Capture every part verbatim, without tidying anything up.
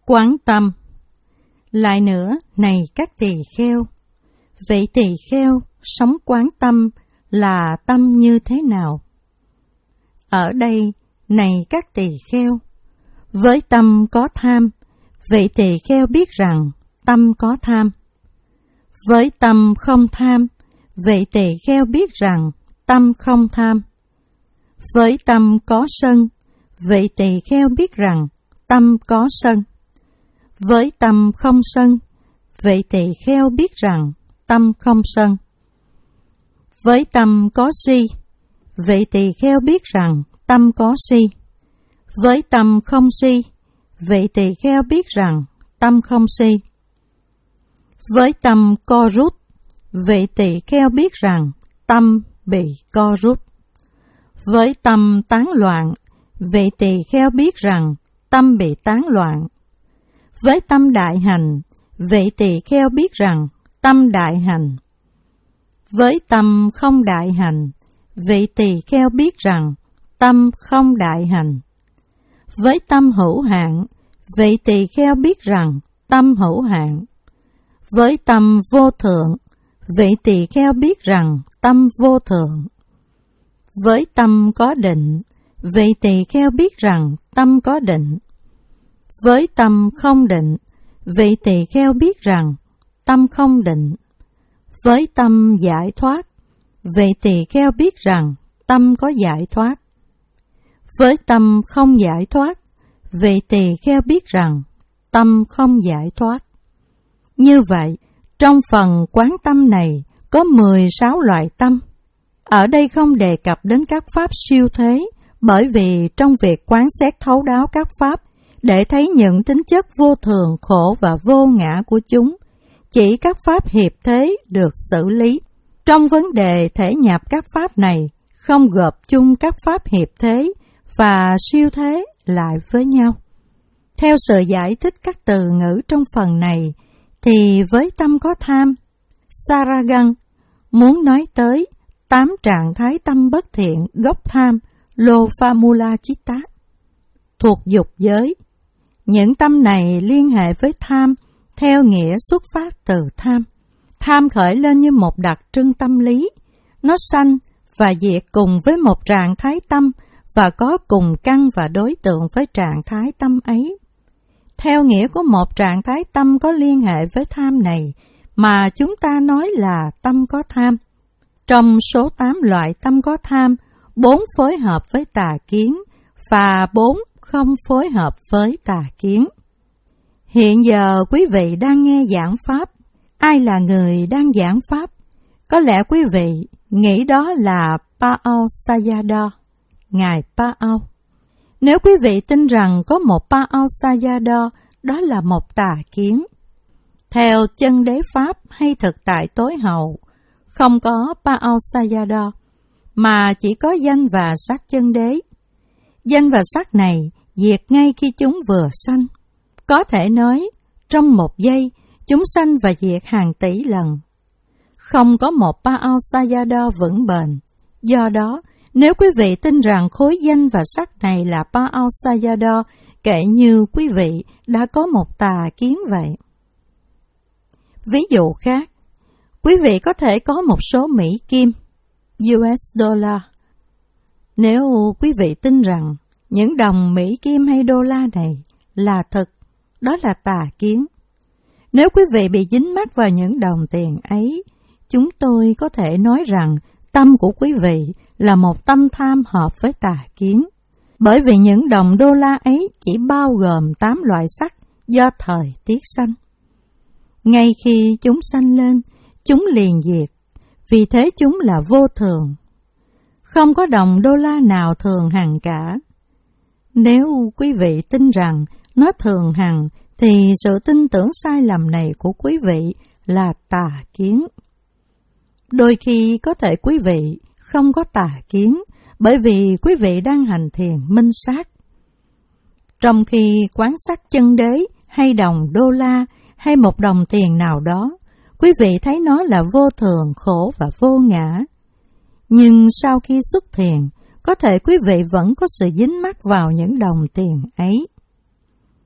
Quán tâm. Lại nữa, này các tỳ kheo, vị tỳ kheo sống quán tâm là tâm như thế nào? Ở đây, này các tỳ kheo, với tâm có tham, vị tỳ kheo biết rằng tâm có tham. Với tâm không tham, vị tỳ kheo biết rằng tâm không tham. Với tâm có sân, vị tỳ kheo biết rằng tâm có sân. Với tâm không sân, vị tỳ kheo biết rằng tâm không sân. Với tâm có si, vị tỳ kheo biết rằng tâm có si. Với tâm không si, vị tỳ kheo biết rằng tâm không si. Với tâm co rút, vị tỳ kheo biết rằng tâm bị co rút. Với tâm tán loạn, vị tỳ kheo biết rằng tâm bị tán loạn. Với tâm đại hành, vị tỳ kheo biết rằng tâm đại hành. Với tâm không đại hành, vị tỳ kheo biết rằng tâm không đại hành. Với tâm hữu hạn, vị tỳ kheo biết rằng tâm hữu hạn. Với tâm vô thượng, vị tỳ kheo biết rằng tâm vô thượng. Với tâm có định, vị tỳ kheo biết rằng tâm có định. Với tâm không định, vị tỳ kheo biết rằng tâm không định. Với tâm giải thoát, vị tỳ kheo biết rằng tâm có giải thoát. Với tâm không giải thoát, vị tỳ kheo biết rằng tâm không giải thoát. Như vậy, trong phần quán tâm này có mười sáu loại tâm. Ở đây không đề cập đến các pháp siêu thế, bởi vì trong việc quán xét thấu đáo các pháp, để thấy những tính chất vô thường, khổ và vô ngã của chúng, chỉ các pháp hiệp thế được xử lý. Trong vấn đề thể nhập các pháp này, không gộp chung các pháp hiệp thế và siêu thế lại với nhau. Theo sự giải thích các từ ngữ trong phần này, thì với tâm có tham, Saragan muốn nói tới tám trạng thái tâm bất thiện gốc tham, Lophamula Chitta, thuộc dục giới. Những tâm này liên hệ với tham theo nghĩa xuất phát từ tham. Tham khởi lên như một đặc trưng tâm lý, nó sanh và diệt cùng với một trạng thái tâm và có cùng căn và đối tượng với trạng thái tâm ấy. Theo nghĩa của một trạng thái tâm có liên hệ với tham này mà chúng ta nói là tâm có tham. Trong số tám loại tâm có tham, bốn phối hợp với tà kiến và bốn không phối hợp với tà kiến. Hiện giờ quý vị đang nghe giảng pháp. Ai là người đang giảng pháp? Có lẽ quý vị nghĩ đó là Paul Sayadaw, Ngài Paul. Nếu quý vị tin rằng có một Paul Sayadaw, đó là một tà kiến. Theo chân đế pháp hay thực tại tối hậu, không có Paul Sayadaw, mà chỉ có danh và sắc chân đế. Danh và sắc này diệt ngay khi chúng vừa sanh. Có thể nói, trong một giây, chúng sanh và diệt hàng tỷ lần. Không có một Paul Sayadaw vững bền. Do đó, nếu quý vị tin rằng khối danh và sắc này là Paul Sayadaw, kể như quý vị đã có một tà kiến vậy. Ví dụ khác, quý vị có thể có một số Mỹ Kim, u ét dollar. Nếu quý vị tin rằng những đồng Mỹ Kim hay đô la này là thật, đó là tà kiến. Nếu quý vị bị dính mắc vào những đồng tiền ấy, chúng tôi có thể nói rằng tâm của quý vị là một tâm tham hợp với tà kiến. Bởi vì những đồng đô la ấy chỉ bao gồm tám loại sắc do thời tiết sanh. Ngay khi chúng sanh lên, chúng liền diệt, vì thế chúng là vô thường. Không có đồng đô la nào thường hằng cả. Nếu quý vị tin rằng nó thường hằng, thì sự tin tưởng sai lầm này của quý vị là tà kiến. Đôi khi có thể quý vị không có tà kiến, bởi vì quý vị đang hành thiền minh sát. Trong khi quán sát chân đế hay đồng đô la hay một đồng tiền nào đó, quý vị thấy nó là vô thường, khổ và vô ngã. Nhưng sau khi xuất thiền, có thể quý vị vẫn có sự dính mắc vào những đồng tiền ấy.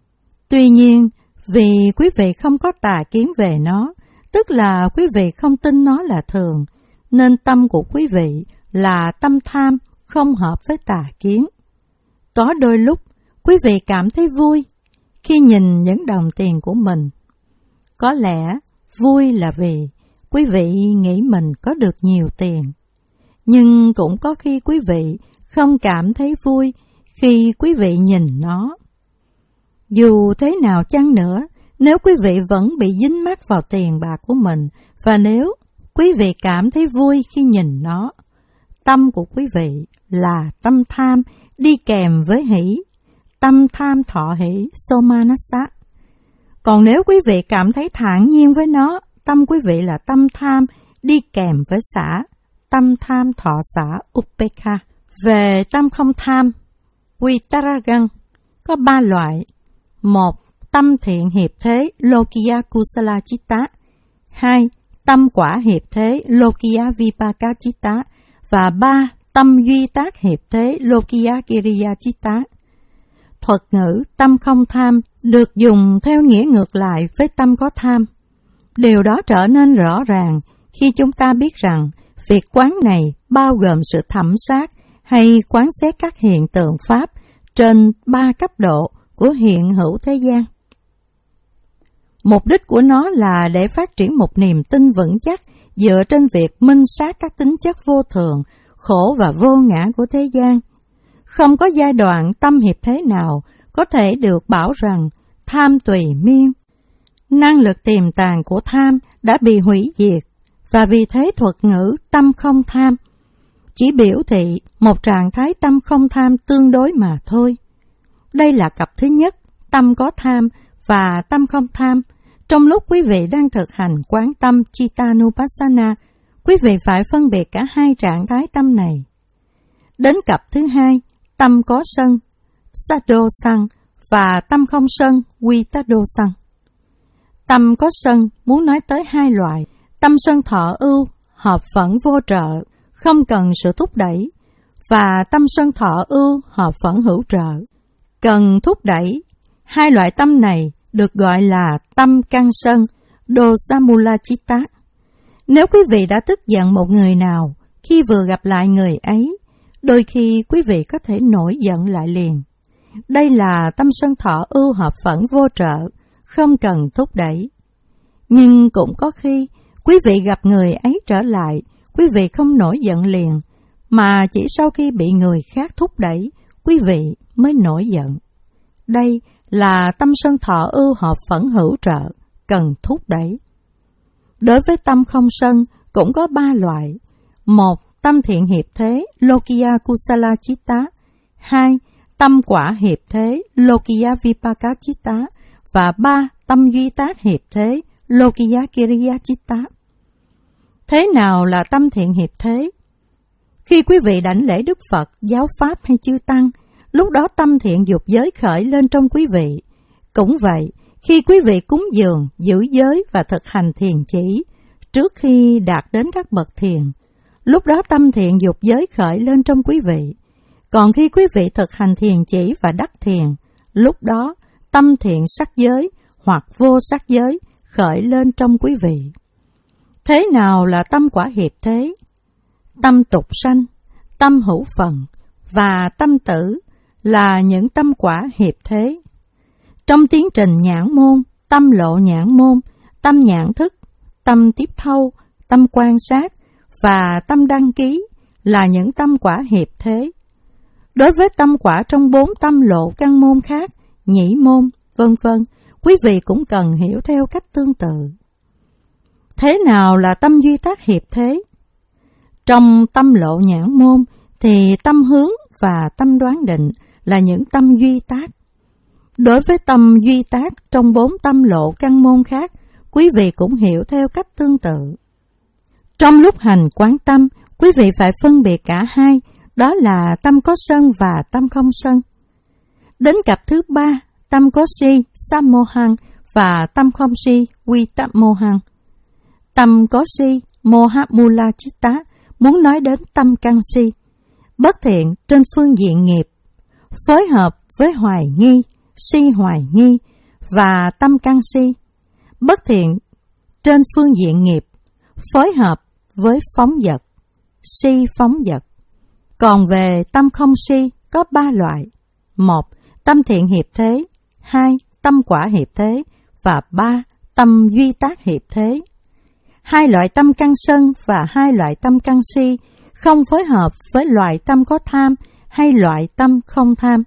Tuy nhiên, vì quý vị không có tà kiến về nó, tức là quý vị không tin nó là thường, nên tâm của quý vị là tâm tham, không hợp với tà kiến. Có đôi lúc, quý vị cảm thấy vui khi nhìn những đồng tiền của mình. Có lẽ vui là vì quý vị nghĩ mình có được nhiều tiền. Nhưng cũng có khi quý vị không cảm thấy vui khi quý vị nhìn nó. Dù thế nào chăng nữa, nếu quý vị vẫn bị dính mắc vào tiền bạc của mình, và nếu quý vị cảm thấy vui khi nhìn nó, tâm của quý vị là tâm tham đi kèm với hỷ, tâm tham thọ hỷ somanassa. Còn nếu quý vị cảm thấy thản nhiên với nó, tâm quý vị là tâm tham đi kèm với xả, tâm tham thọ xả upekha. Về tâm không tham, vitaragan, có ba loại. Một, tâm thiện hiệp thế Lokiya Kusala Chitta. Hai, tâm quả hiệp thế Lokiya Vipaka Chitta. Và ba, tâm duy tác hiệp thế Lokiya Kiriya Chitta. Thuật ngữ tâm không tham được dùng theo nghĩa ngược lại với tâm có tham. Điều đó trở nên rõ ràng khi chúng ta biết rằng việc quán này bao gồm sự thẩm sát hay quán xét các hiện tượng pháp trên ba cấp độ của hiện hữu thế gian. Mục đích của nó là để phát triển một niềm tin vững chắc dựa trên việc minh sát các tính chất vô thường, khổ và vô ngã của thế gian. Không có giai đoạn tâm hiệp thế nào có thể được bảo rằng tham tùy miên. Năng lực tiềm tàng của tham đã bị hủy diệt, và vì thế thuật ngữ tâm không tham chỉ biểu thị một trạng thái tâm không tham tương đối mà thôi. Đây là cặp thứ nhất, tâm có tham và tâm không tham. Trong lúc quý vị đang thực hành quán tâm Chittanupassana, quý vị phải phân biệt cả hai trạng thái tâm này. Đến cặp thứ hai, tâm có sân, Sadosan, và tâm không sân, Vitadosan. Tâm có sân muốn nói tới hai loại, tâm sân thọ ưu, hợp phẫn vô trợ, không cần sự thúc đẩy, và tâm sân thọ ưu, hợp phẫn hữu trợ, cần thúc đẩy. Hai loại tâm này được gọi là tâm căn sân, Dosamula Chitta. Nếu quý vị đã tức giận một người nào, khi vừa gặp lại người ấy, đôi khi quý vị có thể nổi giận lại liền. Đây là tâm sân thọ ưu hợp phẫn vô trợ, không cần thúc đẩy. Nhưng cũng có khi, quý vị gặp người ấy trở lại, quý vị không nổi giận liền, mà chỉ sau khi bị người khác thúc đẩy, quý vị mới nổi giận. Đây là tâm sân thọ ưu hợp phẫn hữu trợ, cần thúc đẩy. Đối với tâm không sân cũng có ba loại. Một, tâm thiện hiệp thế Lokiya Kusala Chitta. Hai, tâm quả hiệp thế Lokiya Vipaka Chitta. Và ba, tâm duy tác hiệp thế Lokiya Kiriya Chitta. Thế nào là tâm thiện hiệp thế? Khi quý vị đảnh lễ Đức Phật, giáo Pháp hay chư Tăng, lúc đó tâm thiện dục giới khởi lên trong quý vị. Cũng vậy, khi quý vị cúng dường, giữ giới và thực hành thiền chỉ, trước khi đạt đến các bậc thiền, lúc đó tâm thiện dục giới khởi lên trong quý vị. Còn khi quý vị thực hành thiền chỉ và đắc thiền, lúc đó tâm thiện sắc giới hoặc vô sắc giới khởi lên trong quý vị. Thế nào là tâm quả hiệp thế? Tâm tục sanh, tâm hữu phần và tâm tử là những tâm quả hiệp thế. Trong tiến trình nhãn môn, tâm lộ nhãn môn, tâm nhãn thức, tâm tiếp thâu, tâm quan sát và tâm đăng ký là những tâm quả hiệp thế. Đối với tâm quả trong bốn tâm lộ căn môn khác, nhĩ môn, vân vân, quý vị cũng cần hiểu theo cách tương tự. Thế nào là tâm duy tác hiệp thế? Trong tâm lộ nhãn môn thì tâm hướng và tâm đoán định là những tâm duy tác. Đối với tâm duy tác trong bốn tâm lộ căn môn khác, quý vị cũng hiểu theo cách tương tự. Trong lúc hành quán tâm, quý vị phải phân biệt cả hai, đó là tâm có sân và tâm không sân. Đến cặp thứ ba, tâm có si, sammohan và tâm không si, vitammohan. Tâm có si, mohamula chitta, muốn nói đến tâm căn si, bất thiện trên phương diện nghiệp, phối hợp với hoài nghi, si hoài nghi và tâm căn si. Bất thiện trên phương diện nghiệp, phối hợp với phóng dật, si phóng dật. Còn về tâm không si có ba loại: một, tâm thiện hiệp thế; hai, tâm quả hiệp thế; và ba, tâm duy tác hiệp thế. Hai loại tâm căn sân và hai loại tâm căn si không phối hợp với loại tâm có tham hay loại tâm không tham.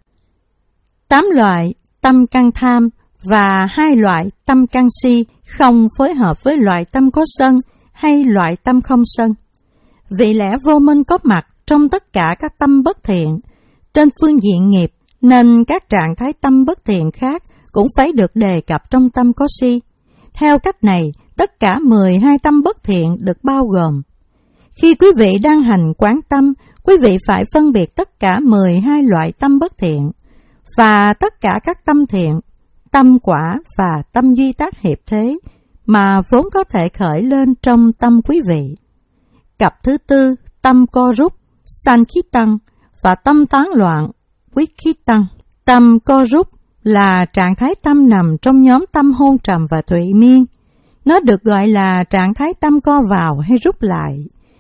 Tám loại tâm căn tham và hai loại tâm căn si không phối hợp với loại tâm có sân hay loại tâm không sân. Vị lẽ vô minh có mặt trong tất cả các tâm bất thiện trên phương diện nghiệp, nên các trạng thái tâm bất thiện khác cũng phải được đề cập trong tâm có si. Theo cách này, tất cả mười hai tâm bất thiện được bao gồm. Khi quý vị đang hành quán tâm, quý vị phải phân biệt tất cả mười hai loại tâm bất thiện và tất cả các tâm thiện, tâm quả và tâm duy tác hiệp thế mà vốn có thể khởi lên trong tâm quý vị. Cặp thứ tư, tâm co rút, sanh khí tăng, và tâm tán loạn, quyết khí tăng. Tâm co rút là trạng thái tâm nằm trong nhóm tâm hôn trầm và thụy miên. Nó được gọi là trạng thái tâm co vào hay rút lại,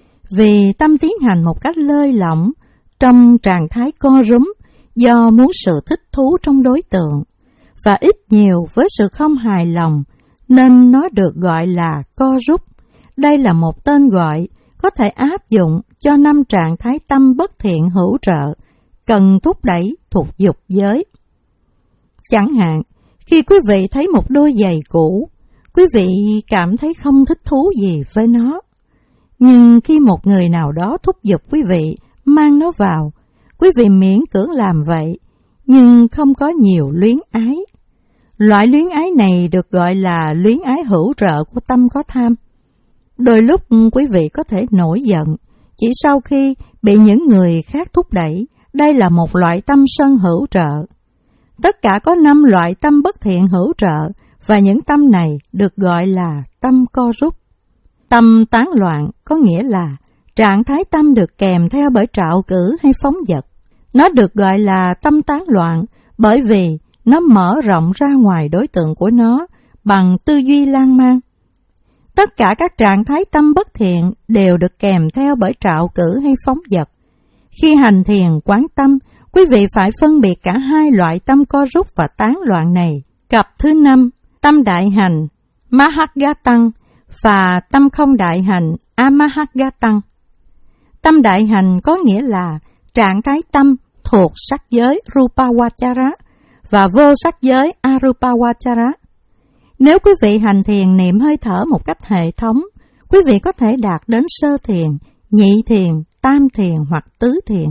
vì tâm tiến hành một cách lơi lỏng trong trạng thái co rúm do muốn sự thích thú trong đối tượng, và ít nhiều với sự không hài lòng, nên nó được gọi là co rút. Đây là một tên gọi có thể áp dụng cho năm trạng thái tâm bất thiện hữu trợ, cần thúc đẩy thuộc dục giới. Chẳng hạn, khi quý vị thấy một đôi giày cũ, quý vị cảm thấy không thích thú gì với nó. Nhưng khi một người nào đó thúc giục quý vị mang nó vào, quý vị miễn cưỡng làm vậy, nhưng không có nhiều luyến ái. Loại luyến ái này được gọi là luyến ái hữu trợ của tâm có tham. Đôi lúc quý vị có thể nổi giận chỉ sau khi bị những người khác thúc đẩy. Đây là một loại tâm sân hữu trợ. Tất cả có năm loại tâm bất thiện hữu trợ, và những tâm này được gọi là tâm co rút. Tâm tán loạn có nghĩa là trạng thái tâm được kèm theo bởi trạo cử hay phóng dật. Nó được gọi là tâm tán loạn bởi vì nó mở rộng ra ngoài đối tượng của nó bằng tư duy lan man. Tất cả các trạng thái tâm bất thiện đều được kèm theo bởi trạo cử hay phóng dật. Khi hành thiền quán tâm, quý vị phải phân biệt cả hai loại tâm co rút và tán loạn này. Cặp thứ năm, tâm đại hành, Mahaggatang, và tâm không đại hành, Amahaggatang. Tâm đại hành có nghĩa là trạng thái tâm thuộc sắc giới Rupavachara và vô sắc giới Arupavachara. Nếu quý vị hành thiền niệm hơi thở một cách hệ thống, quý vị có thể đạt đến sơ thiền, nhị thiền, tam thiền hoặc tứ thiền.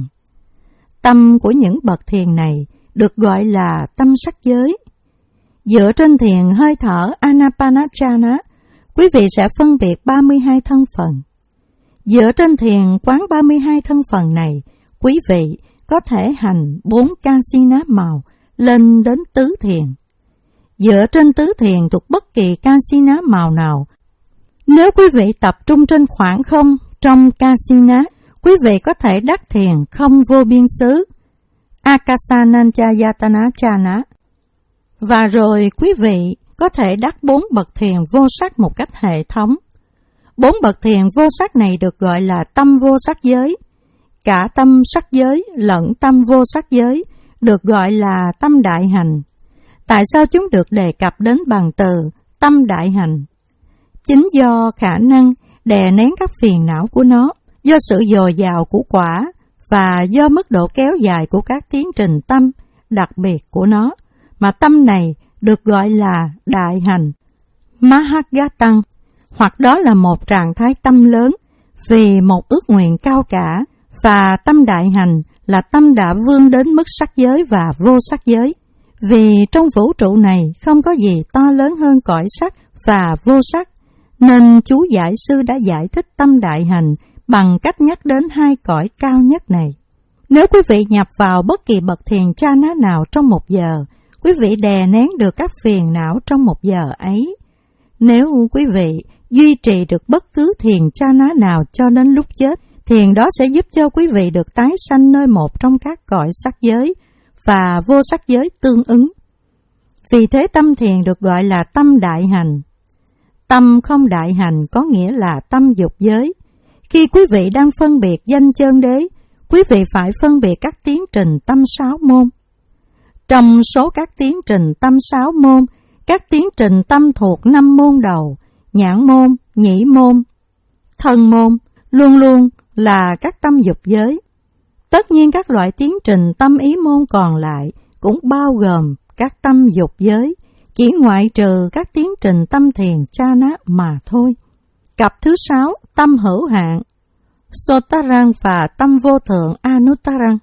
Tâm của những bậc thiền này được gọi là tâm sắc giới. Dựa trên thiền hơi thở Anapanasana, quý vị sẽ phân biệt ba mươi hai thân phần. Dựa trên thiền quán ba mươi hai thân phần này, quý vị có thể hành bốn kasina màu lên đến tứ thiền. Dựa trên tứ thiền thuộc bất kỳ kasina màu nào, nếu quý vị tập trung trên khoảng không trong kasina, quý vị có thể đắc thiền không vô biên xứ, Akasananchayatana Chana. Và rồi quý vị có thể đắc bốn bậc thiền vô sắc một cách hệ thống. Bốn bậc thiền vô sắc này được gọi là tâm vô sắc giới. Cả tâm sắc giới lẫn tâm vô sắc giới được gọi là tâm đại hành. Tại sao chúng được đề cập đến bằng từ tâm đại hành? Chính do khả năng đè nén các phiền não của nó, do sự dồi dào của quả và do mức độ kéo dài của các tiến trình tâm đặc biệt của nó, mà tâm này được gọi là đại hành, Mahaggatang, hoặc đó là một trạng thái tâm lớn vì một ước nguyện cao cả, và tâm đại hành là tâm đã vươn đến mức sắc giới và vô sắc giới. Vì trong vũ trụ này không có gì to lớn hơn cõi sắc và vô sắc, nên chú giải sư đã giải thích tâm đại hành bằng cách nhắc đến hai cõi cao nhất này. Nếu quý vị nhập vào bất kỳ bậc thiền chana nào trong một giờ, quý vị đè nén được các phiền não trong một giờ ấy. Nếu quý vị duy trì được bất cứ thiền chana nào cho đến lúc chết, thiền đó sẽ giúp cho quý vị được tái sanh nơi một trong các cõi sắc giới và vô sắc giới tương ứng. Vì thế tâm thiền được gọi là tâm đại hành. Tâm không đại hành có nghĩa là tâm dục giới. Khi quý vị đang phân biệt danh chân đế, quý vị phải phân biệt các tiến trình tâm sáu môn. Trong số các tiến trình tâm sáu môn, các tiến trình tâm thuộc năm môn đầu, nhãn môn, nhĩ môn, thân môn, luôn luôn là các tâm dục giới. Tất nhiên các loại tiến trình tâm ý môn còn lại cũng bao gồm các tâm dục giới, chỉ ngoại trừ các tiến trình tâm thiền chana mà thôi. Cặp thứ sáu, tâm hữu hạn, Sotarang và tâm vô thượng Anuttarang.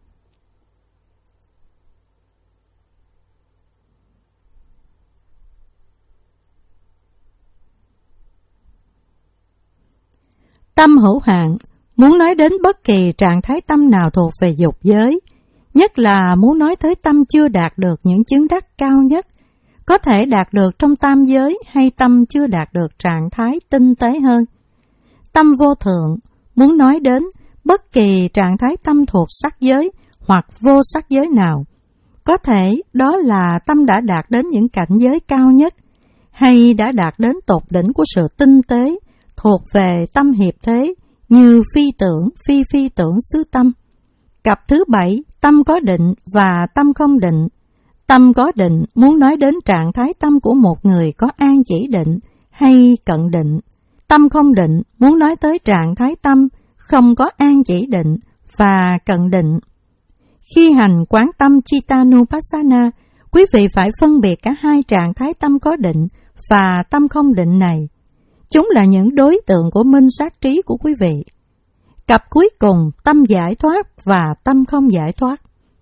Tâm hữu hạn muốn nói đến bất kỳ trạng thái tâm nào thuộc về dục giới, nhất là muốn nói tới tâm chưa đạt được những chứng đắc cao nhất, có thể đạt được trong tam giới hay tâm chưa đạt được trạng thái tinh tế hơn. Tâm vô thượng muốn nói đến bất kỳ trạng thái tâm thuộc sắc giới hoặc vô sắc giới nào, có thể đó là tâm đã đạt đến những cảnh giới cao nhất, hay đã đạt đến tột đỉnh của sự tinh tế, thuộc về tâm hiệp thế, như phi tưởng, phi phi tưởng xứ tâm. Cặp thứ bảy, tâm có định và tâm không định. Tâm có định muốn nói đến trạng thái tâm của một người có an chỉ định hay cận định. Tâm không định muốn nói tới trạng thái tâm không có an chỉ định và cận định. Khi hành quán tâm Chittanupassana, quý vị phải phân biệt cả hai trạng thái tâm có định và tâm không định này. Chúng là những đối tượng của minh sát trí của quý vị. Cặp cuối cùng, tâm giải thoát và tâm không giải thoát.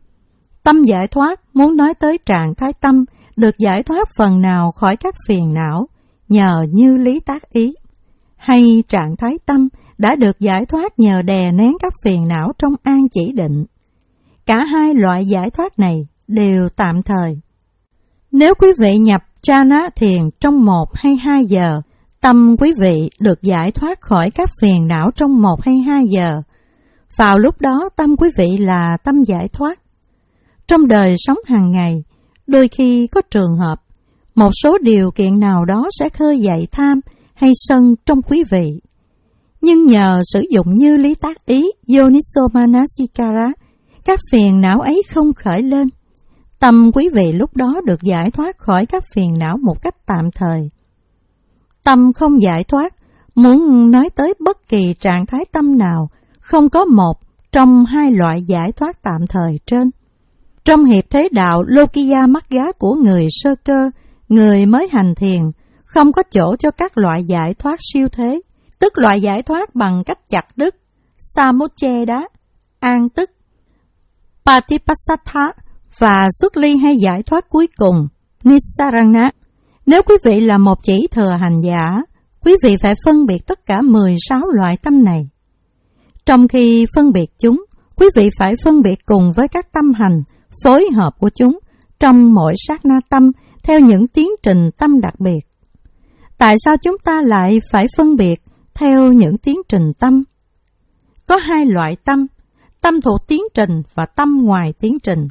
Tâm giải thoát muốn nói tới trạng thái tâm được giải thoát phần nào khỏi các phiền não nhờ như lý tác ý, hay trạng thái tâm đã được giải thoát nhờ đè nén các phiền não trong an chỉ định. Cả hai loại giải thoát này đều tạm thời. Nếu quý vị nhập Jhana thiền trong một hay hai giờ, tâm quý vị được giải thoát khỏi các phiền não trong một hay hai giờ. Vào lúc đó tâm quý vị là tâm giải thoát. Trong đời sống hàng ngày, đôi khi có trường hợp, một số điều kiện nào đó sẽ khơi dậy tham hay sân trong quý vị. Nhưng nhờ sử dụng như lý tác ý Yoniso-manasikara, các phiền não ấy không khởi lên. Tâm quý vị lúc đó được giải thoát khỏi các phiền não một cách tạm thời. Tâm không giải thoát muốn nói tới bất kỳ trạng thái tâm nào không có một trong hai loại giải thoát tạm thời trên. Trong hiệp thế đạo Lokiya Magga của người sơ cơ, người mới hành thiền, không có chỗ cho các loại giải thoát siêu thế, tức loại giải thoát bằng cách chặt đứt, Samucheda, an tức, Patipassatha và xuất ly hay giải thoát cuối cùng, Nissarana. Nếu quý vị là một chỉ thừa hành giả, quý vị phải phân biệt tất cả mười sáu loại tâm này. Trong khi phân biệt chúng, quý vị phải phân biệt cùng với các tâm hành, phối hợp của chúng trong mỗi sát na tâm theo những tiến trình tâm đặc biệt. Tại sao chúng ta lại phải phân biệt theo những tiến trình tâm? Có hai loại tâm, tâm thuộc tiến trình và tâm ngoài tiến trình.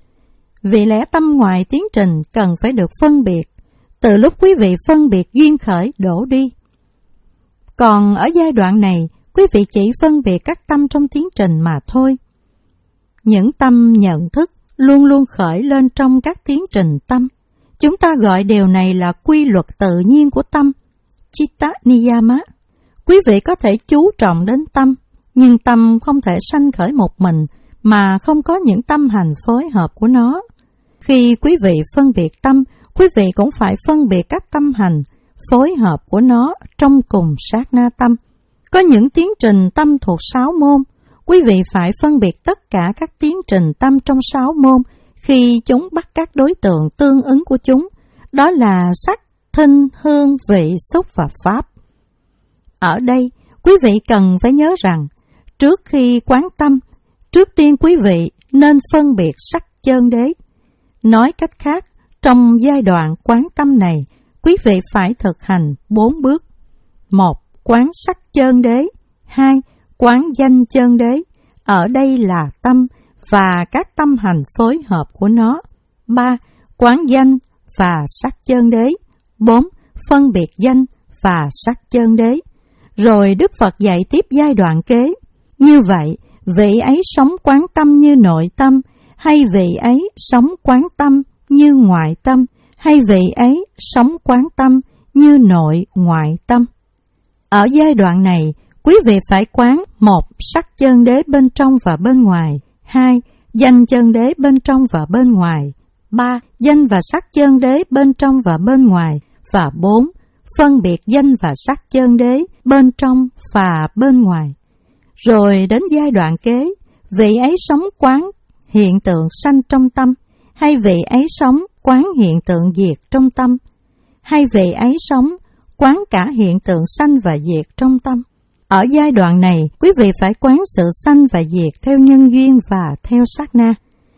Vì lẽ tâm ngoài tiến trình cần phải được phân biệt từ lúc quý vị phân biệt duyên khởi đổ đi. Còn ở giai đoạn này, quý vị chỉ phân biệt các tâm trong tiến trình mà thôi. Những tâm nhận thức luôn luôn khởi lên trong các tiến trình tâm. Chúng ta gọi điều này là quy luật tự nhiên của tâm, Chitta Niyama. Quý vị có thể chú trọng đến tâm, nhưng tâm không thể sanh khởi một mình mà không có những tâm hành phối hợp của nó. Khi quý vị phân biệt tâm, quý vị cũng phải phân biệt các tâm hành phối hợp của nó trong cùng sát na tâm. Có những tiến trình tâm thuộc sáu môn, quý vị phải phân biệt tất cả các tiến trình tâm trong sáu môn khi chúng bắt các đối tượng tương ứng của chúng, đó là sắc, thinh, hương, vị, xúc và pháp. Ở đây, quý vị cần phải nhớ rằng, trước khi quán tâm, trước tiên quý vị nên phân biệt sắc chân đế. Nói cách khác, trong giai đoạn quán tâm này, quý vị phải thực hành bốn bước. Một, quán sắc chân đế. Hai, quán danh chân đế. Ở đây là tâm và các tâm hành phối hợp của nó. Ba, quán danh và sắc chân đế. Bốn. Phân biệt danh và sắc chân đế. Rồi Đức Phật dạy tiếp giai đoạn kế. Như vậy, vị ấy sống quán tâm như nội tâm, hay vị ấy sống quán tâm như ngoại tâm, hay vị ấy sống quán tâm như nội ngoại tâm. Ở giai đoạn này, quý vị phải quán một. Sắc chân đế bên trong và bên ngoài. Hai. Danh chân đế bên trong và bên ngoài. Ba. Danh và sắc chân đế bên trong và bên ngoài. Và bốn. Phân biệt danh và sắc chân đế bên trong và bên ngoài. Rồi đến giai đoạn kế, vị ấy sống quán hiện tượng sanh trong tâm, hay vị ấy sống quán hiện tượng diệt trong tâm, hay vị ấy sống quán cả hiện tượng sanh và diệt trong tâm. Ở giai đoạn này, quý vị phải quán sự sanh và diệt theo nhân duyên và theo sát na.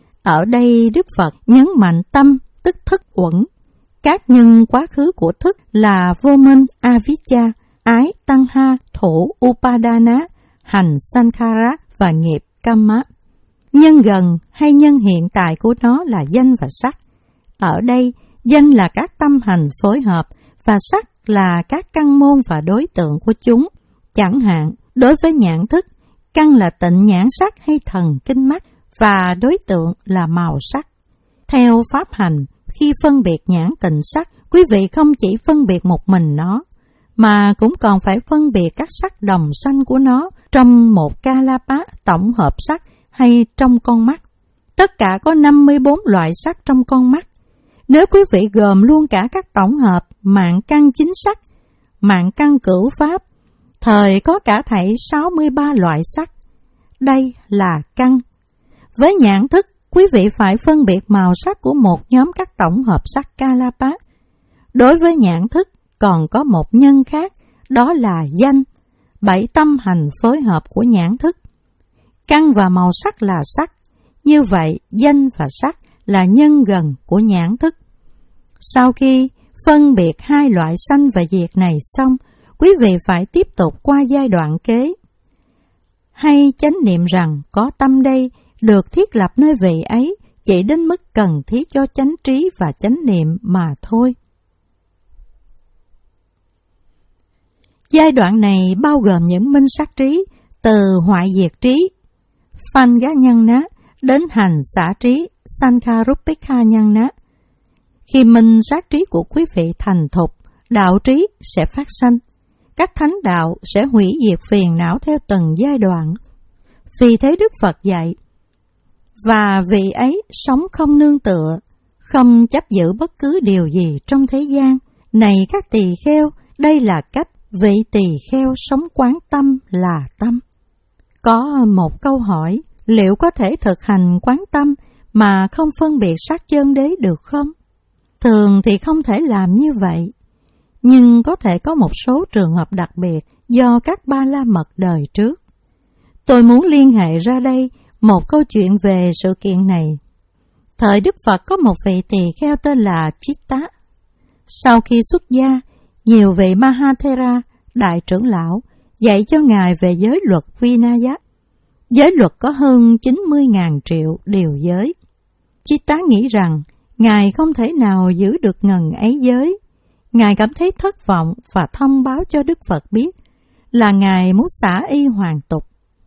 Ở đây Đức Phật nhấn mạnh tâm, tức thức uẩn. Các nhân quá khứ của thức là vô minh, avijja, ái, tăng ha, thủ, upadana, hành, sankhara và nghiệp, kamma. Nhân gần hay nhân hiện tại của nó là danh và sắc. Ở đây, danh là các tâm hành phối hợp và sắc là các căn môn và đối tượng của chúng. Chẳng hạn, đối với nhãn thức, căn là tịnh nhãn sắc hay thần kinh mắt và đối tượng là màu sắc. Theo pháp hành, khi phân biệt nhãn tịnh sắc, quý vị không chỉ phân biệt một mình nó, mà cũng còn phải phân biệt các sắc đồng sanh của nó trong một kalapa tổng hợp sắc hay trong con mắt. Tất cả có năm mươi bốn loại sắc trong con mắt. Nếu quý vị gồm luôn cả các tổng hợp mạng căn chính sắc, mạng căn cửu pháp, thời có cả thảy sáu mươi ba loại sắc. Đây là căn. Với nhãn thức, quý vị phải phân biệt màu sắc của một nhóm các tổng hợp sắc kalapa. Đối với nhãn thức, còn có một nhân khác, đó là danh, bảy tâm hành phối hợp của nhãn thức. Căn và màu sắc là sắc, như vậy danh và sắc là nhân gần của nhãn thức. Sau khi phân biệt hai loại sanh và diệt này xong, quý vị phải tiếp tục qua giai đoạn kế. Hay chánh niệm rằng có tâm đây được thiết lập nơi vị ấy chỉ đến mức cần thiết cho chánh trí và chánh niệm mà thôi. Giai đoạn này bao gồm những minh sát trí từ hoại diệt trí, phanh gá nhân ná, đến hành xả trí, sankharupika nhân ná. Khi minh sát trí của quý vị thành thục, đạo trí sẽ phát sanh. Các thánh đạo sẽ hủy diệt phiền não theo từng giai đoạn. Vì thế Đức Phật dạy, và vị ấy sống không nương tựa, không chấp giữ bất cứ điều gì trong thế gian. Này các tỳ kheo, đây là cách vị tỳ kheo sống quán tâm là tâm. Có một câu hỏi, liệu có thể thực hành quán tâm mà không phân biệt sắc chân đế được không? Thường thì không thể làm như vậy, nhưng có thể có một số trường hợp đặc biệt do các ba la mật đời trước. Tôi muốn liên hệ ra đây một câu chuyện về sự kiện này. Thời Đức Phật có một vị tỳ kheo tên là Chitta. Sau khi xuất gia, nhiều vị Mahathera, đại trưởng lão, dạy cho Ngài về giới luật Vinaya. Giới luật có hơn chín mươi nghìn triệu điều giới. Chitta nghĩ rằng Ngài không thể nào giữ được ngần ấy giới. Ngài cảm thấy thất vọng và thông báo cho Đức Phật biết là Ngài muốn xả y hoàn tục.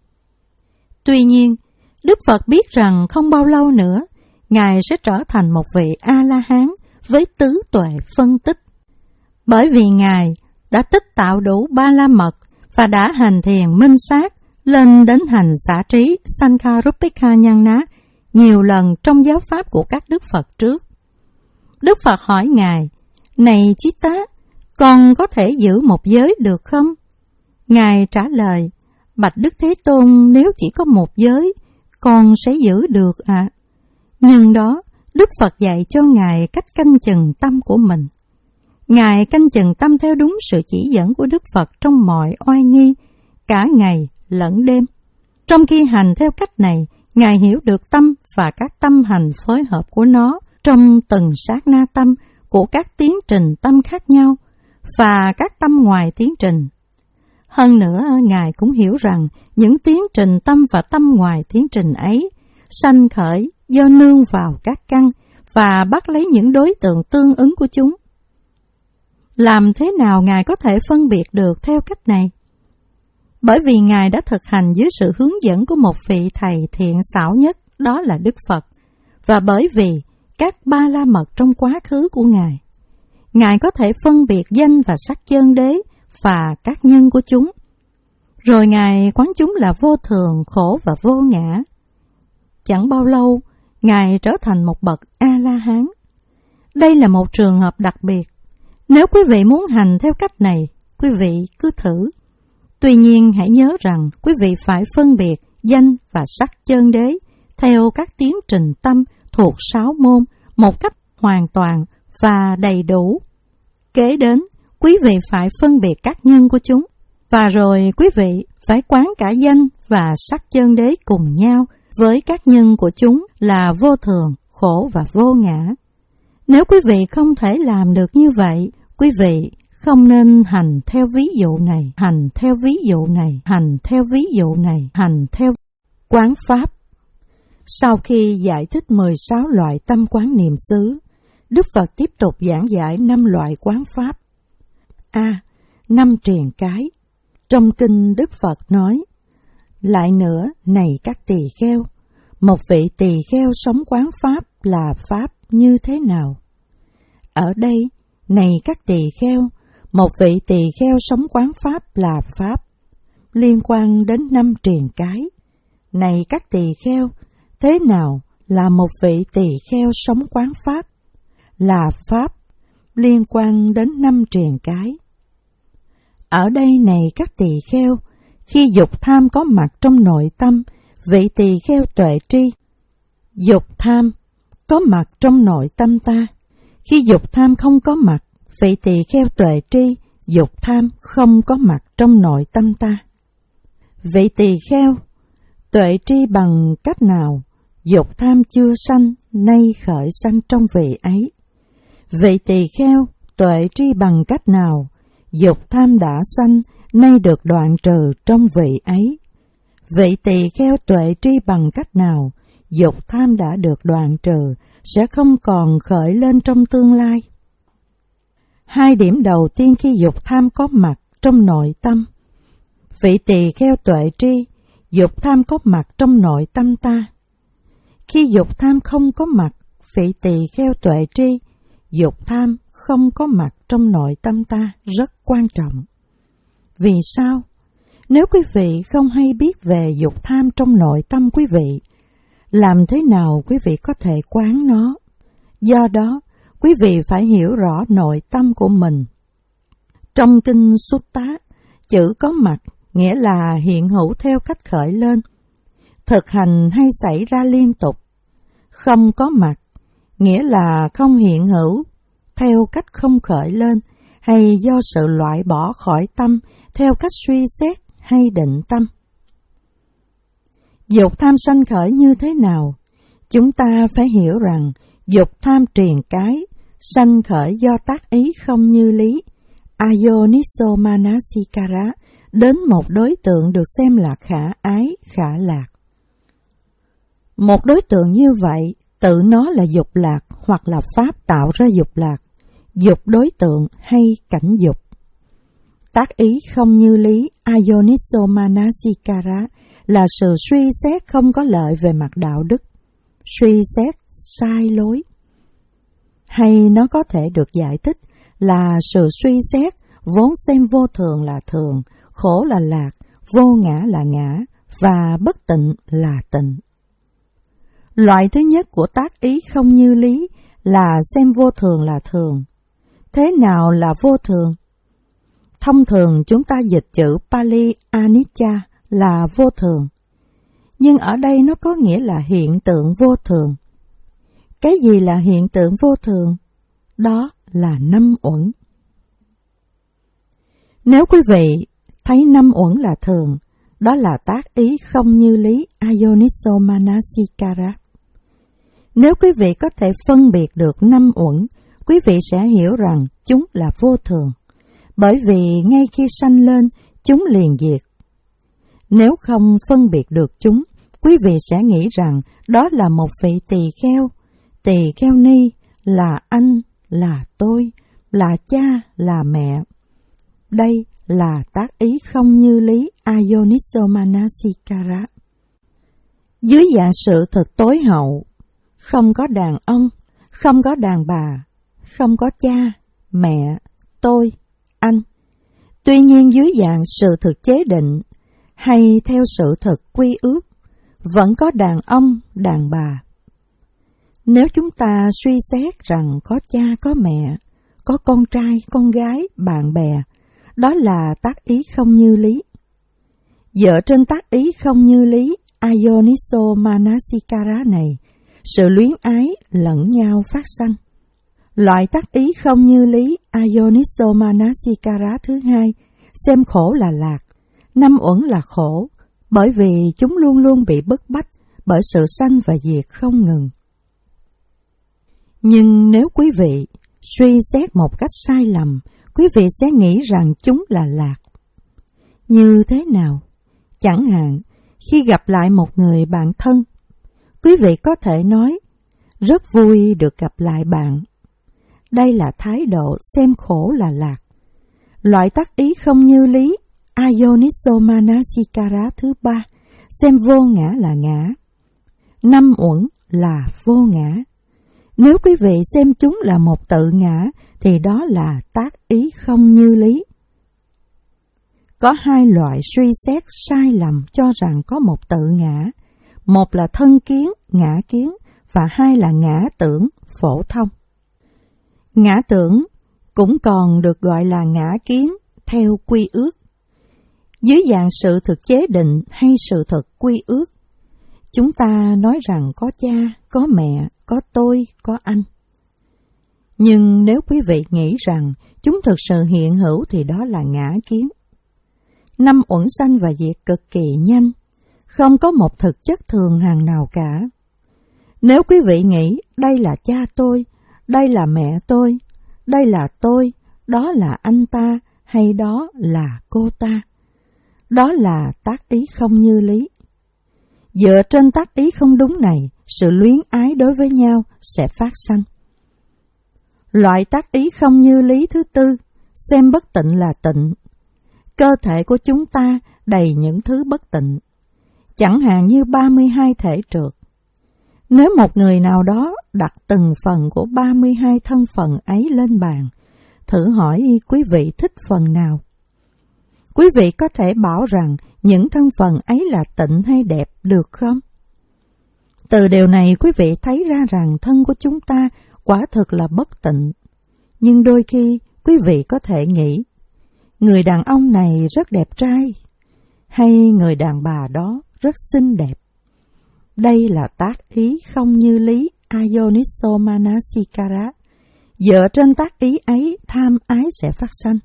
Tuy nhiên, Đức Phật biết rằng không bao lâu nữa, Ngài sẽ trở thành một vị A-la-hán với tứ tuệ phân tích. Bởi vì Ngài đã tích tạo đủ ba la mật và đã hành thiền minh sát lên đến hành xả trí Sankharupika nhân ná nhiều lần trong giáo pháp của các Đức Phật trước. Đức Phật hỏi Ngài, này Chitta, con có thể giữ một giới được không? Ngài trả lời, bạch Đức Thế Tôn, nếu chỉ có một giới, con sẽ giữ được ạ. À. Nhưng đó, Đức Phật dạy cho Ngài cách canh chừng tâm của mình. Ngài canh chừng tâm theo đúng sự chỉ dẫn của Đức Phật trong mọi oai nghi, cả ngày lẫn đêm. Trong khi hành theo cách này, Ngài hiểu được tâm và các tâm hành phối hợp của nó trong từng sát na tâm của các tiến trình tâm khác nhau và các tâm ngoài tiến trình. Hơn nữa, Ngài cũng hiểu rằng những tiến trình tâm và tâm ngoài tiến trình ấy sanh khởi do nương vào các căn và bắt lấy những đối tượng tương ứng của chúng. Làm thế nào Ngài có thể phân biệt được theo cách này? Bởi vì Ngài đã thực hành dưới sự hướng dẫn của một vị thầy thiện xảo nhất, đó là Đức Phật, và bởi vì các ba la mật trong quá khứ của Ngài, Ngài có thể phân biệt danh và sắc chân đế và các nhân của chúng. Rồi Ngài quán chúng là vô thường, khổ và vô ngã. Chẳng bao lâu, Ngài trở thành một bậc A-la-hán. Đây là một trường hợp đặc biệt. Nếu quý vị muốn hành theo cách này, quý vị cứ thử. Tuy nhiên hãy nhớ rằng quý vị phải phân biệt danh và sắc chân đế theo các tiến trình tâm thuộc sáu môn một cách hoàn toàn và đầy đủ. Kế đến, quý vị phải phân biệt các nhân của chúng, và rồi quý vị phải quán cả danh và sắc chân đế cùng nhau với các nhân của chúng là vô thường, khổ và vô ngã. Nếu quý vị không thể làm được như vậy, quý vị không nên hành theo ví dụ này, hành theo ví dụ này, hành theo ví dụ này, hành theo quán pháp. Sau khi giải thích mười sáu loại tâm quán niệm xứ, Đức Phật tiếp tục giảng giải năm loại quán pháp. A. Năm triền cái. Trong kinh Đức Phật nói: lại nữa, này các tỳ kheo, một vị tỳ kheo sống quán pháp là pháp như thế nào? Ở đây, này các tỳ kheo, một vị tỳ kheo sống quán pháp là pháp liên quan đến năm triền cái. Này các tỳ kheo, thế nào là một vị tỳ kheo sống quán pháp? Là pháp liên quan đến năm triền cái. Ở đây này các tỳ kheo, khi dục tham có mặt trong nội tâm, vị tỳ kheo tuệ tri, dục tham có mặt trong nội tâm ta. Khi dục tham không có mặt, vị tỳ kheo tuệ tri, dục tham không có mặt trong nội tâm ta. Vị tỳ kheo tuệ tri bằng cách nào dục tham chưa sanh, nay khởi sanh trong vị ấy? Vị tỳ kheo tuệ tri bằng cách nào dục tham đã sanh, nay được đoạn trừ trong vị ấy? Vị tỳ kheo tuệ tri bằng cách nào dục tham đã được đoạn trừ, sẽ không còn khởi lên trong tương lai? Hai điểm đầu tiên khi dục tham có mặt trong nội tâm, vị tỳ kheo tuệ tri, dục tham có mặt trong nội tâm ta. Khi dục tham không có mặt, vị tỳ kheo tuệ tri, dục tham không có mặt trong nội tâm ta rất quan trọng. Vì sao? Nếu quý vị không hay biết về dục tham trong nội tâm quý vị, làm thế nào quý vị có thể quán nó? Do đó, quý vị phải hiểu rõ nội tâm của mình. Trong kinh Sutta, chữ có mặt nghĩa là hiện hữu theo cách khởi lên, thực hành hay xảy ra liên tục. Không có mặt nghĩa là không hiện hữu theo cách không khởi lên, hay do sự loại bỏ khỏi tâm theo cách suy xét hay định tâm. Dục tham sanh khởi như thế nào? Chúng ta phải hiểu rằng dục tham triền cái sanh khởi do tác ý không như lý, ayoniso manasikara, đến một đối tượng được xem là khả ái, khả lạc. Một đối tượng như vậy, tự nó là dục lạc hoặc là pháp tạo ra dục lạc, dục đối tượng hay cảnh dục. Tác ý không như lý, ayoniso manasikara, là sự suy xét không có lợi về mặt đạo đức, suy xét sai lối. Hay nó có thể được giải thích là sự suy xét vốn xem vô thường là thường, khổ là lạc, vô ngã là ngã, và bất tịnh là tịnh. Loại thứ nhất của tác ý không như lý là xem vô thường là thường. Thế nào là vô thường? Thông thường chúng ta dịch chữ Pali anicca là vô thường, nhưng ở đây nó có nghĩa là hiện tượng vô thường. Cái gì là hiện tượng vô thường? Đó là năm uẩn. Nếu quý vị thấy năm uẩn là thường, đó là tác ý không như lý, ayoniso manasikara. Nếu quý vị có thể phân biệt được năm uẩn, quý vị sẽ hiểu rằng chúng là vô thường, bởi vì ngay khi sanh lên, chúng liền diệt. Nếu không phân biệt được chúng, quý vị sẽ nghĩ rằng đó là một vị tỳ kheo, tỳ kheo ni, là anh, là tôi, là cha, là mẹ. Đây là tác ý không như lý Ayoniso Manasikara. Dưới dạng sự thực tối hậu, không có đàn ông, không có đàn bà, không có cha, mẹ, tôi, anh. Tuy nhiên dưới dạng sự thực chế định, hay theo sự thực quy ước, vẫn có đàn ông, đàn bà. Nếu chúng ta suy xét rằng có cha, có mẹ, có con trai, con gái, bạn bè, đó là tác ý không như lý. Dựa trên tác ý không như lý Ayoniso Manasikara này, sự luyến ái lẫn nhau phát sanh. Loại tác ý không như lý Ayoniso Manasikara thứ hai, xem khổ là lạc, năm uẩn là khổ, bởi vì chúng luôn luôn bị bức bách bởi sự sanh và diệt không ngừng. Nhưng nếu quý vị suy xét một cách sai lầm, quý vị sẽ nghĩ rằng chúng là lạc. Như thế nào? Chẳng hạn, khi gặp lại một người bạn thân, quý vị có thể nói, rất vui được gặp lại bạn. Đây là thái độ xem khổ là lạc. Loại tác ý không như lý Ayoniso Manasikara thứ ba, xem vô ngã là ngã. Năm uẩn là vô ngã. Nếu quý vị xem chúng là một tự ngã, thì đó là tác ý không như lý. Có hai loại suy xét sai lầm cho rằng có một tự ngã. Một là thân kiến, ngã kiến, và hai là ngã tưởng, phổ thông. Ngã tưởng cũng còn được gọi là ngã kiến theo quy ước. Dưới dạng sự thực chế định hay sự thực quy ước, chúng ta nói rằng có cha, có mẹ, có tôi, có anh. Nhưng nếu quý vị nghĩ rằng chúng thực sự hiện hữu thì đó là ngã kiến. Năm uẩn sanh và diệt cực kỳ nhanh, không có một thực chất thường hằng nào cả. Nếu quý vị nghĩ đây là cha tôi, đây là mẹ tôi, đây là tôi, đó là anh ta, hay đó là cô ta, đó là tác ý không như lý. Dựa trên tác ý không đúng này, sự luyến ái đối với nhau sẽ phát sanh. Loại tác ý không như lý thứ tư, xem bất tịnh là tịnh. Cơ thể của chúng ta đầy những thứ bất tịnh, chẳng hạn như ba mươi hai thể trượt. Nếu một người nào đó đặt từng phần của ba mươi hai thân phần ấy lên bàn, thử hỏi quý vị thích phần nào? Quý vị có thể bảo rằng những thân phần ấy là tịnh hay đẹp được không? Từ điều này quý vị thấy ra rằng thân của chúng ta quả thực là bất tịnh. Nhưng đôi khi quý vị có thể nghĩ, người đàn ông này rất đẹp trai, hay người đàn bà đó rất xinh đẹp. Đây là tác ý không như lý Ayoniso Manasikara. Dựa trên tác ý ấy, tham ái sẽ phát sanh.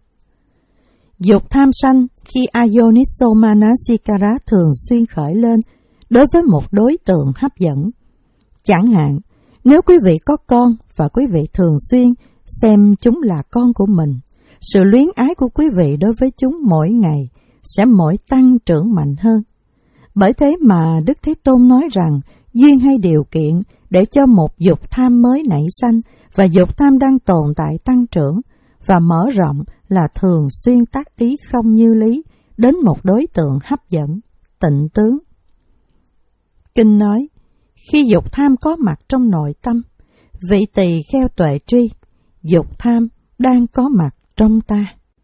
Dục tham sanh khi Ayoniso Manasikara thường xuyên khởi lên đối với một đối tượng hấp dẫn. Chẳng hạn, nếu quý vị có con và quý vị thường xuyên xem chúng là con của mình, sự luyến ái của quý vị đối với chúng mỗi ngày sẽ mỗi tăng trưởng mạnh hơn. Bởi thế mà Đức Thế Tôn nói rằng duyên hay điều kiện để cho một dục tham mới nảy sanh và dục tham đang tồn tại tăng trưởng và mở rộng là thường xuyên tác ý không như lý đến một đối tượng hấp dẫn, tịnh tướng. Kinh nói, khi dục tham có mặt trong nội tâm, vị tỳ kheo tuệ tri, dục tham đang có mặt trong ta.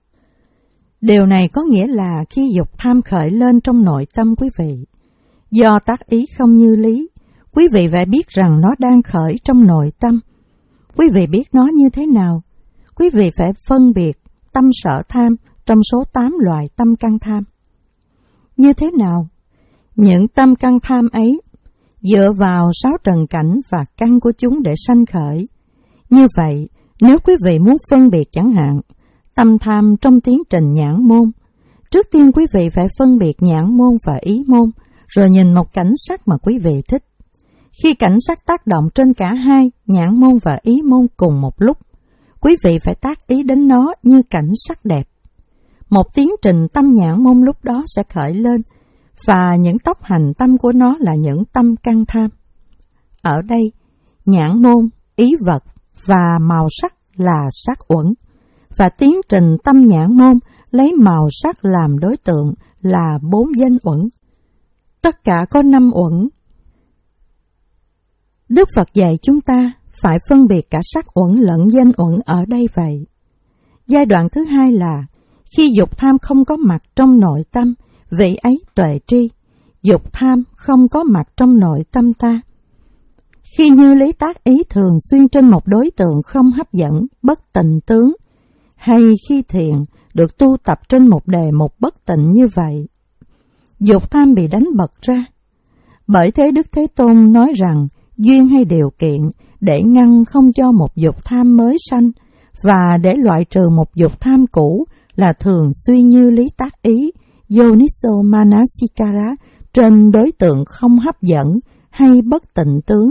Điều này có nghĩa là khi dục tham khởi lên trong nội tâm quý vị, do tác ý không như lý, quý vị phải biết rằng nó đang khởi trong nội tâm. Quý vị biết nó như thế nào? Quý vị phải phân biệt tâm sở tham trong số tám loại tâm căn tham. Như thế nào? Những tâm căn tham ấy dựa vào sáu trần cảnh và căn của chúng để sanh khởi. Như vậy, nếu quý vị muốn phân biệt chẳng hạn, tâm tham trong tiến trình nhãn môn, trước tiên quý vị phải phân biệt nhãn môn và ý môn, rồi nhìn một cảnh sắc mà quý vị thích. Khi cảnh sắc tác động trên cả hai, nhãn môn và ý môn cùng một lúc, quý vị phải tác ý đến nó như cảnh sắc đẹp. Một tiến trình tâm nhãn môn lúc đó sẽ khởi lên, và những tốc hành tâm của nó là những tâm căn tham. Ở đây, nhãn môn, ý vật và màu sắc là sắc uẩn, và tiến trình tâm nhãn môn lấy màu sắc làm đối tượng là bốn danh uẩn. Tất cả có năm uẩn. Đức Phật dạy chúng ta phải phân biệt cả sắc uẩn lẫn danh uẩn ở đây vậy. Giai đoạn thứ hai là khi dục tham không có mặt trong nội tâm, vị ấy tuệ tri. Dục tham không có mặt trong nội tâm ta. Khi như lý tác ý thường xuyên trên một đối tượng không hấp dẫn, bất tịnh tướng, hay khi thiền được tu tập trên một đề mục bất tịnh như vậy, dục tham bị đánh bật ra. Bởi thế Đức Thế Tôn nói rằng duyên hay điều kiện để ngăn không cho một dục tham mới sanh và để loại trừ một dục tham cũ là thường xuyên như lý tác ý, Yoniso Manasikara trên đối tượng không hấp dẫn hay bất tịnh tướng.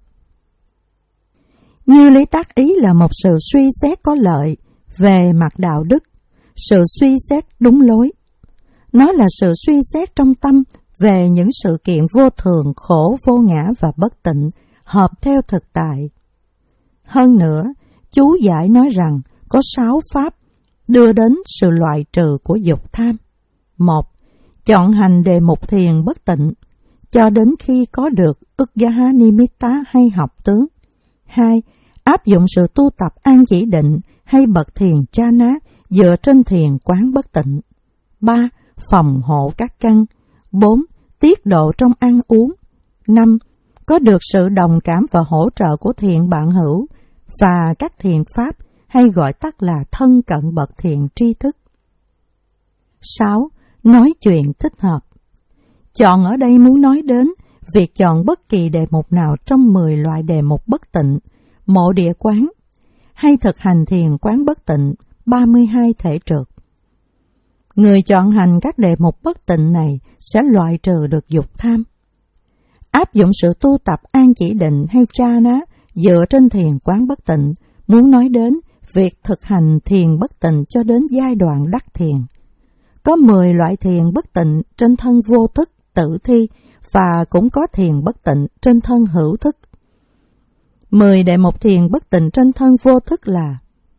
Như lý tác ý là một sự suy xét có lợi về mặt đạo đức, sự suy xét đúng lối. Nó là sự suy xét trong tâm về những sự kiện vô thường, khổ, vô ngã và bất tịnh, hợp theo thực tại. Hơn nữa, chú giải nói rằng có sáu pháp đưa đến sự loại trừ của dục tham. Một, chọn hành đề mục thiền bất tịnh, cho đến khi có được Uddhaya Nimitta hay học tướng. Hai, áp dụng sự tu tập an chỉ định hay bậc thiền chana dựa trên thiền quán bất tịnh. Ba, phòng hộ các căn. Bốn, tiết độ trong ăn uống. Năm, có được sự đồng cảm và hỗ trợ của thiện bạn hữu và các thiền pháp hay gọi tắt là thân cận bậc thiện tri thức. Sáu, nói chuyện thích hợp. Chọn ở đây muốn nói đến việc chọn bất kỳ đề mục nào trong mười loại đề mục bất tịnh, mộ địa quán, hay thực hành thiền quán bất tịnh, ba mươi hai thể trượt. Người chọn hành các đề mục bất tịnh này sẽ loại trừ được dục tham. Áp dụng sự tu tập an chỉ định hay chana dựa trên thiền quán bất tịnh, muốn nói đến việc thực hành thiền bất tịnh cho đến giai đoạn đắc thiền. Có mười loại thiền bất tịnh trên thân vô thức, tử thi, và cũng có thiền bất tịnh trên thân hữu thức. Mười đề mục thiền bất tịnh trên thân vô thức là: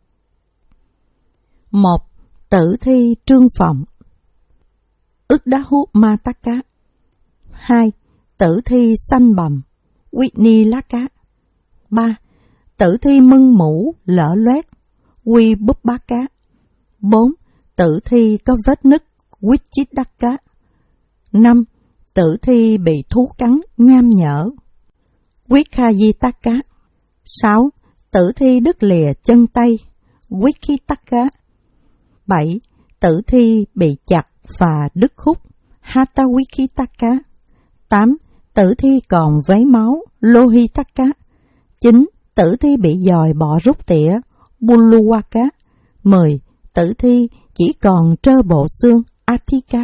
một. Tử thi trương phòng, Uddhahu Mataka. Hai. Tử thi sanh bầm, Vinilaka. Ba. Tử thi mưng mũ lở loét, Vibubbaka. Bốn. Tử thi có vết nứt, Vichittaka. Năm. Tử thi bị thú cắn, nham nhở, Vikhayitaka. Sáu. Tử thi đứt lìa chân tay, Vikhitaka. Bảy. Tử thi bị chặt và đứt khúc, Hatavikhitaka. Tám. Tử thi còn vấy máu, Lohitaka. Chín. Tử thi bị dòi bọ rút tỉa, Buluwaka. Mười. Tử thi chỉ còn trơ bộ xương, Athika.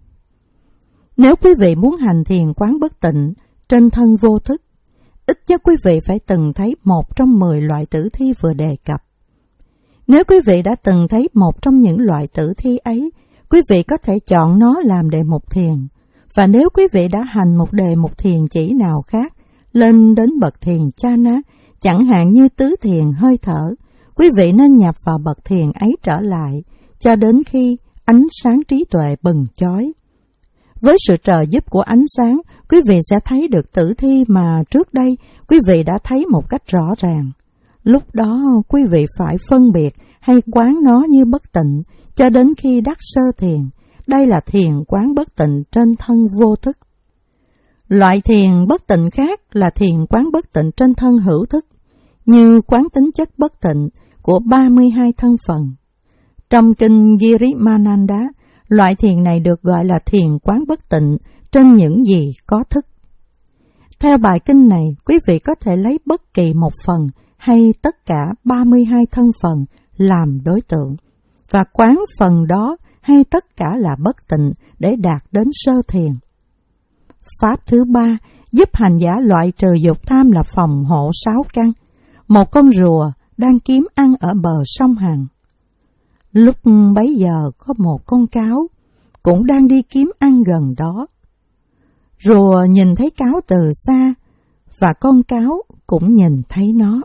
Nếu quý vị muốn hành thiền quán bất tịnh trên thân vô thức, ít nhất quý vị phải từng thấy một trong mười loại tử thi vừa đề cập. Nếu quý vị đã từng thấy một trong những loại tử thi ấy, quý vị có thể chọn nó làm đề mục thiền. Và nếu quý vị đã hành một đề mục thiền chỉ nào khác, lên đến bậc thiền chana, chẳng hạn như tứ thiền hơi thở, quý vị nên nhập vào bậc thiền ấy trở lại, cho đến khi ánh sáng trí tuệ bừng chói. Với sự trợ giúp của ánh sáng, quý vị sẽ thấy được tử thi mà trước đây quý vị đã thấy một cách rõ ràng. Lúc đó quý vị phải phân biệt hay quán nó như bất tịnh cho đến khi đắc sơ thiền. Đây là thiền quán bất tịnh trên thân vô thức. Loại thiền bất tịnh khác là thiền quán bất tịnh trên thân hữu thức, như quán tính chất bất tịnh của ba mươi hai thân phần. Trong kinh Girimananda, loại thiền này được gọi là thiền quán bất tịnh trên những gì có thức. Theo bài kinh này, quý vị có thể lấy bất kỳ một phần hay tất cả ba mươi hai thân phần làm đối tượng, và quán phần đó hay tất cả là bất tịnh để đạt đến sơ thiền. Pháp thứ ba giúp hành giả loại trừ dục tham là phòng hộ sáu căn. Một con rùa đang kiếm ăn ở bờ sông Hằng. Lúc bấy giờ có một con cáo cũng đang đi kiếm ăn gần đó. Rùa nhìn thấy cáo từ xa và con cáo cũng nhìn thấy nó.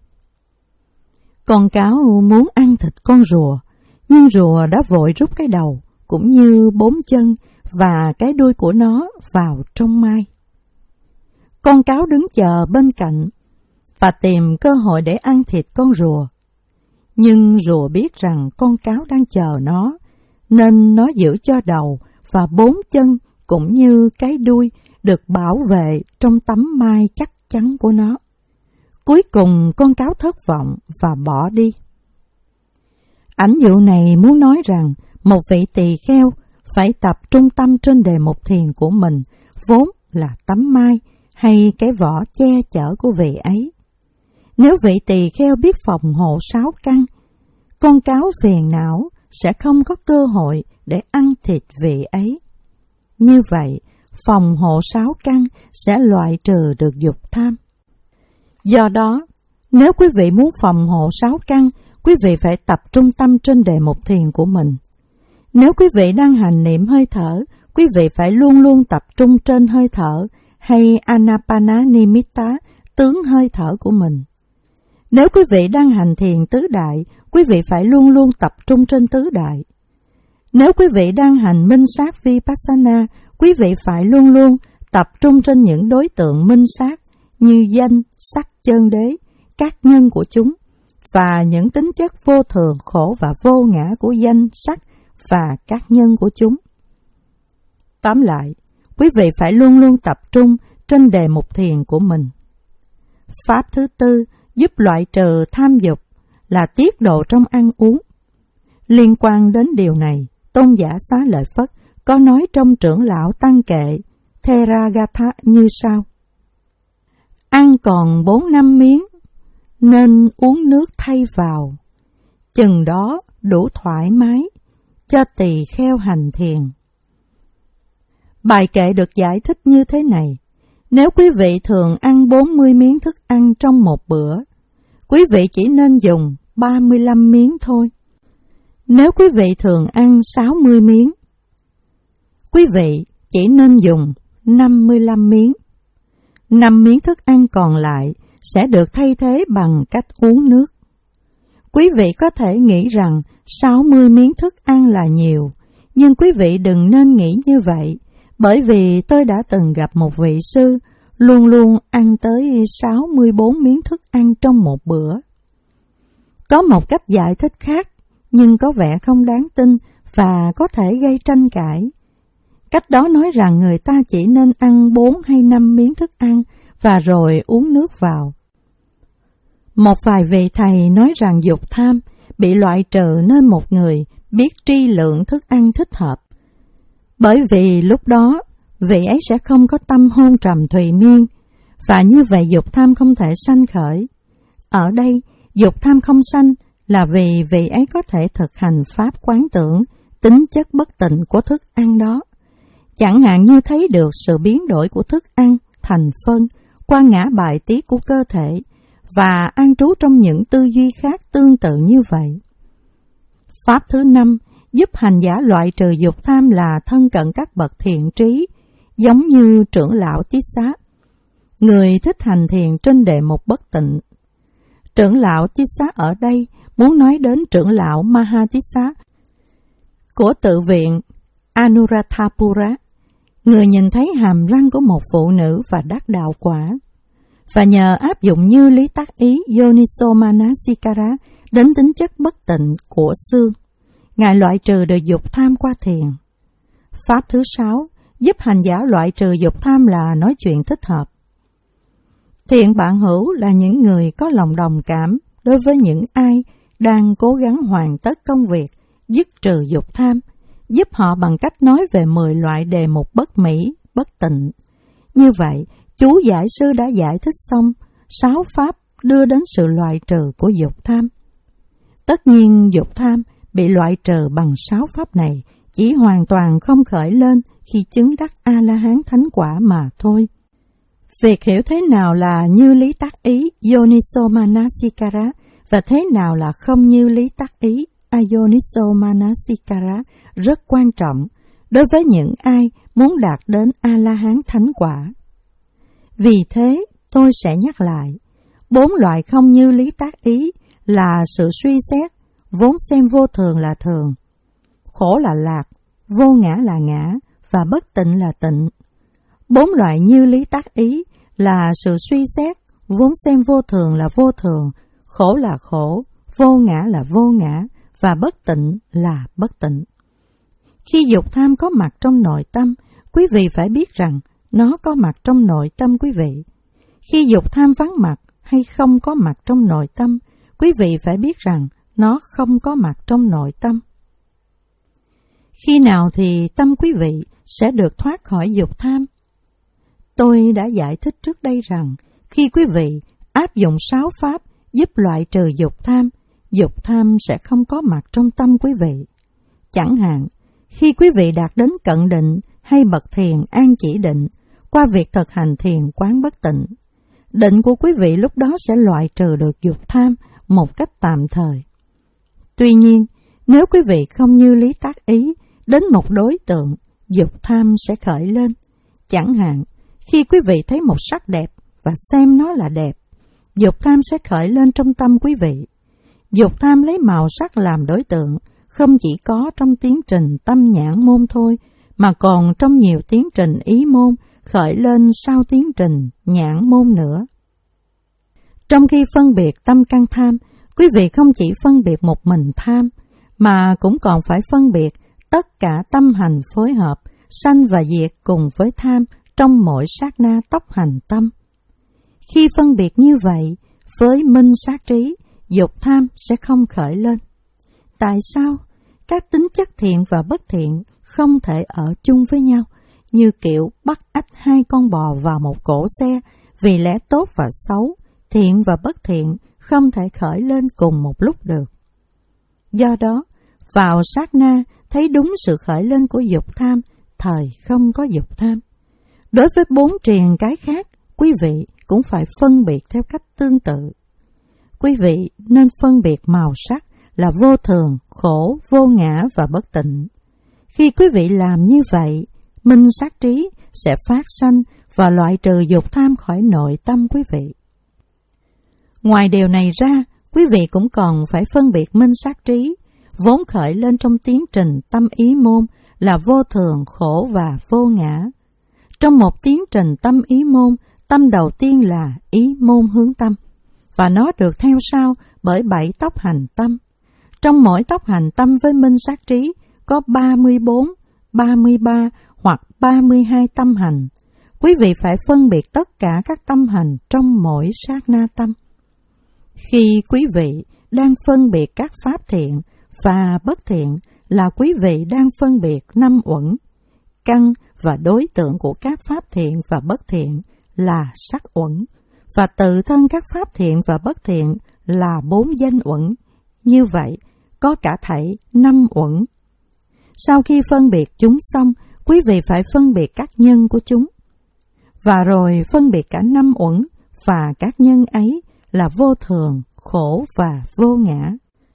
Con cáo muốn ăn thịt con rùa, nhưng rùa đã vội rút cái đầu, cũng như bốn chân và cái đuôi của nó vào trong mai. Con cáo đứng chờ bên cạnh và tìm cơ hội để ăn thịt con rùa. Nhưng rùa biết rằng con cáo đang chờ nó, nên nó giữ cho đầu và bốn chân cũng như cái đuôi được bảo vệ trong tấm mai chắc chắn của nó. Cuối cùng con cáo thất vọng và bỏ đi. Ảnh dụ này muốn nói rằng một vị tỳ kheo phải tập trung tâm trên đề mục thiền của mình, vốn là tấm mai hay cái vỏ che chở của vị ấy. Nếu vị tỳ kheo biết phòng hộ sáu căn, con cáo phiền não sẽ không có cơ hội để ăn thịt vị ấy. Như vậy, phòng hộ sáu căn sẽ loại trừ được dục tham. Do đó, nếu quý vị muốn phòng hộ sáu căn, quý vị phải tập trung tâm trên đề mục thiền của mình. Nếu quý vị đang hành niệm hơi thở, quý vị phải luôn luôn tập trung trên hơi thở hay Anapana Nimitta, tướng hơi thở của mình. Nếu quý vị đang hành thiền tứ đại, quý vị phải luôn luôn tập trung trên tứ đại. Nếu quý vị đang hành minh sát Vipassana, quý vị phải luôn luôn tập trung trên những đối tượng minh sát như danh, sắc, chân đế, các nhân của chúng, và những tính chất vô thường, khổ và vô ngã của danh, sắc và các nhân của chúng. Tóm lại, quý vị phải luôn luôn tập trung trên đề mục thiền của mình. Pháp thứ tư giúp loại trừ tham dục là tiết độ trong ăn uống. Liên quan đến điều này, Tôn giả Xá Lợi Phất có nói trong Trưởng lão Tăng Kệ Theragatha như sau: ăn còn bốn năm miếng, nên uống nước thay vào, chừng đó đủ thoải mái, cho tỳ kheo hành thiền. Bài kệ được giải thích như thế này: nếu quý vị thường ăn bốn mươi miếng thức ăn trong một bữa, quý vị chỉ nên dùng ba mươi lăm miếng thôi. Nếu quý vị thường ăn sáu mươi miếng, quý vị chỉ nên dùng năm mươi lăm miếng. năm miếng thức ăn còn lại sẽ được thay thế bằng cách uống nước. Quý vị có thể nghĩ rằng sáu mươi miếng thức ăn là nhiều, nhưng quý vị đừng nên nghĩ như vậy, bởi vì tôi đã từng gặp một vị sư luôn luôn ăn tới sáu mươi bốn miếng thức ăn trong một bữa. Có một cách giải thích khác, nhưng có vẻ không đáng tin và có thể gây tranh cãi. Cách đó nói rằng người ta chỉ nên ăn bốn hay năm miếng thức ăn và rồi uống nước vào. Một vài vị thầy nói rằng dục tham bị loại trừ nơi một người biết tri lượng thức ăn thích hợp, bởi vì lúc đó vị ấy sẽ không có tâm hôn trầm thùy miên, và như vậy dục tham không thể sanh khởi. Ở đây, dục tham không sanh là vì vị ấy có thể thực hành pháp quán tưởng tính chất bất tịnh của thức ăn đó, chẳng hạn như thấy được sự biến đổi của thức ăn thành phân qua ngã bài tiết của cơ thể, và an trú trong những tư duy khác tương tự như vậy. Pháp thứ năm giúp hành giả loại trừ dục tham là thân cận các bậc thiện trí, giống như trưởng lão Tiết Xá, người thích hành thiền trên đề mục bất tịnh. Trưởng lão Tiết Xá ở đây muốn nói đến trưởng lão Mahatissa của tự viện Anuradhapura, người nhìn thấy hàm răng của một phụ nữ và đắc đạo quả, và nhờ áp dụng như lý tác ý Yoniso Manasikara đến tính chất bất tịnh của xương, Ngài loại trừ được dục tham qua thiền. Pháp thứ sáu giúp hành giả loại trừ dục tham là nói chuyện thích hợp. Thiện bạn hữu là những người có lòng đồng cảm đối với những ai đang cố gắng hoàn tất công việc dứt trừ dục tham, giúp họ bằng cách nói về mười loại đề mục bất mỹ, bất tịnh. Như vậy, chú giải sư đã giải thích xong sáu pháp đưa đến sự loại trừ của dục tham. Tất nhiên, dục tham bị loại trừ bằng sáu pháp này chỉ hoàn toàn không khởi lên khi chứng đắc A-la-hán thánh quả mà thôi. Việc hiểu thế nào là như lý tác ý Yoniso Manasikara và thế nào là không như lý tác ý Ayoniso Manasikara rất quan trọng đối với những ai muốn đạt đến A-la-hán thánh quả. Vì thế, tôi sẽ nhắc lại, bốn loại không như lý tác ý là sự suy xét, vốn xem vô thường là thường, khổ là lạc, vô ngã là ngã, và bất tịnh là tịnh. Bốn loại như lý tác ý là sự suy xét, vốn xem vô thường là vô thường, khổ là khổ, vô ngã là vô ngã, và bất tịnh là bất tịnh. Khi dục tham có mặt trong nội tâm, quý vị phải biết rằng nó có mặt trong nội tâm quý vị. Khi dục tham vắng mặt hay không có mặt trong nội tâm, quý vị phải biết rằng nó không có mặt trong nội tâm. Khi nào thì tâm quý vị sẽ được thoát khỏi dục tham? Tôi đã giải thích trước đây rằng, khi quý vị áp dụng sáu pháp giúp loại trừ dục tham, dục tham sẽ không có mặt trong tâm quý vị. Chẳng hạn, khi quý vị đạt đến cận định hay bậc thiền an chỉ định, qua việc thực hành thiền quán bất tịnh, định của quý vị lúc đó sẽ loại trừ được dục tham một cách tạm thời. Tuy nhiên, nếu quý vị không như lý tác ý, đến một đối tượng, dục tham sẽ khởi lên. Chẳng hạn, khi quý vị thấy một sắc đẹp và xem nó là đẹp, dục tham sẽ khởi lên trong tâm quý vị. Dục tham lấy màu sắc làm đối tượng, không chỉ có trong tiến trình tâm nhãn môn thôi, mà còn trong nhiều tiến trình ý môn khởi lên sau tiến trình nhãn môn nữa. Trong khi phân biệt tâm căn tham, quý vị không chỉ phân biệt một mình tham, mà cũng còn phải phân biệt tất cả tâm hành phối hợp, sanh và diệt cùng với tham trong mỗi sát na tốc hành tâm. Khi phân biệt như vậy, với minh sát trí, dục tham sẽ không khởi lên. Tại sao? Các tính chất thiện và bất thiện không thể ở chung với nhau, như kiểu bắt ách hai con bò vào một cỗ xe vì lẽ tốt và xấu, thiện và bất thiện không thể khởi lên cùng một lúc được. Do đó, vào sát na thấy đúng sự khởi lên của dục tham, thời không có dục tham. Đối với bốn triền cái khác, quý vị cũng phải phân biệt theo cách tương tự. Quý vị nên phân biệt màu sắc là vô thường, khổ, vô ngã và bất tịnh. Khi quý vị làm như vậy, minh sát trí sẽ phát sanh và loại trừ dục tham khỏi nội tâm quý vị. Ngoài điều này ra, quý vị cũng còn phải phân biệt minh sát trí, vốn khởi lên trong tiến trình tâm ý môn là vô thường, khổ và vô ngã. Trong một tiến trình tâm ý môn, tâm đầu tiên là ý môn hướng tâm, và nó được theo sau bởi bảy tốc hành tâm. Trong mỗi tốc hành tâm với minh sát trí có ba mươi bốn, ba mươi ba hoặc ba mươi hai tâm hành. Quý vị phải phân biệt tất cả các tâm hành trong mỗi sát na tâm. Khi quý vị đang phân biệt các pháp thiện và bất thiện là quý vị đang phân biệt năm uẩn. Căn và đối tượng của các pháp thiện và bất thiện là sắc uẩn, và tự thân các pháp thiện và bất thiện là bốn danh uẩn. Như vậy, có cả thảy năm uẩn. Sau khi phân biệt chúng xong, quý vị phải phân biệt các nhân của chúng. Và rồi phân biệt cả năm uẩn và các nhân ấy là vô thường, khổ và vô ngã.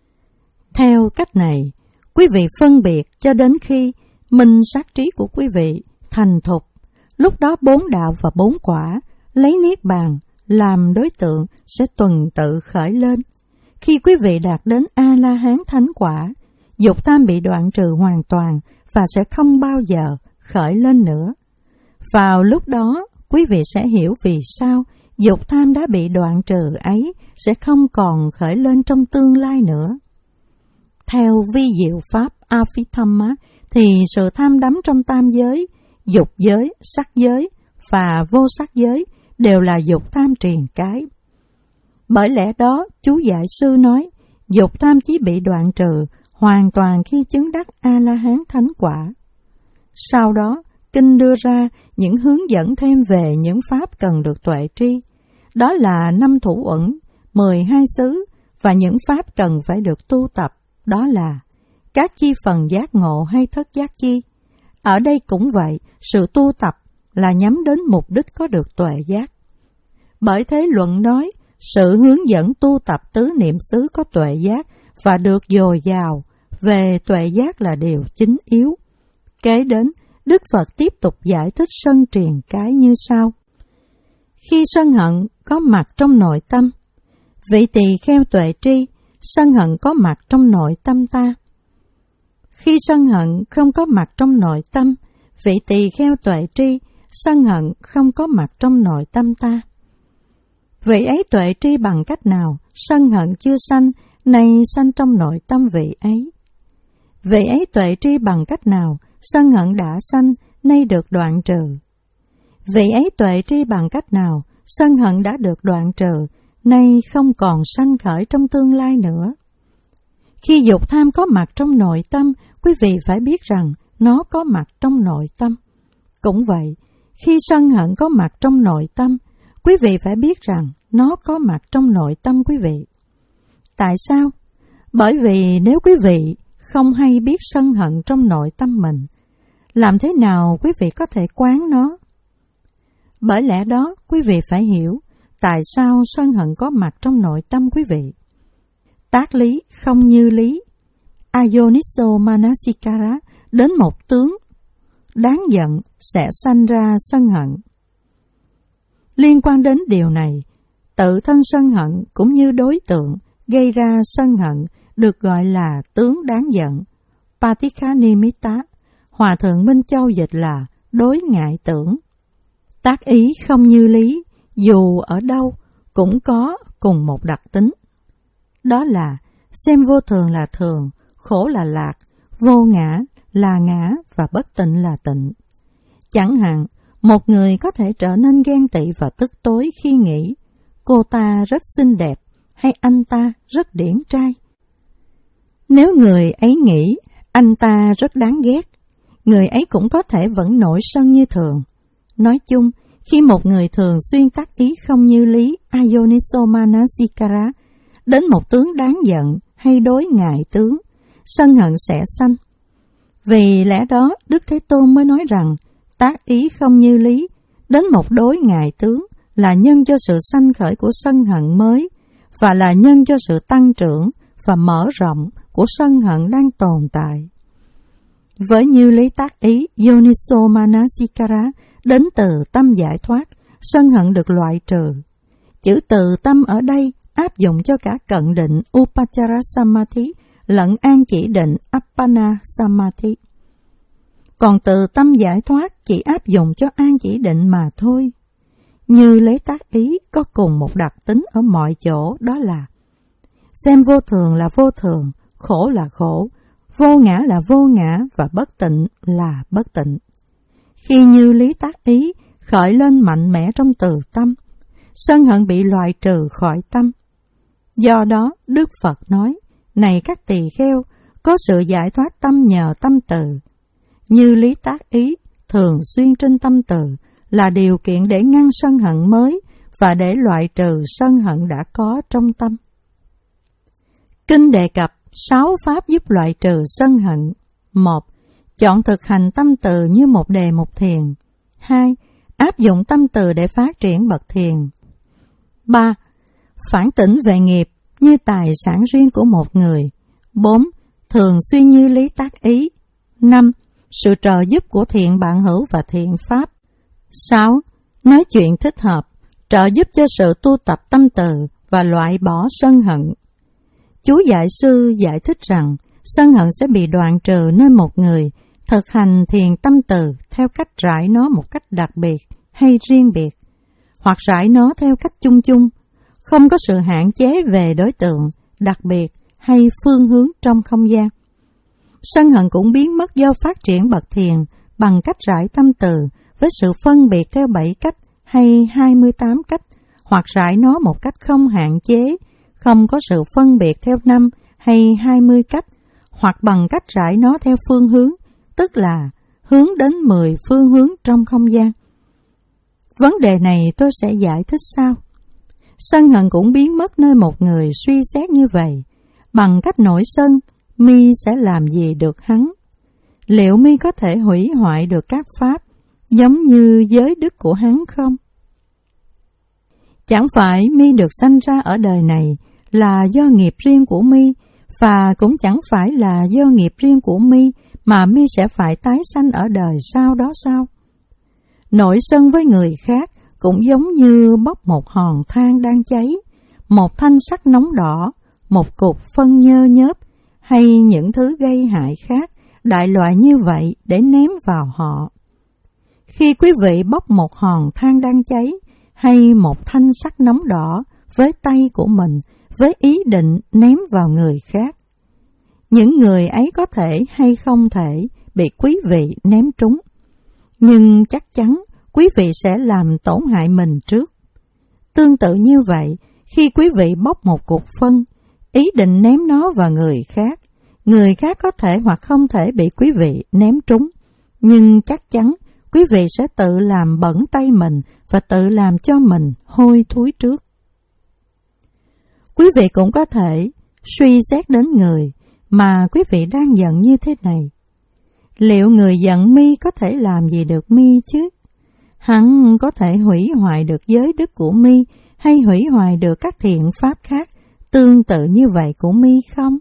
Theo cách này, quý vị phân biệt cho đến khi minh sát trí của quý vị thành thục. Lúc đó bốn đạo và bốn quả lấy niết bàn làm đối tượng sẽ tuần tự khởi lên. Khi quý vị đạt đến A-la-hán thánh quả, dục tham bị đoạn trừ hoàn toàn và sẽ không bao giờ khởi lên nữa. Vào lúc đó, quý vị sẽ hiểu vì sao dục tham đã bị đoạn trừ ấy sẽ không còn khởi lên trong tương lai nữa. Theo vi diệu pháp Abhidhamma thì sự tham đắm trong tam giới, dục giới, sắc giới và vô sắc giới đều là dục tham triền cái. Bởi lẽ đó, chú giải sư nói, dục tham chỉ bị đoạn trừ hoàn toàn khi chứng đắc A-la-hán thánh quả. Sau đó, Kinh đưa ra những hướng dẫn thêm về những pháp cần được tuệ tri. Đó là năm thủ uẩn, mười hai xứ và những pháp cần phải được tu tập. Đó là các chi phần giác ngộ hay thất giác chi. Ở đây cũng vậy, sự tu tập là nhắm đến mục đích có được tuệ giác. Bởi thế luận nói, sự hướng dẫn tu tập tứ niệm xứ có tuệ giác và được dồi dào về tuệ giác là điều chính yếu. Kế đến, Đức Phật tiếp tục giải thích sân triền cái như sau. khi sân hận có mặt trong nội tâm. Vị tỳ kheo tuệ tri, sân hận có mặt trong nội tâm ta. Khi sân hận không có mặt trong nội tâm, vị tỳ kheo tuệ tri, sân hận không có mặt trong nội tâm ta. Vị ấy tuệ tri bằng cách nào, sân hận chưa sanh, nay sanh trong nội tâm vị ấy. Vị ấy tuệ tri bằng cách nào, sân hận đã sanh, nay được đoạn trừ. Vị ấy tuệ tri bằng cách nào, sân hận đã được đoạn trừ, nay không còn sanh khởi trong tương lai nữa. Khi dục tham có mặt trong nội tâm, quý vị phải biết rằng nó có mặt trong nội tâm. Cũng vậy, khi sân hận có mặt trong nội tâm, quý vị phải biết rằng nó có mặt trong nội tâm quý vị. Tại sao? Bởi vì nếu quý vị không hay biết sân hận trong nội tâm mình, làm thế nào quý vị có thể quán nó? Bởi lẽ đó, quý vị phải hiểu tại sao sân hận có mặt trong nội tâm quý vị. Tác lý không như lý, Ayoniso Manasikara, đến một tướng đáng giận sẽ sanh ra sân hận. Liên quan đến điều này, tự thân sân hận cũng như đối tượng gây ra sân hận được gọi là tướng đáng giận, Patikhanimitta. Hòa thượng Minh Châu dịch là đối ngại tưởng. Tác ý không như lý, dù ở đâu cũng có cùng một đặc tính. Đó là xem vô thường là thường, khổ là lạc, vô ngã là ngã và bất tịnh là tịnh. Chẳng hạn, một người có thể trở nên ghen tị và tức tối khi nghĩ cô ta rất xinh đẹp hay anh ta rất điển trai. Nếu người ấy nghĩ anh ta rất đáng ghét, người ấy cũng có thể vẫn nổi sân như thường. Nói chung, khi một người thường xuyên tác ý không như lý, Ayoniso Manasikara, đến một tướng đáng giận hay đối ngại tướng, sân hận sẽ sanh. Vì lẽ đó, Đức Thế Tôn mới nói rằng, tác ý không như lý, đến một đối ngại tướng là nhân cho sự sanh khởi của sân hận mới, và là nhân cho sự tăng trưởng và mở rộng của sân hận đang tồn tại. Với như lý tác ý, Yoniso Manasikara, đến từ tâm giải thoát, sân hận được loại trừ. Chữ từ tâm ở đây áp dụng cho cả cận định Upachara Samadhi lẫn an chỉ định Appana Samadhi. Còn từ tâm giải thoát chỉ áp dụng cho an chỉ định mà thôi. Như lấy tác ý có cùng một đặc tính ở mọi chỗ, đó là xem vô thường là vô thường, khổ là khổ, vô ngã là vô ngã và bất tịnh là bất tịnh. Khi như lý tác ý khởi lên mạnh mẽ trong từ tâm, sân hận bị loại trừ khỏi tâm. Do đó, Đức Phật nói, này các tỳ kheo, có sự giải thoát tâm nhờ tâm từ. Như lý tác ý thường xuyên trên tâm từ là điều kiện để ngăn sân hận mới và để loại trừ sân hận đã có trong tâm. Kinh đề cập sáu pháp giúp loại trừ sân hận. Một. Chọn thực hành tâm từ như một đề mục thiền. Hai. Áp dụng tâm từ để phát triển bậc thiền. Ba. Phản tỉnh về nghiệp như tài sản riêng của một người. Bốn. Thường xuyên như lý tác ý. Năm. Sự trợ giúp của thiện bạn hữu và thiện pháp. Sáu. Nói chuyện thích hợp, trợ giúp cho sự tu tập tâm từ và loại bỏ sân hận. Chú Dạy Sư giải thích rằng, sân hận sẽ bị đoạn trừ nơi một người thực hành thiền tâm từ theo cách rải nó một cách đặc biệt hay riêng biệt, hoặc rải nó theo cách chung chung, không có sự hạn chế về đối tượng, đặc biệt hay phương hướng trong không gian. Sân hận cũng biến mất do phát triển bậc thiền bằng cách rải tâm từ với sự phân biệt theo bảy cách hay hai mươi tám cách, hoặc rải nó một cách không hạn chế, không có sự phân biệt theo năm hay hai mươi cách, hoặc bằng cách rải nó theo phương hướng, tức là hướng đến mười phương hướng trong không gian. Vấn đề này tôi sẽ giải thích sau. Sân hận cũng biến mất nơi một người suy xét như vậy. Bằng cách nổi sân, mi sẽ làm gì được hắn? Liệu mi có thể hủy hoại được các pháp giống như giới đức của hắn không? Chẳng phải mi được sanh ra ở đời này là do nghiệp riêng của mi, và cũng chẳng phải là do nghiệp riêng của mi mà mi sẽ phải tái sanh ở đời sau đó sao? Nổi sân với người khác cũng giống như bốc một hòn than đang cháy, một thanh sắt nóng đỏ, một cục phân nhơ nhớp hay những thứ gây hại khác, đại loại như vậy để ném vào họ. Khi quý vị bốc một hòn than đang cháy hay một thanh sắt nóng đỏ với tay của mình với ý định ném vào người khác, những người ấy có thể hay không thể bị quý vị ném trúng, nhưng chắc chắn quý vị sẽ làm tổn hại mình trước. Tương tự như vậy, khi quý vị bốc một cục phân, ý định ném nó vào người khác, người khác có thể hoặc không thể bị quý vị ném trúng, nhưng chắc chắn quý vị sẽ tự làm bẩn tay mình và tự làm cho mình hôi thối trước. Quý vị cũng có thể suy xét đến người mà quý vị đang giận như thế này. Liệu người giận Mi có thể làm gì được Mi chứ? Hắn có thể hủy hoại được giới đức của Mi hay hủy hoại được các thiện pháp khác tương tự như vậy của Mi không?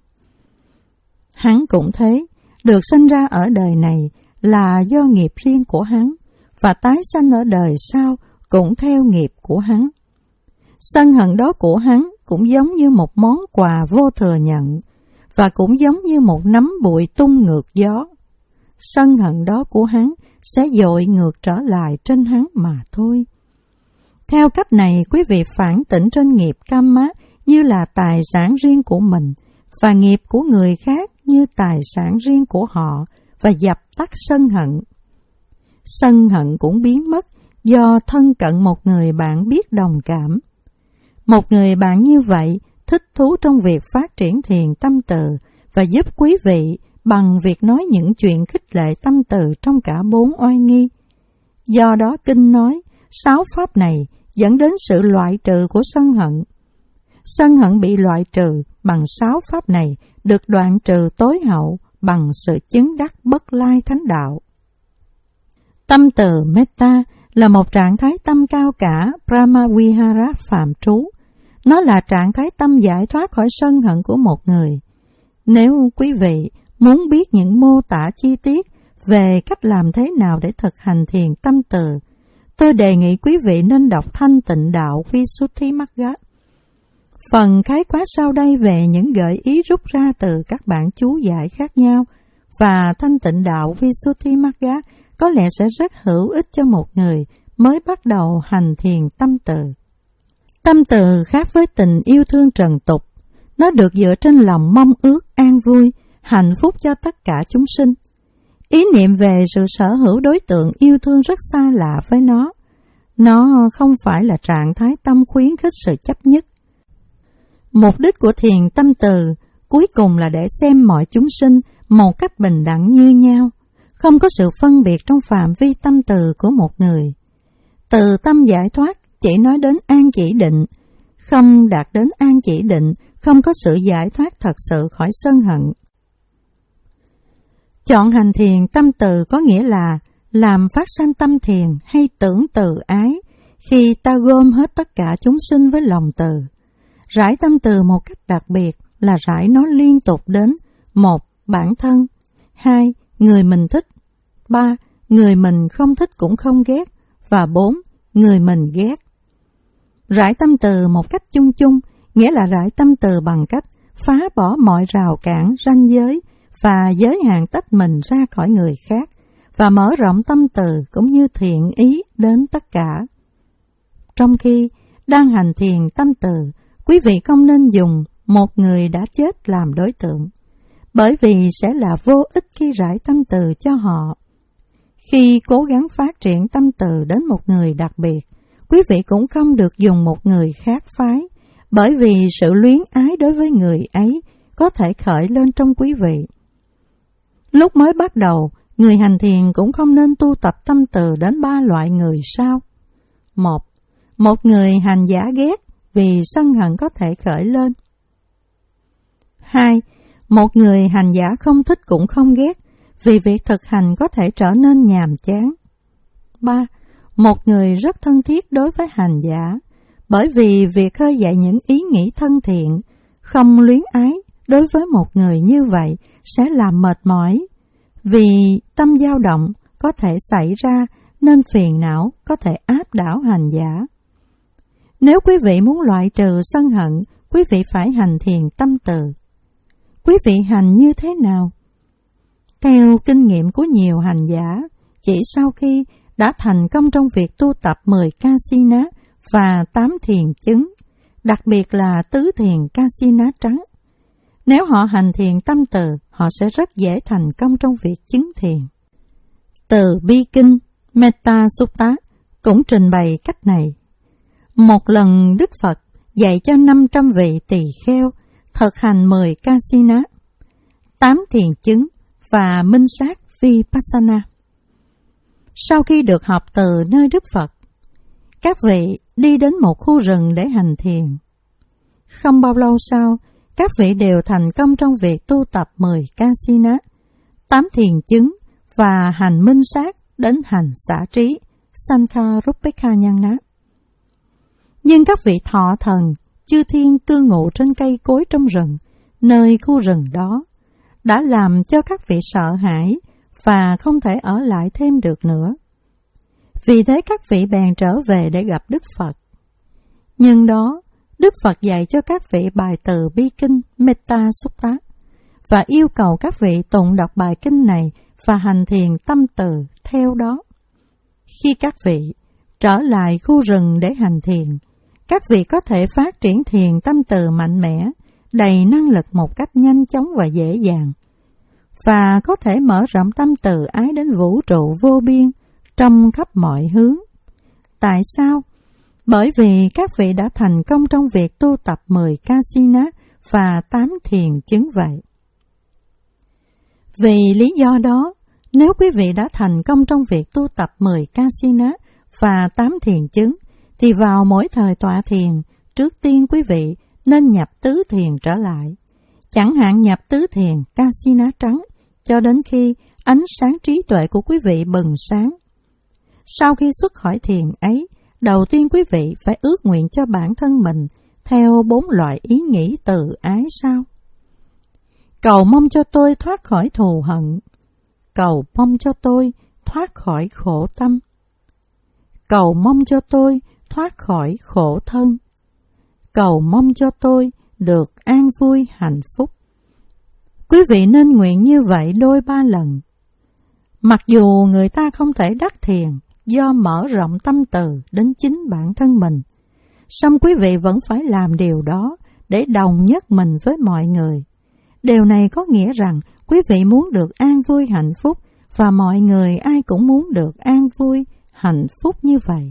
Hắn cũng thế, được sinh ra ở đời này là do nghiệp riêng của hắn, và tái sanh ở đời sau cũng theo nghiệp của hắn. Sân hận đó của hắn cũng giống như một món quà vô thừa nhận, và cũng giống như một nắm bụi tung ngược gió. Sân hận đó của hắn sẽ dội ngược trở lại trên hắn mà thôi. Theo cách này, quý vị phản tỉnh trên nghiệp Kamma như là tài sản riêng của mình, và nghiệp của người khác như tài sản riêng của họ, và dập tắt sân hận. Sân hận cũng biến mất do thân cận một người bạn biết đồng cảm. Một người bạn như vậy thích thú trong việc phát triển thiền tâm từ và giúp quý vị bằng việc nói những chuyện khích lệ tâm từ trong cả bốn oai nghi. Do đó kinh nói, sáu pháp này dẫn đến sự loại trừ của sân hận. Sân hận bị loại trừ bằng sáu pháp này được đoạn trừ tối hậu bằng sự chứng đắc bất lai thánh đạo. Tâm từ Metta là một trạng thái tâm cao cả Brahmavihara phạm trú. Nó là trạng thái tâm giải thoát khỏi sân hận của một người. Nếu quý vị muốn biết những mô tả chi tiết về cách làm thế nào để thực hành thiền tâm từ, tôi đề nghị quý vị nên đọc Thanh Tịnh Đạo Visuddhimagga. Phần khái quát sau đây về những gợi ý rút ra từ các bản chú giải khác nhau và Thanh Tịnh Đạo Visuddhimagga có lẽ sẽ rất hữu ích cho một người mới bắt đầu hành thiền tâm từ. Tâm từ khác với tình yêu thương trần tục. Nó được dựa trên lòng mong ước an vui, hạnh phúc cho tất cả chúng sinh. Ý niệm về sự sở hữu đối tượng yêu thương rất xa lạ với nó. Nó không phải là trạng thái tâm khuyến khích sự chấp nhất. Mục đích của thiền tâm từ cuối cùng là để xem mọi chúng sinh một cách bình đẳng như nhau, không có sự phân biệt trong phạm vi tâm từ của một người. Từ tâm giải thoát chỉ nói đến an chỉ định, không đạt đến an chỉ định, không có sự giải thoát thật sự khỏi sân hận. Chọn hành thiền tâm từ có nghĩa là làm phát sanh tâm thiền hay tưởng từ ái khi ta gom hết tất cả chúng sinh với lòng từ. Rải tâm từ một cách đặc biệt là rải nó liên tục đến: một, bản thân; hai, người mình thích; ba, người mình không thích cũng không ghét; và bốn, người mình ghét. Rải tâm từ một cách chung chung nghĩa là rải tâm từ bằng cách phá bỏ mọi rào cản, ranh giới và giới hạn tách mình ra khỏi người khác, và mở rộng tâm từ cũng như thiện ý đến tất cả. Trong khi đang hành thiền tâm từ, quý vị không nên dùng một người đã chết làm đối tượng, bởi vì sẽ là vô ích khi rải tâm từ cho họ. Khi cố gắng phát triển tâm từ đến một người đặc biệt, quý vị cũng không được dùng một người khác phái, bởi vì sự luyến ái đối với người ấy có thể khởi lên trong quý vị. Lúc mới bắt đầu, người hành thiền cũng không nên tu tập tâm từ đến ba loại người sau. Một, một người hành giả ghét vì sân hận có thể khởi lên. Hai, một người hành giả không thích cũng không ghét vì việc thực hành có thể trở nên nhàm chán. Ba, một người rất thân thiết đối với hành giả, bởi vì việc khơi dậy những ý nghĩ thân thiện, không luyến ái đối với một người như vậy sẽ làm mệt mỏi, vì tâm dao động có thể xảy ra nên phiền não có thể áp đảo hành giả. Nếu quý vị muốn loại trừ sân hận, quý vị phải hành thiền tâm từ. Quý vị hành như thế nào? Theo kinh nghiệm của nhiều hành giả, chỉ sau khi đã thành công trong việc tu tập mười Kasina và tám thiền chứng, đặc biệt là tứ thiền Kasina trắng, nếu họ hành thiền tâm từ, họ sẽ rất dễ thành công trong việc chứng thiền. Từ bi kinh Metta Sutta cũng trình bày cách này. Một lần Đức Phật dạy cho năm trăm vị tỳ kheo thực hành mười Kasina, tám thiền chứng và minh sát Vipassana. Sau khi được học từ nơi Đức Phật, các vị đi đến một khu rừng để hành thiền. Không bao lâu sau, các vị đều thành công trong việc tu tập mười Kasina, tám thiền chứng và hành minh sát đến hành xả trí, Sankharupekkhanyana. Nhưng các vị thọ thần, chư thiên cư ngụ trên cây cối trong rừng, nơi khu rừng đó, đã làm cho các vị sợ hãi và không thể ở lại thêm được nữa. Vì thế các vị bèn trở về để gặp Đức Phật. Nhưng đó, Đức Phật dạy cho các vị bài từ bi kinh Metta Sutta và yêu cầu các vị tụng đọc bài kinh này và hành thiền tâm từ theo đó. Khi các vị trở lại khu rừng để hành thiền, các vị có thể phát triển thiền tâm từ mạnh mẽ, đầy năng lực một cách nhanh chóng và dễ dàng, và có thể mở rộng tâm từ ái đến vũ trụ vô biên trong khắp mọi hướng. Tại sao? Bởi vì các vị đã thành công trong việc tu tập mười Kasina và tám thiền chứng vậy. Vì lý do đó, nếu quý vị đã thành công trong việc tu tập mười Kasina và tám thiền chứng, thì vào mỗi thời tọa thiền, trước tiên quý vị nên nhập tứ thiền trở lại. Chẳng hạn nhập tứ thiền Kasina trắng cho đến khi ánh sáng trí tuệ của quý vị bừng sáng. Sau khi xuất khỏi thiền ấy, đầu tiên quý vị phải ước nguyện cho bản thân mình theo bốn loại ý nghĩ từ ái sau. Cầu mong cho tôi thoát khỏi thù hận. Cầu mong cho tôi thoát khỏi khổ tâm. Cầu mong cho tôi thoát khỏi khổ thân. Cầu mong cho tôi được an vui hạnh phúc. Quý vị nên nguyện như vậy đôi ba lần. Mặc dù người ta không thể đắc thiền do mở rộng tâm từ đến chính bản thân mình, song quý vị vẫn phải làm điều đó để đồng nhất mình với mọi người. Điều này có nghĩa rằng quý vị muốn được an vui hạnh phúc và mọi người ai cũng muốn được an vui hạnh phúc như vậy.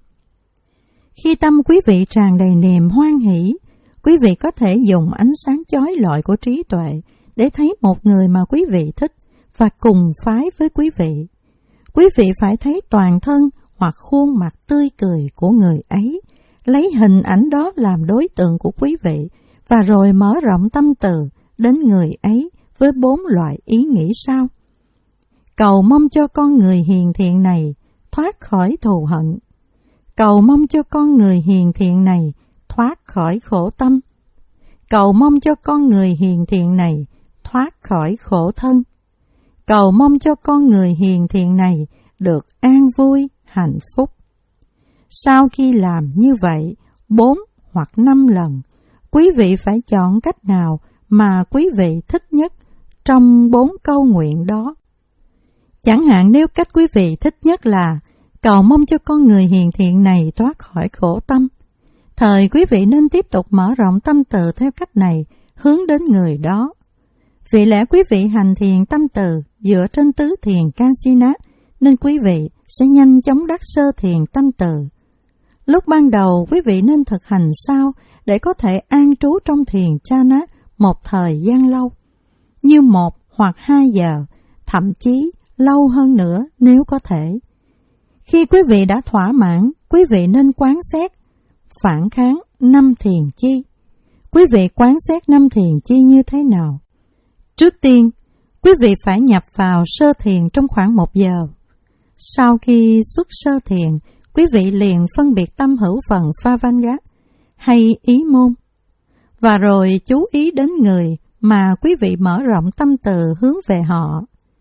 Khi tâm quý vị tràn đầy niềm hoan hỷ, quý vị có thể dùng ánh sáng chói lọi của trí tuệ để thấy một người mà quý vị thích và cùng phái với quý vị. Quý vị phải thấy toàn thân hoặc khuôn mặt tươi cười của người ấy, lấy hình ảnh đó làm đối tượng của quý vị và rồi mở rộng tâm từ đến người ấy với bốn loại ý nghĩ sau. Cầu mong cho con người hiền thiện này thoát khỏi thù hận. Cầu mong cho con người hiền thiện này thoát khỏi khổ tâm. Cầu mong cho con người hiền thiện này thoát khỏi khổ thân. Cầu mong cho con người hiền thiện này được an vui, hạnh phúc. Sau khi làm như vậy, bốn hoặc năm lần, quý vị phải chọn cách nào mà quý vị thích nhất trong bốn câu nguyện đó. Chẳng hạn nếu cách quý vị thích nhất là cầu mong cho con người hiền thiện này thoát khỏi khổ tâm, thời quý vị nên tiếp tục mở rộng tâm từ theo cách này, hướng đến người đó. Vì lẽ quý vị hành thiền tâm từ dựa trên tứ thiền Kasina, nên quý vị sẽ nhanh chóng đắc sơ thiền tâm từ. Lúc ban đầu quý vị nên thực hành sao để có thể an trú trong thiền chana một thời gian lâu, như một hoặc hai giờ, thậm chí lâu hơn nữa nếu có thể. Khi quý vị đã thỏa mãn, quý vị nên quán xét, phản kháng năm thiền chi. Quý vị quán xét năm thiền chi như thế nào? Trước tiên, quý vị phải nhập vào sơ thiền trong khoảng một giờ. Sau khi xuất sơ thiền, quý vị liền phân biệt tâm hữu phần Phavanga hay ý môn, và rồi chú ý đến người mà quý vị mở rộng tâm từ hướng về họ.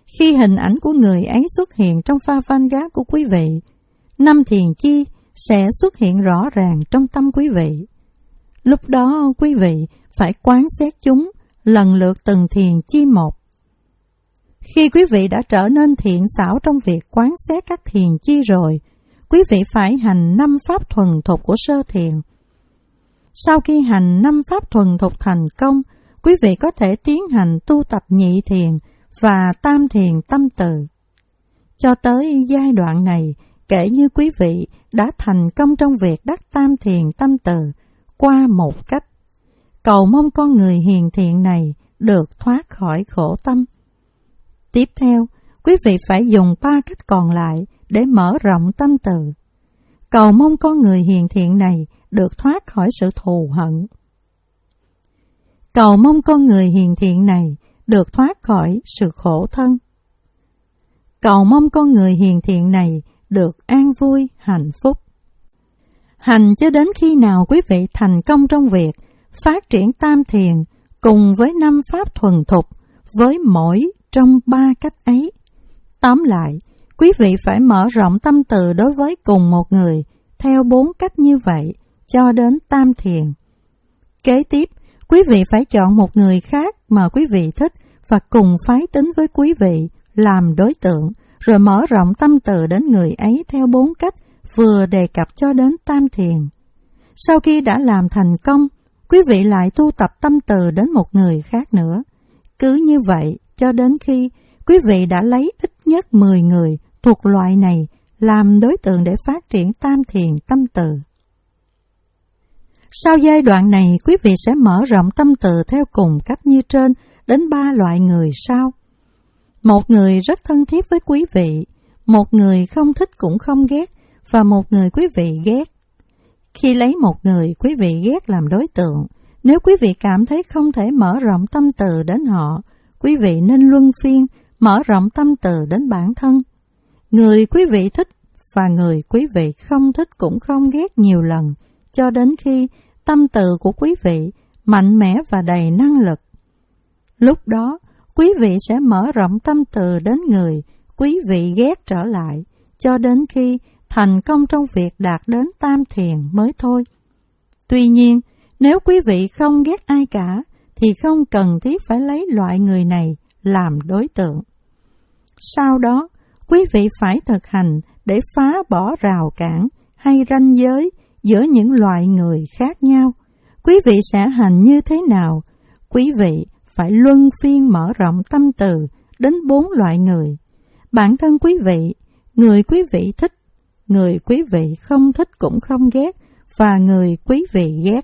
Khi hình ảnh của người ấy xuất hiện trong pha van gác của quý vị, năm thiền chi sẽ xuất hiện rõ ràng trong tâm quý vị. Lúc đó quý vị phải quán xét chúng lần lượt từng thiền chi một. Khi quý vị đã trở nên thiện xảo trong việc quán xét các thiền chi rồi, quý vị phải hành năm pháp thuần thục của sơ thiền. Sau khi hành năm pháp thuần thục thành công, quý vị có thể tiến hành tu tập nhị thiền và tam thiền tâm từ. Cho tới giai đoạn này, kể như quý vị đã thành công trong việc đắc tam thiền tâm từ qua một cách. Cầu mong con người hiền thiện này được thoát khỏi khổ tâm. Tiếp theo, quý vị phải dùng ba cách còn lại để mở rộng tâm từ. Cầu mong con người hiền thiện này được thoát khỏi sự thù hận. Cầu mong con người hiền thiện này được thoát khỏi sự khổ thân. Cầu mong con người hiền thiện này được an vui, hạnh phúc. Hành cho đến khi nào quý vị thành công trong việc phát triển tam thiền cùng với năm pháp thuần thục với mỗi trong ba cách ấy. Tóm lại, quý vị phải mở rộng tâm từ đối với cùng một người theo bốn cách như vậy cho đến tam thiền. Kế tiếp, quý vị phải chọn một người khác mà quý vị thích và cùng phái tính với quý vị làm đối tượng, rồi mở rộng tâm từ đến người ấy theo bốn cách vừa đề cập cho đến tam thiền. Sau khi đã làm thành công, quý vị lại tu tập tâm từ đến một người khác nữa. Cứ như vậy cho đến khi quý vị đã lấy ít nhất mười người thuộc loại này làm đối tượng để phát triển tam thiền tâm từ. Sau giai đoạn này, quý vị sẽ mở rộng tâm từ theo cùng cách như trên đến ba loại người sau. Một người rất thân thiết với quý vị, một người không thích cũng không ghét, và một người quý vị ghét. Khi lấy một người quý vị ghét làm đối tượng, nếu quý vị cảm thấy không thể mở rộng tâm từ đến họ, quý vị nên luân phiên mở rộng tâm từ đến bản thân. Người quý vị thích và người quý vị không thích cũng không ghét nhiều lần, cho đến khi tâm từ của quý vị mạnh mẽ và đầy năng lực. Lúc đó, quý vị sẽ mở rộng tâm từ đến người quý vị ghét trở lại, cho đến khi thành công trong việc đạt đến tam thiền mới thôi. Tuy nhiên, nếu quý vị không ghét ai cả, thì không cần thiết phải lấy loại người này làm đối tượng. Sau đó, quý vị phải thực hành để phá bỏ rào cản hay ranh giới giữa những loại người khác nhau. Quý vị sẽ hành như thế nào? Quý vị phải luân phiên mở rộng tâm từ đến bốn loại người. Bản thân quý vị, người quý vị thích, người quý vị không thích cũng không ghét, và người quý vị ghét.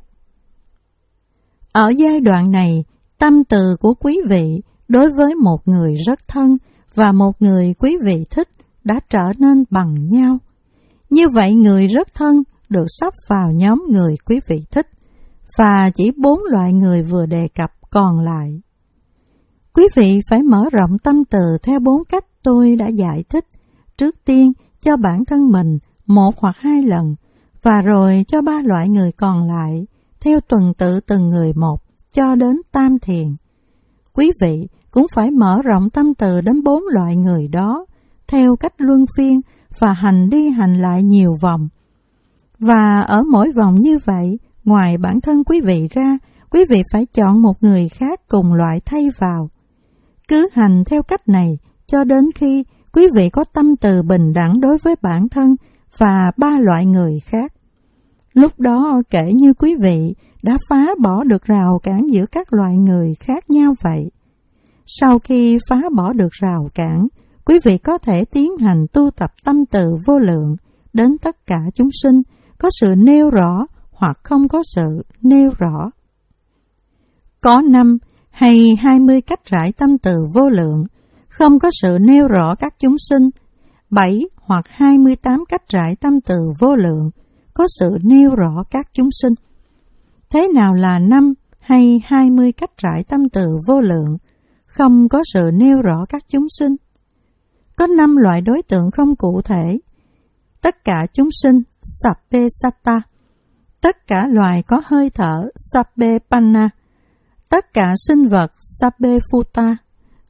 Ở giai đoạn này, tâm từ của quý vị đối với một người rất thân và một người quý vị thích đã trở nên bằng nhau. Như vậy, người rất thân được sắp vào nhóm người quý vị thích, và chỉ bốn loại người vừa đề cập còn lại. Quý vị phải mở rộng tâm từ theo bốn cách tôi đã giải thích, trước tiên cho bản thân mình một hoặc hai lần, và rồi cho ba loại người còn lại, theo tuần tự từng người một, cho đến tam thiền. Quý vị cũng phải mở rộng tâm từ đến bốn loại người đó, theo cách luân phiên và hành đi hành lại nhiều vòng. Và ở mỗi vòng như vậy, ngoài bản thân quý vị ra, quý vị phải chọn một người khác cùng loại thay vào. Cứ hành theo cách này cho đến khi quý vị có tâm từ bình đẳng đối với bản thân và ba loại người khác. Lúc đó kể như quý vị đã phá bỏ được rào cản giữa các loại người khác nhau vậy. Sau khi phá bỏ được rào cản, quý vị có thể tiến hành tu tập tâm từ vô lượng đến tất cả chúng sinh, có sự nêu rõ hoặc không có sự nêu rõ. Có năm hay hai mươi cách rải tâm từ vô lượng, không có sự nêu rõ các chúng sinh, bảy hoặc hai mươi tám cách rải tâm từ vô lượng, có sự nêu rõ các chúng sinh. Thế nào là năm hay hai mươi cách rải tâm từ vô lượng, không có sự nêu rõ các chúng sinh? Có năm loại đối tượng không cụ thể. Tất cả chúng sinh, Sabbe Satta. Tất cả loài có hơi thở, Sabbe Panna. Tất cả sinh vật, Sabbe Phuta.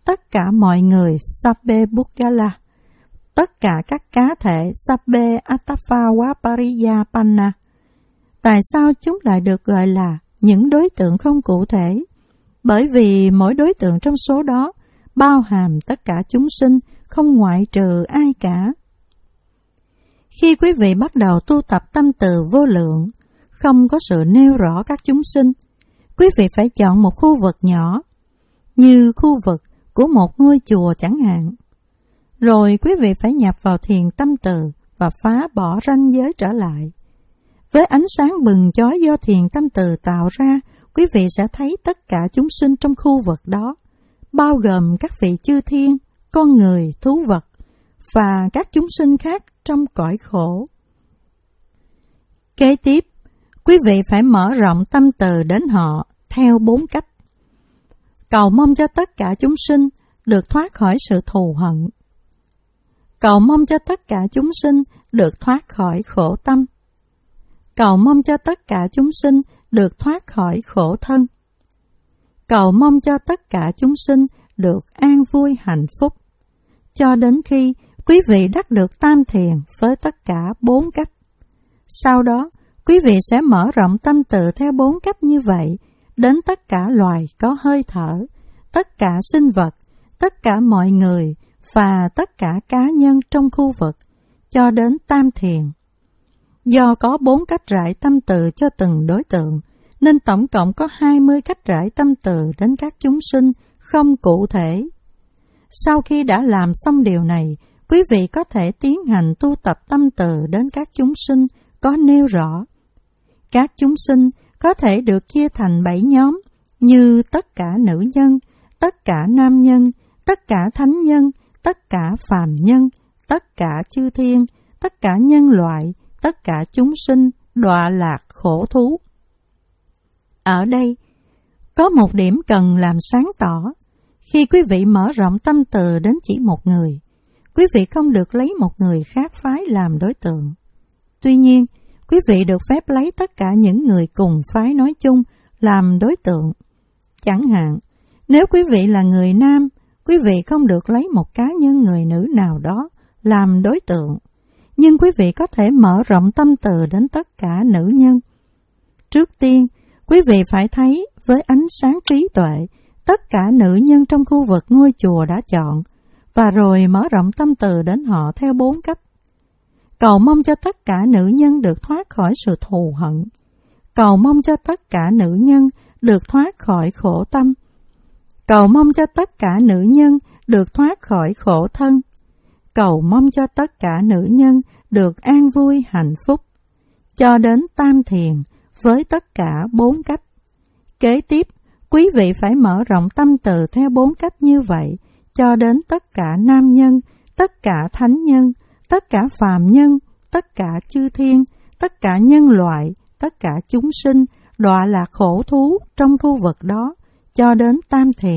tất cả mọi người Sabbe Buddhalla, tất cả các cá thể Sabbe Attapavapariyapanna. Tại sao chúng lại được gọi là những đối tượng không cụ thể? Bởi vì mỗi đối tượng trong số đó bao hàm tất cả chúng sinh, không ngoại trừ ai cả. Khi quý vị bắt đầu tu tập tâm từ vô lượng, không có sự nêu rõ các chúng sinh, quý vị phải chọn một khu vực nhỏ, như khu vực của một ngôi chùa chẳng hạn. Rồi quý vị phải nhập vào thiền tâm từ và phá bỏ ranh giới trở lại. Với ánh sáng bừng chói do thiền tâm từ tạo ra, quý vị sẽ thấy tất cả chúng sinh trong khu vực đó, bao gồm các vị chư thiên, con người, thú vật và các chúng sinh khác trong cõi khổ. Kế tiếp, quý vị phải mở rộng tâm từ đến họ theo bốn cách. Cầu mong cho tất cả chúng sinh được thoát khỏi sự thù hận. Cầu mong cho tất cả chúng sinh được thoát khỏi khổ tâm. Cầu mong cho tất cả chúng sinh được thoát khỏi khổ thân. Cầu mong cho tất cả chúng sinh được an vui hạnh phúc. Cho đến khi quý vị đắc được tam thiền với tất cả bốn cách. Sau đó, quý vị sẽ mở rộng tâm từ theo bốn cách như vậy đến tất cả loài có hơi thở, tất cả sinh vật, tất cả mọi người và tất cả cá nhân trong khu vực, cho đến tam thiền. Do có bốn cách rải tâm từ cho từng đối tượng, nên tổng cộng có hai mươi cách rải tâm từ đến các chúng sinh không cụ thể. Sau khi đã làm xong điều này, quý vị có thể tiến hành tu tập tâm từ đến các chúng sinh có nêu rõ. Các chúng sinh có thể được chia thành bảy nhóm như tất cả nữ nhân, tất cả nam nhân, tất cả thánh nhân, tất cả phàm nhân, tất cả chư thiên, tất cả nhân loại, tất cả chúng sinh, đọa lạc khổ thú. Ở đây, có một điểm cần làm sáng tỏ. Khi quý vị mở rộng tâm từ đến chỉ một người, quý vị không được lấy một người khác phái làm đối tượng. Tuy nhiên, quý vị được phép lấy tất cả những người cùng phái nói chung làm đối tượng. Chẳng hạn, nếu quý vị là người nam, quý vị không được lấy một cá nhân người nữ nào đó làm đối tượng, nhưng quý vị có thể mở rộng tâm từ đến tất cả nữ nhân. Trước tiên, quý vị phải thấy với ánh sáng trí tuệ tất cả nữ nhân trong khu vực ngôi chùa đã chọn, và rồi mở rộng tâm từ đến họ theo bốn cách. Cầu mong cho tất cả nữ nhân được thoát khỏi sự thù hận. Cầu mong cho tất cả nữ nhân được thoát khỏi khổ tâm. Cầu mong cho tất cả nữ nhân được thoát khỏi khổ thân. Cầu mong cho tất cả nữ nhân được an vui hạnh phúc. Cho đến tam thiền với tất cả bốn cách. Kế tiếp, quý vị phải mở rộng tâm từ theo bốn cách như vậy, cho đến tất cả nam nhân, tất cả thánh nhân, tất cả phàm nhân, tất cả chư thiên, tất cả nhân loại, tất cả chúng sinh, đọa lạc khổ thú trong khu vực đó, cho đến tam thiền.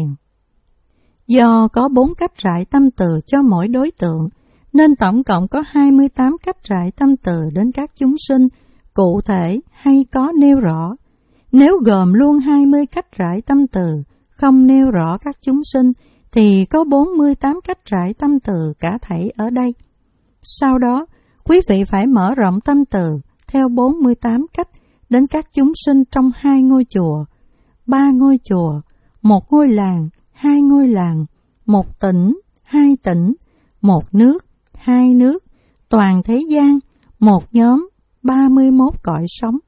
Do có bốn cách rải tâm từ cho mỗi đối tượng, nên tổng cộng có hai mươi tám cách rải tâm từ đến các chúng sinh, cụ thể hay có nêu rõ. Nếu gồm luôn hai mươi cách rải tâm từ, không nêu rõ các chúng sinh, thì có bốn mươi tám cách rải tâm từ cả thảy ở đây. Sau đó, quý vị phải mở rộng tâm từ theo bốn mươi tám cách đến các chúng sinh trong hai ngôi chùa, ba ngôi chùa, một ngôi làng, hai ngôi làng, một tỉnh, hai tỉnh, một nước, hai nước, toàn thế gian, một nhóm, ba mươi mốt cõi sống.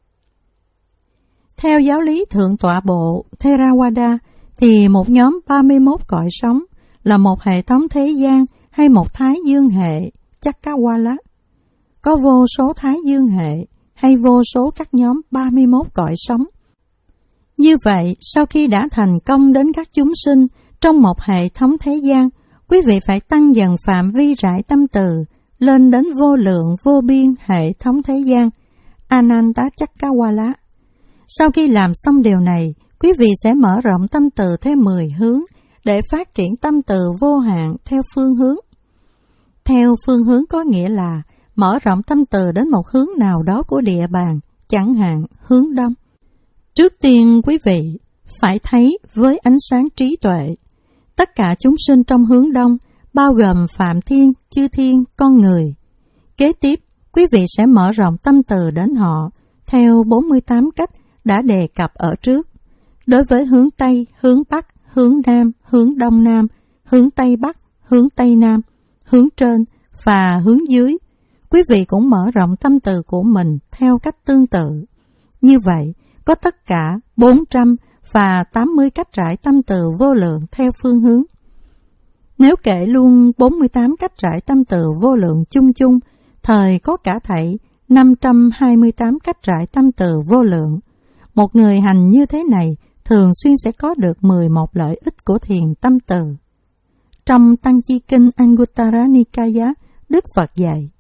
Theo giáo lý Thượng tọa bộ Theravada, thì một nhóm ba mươi mốt cõi sống là một hệ thống thế gian hay một thái dương hệ, Chakrawala. Có vô số thái dương hệ hay vô số các nhóm ba mươi mốt cõi sống. Như vậy, sau khi đã thành công đến các chúng sinh trong một hệ thống thế gian, quý vị phải tăng dần phạm vi rải tâm từ lên đến vô lượng vô biên hệ thống thế gian, Ananta Chakrawala. Sau khi làm xong điều này, quý vị sẽ mở rộng tâm từ theo mười hướng để phát triển tâm từ vô hạn theo phương hướng. Theo phương hướng có nghĩa là mở rộng tâm từ đến một hướng nào đó của địa bàn, chẳng hạn hướng đông. Trước tiên quý vị phải thấy với ánh sáng trí tuệ tất cả chúng sinh trong hướng đông, bao gồm Phạm Thiên, chư thiên, con người. Kế tiếp, quý vị sẽ mở rộng tâm từ đến họ, theo bốn mươi tám cách đã đề cập ở trước. Đối với hướng Tây, hướng Bắc, hướng Nam, hướng Đông Nam, hướng Tây Bắc, hướng Tây Nam, hướng trên và hướng dưới, quý vị cũng mở rộng tâm từ của mình theo cách tương tự. Như vậy, có tất cả bốn trăm và tám mươi cách rải tâm từ vô lượng theo phương hướng. Nếu kể luôn bốn mươi tám cách rải tâm từ vô lượng chung chung, thời có cả thảy năm trăm hai mươi tám cách rải tâm từ vô lượng. Một người hành như thế này thường xuyên sẽ có được mười một lợi ích của thiền tâm từ. Trong Tăng Chi Kinh Anguttara Nikaya, Đức Phật dạy: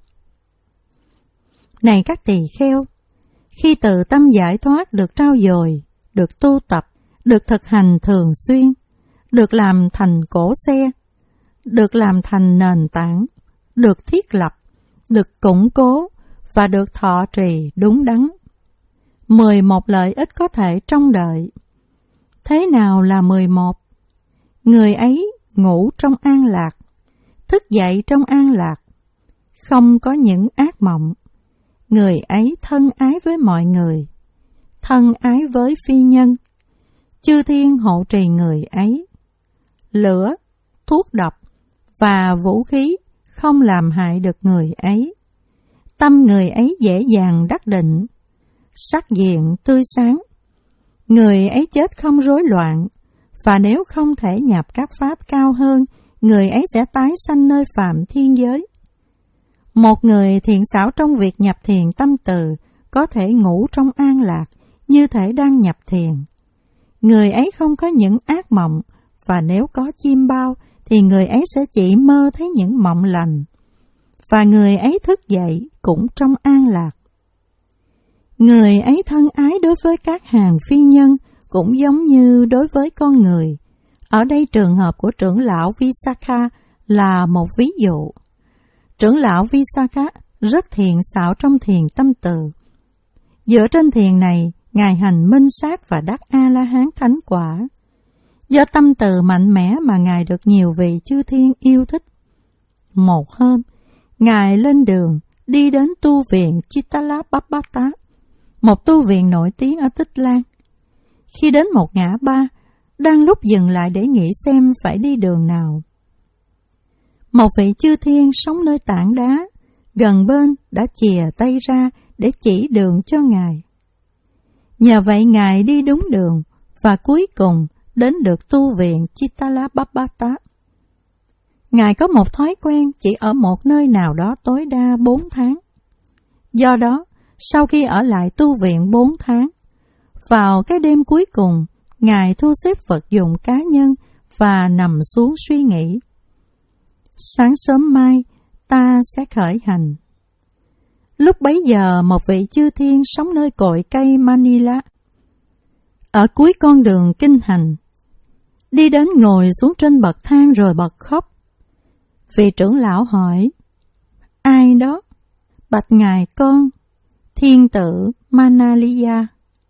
Này các tỳ kheo, khi từ tâm giải thoát được trao dồi, được tu tập, được thực hành thường xuyên, được làm thành cỗ xe, được làm thành nền tảng, được thiết lập, được củng cố và được thọ trì đúng đắn. Mười một lợi ích có thể trông đợi. Thế nào là mười một? Người ấy ngủ trong an lạc, thức dậy trong an lạc, không có những ác mộng. Người ấy thân ái với mọi người, thân ái với phi nhân, chư thiên hộ trì người ấy. Lửa, thuốc độc và vũ khí không làm hại được người ấy. Tâm người ấy dễ dàng đắc định, sắc diện tươi sáng. Người ấy chết không rối loạn, và nếu không thể nhập các pháp cao hơn, người ấy sẽ tái sanh nơi phàm thiên giới. Một người thiện xảo trong việc nhập thiền tâm từ có thể ngủ trong an lạc như thể đang nhập thiền. Người ấy không có những ác mộng, và nếu có chiêm bao thì người ấy sẽ chỉ mơ thấy những mộng lành. Và người ấy thức dậy cũng trong an lạc. Người ấy thân ái đối với các hàng phi nhân cũng giống như đối với con người. Ở đây trường hợp của trưởng lão Visakha là một ví dụ. Trưởng lão Visakha rất thiện xảo trong thiền tâm từ. Dựa trên thiền này, Ngài hành minh sát và đắc A-la-hán thánh quả. Do tâm từ mạnh mẽ mà Ngài được nhiều vị chư thiên yêu thích. Một hôm, Ngài lên đường đi đến tu viện Chitalapappata, một tu viện nổi tiếng ở Tích Lan. Khi đến một ngã ba, đang lúc dừng lại để nghĩ xem phải đi đường nào. Một vị chư thiên sống nơi tảng đá gần bên đã chìa tay ra để chỉ đường cho Ngài. Nhờ vậy Ngài đi đúng đường và cuối cùng đến được tu viện Chitalapappata. Ngài có một thói quen chỉ ở một nơi nào đó tối đa bốn tháng. Do đó, sau khi ở lại tu viện bốn tháng, vào cái đêm cuối cùng, Ngài thu xếp vật dụng cá nhân và nằm xuống suy nghĩ. Sáng sớm mai, ta sẽ khởi hành. Lúc bấy giờ, một vị chư thiên sống nơi cội cây Manila, ở cuối con đường kinh hành, đi đến ngồi xuống trên bậc thang rồi bật khóc. Vị trưởng lão hỏi: Ai đó? Bạch Ngài: Con, thiên tử Manaliya.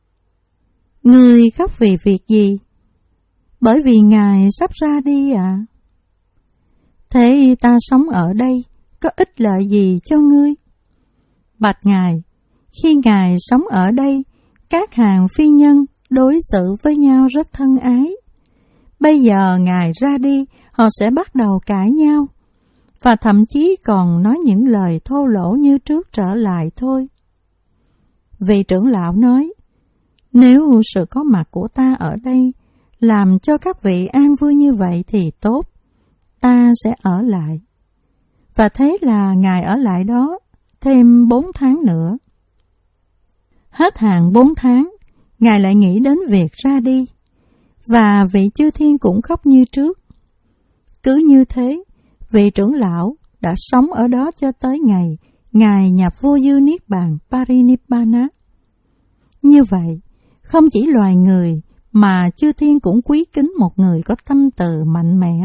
Người khóc vì việc gì? Bởi vì Ngài sắp ra đi ạ. À? Thế ta sống ở đây có ích lợi gì cho ngươi? Bạch Ngài: Khi Ngài sống ở đây, các hàng phi nhân đối xử với nhau rất thân ái. Bây giờ Ngài ra đi, họ sẽ bắt đầu cãi nhau, và thậm chí còn nói những lời thô lỗ như trước trở lại thôi. Vị trưởng lão nói: Nếu sự có mặt của ta ở đây làm cho các vị an vui như vậy thì tốt, ta sẽ ở lại. Và thế là Ngài ở lại đó thêm bốn tháng nữa. Hết hạn bốn tháng, Ngài lại nghĩ đến việc ra đi, và vị chư thiên cũng khóc như trước. Cứ như thế, vị trưởng lão đã sống ở đó cho tới ngày Ngài nhập vô dư niết bàn Parinibbana. Như vậy, không chỉ loài người mà chư thiên cũng quý kính một người có tâm từ mạnh mẽ.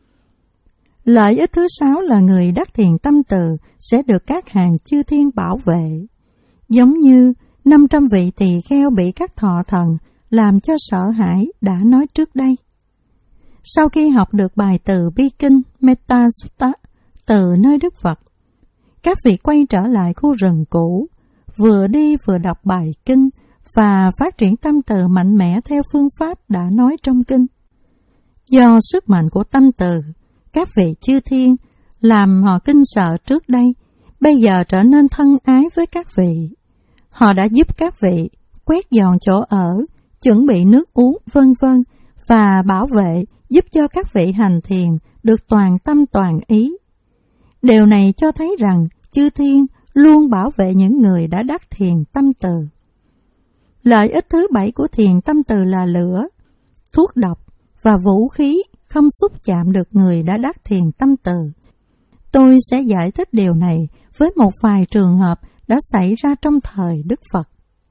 Lợi ích thứ sáu là người đắc thiền tâm từ sẽ được các hàng chư thiên bảo vệ, giống như năm trăm vị tỳ kheo bị các thọ thần làm cho sợ hãi đã nói trước đây. sau khi học được bài từ Bi Kinh Metta Sutta từ nơi Đức Phật, các vị quay trở lại khu rừng cũ, vừa đi vừa đọc bài kinh và phát triển tâm từ mạnh mẽ theo phương pháp đã nói trong kinh. Do sức mạnh của tâm từ, các vị chư thiên làm họ kinh sợ trước đây, bây giờ trở nên thân ái với các vị. Họ đã giúp các vị quét dọn chỗ ở, chuẩn bị nước uống, vân vân và bảo vệ, giúp cho các vị hành thiền được toàn tâm toàn ý. Điều này cho thấy rằng chư thiên luôn bảo vệ những người đã đắc thiền tâm từ. Lợi ích thứ bảy của thiền tâm từ là lửa, thuốc độc và vũ khí không xúc chạm được người đã đắc thiền tâm từ. Tôi sẽ giải thích điều này với một vài trường hợp đã xảy ra trong thời Đức Phật.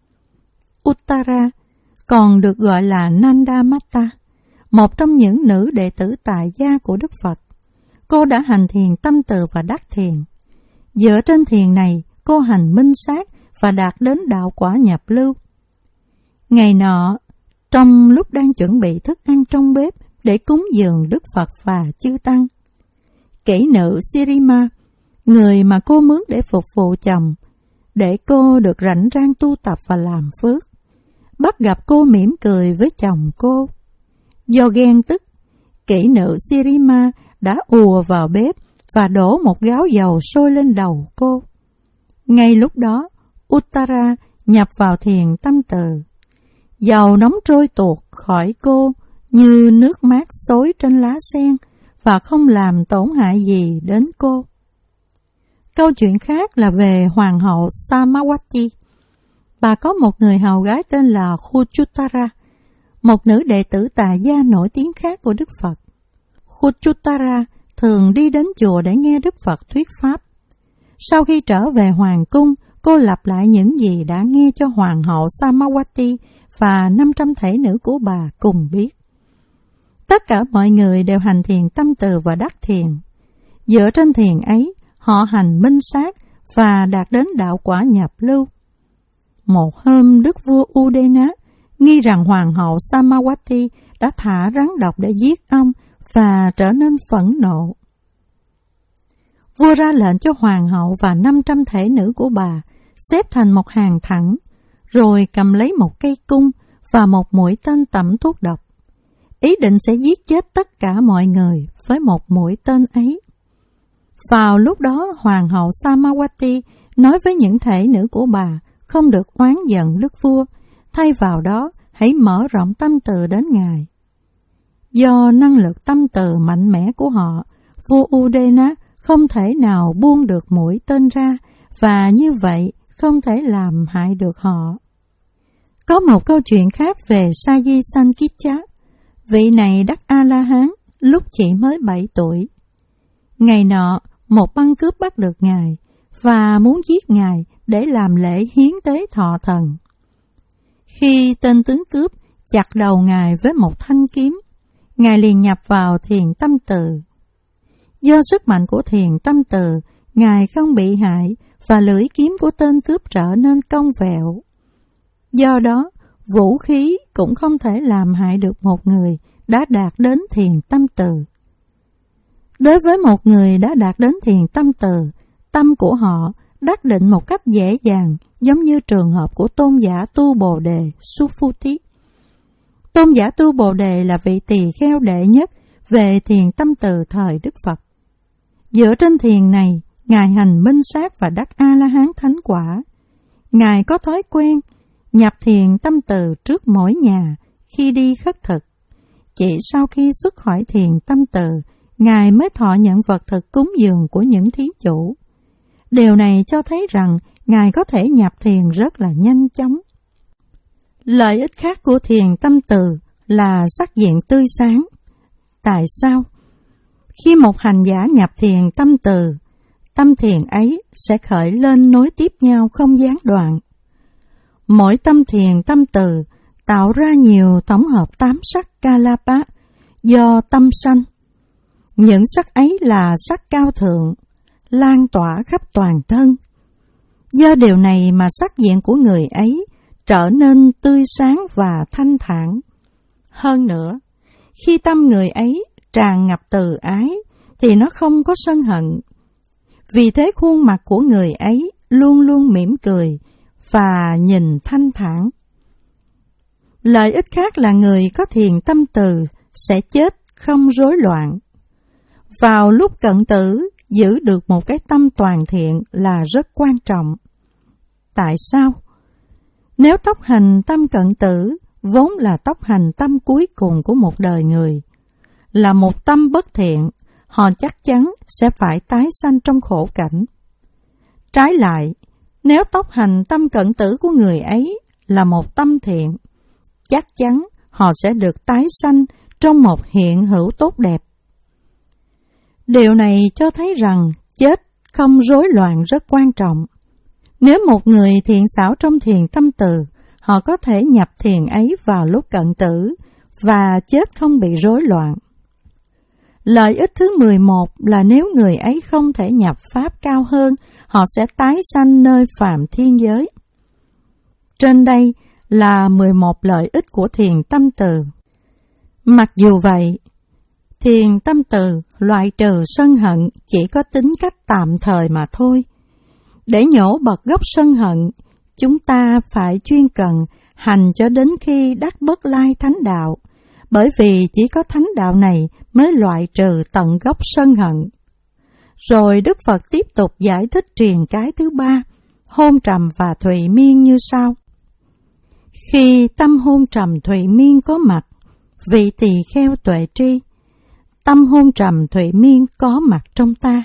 Uttara, còn được gọi là Nanda Mata, một trong những nữ đệ tử tại gia của Đức Phật. Cô đã hành thiền tâm từ và đắc thiền. Dựa trên thiền này, cô hành minh sát và đạt đến đạo quả nhập lưu. Ngày nọ, trong lúc đang chuẩn bị thức ăn trong bếp để cúng dường Đức Phật và chư tăng, kỹ nữ Sirima, người mà cô mướn để phục vụ chồng, để cô được rảnh rang tu tập và làm phước, bắt gặp cô mỉm cười với chồng cô. Do ghen tức, kỹ nữ Sirima đã ùa vào bếp và đổ một gáo dầu sôi lên đầu cô. Ngay lúc đó, Uttara nhập vào thiền tâm từ. Dầu nóng trôi tuột khỏi cô như nước mát xối trên lá sen và không làm tổn hại gì đến cô. Câu chuyện khác là về Hoàng hậu Samawati. Bà có một người hầu gái tên là Khuchuttara, một nữ đệ tử tà gia nổi tiếng khác của Đức Phật. Khuchuttara thường đi đến chùa để nghe Đức Phật thuyết pháp. Sau khi trở về hoàng cung, cô lặp lại những gì đã nghe cho Hoàng hậu Samawati và năm trăm thể nữ của bà cùng biết. Tất cả mọi người đều hành thiền tâm từ và đắc thiền. Dựa trên thiền ấy, họ hành minh sát và đạt đến đạo quả nhập lưu. Một hôm, Đức vua Udena nghi rằng Hoàng hậu Samawati đã thả rắn độc để giết ông và trở nên phẫn nộ. Vua ra lệnh cho Hoàng hậu và năm trăm thể nữ của bà xếp thành một hàng thẳng, rồi cầm lấy một cây cung và một mũi tên tẩm thuốc độc. Ý định sẽ giết chết tất cả mọi người với một mũi tên ấy. Vào lúc đó, Hoàng hậu Samawati nói với những thể nữ của bà không được oán giận đức vua, thay vào đó hãy mở rộng tâm từ đến Ngài. Do năng lực tâm từ mạnh mẽ của họ, vua Udena không thể nào buông được mũi tên ra và như vậy không thể làm hại được họ. Có một câu chuyện khác về Saji Sankitcha. Vị này đắc A-la-hán lúc chỉ mới bảy tuổi. Ngày nọ, một băng cướp bắt được Ngài và muốn giết Ngài để làm lễ hiến tế thọ thần. Khi tên tướng cướp chặt đầu Ngài với một thanh kiếm, Ngài liền nhập vào thiền tâm từ. Do sức mạnh của thiền tâm từ, Ngài không bị hại và lưỡi kiếm của tên cướp trở nên cong vẹo. Do đó, vũ khí cũng không thể làm hại được một người đã đạt đến thiền tâm từ. Đối với một người đã đạt đến thiền tâm từ, tâm của họ đắc định một cách dễ dàng, giống như trường hợp của tôn giả Tu Bồ Đề Sufuti. Tôn giả Tu Bồ Đề là vị tỳ kheo đệ nhất về thiền tâm từ thời Đức Phật. Dựa trên thiền này, Ngài hành minh sát và đắc A-la-hán thánh quả. Ngài có thói quen nhập thiền tâm từ trước mỗi nhà khi đi khất thực. Chỉ sau khi xuất khỏi thiền tâm từ, Ngài mới thọ nhận vật thực cúng dường của những thí chủ. Điều này cho thấy rằng Ngài có thể nhập thiền rất là nhanh chóng. Lợi ích khác của thiền tâm từ là sắc diện tươi sáng. Tại sao? Khi một hành giả nhập thiền tâm từ, tâm thiền ấy sẽ khởi lên nối tiếp nhau không gián đoạn. Mỗi tâm thiền tâm từ tạo ra nhiều tổng hợp tám sắc Kalapa do tâm sanh. Những sắc ấy là sắc cao thượng, lan tỏa khắp toàn thân. Do điều này mà sắc diện của người ấy trở nên tươi sáng và thanh thản. Hơn nữa, Khi tâm người ấy tràn ngập từ ái, thì nó không có sân hận. Vì thế khuôn mặt của người ấy luôn luôn mỉm cười và nhìn thanh thản. Lợi ích khác là người có thiền tâm từ sẽ chết không rối loạn. Vào lúc cận tử, giữ được một cái tâm toàn thiện là rất quan trọng. Tại sao? Nếu tốc hành tâm cận tử vốn là tốc hành tâm cuối cùng của một đời người, là một tâm bất thiện, họ chắc chắn sẽ phải tái sanh trong khổ cảnh. Trái lại, nếu tốc hành tâm cận tử của người ấy là một tâm thiện, chắc chắn họ sẽ được tái sanh trong một hiện hữu tốt đẹp. Điều này cho thấy rằng chết không rối loạn rất quan trọng. Nếu một người thiện xảo trong thiền tâm từ, họ có thể nhập thiền ấy vào lúc cận tử và chết không bị rối loạn. Lợi ích thứ mười một là nếu người ấy không thể nhập pháp cao hơn, họ sẽ tái sanh nơi phàm thiên giới. Trên đây là mười một lợi ích của thiền tâm từ. Mặc dù vậy, thiền tâm từ loại trừ sân hận chỉ có tính cách tạm thời mà thôi. Để nhổ bật gốc sân hận, chúng ta phải chuyên cần hành cho đến khi đắc bất lai thánh đạo, bởi vì chỉ có thánh đạo này mới loại trừ tận gốc sân hận. Rồi Đức Phật tiếp tục giải thích triền cái thứ ba, hôn trầm và thụy miên như sau. Khi tâm hôn trầm thụy miên có mặt, vị tỳ kheo tuệ tri, tâm hôn trầm thụy miên có mặt trong ta.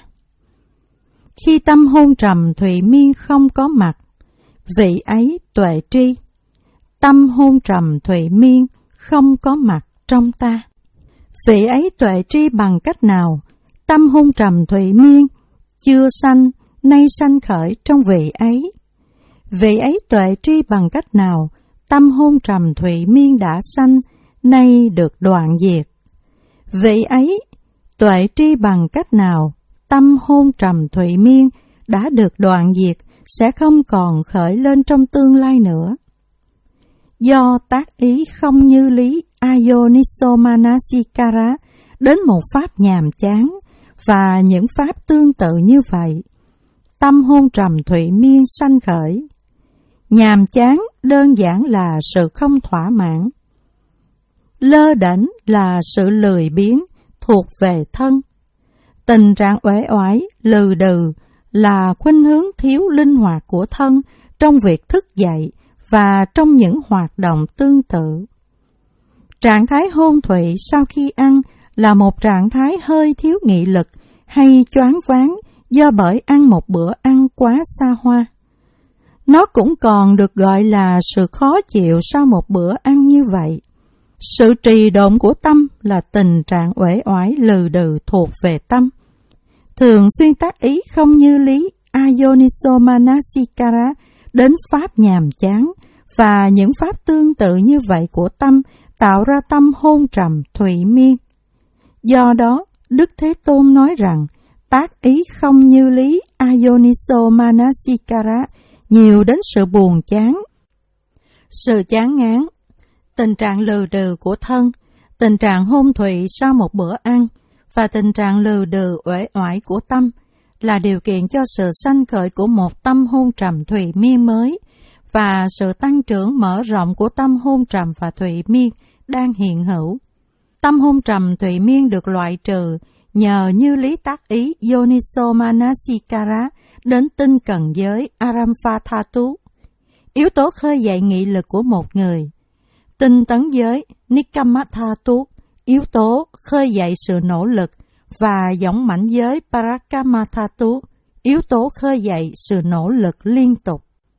Khi tâm hôn trầm thụy miên không có mặt, vị ấy tuệ tri, tâm hôn trầm thụy miên không có mặt trong ta. Vị ấy tuệ tri bằng cách nào? Tâm hôn trầm thụy miên chưa sanh, nay sanh khởi trong vị ấy. Vị ấy tuệ tri bằng cách nào? Tâm hôn trầm thụy miên đã sanh, nay được đoạn diệt. Vị ấy tuệ tri bằng cách nào? Tâm hôn trầm thụy miên đã được đoạn diệt, sẽ không còn khởi lên trong tương lai nữa. Do tác ý không như lý Ayoniso-manasikara đến một pháp nhàm chán và những pháp tương tự như vậy, tâm hôn trầm thụy miên sanh khởi. Nhàm chán đơn giản là sự không thỏa mãn. Lơ đễnh là sự lười biếng thuộc về thân. Tình trạng uể oải, lừ đừ là khuynh hướng thiếu linh hoạt của thân trong việc thức dậy và trong những hoạt động tương tự. Trạng thái hôn thụy sau khi ăn là một trạng thái hơi thiếu nghị lực hay choáng váng do bởi ăn một bữa ăn quá xa hoa. Nó cũng còn được gọi là sự khó chịu sau một bữa ăn như vậy. Sự trì độn của tâm là tình trạng uể oải lừ đừ thuộc về tâm. Thường xuyên tác ý không như lý Ayoniso-manasikara đến pháp nhàm chán và những pháp tương tự như vậy của tâm tạo ra tâm hôn trầm thụy miên. Do đó, Đức Thế Tôn nói rằng tác ý không như lý Ayoniso-manasikara nhiều đến sự buồn chán, sự chán ngán, tình trạng lừ đừ của thân, tình trạng hôn thụy sau một bữa ăn và tình trạng lừ đừ uể oải của tâm là điều kiện cho sự sanh khởi của một tâm hôn trầm thụy miên mới và sự tăng trưởng mở rộng của tâm hôn trầm và thụy miên đang hiện hữu. Tâm hôn trầm thụy miên được loại trừ nhờ như lý tác ý Yoniso-manasikara đến tinh cần giới Aramphatathatu, yếu tố khơi dậy nghị lực của một người. Tinh tấn giới Nikamathatu, yếu tố khơi dậy sự nỗ lực, và dõng mãnh giới Parakamathatu, yếu tố khơi dậy sự nỗ lực liên tục.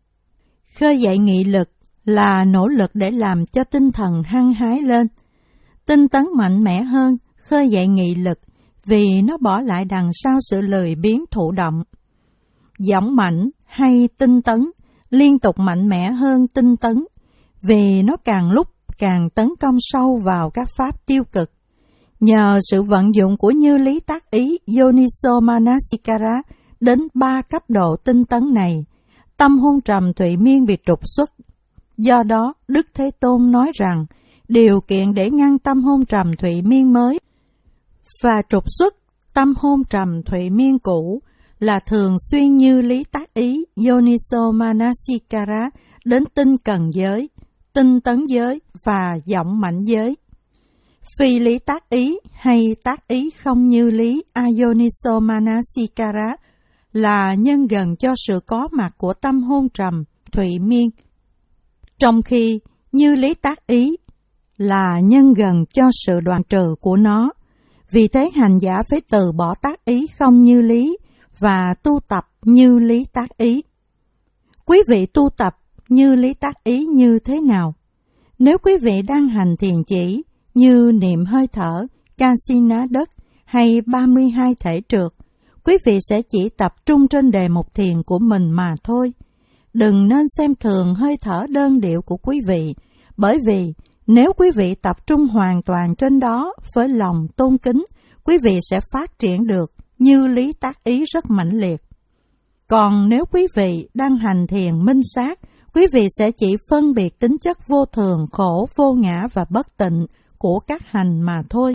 Khơi dậy nghị lực là nỗ lực để làm cho tinh thần hăng hái lên. Tinh tấn mạnh mẽ hơn khơi dậy nghị lực vì nó bỏ lại đằng sau sự lười biếng thụ động. Dõng mãnh hay tinh tấn liên tục mạnh mẽ hơn tinh tấn vì nó càng lúc càng tấn công sâu vào các pháp tiêu cực. Nhờ sự vận dụng của như lý tác ý Yoniso-manasikara đến ba cấp độ tinh tấn này, tâm hôn trầm thụy miên bị trục xuất. Do đó, Đức Thế Tôn nói rằng, điều kiện để ngăn tâm hôn trầm thụy miên mới và trục xuất tâm hôn trầm thụy miên cũ là thường xuyên như lý tác ý Yoniso Manasikara đến tinh cần giới, tinh tấn giới và vọng mạnh giới. Phi lý tác ý hay tác ý không như lý Ayoniso Manasikara là nhân gần cho sự có mặt của tâm hôn trầm thụy miên, trong khi như lý tác ý là nhân gần cho sự đoạn trừ của nó. Vì thế hành giả phải từ bỏ tác ý không như lý và tu tập như lý tác ý. Quý vị tu tập như lý tác ý như thế nào? Nếu quý vị đang hành thiền chỉ như niệm hơi thở, Kasina đất hay ba mươi hai thể trượt, quý vị sẽ chỉ tập trung trên đề mục thiền của mình mà thôi. Đừng nên xem thường hơi thở đơn điệu của quý vị, bởi vì nếu quý vị tập trung hoàn toàn trên đó với lòng tôn kính, quý vị sẽ phát triển được như lý tác ý rất mãnh liệt. Còn nếu quý vị đang hành thiền minh sát, quý vị sẽ chỉ phân biệt tính chất vô thường, khổ, vô ngã và bất tịnh của các hành mà thôi.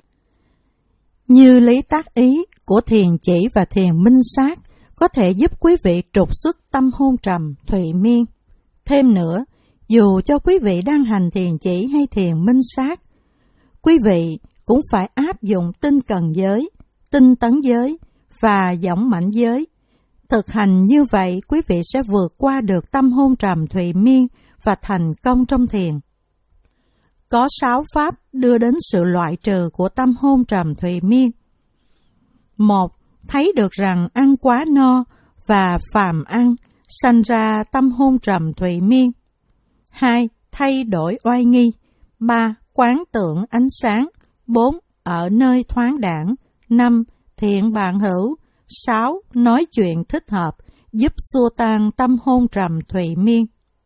Như lý tác ý của thiền chỉ và thiền minh sát có thể giúp quý vị trục xuất tâm hôn trầm thụy miên. Thêm nữa, dù cho quý vị đang hành thiền chỉ hay thiền minh sát, quý vị cũng phải áp dụng tinh cần giới, tinh tấn giới và võng mãnh giới. Thực hành như vậy, quý vị sẽ vượt qua được tâm hôn trầm thụy miên và thành công trong thiền. Có sáu pháp đưa đến sự loại trừ của tâm hôn trầm thụy miên. Một, thấy được rằng ăn quá no và phàm ăn sanh ra tâm hôn trầm thụy miên. Hai, thay đổi oai nghi. Ba, quán tưởng ánh sáng. Bốn, ở nơi thoáng đãng. Năm, thiện bạn hữu. Sáu, nói chuyện thích hợp, giúp xua tan tâm hôn trầm thụy miên.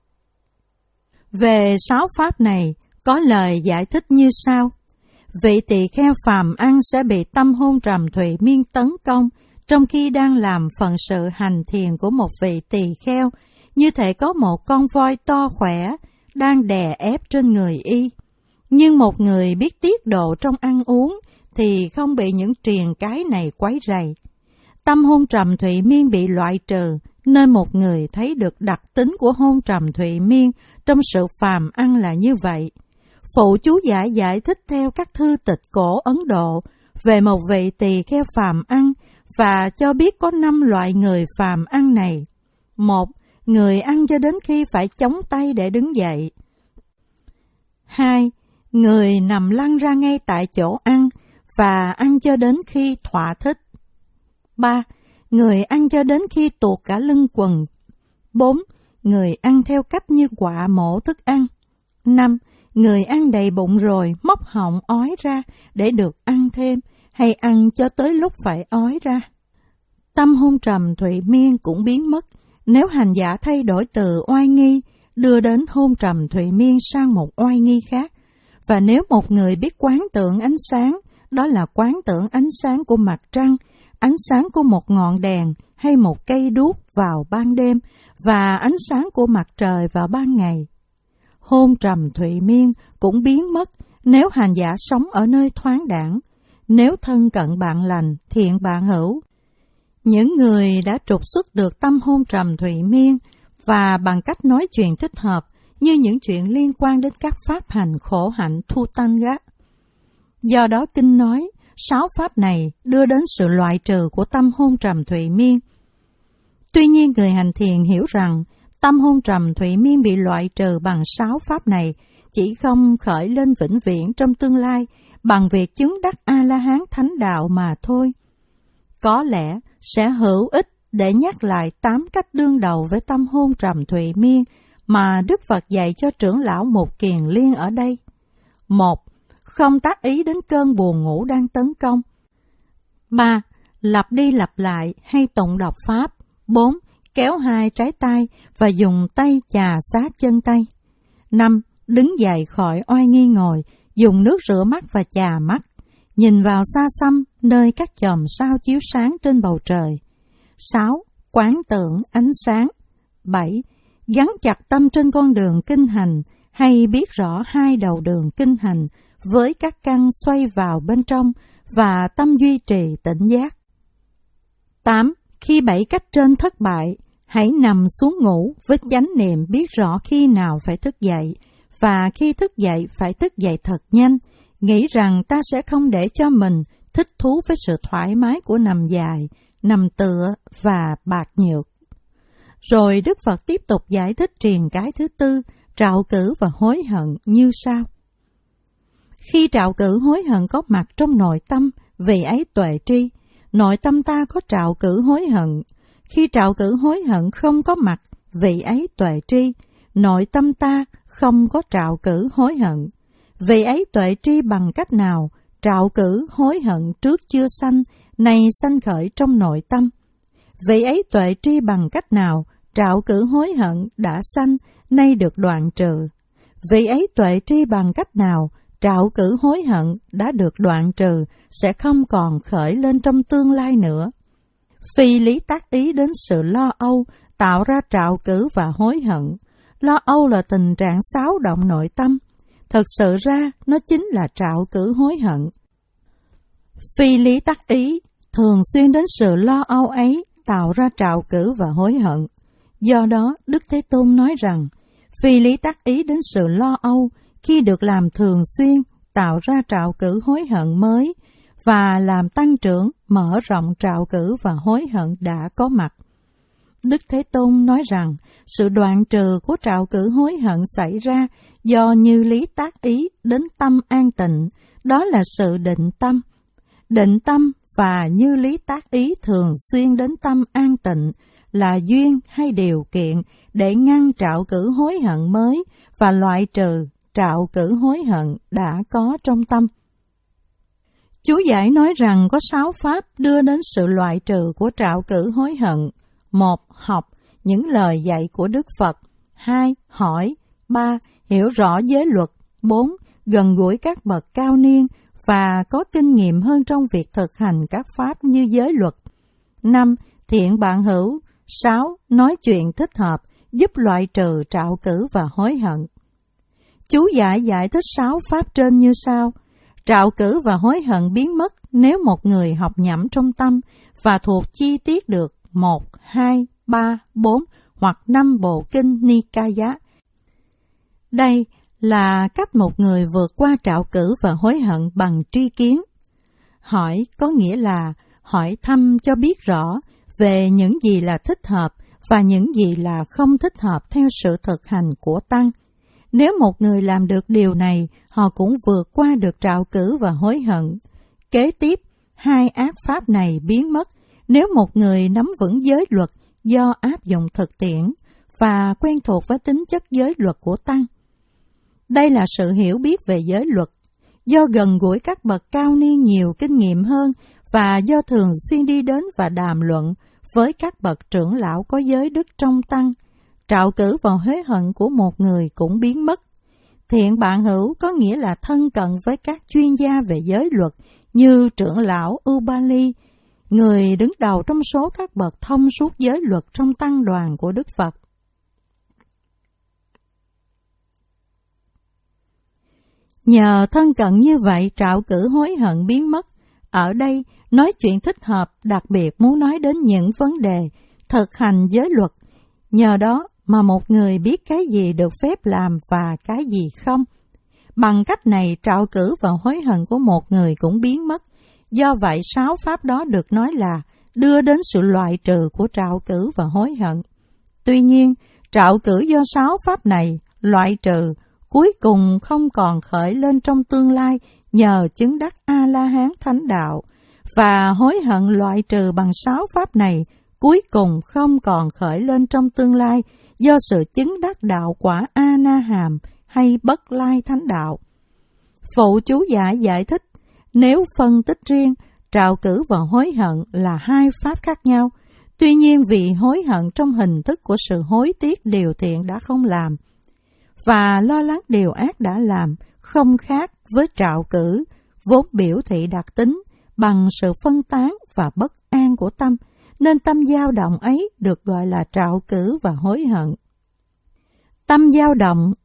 Về sáu pháp này, có lời giải thích như sau. Vị tỳ kheo phàm ăn sẽ bị tâm hôn trầm thụy miên tấn công, trong khi đang làm phận sự hành thiền của một vị tỳ kheo, như thể có một con voi to khỏe đang đè ép trên người y. Nhưng một người biết tiết độ trong ăn uống thì không bị những triền cái này quấy rầy. Tâm hôn trầm thụy miên bị loại trừ, nơi một người thấy được đặc tính của hôn trầm thụy miên trong sự phàm ăn là như vậy. Phụ chú giải giải thích theo các thư tịch cổ Ấn Độ về một vị tỳ kheo phàm ăn và cho biết có năm loại người phàm ăn này. Một, người ăn cho đến khi phải chống tay để đứng dậy. Hai, người nằm lăn ra ngay tại chỗ ăn và ăn cho đến khi thỏa thích. Ba, người ăn cho đến khi tuột cả lưng quần. Bốn, người ăn theo cách như quạ mổ thức ăn. Năm, người ăn đầy bụng rồi móc họng ói ra để được ăn thêm, hay ăn cho tới lúc phải ói ra. Tâm hôn trầm thụy miên cũng biến mất nếu hành giả thay đổi từ oai nghi đưa đến hôn trầm thụy miên sang một oai nghi khác. Và nếu một người biết quán tưởng ánh sáng, đó là quán tưởng ánh sáng của mặt trăng, ánh sáng của một ngọn đèn hay một cây đuốc vào ban đêm và ánh sáng của mặt trời vào ban ngày. Hôn trầm thụy miên cũng biến mất nếu hành giả sống ở nơi thoáng đãng, nếu thân cận bạn lành, thiện bạn hữu. Những người đã trục xuất được tâm hôn trầm thụy miên và bằng cách nói chuyện thích hợp như những chuyện liên quan đến các pháp hành khổ hạnh thu tăng gác. Do đó kinh nói, sáu pháp này đưa đến sự loại trừ của tâm hôn trầm thụy miên. Tuy nhiên người hành thiền hiểu rằng tâm hôn trầm thụy miên bị loại trừ bằng sáu pháp này chỉ không khởi lên vĩnh viễn trong tương lai bằng việc chứng đắc A-la-hán thánh đạo mà thôi. Có lẽ sẽ hữu ích để nhắc lại tám cách đương đầu với tâm hôn trầm thụy miên mà Đức Phật dạy cho trưởng lão Mục Kiền Liên ở đây. Một, không tác ý đến cơn buồn ngủ đang tấn công. Ba, lặp đi lặp lại hay tụng đọc pháp. Bốn, kéo hai trái tay và dùng tay chà sát chân tay. Năm, đứng dậy khỏi oai nghi ngồi, dùng nước rửa mắt và chà mắt, nhìn vào xa xăm nơi các chòm sao chiếu sáng trên bầu trời. Sáu, quán tưởng ánh sáng. Bảy, gắn chặt tâm trên con đường kinh hành hay biết rõ hai đầu đường kinh hành với các căn xoay vào bên trong và tâm duy trì tỉnh giác. tám. Khi bảy cách trên thất bại, hãy nằm xuống ngủ với chánh niệm biết rõ khi nào phải thức dậy, và khi thức dậy phải thức dậy thật nhanh, nghĩ rằng ta sẽ không để cho mình thích thú với sự thoải mái của nằm dài, nằm tựa và bạc nhược. Rồi Đức Phật tiếp tục giải thích triền cái thứ tư, trạo cử và hối hận như sau. Khi trạo cử hối hận có mặt trong nội tâm, vì ấy tuệ tri, nội tâm ta có trạo cử hối hận. Khi trạo cử hối hận không có mặt, vì ấy tuệ tri, nội tâm ta không có trạo cử hối hận. Vì ấy tuệ tri bằng cách nào, trạo cử hối hận trước chưa sanh, nay sanh khởi trong nội tâm. Vì ấy tuệ tri bằng cách nào, trạo cử hối hận đã sanh, nay được đoạn trừ. Vì ấy tuệ tri bằng cách nào, trạo cử hối hận đã được đoạn trừ, sẽ không còn khởi lên trong tương lai nữa. Phi lý tác ý đến sự lo âu, tạo ra trạo cử và hối hận. Lo âu là tình trạng xáo động nội tâm. Thật sự ra, nó chính là trạo cử hối hận. Phi lý tác ý thường xuyên đến sự lo âu ấy, tạo ra trạo cử và hối hận. Do đó, Đức Thế Tôn nói rằng, phi lý tác ý đến sự lo âu, khi được làm thường xuyên, tạo ra trạo cử hối hận mới, và làm tăng trưởng, mở rộng trạo cử và hối hận đã có mặt. Đức Thế Tôn nói rằng, sự đoạn trừ của trạo cử hối hận xảy ra do như lý tác ý đến tâm an tịnh, đó là sự định tâm. Định tâm và như lý tác ý thường xuyên đến tâm an tịnh là duyên hay điều kiện để ngăn trạo cử hối hận mới và loại trừ trạo cử hối hận đã có trong tâm. Chú giải nói rằng có sáu pháp đưa đến sự loại trừ của trạo cử hối hận. Một. Học những lời dạy của Đức Phật. Hai. Hỏi. Ba. Hiểu rõ giới luật. Bốn. Gần gũi các bậc cao niên và có kinh nghiệm hơn trong việc thực hành các pháp như giới luật. Năm. Thiện bạn hữu. Sáu. Nói chuyện thích hợp, giúp loại trừ trạo cử và hối hận. Chú giải giải thích sáu pháp trên như sau. Trạo cử và hối hận biến mất nếu một người học nhẩm trong tâm và thuộc chi tiết được một, hai, ba, bốn hoặc năm bộ kinh Nikaya. Đây là cách một người vượt qua trạo cử và hối hận bằng tri kiến. Hỏi có nghĩa là hỏi thăm cho biết rõ về những gì là thích hợp và những gì là không thích hợp theo sự thực hành của Tăng. Nếu một người làm được điều này, họ cũng vượt qua được trạo cử và hối hận. Kế tiếp, hai ác pháp này biến mất nếu một người nắm vững giới luật do áp dụng thực tiễn và quen thuộc với tính chất giới luật của Tăng. Đây là sự hiểu biết về giới luật, do gần gũi các bậc cao niên nhiều kinh nghiệm hơn và do thường xuyên đi đến và đàm luận với các bậc trưởng lão có giới đức trong Tăng. Trạo cử và hối hận của một người cũng biến mất. Thiện bạn hữu có nghĩa là thân cận với các chuyên gia về giới luật như trưởng lão Ubali, người đứng đầu trong số các bậc thông suốt giới luật trong tăng đoàn của Đức Phật. Nhờ thân cận như vậy, trạo cử hối hận biến mất. Ở đây, nói chuyện thích hợp đặc biệt muốn nói đến những vấn đề thực hành giới luật. Nhờ đó mà một người biết cái gì được phép làm và cái gì không. Bằng cách này, trạo cử và hối hận của một người cũng biến mất. Do vậy, sáu pháp đó được nói là đưa đến sự loại trừ của trạo cử và hối hận. Tuy nhiên, trạo cử do sáu pháp này loại trừ, cuối cùng không còn khởi lên trong tương lai nhờ chứng đắc A-la-hán thánh đạo, và hối hận loại trừ bằng sáu pháp này, cuối cùng không còn khởi lên trong tương lai do sự chứng đắc đạo quả A-na-hàm hay bất lai thánh đạo. Phụ chú giải giải thích, nếu phân tích riêng, trạo cử và hối hận là hai pháp khác nhau. Tuy nhiên vì hối hận trong hình thức của sự hối tiếc điều thiện đã không làm, và lo lắng điều ác đã làm, không khác với trạo cử, vốn biểu thị đặc tính bằng sự phân tán và bất an của tâm, nên tâm dao động ấy được gọi là trạo cử và hối hận. Tâm dao động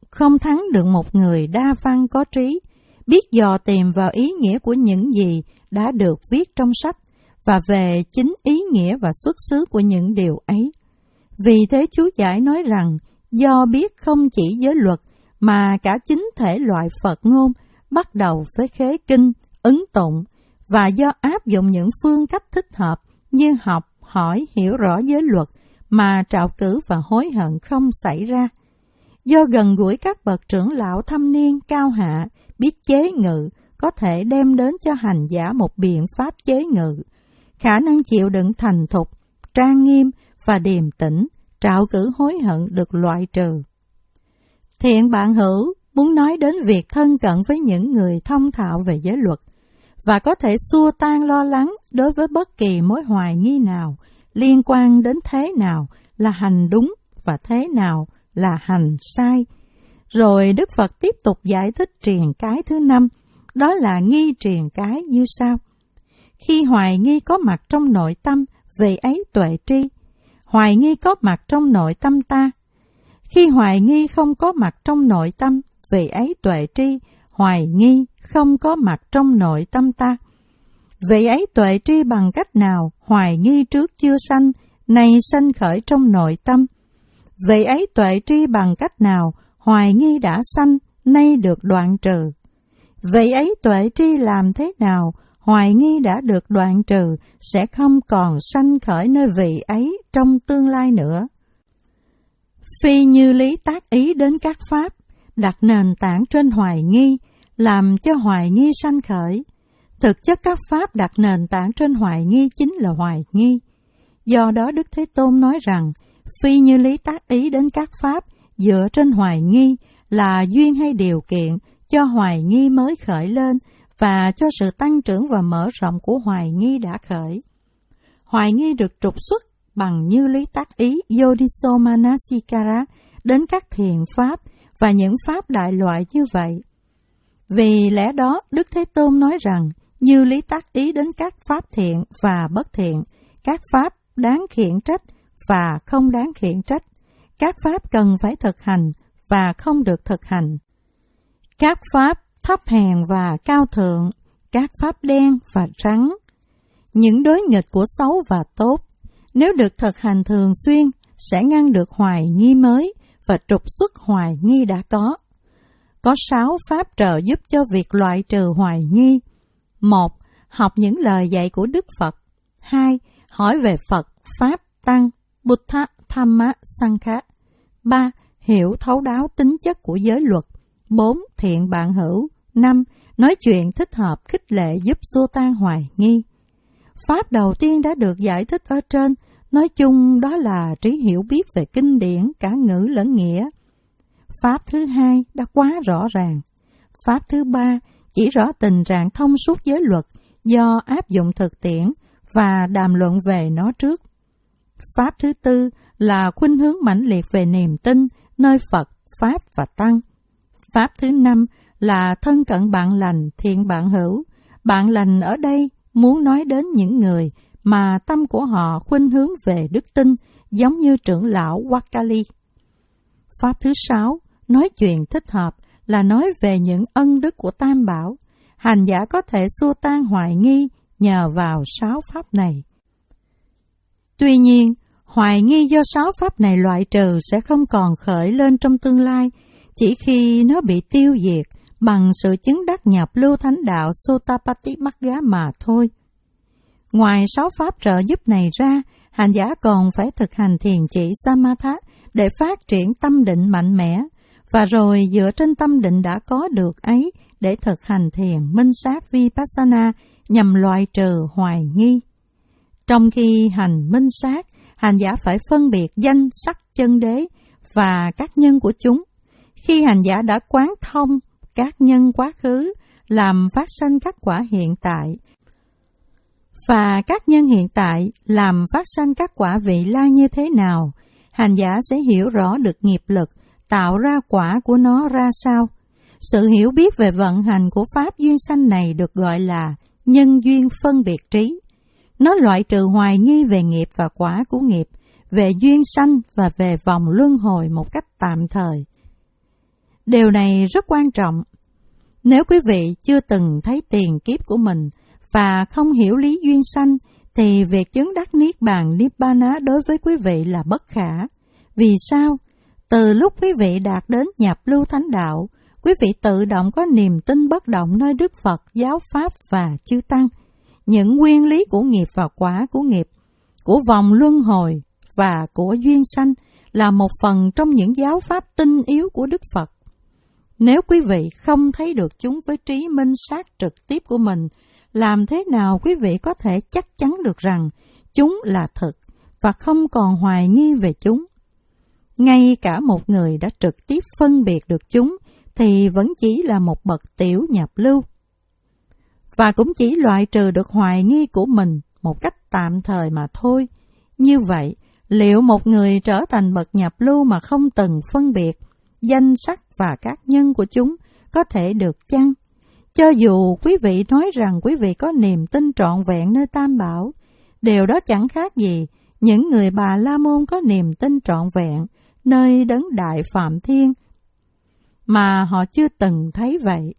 không thắng được một người đa văn có trí, biết dò tìm vào ý nghĩa của những gì đã được viết trong sách và về chính ý nghĩa và xuất xứ của những điều ấy. Vì thế chú giải nói rằng, do biết không chỉ giới luật mà cả chính thể loại Phật ngôn, bắt đầu với khế kinh, ứng tụng, và do áp dụng những phương cách thích hợp như học, hỏi, hiểu rõ giới luật mà trạo cử và hối hận không xảy ra. Do gần gũi các bậc trưởng lão thâm niên cao hạ, biết chế ngự, có thể đem đến cho hành giả một biện pháp chế ngự, khả năng chịu đựng thành thục, trang nghiêm và điềm tĩnh, trạo cử hối hận được loại trừ. Thiện bạn hữu muốn nói đến việc thân cận với những người thông thạo về giới luật và có thể xua tan lo lắng đối với bất kỳ mối hoài nghi nào liên quan đến thế nào là hành đúng và thế nào là hành sai. Rồi Đức Phật tiếp tục giải thích triền cái thứ năm, đó là nghi triền cái như sau. Khi hoài nghi có mặt trong nội tâm, về ấy tuệ tri. Hoài nghi có mặt trong nội tâm ta. Khi hoài nghi không có mặt trong nội tâm, về ấy tuệ tri. Hoài nghi không có mặt trong nội tâm ta. Vậy ấy tuệ tri bằng cách nào? Hoài nghi trước chưa sanh, nay sanh khởi trong nội tâm. Vậy ấy tuệ tri bằng cách nào? Hoài nghi đã sanh, nay được đoạn trừ. Vậy ấy tuệ tri làm thế nào? Hoài nghi đã được đoạn trừ, sẽ không còn sanh khởi nơi vị ấy trong tương lai nữa. Phi như lý tác ý đến các pháp, đặt nền tảng trên hoài nghi, làm cho hoài nghi sanh khởi. Thực chất các pháp đặt nền tảng trên hoài nghi chính là hoài nghi. Do đó Đức Thế Tôn nói rằng, phi như lý tác ý đến các pháp dựa trên hoài nghi là duyên hay điều kiện cho hoài nghi mới khởi lên và cho sự tăng trưởng và mở rộng của hoài nghi đã khởi. Hoài nghi được trục xuất bằng như lý tác ý Yodiso Manasikara đến các thiền pháp và những pháp đại loại như vậy. Vì lẽ đó, Đức Thế Tôn nói rằng, như lý tác ý đến các pháp thiện và bất thiện, các pháp đáng khiển trách và không đáng khiển trách, các pháp cần phải thực hành và không được thực hành, các pháp thấp hèn và cao thượng, các pháp đen và trắng, những đối nghịch của xấu và tốt, nếu được thực hành thường xuyên, sẽ ngăn được hoài nghi mới và trục xuất hoài nghi đã có. Có sáu pháp trợ giúp cho việc loại trừ hoài nghi. Một, học những lời dạy của Đức Phật. Hai, hỏi về Phật, Pháp, Tăng, Buddha, Dhamma, Sangha. Ba, hiểu thấu đáo tính chất của giới luật. Bốn, thiện bạn hữu. Năm, nói chuyện thích hợp khích lệ giúp xua tan hoài nghi. Pháp đầu tiên đã được giải thích ở trên, nói chung đó là trí hiểu biết về kinh điển, cả ngữ lẫn nghĩa. Pháp thứ hai đã quá rõ ràng. Pháp thứ ba chỉ rõ tình trạng thông suốt giới luật do áp dụng thực tiễn và đàm luận về nó trước. Pháp thứ tư là khuynh hướng mãnh liệt về niềm tin nơi Phật, Pháp và Tăng. Pháp thứ năm là thân cận bạn lành, thiện bạn hữu. Bạn lành ở đây muốn nói đến những người mà tâm của họ khuynh hướng về đức tin, giống như trưởng lão Wakali. Pháp thứ sáu, nói chuyện thích hợp, là nói về những ân đức của Tam Bảo. Hành giả có thể xua tan hoài nghi nhờ vào sáu pháp này. Tuy nhiên, hoài nghi do sáu pháp này loại trừ sẽ không còn khởi lên trong tương lai, chỉ khi nó bị tiêu diệt bằng sự chứng đắc nhập lưu thánh đạo Sotapatimagga mà thôi. Ngoài sáu pháp trợ giúp này ra, hành giả còn phải thực hành thiền chỉ Samatha để phát triển tâm định mạnh mẽ, và rồi dựa trên tâm định đã có được ấy để thực hành thiền minh sát Vipassana nhằm loại trừ hoài nghi. Trong khi hành minh sát, hành giả phải phân biệt danh sắc chân đế và các nhân của chúng. Khi hành giả đã quán thông các nhân quá khứ làm phát sanh các quả hiện tại, và các nhân hiện tại làm phát sanh các quả vị lai như thế nào, hành giả sẽ hiểu rõ được nghiệp lực tạo ra quả của nó ra sao. Sự hiểu biết về vận hành của pháp duyên sanh này được gọi là nhân duyên phân biệt trí. Nó loại trừ hoài nghi về nghiệp và quả của nghiệp, về duyên sanh và về vòng luân hồi một cách tạm thời. Điều này rất quan trọng. Nếu quý vị chưa từng thấy tiền kiếp của mình và không hiểu lý duyên sanh, thì việc chứng đắc Niết Bàn Nibbana đối với quý vị là bất khả. Vì sao? Từ lúc quý vị đạt đến nhập lưu thánh đạo, quý vị tự động có niềm tin bất động nơi Đức Phật, giáo pháp và chư Tăng. Những nguyên lý của nghiệp và quả của nghiệp, của vòng luân hồi và của duyên sanh là một phần trong những giáo pháp tinh yếu của Đức Phật. Nếu quý vị không thấy được chúng với trí minh sát trực tiếp của mình, làm thế nào quý vị có thể chắc chắn được rằng chúng là thực và không còn hoài nghi về chúng? Ngay cả một người đã trực tiếp phân biệt được chúng thì vẫn chỉ là một bậc tiểu nhập lưu, và cũng chỉ loại trừ được hoài nghi của mình một cách tạm thời mà thôi. Như vậy, liệu một người trở thành bậc nhập lưu mà không từng phân biệt danh sắc và các nhân của chúng có thể được chăng? Cho dù quý vị nói rằng quý vị có niềm tin trọn vẹn nơi Tam Bảo, điều đó chẳng khác gì những người Bà La Môn có niềm tin trọn vẹn nơi Đấng Đại Phạm Thiên mà họ chưa từng thấy vậy.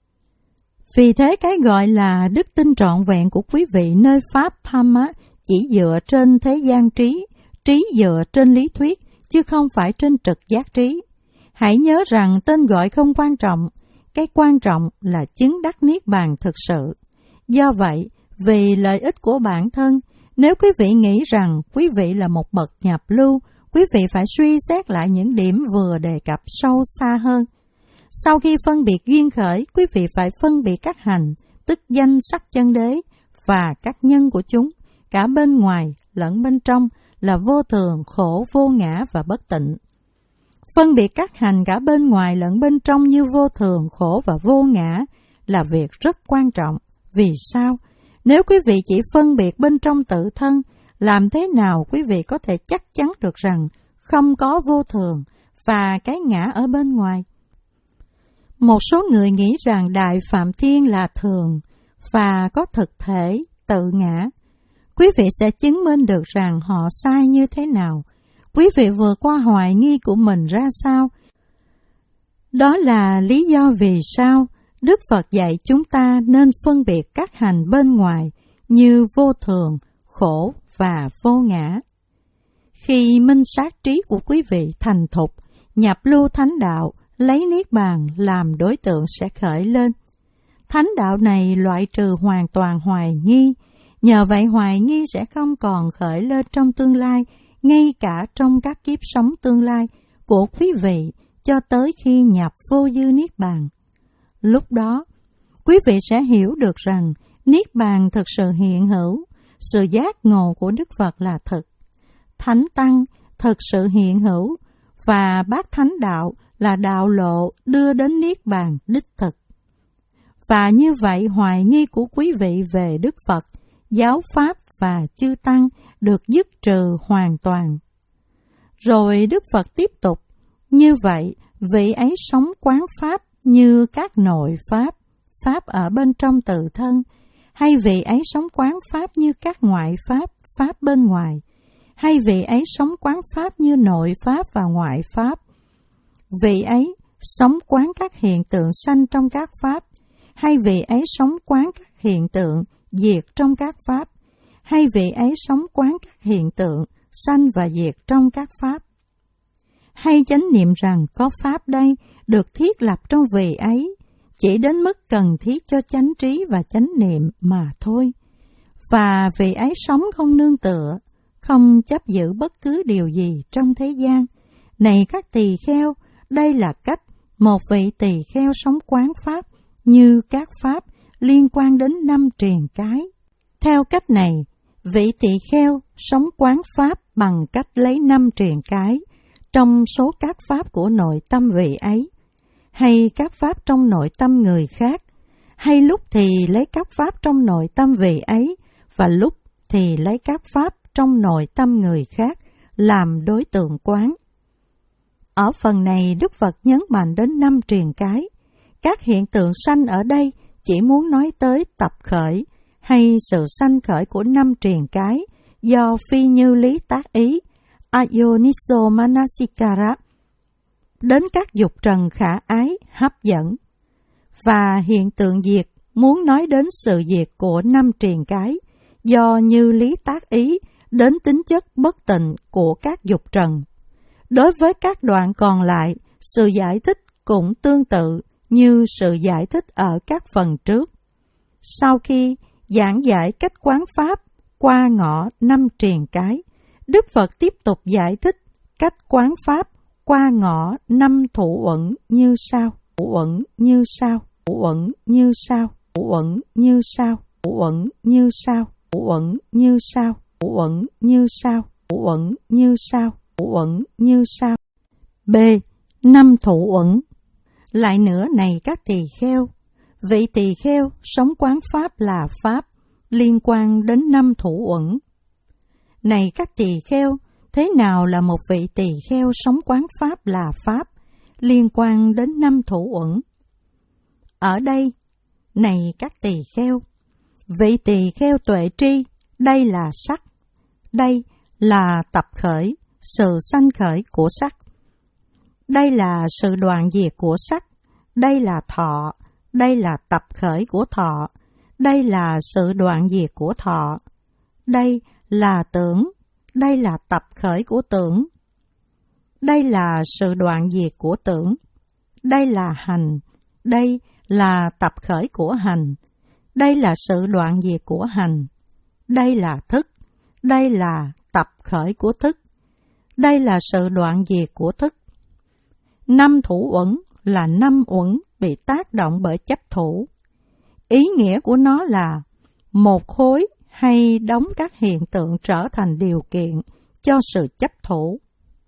Vì thế cái gọi là đức tin trọn vẹn của quý vị nơi Pháp Dhamma chỉ dựa trên thế gian trí, trí dựa trên lý thuyết, chứ không phải trên trực giác trí. Hãy nhớ rằng tên gọi không quan trọng, cái quan trọng là chứng đắc Niết Bàn thực sự. Do vậy, vì lợi ích của bản thân, nếu quý vị nghĩ rằng quý vị là một bậc nhập lưu, quý vị phải suy xét lại những điểm vừa đề cập sâu xa hơn. Sau khi phân biệt duyên khởi, quý vị phải phân biệt các hành, tức danh sắc chân đế, và các nhân của chúng, cả bên ngoài lẫn bên trong, là vô thường, khổ, vô ngã và bất tịnh. Phân biệt các hành cả bên ngoài lẫn bên trong như vô thường, khổ và vô ngã là việc rất quan trọng. Vì sao? Nếu quý vị chỉ phân biệt bên trong tự thân, làm thế nào quý vị có thể chắc chắn được rằng không có vô thường và cái ngã ở bên ngoài? Một số người nghĩ rằng Đại Phạm Thiên là thường và có thực thể, tự ngã. Quý vị sẽ chứng minh được rằng họ sai như thế nào. Quý vị vượt qua hoài nghi của mình ra sao? Đó là lý do vì sao Đức Phật dạy chúng ta nên phân biệt các hành bên ngoài như vô thường, khổ và vô ngã. Khi minh sát trí của quý vị thành thục, nhập lưu thánh đạo, lấy Niết Bàn làm đối tượng sẽ khởi lên. Thánh đạo này loại trừ hoàn toàn hoài nghi, nhờ vậy hoài nghi sẽ không còn khởi lên trong tương lai, ngay cả trong các kiếp sống tương lai của quý vị cho tới khi nhập vô dư Niết Bàn. Lúc đó, quý vị sẽ hiểu được rằng Niết Bàn thực sự hiện hữu, sự giác ngộ của Đức Phật là thực, Thánh Tăng thực sự hiện hữu, và Bát Thánh Đạo là đạo lộ đưa đến Niết Bàn đích thực. Và như vậy hoài nghi của quý vị về Đức Phật, giáo pháp và chư Tăng được dứt trừ hoàn toàn. Rồi Đức Phật tiếp tục, như vậy vị ấy sống quán pháp như các nội pháp, pháp ở bên trong tự thân, hay vị ấy sống quán pháp như các ngoại pháp, pháp bên ngoài, hay vị ấy sống quán pháp như nội pháp và ngoại pháp. Vị ấy sống quán các hiện tượng sanh trong các pháp, hay vị ấy sống quán các hiện tượng diệt trong các pháp, hay vị ấy sống quán các hiện tượng sanh và diệt trong các pháp. Hay chánh niệm rằng có pháp đây được thiết lập trong vị ấy, chỉ đến mức cần thiết cho chánh trí và chánh niệm mà thôi. Và vị ấy sống không nương tựa, không chấp giữ bất cứ điều gì trong thế gian. Này các tỳ kheo, đây là cách một vị tỳ kheo sống quán pháp như các pháp liên quan đến năm triền cái. Theo cách này, vị tỳ kheo sống quán pháp bằng cách lấy năm triền cái trong số các pháp của nội tâm vị ấy, hay các pháp trong nội tâm người khác, hay lúc thì lấy các pháp trong nội tâm vị ấy, và lúc thì lấy các pháp trong nội tâm người khác làm đối tượng quán. Ở phần này, Đức Phật nhấn mạnh đến năm triền cái. Các hiện tượng sanh ở đây chỉ muốn nói tới tập khởi hay sự sanh khởi của năm triền cái do phi như lý tác ý, Ayoniso Manasikara. đến các dục trần khả ái, hấp dẫn. Và hiện tượng diệt muốn nói đến sự diệt của năm triền cái, do như lý tác ý đến tính chất bất tịnh của các dục trần. Đối với các đoạn còn lại, sự giải thích cũng tương tự như sự giải thích ở các phần trước. Sau khi giảng giải cách quán pháp qua ngõ năm triền cái, Đức Phật tiếp tục giải thích cách quán pháp qua ngõ năm thủ uẩn như sau. Thủ uẩn như sau. Thủ uẩn như sau. Thủ uẩn như sau. Thủ uẩn như sau. Thủ uẩn như sau. Thủ uẩn như sau. Thủ uẩn như sau. Thủ uẩn như sau. B. Năm thủ uẩn. Lại nữa này các tỳ kheo, vị tỳ kheo sống quán pháp là pháp, liên quan đến năm thủ uẩn. Này các tỳ kheo, thế nào là một vị tỳ kheo sống quán pháp là pháp, liên quan đến năm thủ uẩn? Ở đây, này các tỳ kheo, vị tỳ kheo tuệ tri, đây là sắc, đây là tập khởi, sự sanh khởi của sắc. Đây là sự đoạn diệt của sắc, đây là thọ, đây là tập khởi của thọ, đây là sự đoạn diệt của thọ, đây là tưởng, đây là tập khởi của tưởng, đây là sự đoạn diệt của tưởng, đây là hành, đây là tập khởi của hành, đây là sự đoạn diệt của hành, đây là thức, đây là tập khởi của thức, đây là sự đoạn diệt của thức. Năm thủ uẩn là năm uẩn bị tác động bởi chấp thủ. Ý nghĩa của nó là một khối hay đóng các hiện tượng trở thành điều kiện cho sự chấp thủ.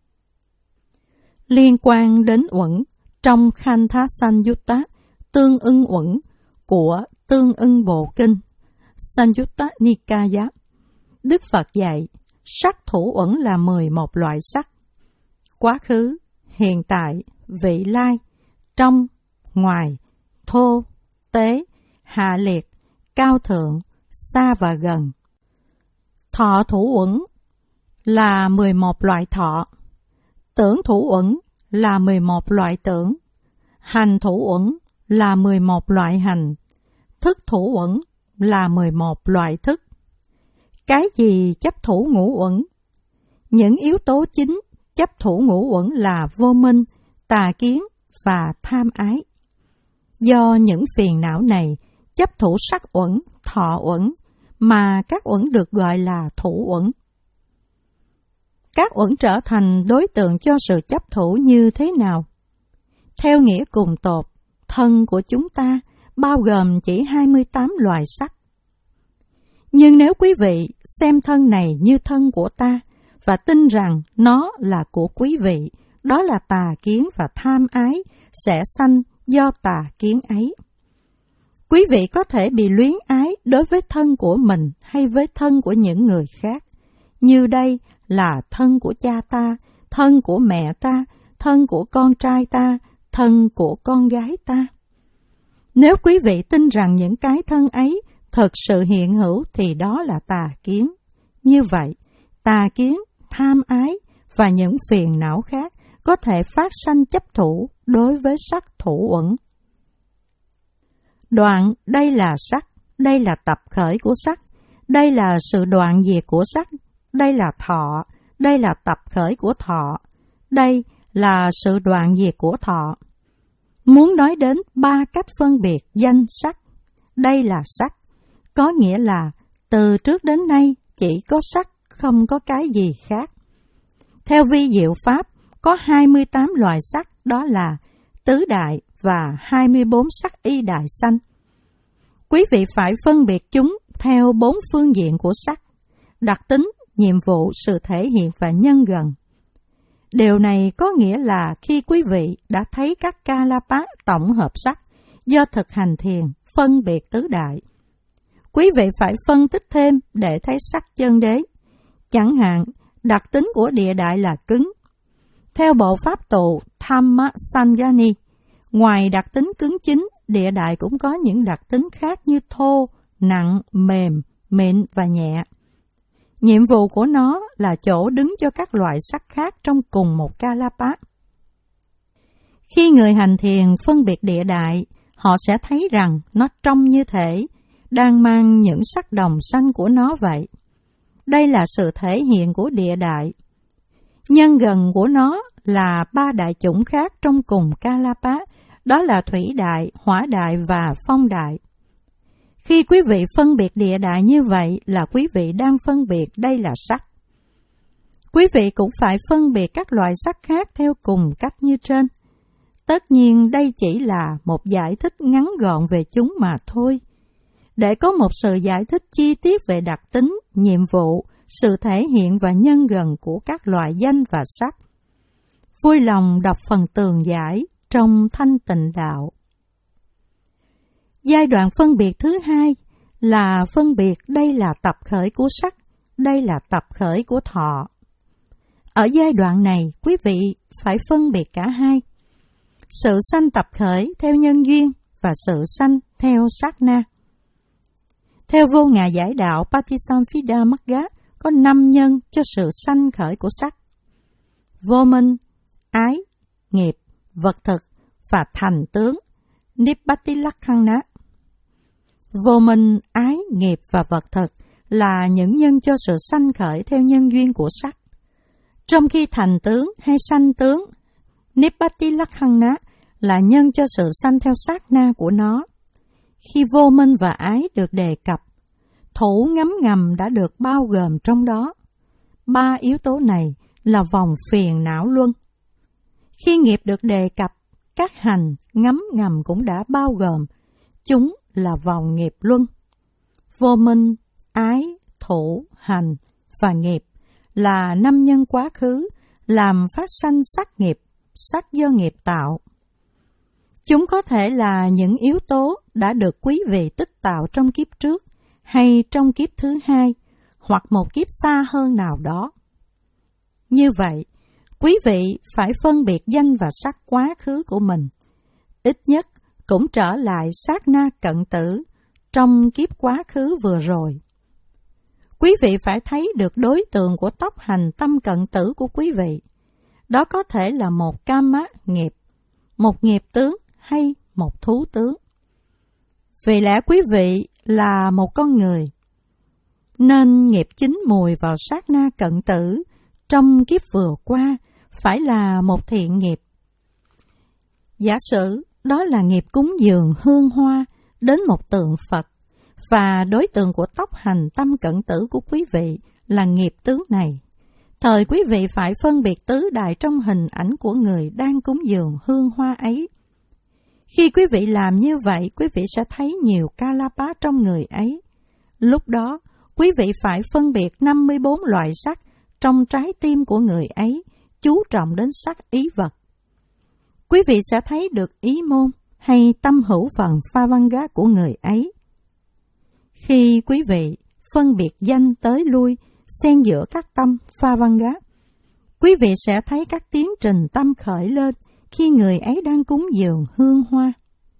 Liên quan đến uẩn trong Khantha Sanyutta, tương ưng uẩn của Tương ưng Bộ Kinh, Sanyutta Nikaya, Đức Phật dạy, sắc thủ uẩn là mười một loại sắc: quá khứ, hiện tại, vị lai, trong, ngoài, thô, tế, hạ liệt, cao thượng, xa và gần. Thọ thủ uẩn là mười một loại thọ, tưởng thủ uẩn là mười một loại tưởng, hành thủ uẩn là mười một loại hành, thức thủ uẩn là mười một loại thức. Cái gì chấp thủ ngũ uẩn? Những yếu tố chính chấp thủ ngũ uẩn là vô minh, tà kiến và tham ái. Do những phiền não này chấp thủ sắc uẩn, thọ uẩn, mà các uẩn được gọi là thủ uẩn. Các uẩn trở thành đối tượng cho sự chấp thủ như thế nào? Theo nghĩa cùng tột, thân của chúng ta bao gồm chỉ hai mươi tám loại sắc. Nhưng nếu quý vị xem thân này như thân của ta và tin rằng nó là của quý vị, đó là tà kiến và tham ái sẽ sanh do tà kiến ấy. Quý vị có thể bị luyến ái đối với thân của mình hay với thân của những người khác. Như đây là thân của cha ta, thân của mẹ ta, thân của con trai ta, thân của con gái ta. Nếu quý vị tin rằng những cái thân ấy thực sự hiện hữu thì đó là tà kiến. Như vậy, tà kiến, tham ái và những phiền não khác có thể phát sanh chấp thủ đối với sắc thủ uẩn. Đoạn đây là sắc, đây là tập khởi của sắc, đây là sự đoạn diệt của sắc, đây là thọ, đây là tập khởi của thọ, đây là sự đoạn diệt của thọ. Muốn nói đến ba cách phân biệt danh sắc, đây là sắc, có nghĩa là từ trước đến nay chỉ có sắc, không có cái gì khác. Theo vi diệu pháp, có hai mươi tám loại sắc, đó là tứ đại và hai mươi bốn sắc y đại sanh. Quý vị phải phân biệt chúng theo bốn phương diện của sắc: đặc tính, nhiệm vụ, sự thể hiện và nhân gần. Điều này có nghĩa là khi quý vị đã thấy các Kalapa tổng hợp sắc do thực hành thiền phân biệt tứ đại, quý vị phải phân tích thêm để thấy sắc chân đế. Chẳng hạn, đặc tính của địa đại là cứng. Theo bộ pháp tụ Dhamma Sangani, ngoài đặc tính cứng chính, địa đại cũng có những đặc tính khác như thô, nặng, mềm, mịn và nhẹ. Nhiệm vụ của nó là chỗ đứng cho các loại sắc khác trong cùng một Kalapa. Khi người hành thiền phân biệt địa đại, họ sẽ thấy rằng nó trông như thể đang mang những sắc đồng xanh của nó vậy. Đây là sự thể hiện của địa đại. Nhân gần của nó là ba đại chủng khác trong cùng Kalapa, đó là thủy đại, hỏa đại và phong đại. Khi quý vị phân biệt địa đại như vậy là quý vị đang phân biệt đây là sắc. Quý vị cũng phải phân biệt các loại sắc khác theo cùng cách như trên. Tất nhiên đây chỉ là một giải thích ngắn gọn về chúng mà thôi. Để có một sự giải thích chi tiết về đặc tính, nhiệm vụ, sự thể hiện và nhân gần của các loại danh và sắc, vui lòng đọc phần tường giải trong Thanh Tịnh Đạo. Giai đoạn phân biệt thứ hai là phân biệt đây là tập khởi của sắc, đây là tập khởi của thọ. Ở giai đoạn này, quý vị phải phân biệt cả hai. Sự sanh tập khởi theo nhân duyên và sự sanh theo sát na. Theo vô ngã giải đạo Patisamphida Magga, có năm nhân cho sự sanh khởi của sắc: vô minh, ái, nghiệp, vật thực và thành tướng, Nibbati-lakkhana. Vô minh, ái, nghiệp và vật thực là những nhân cho sự sanh khởi theo nhân duyên của sắc. Trong khi thành tướng hay sanh tướng, Nibbati-lakkhana là nhân cho sự sanh theo sát na của nó. Khi vô minh và ái được đề cập, thủ ngấm ngầm đã được bao gồm trong đó. Ba yếu tố này là vòng phiền não luân. Khi nghiệp được đề cập, các hành ngấm ngầm cũng đã bao gồm. Chúng là vòng nghiệp luân. Vô minh, ái, thủ, hành và nghiệp là năm nhân quá khứ làm phát sanh sắc nghiệp, sắc do nghiệp tạo. Chúng có thể là những yếu tố đã được quý vị tích tạo trong kiếp trước hay trong kiếp thứ hai, hoặc một kiếp xa hơn nào đó. Như vậy, quý vị phải phân biệt danh và sắc quá khứ của mình, ít nhất cũng trở lại sát na cận tử trong kiếp quá khứ vừa rồi. Quý vị phải thấy được đối tượng của tốc hành tâm cận tử của quý vị. Đó có thể là một kama nghiệp, một nghiệp tướng hay một thú tướng. Vì lẽ quý vị là một con người, nên nghiệp chín mùi vào sát na cận tử trong kiếp vừa qua phải là một thiện nghiệp. Giả sử đó là nghiệp cúng dường hương hoa đến một tượng Phật, và đối tượng của tốc hành tâm cận tử của quý vị là nghiệp tướng này. Thời quý vị phải phân biệt tứ đại trong hình ảnh của người đang cúng dường hương hoa ấy. Khi quý vị làm như vậy, quý vị sẽ thấy nhiều Kalapa trong người ấy. Lúc đó, quý vị phải phân biệt năm mươi bốn loại sắc trong trái tim của người ấy, chú trọng đến sắc ý vật. Quý vị sẽ thấy được ý môn hay tâm hữu phần Phavanga của người ấy. Khi quý vị phân biệt danh tới lui, xen giữa các tâm Phavanga, quý vị sẽ thấy các tiến trình tâm khởi lên khi người ấy đang cúng dường hương hoa.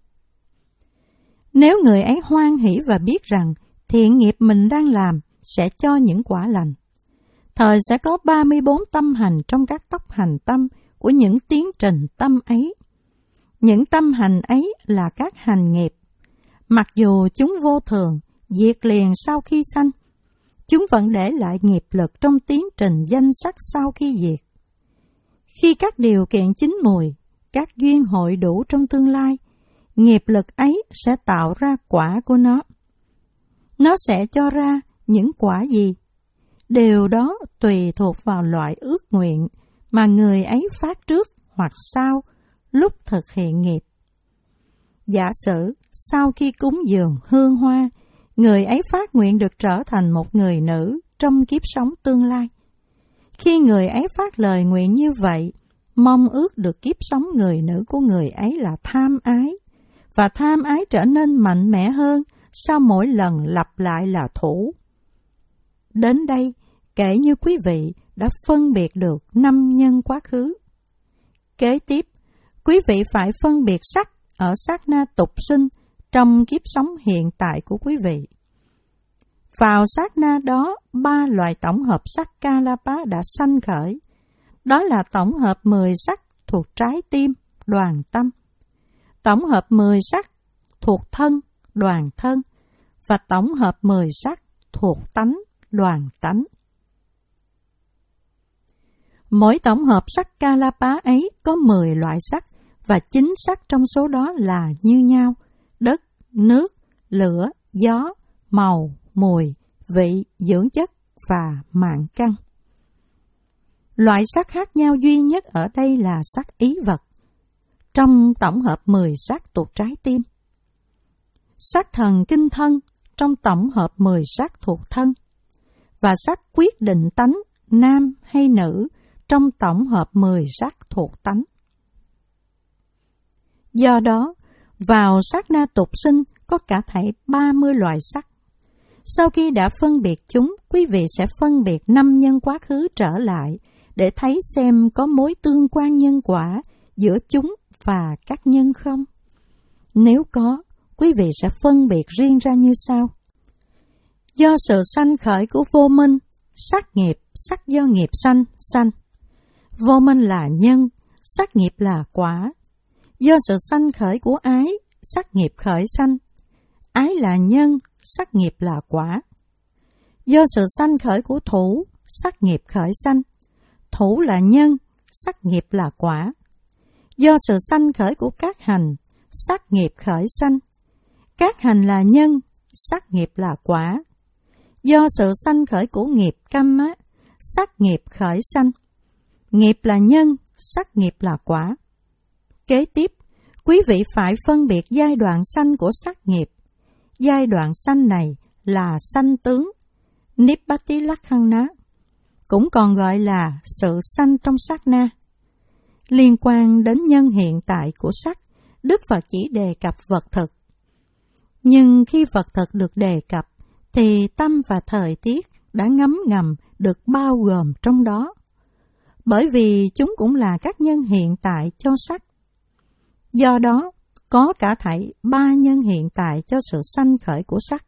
Nếu người ấy hoan hỷ và biết rằng thiện nghiệp mình đang làm sẽ cho những quả lành, thời sẽ có ba mươi bốn tâm hành trong các tốc hành tâm của những tiến trình tâm ấy. Những tâm hành ấy là các hành nghiệp. Mặc dù chúng vô thường, diệt liền sau khi sanh, chúng vẫn để lại nghiệp lực trong tiến trình danh sắc sau khi diệt. Khi các điều kiện chín mùi, các duyên hội đủ trong tương lai, nghiệp lực ấy sẽ tạo ra quả của nó. Nó sẽ cho ra những quả gì? Điều đó tùy thuộc vào loại ước nguyện mà người ấy phát trước hoặc sau lúc thực hiện nghiệp. Giả sử sau khi cúng dường hương hoa, người ấy phát nguyện được trở thành một người nữ trong kiếp sống tương lai. Khi người ấy phát lời nguyện như vậy, mong ước được kiếp sống người nữ của người ấy là tham ái, và tham ái trở nên mạnh mẽ hơn sau mỗi lần lặp lại là thủ. Đến đây, kể như quý vị đã phân biệt được năm nhân quá khứ. Kế tiếp, quý vị phải phân biệt sắc ở sát na tục sinh trong kiếp sống hiện tại của quý vị. Vào sát na đó, ba loại tổng hợp sắc Kalapa đã sanh khởi. Đó là tổng hợp mười sắc thuộc trái tim, đoàn tâm. Tổng hợp mười sắc thuộc thân, đoàn thân, và tổng hợp mười sắc thuộc tánh, đoàn tánh. Mỗi tổng hợp sắc Kalapa ấy có mười loại sắc, và chín sắc trong số đó là như nhau: đất, nước, lửa, gió, màu, mùi, vị, dưỡng chất và mạng căn. Loại sắc khác nhau duy nhất ở đây là sắc ý vật, trong tổng hợp mười sắc thuộc trái tim. Sắc thần kinh thân trong tổng hợp mười sắc thuộc thân, và sắc quyết định tánh, nam hay nữ, trong tổng hợp mười sắc thuộc tánh. Do đó, vào sát na tục sinh có cả thảy ba mươi loại sắc. Sau khi đã phân biệt chúng, quý vị sẽ phân biệt năm nhân quá khứ trở lại để thấy xem có mối tương quan nhân quả giữa chúng và các nhân không. Nếu có, quý vị sẽ phân biệt riêng ra như sau. Do sự sanh khởi của vô minh, sắc nghiệp, sắc do nghiệp sanh, sanh. Vô minh là nhân, sắc nghiệp là quả. Do sự sanh khởi của ái, sắc nghiệp khởi sanh. Ái là nhân, sắc nghiệp là quả. Do sự sanh khởi của thủ, sắc nghiệp khởi sanh. Thủ là nhân, sắc nghiệp là quả. Do sự sanh khởi của các hành, sắc nghiệp khởi sanh. Các hành là nhân, sắc nghiệp là quả. Do sự sanh khởi của nghiệp kamma, sắc nghiệp khởi sanh. Nghiệp là nhân, sắc nghiệp là quả. Kế tiếp, quý vị phải phân biệt giai đoạn sanh của sắc nghiệp. Giai đoạn sanh này là sanh tướng, Nibbati Lakkhana, cũng còn gọi là sự sanh trong sát na. Liên quan đến nhân hiện tại của sắc, Đức Phật chỉ đề cập vật thực. Nhưng khi vật thực được đề cập, thì tâm và thời tiết đã ngấm ngầm được bao gồm trong đó, bởi vì chúng cũng là các nhân hiện tại cho sắc. Do đó, có cả thảy ba nhân hiện tại cho sự sanh khởi của sắc.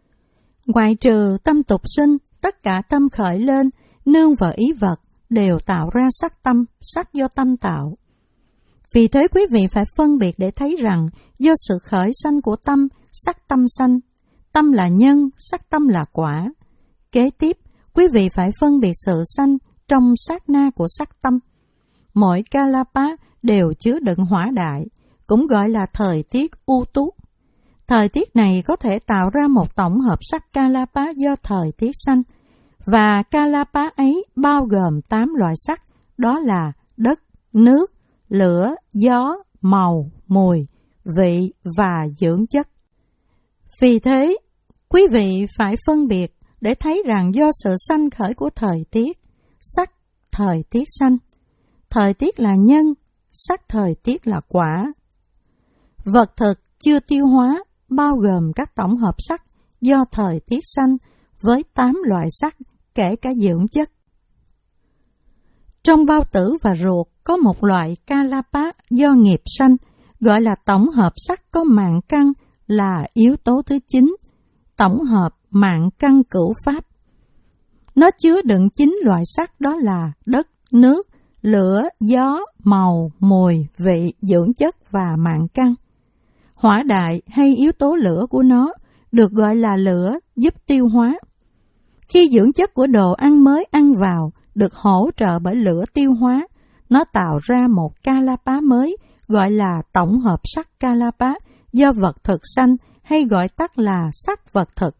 Ngoại trừ tâm tục sinh, tất cả tâm khởi lên, nương vào ý vật, đều tạo ra sắc tâm, sắc do tâm tạo. Vì thế quý vị phải phân biệt để thấy rằng, do sự khởi sanh của tâm, sắc tâm sanh. Tâm là nhân, sắc tâm là quả. Kế tiếp, quý vị phải phân biệt sự sanh trong sát na của sắc tâm. Mỗi Kalapa đều chứa đựng hỏa đại, cũng gọi là thời tiết u tú. Thời tiết này có thể tạo ra một tổng hợp sắc Kalapa do thời tiết sanh, và Kalapa ấy bao gồm tám loại sắc, đó là đất, nước, lửa, gió, màu, mùi, vị và dưỡng chất. Vì thế, quý vị phải phân biệt để thấy rằng do sự sanh khởi của thời tiết, sắc thời tiết sanh. Thời tiết là nhân, sắc thời tiết là quả. Vật thực chưa tiêu hóa bao gồm các tổng hợp sắc do thời tiết sanh với tám loại sắc, kể cả dưỡng chất. Trong bao tử và ruột có một loại Kalapa do nghiệp sanh, gọi là tổng hợp sắc có mạng căn là yếu tố thứ chín, tổng hợp mạng căn cửu pháp. Nó chứa đựng chín loại sắc, đó là đất, nước, lửa, gió, màu, mùi, vị, dưỡng chất và mạng căn. Hỏa đại hay yếu tố lửa của nó được gọi là lửa giúp tiêu hóa. Khi dưỡng chất của đồ ăn mới ăn vào được hỗ trợ bởi lửa tiêu hóa, nó tạo ra một Kalapa mới gọi là tổng hợp sắc Kalapa do vật thực sanh, hay gọi tắt là sắc vật thực.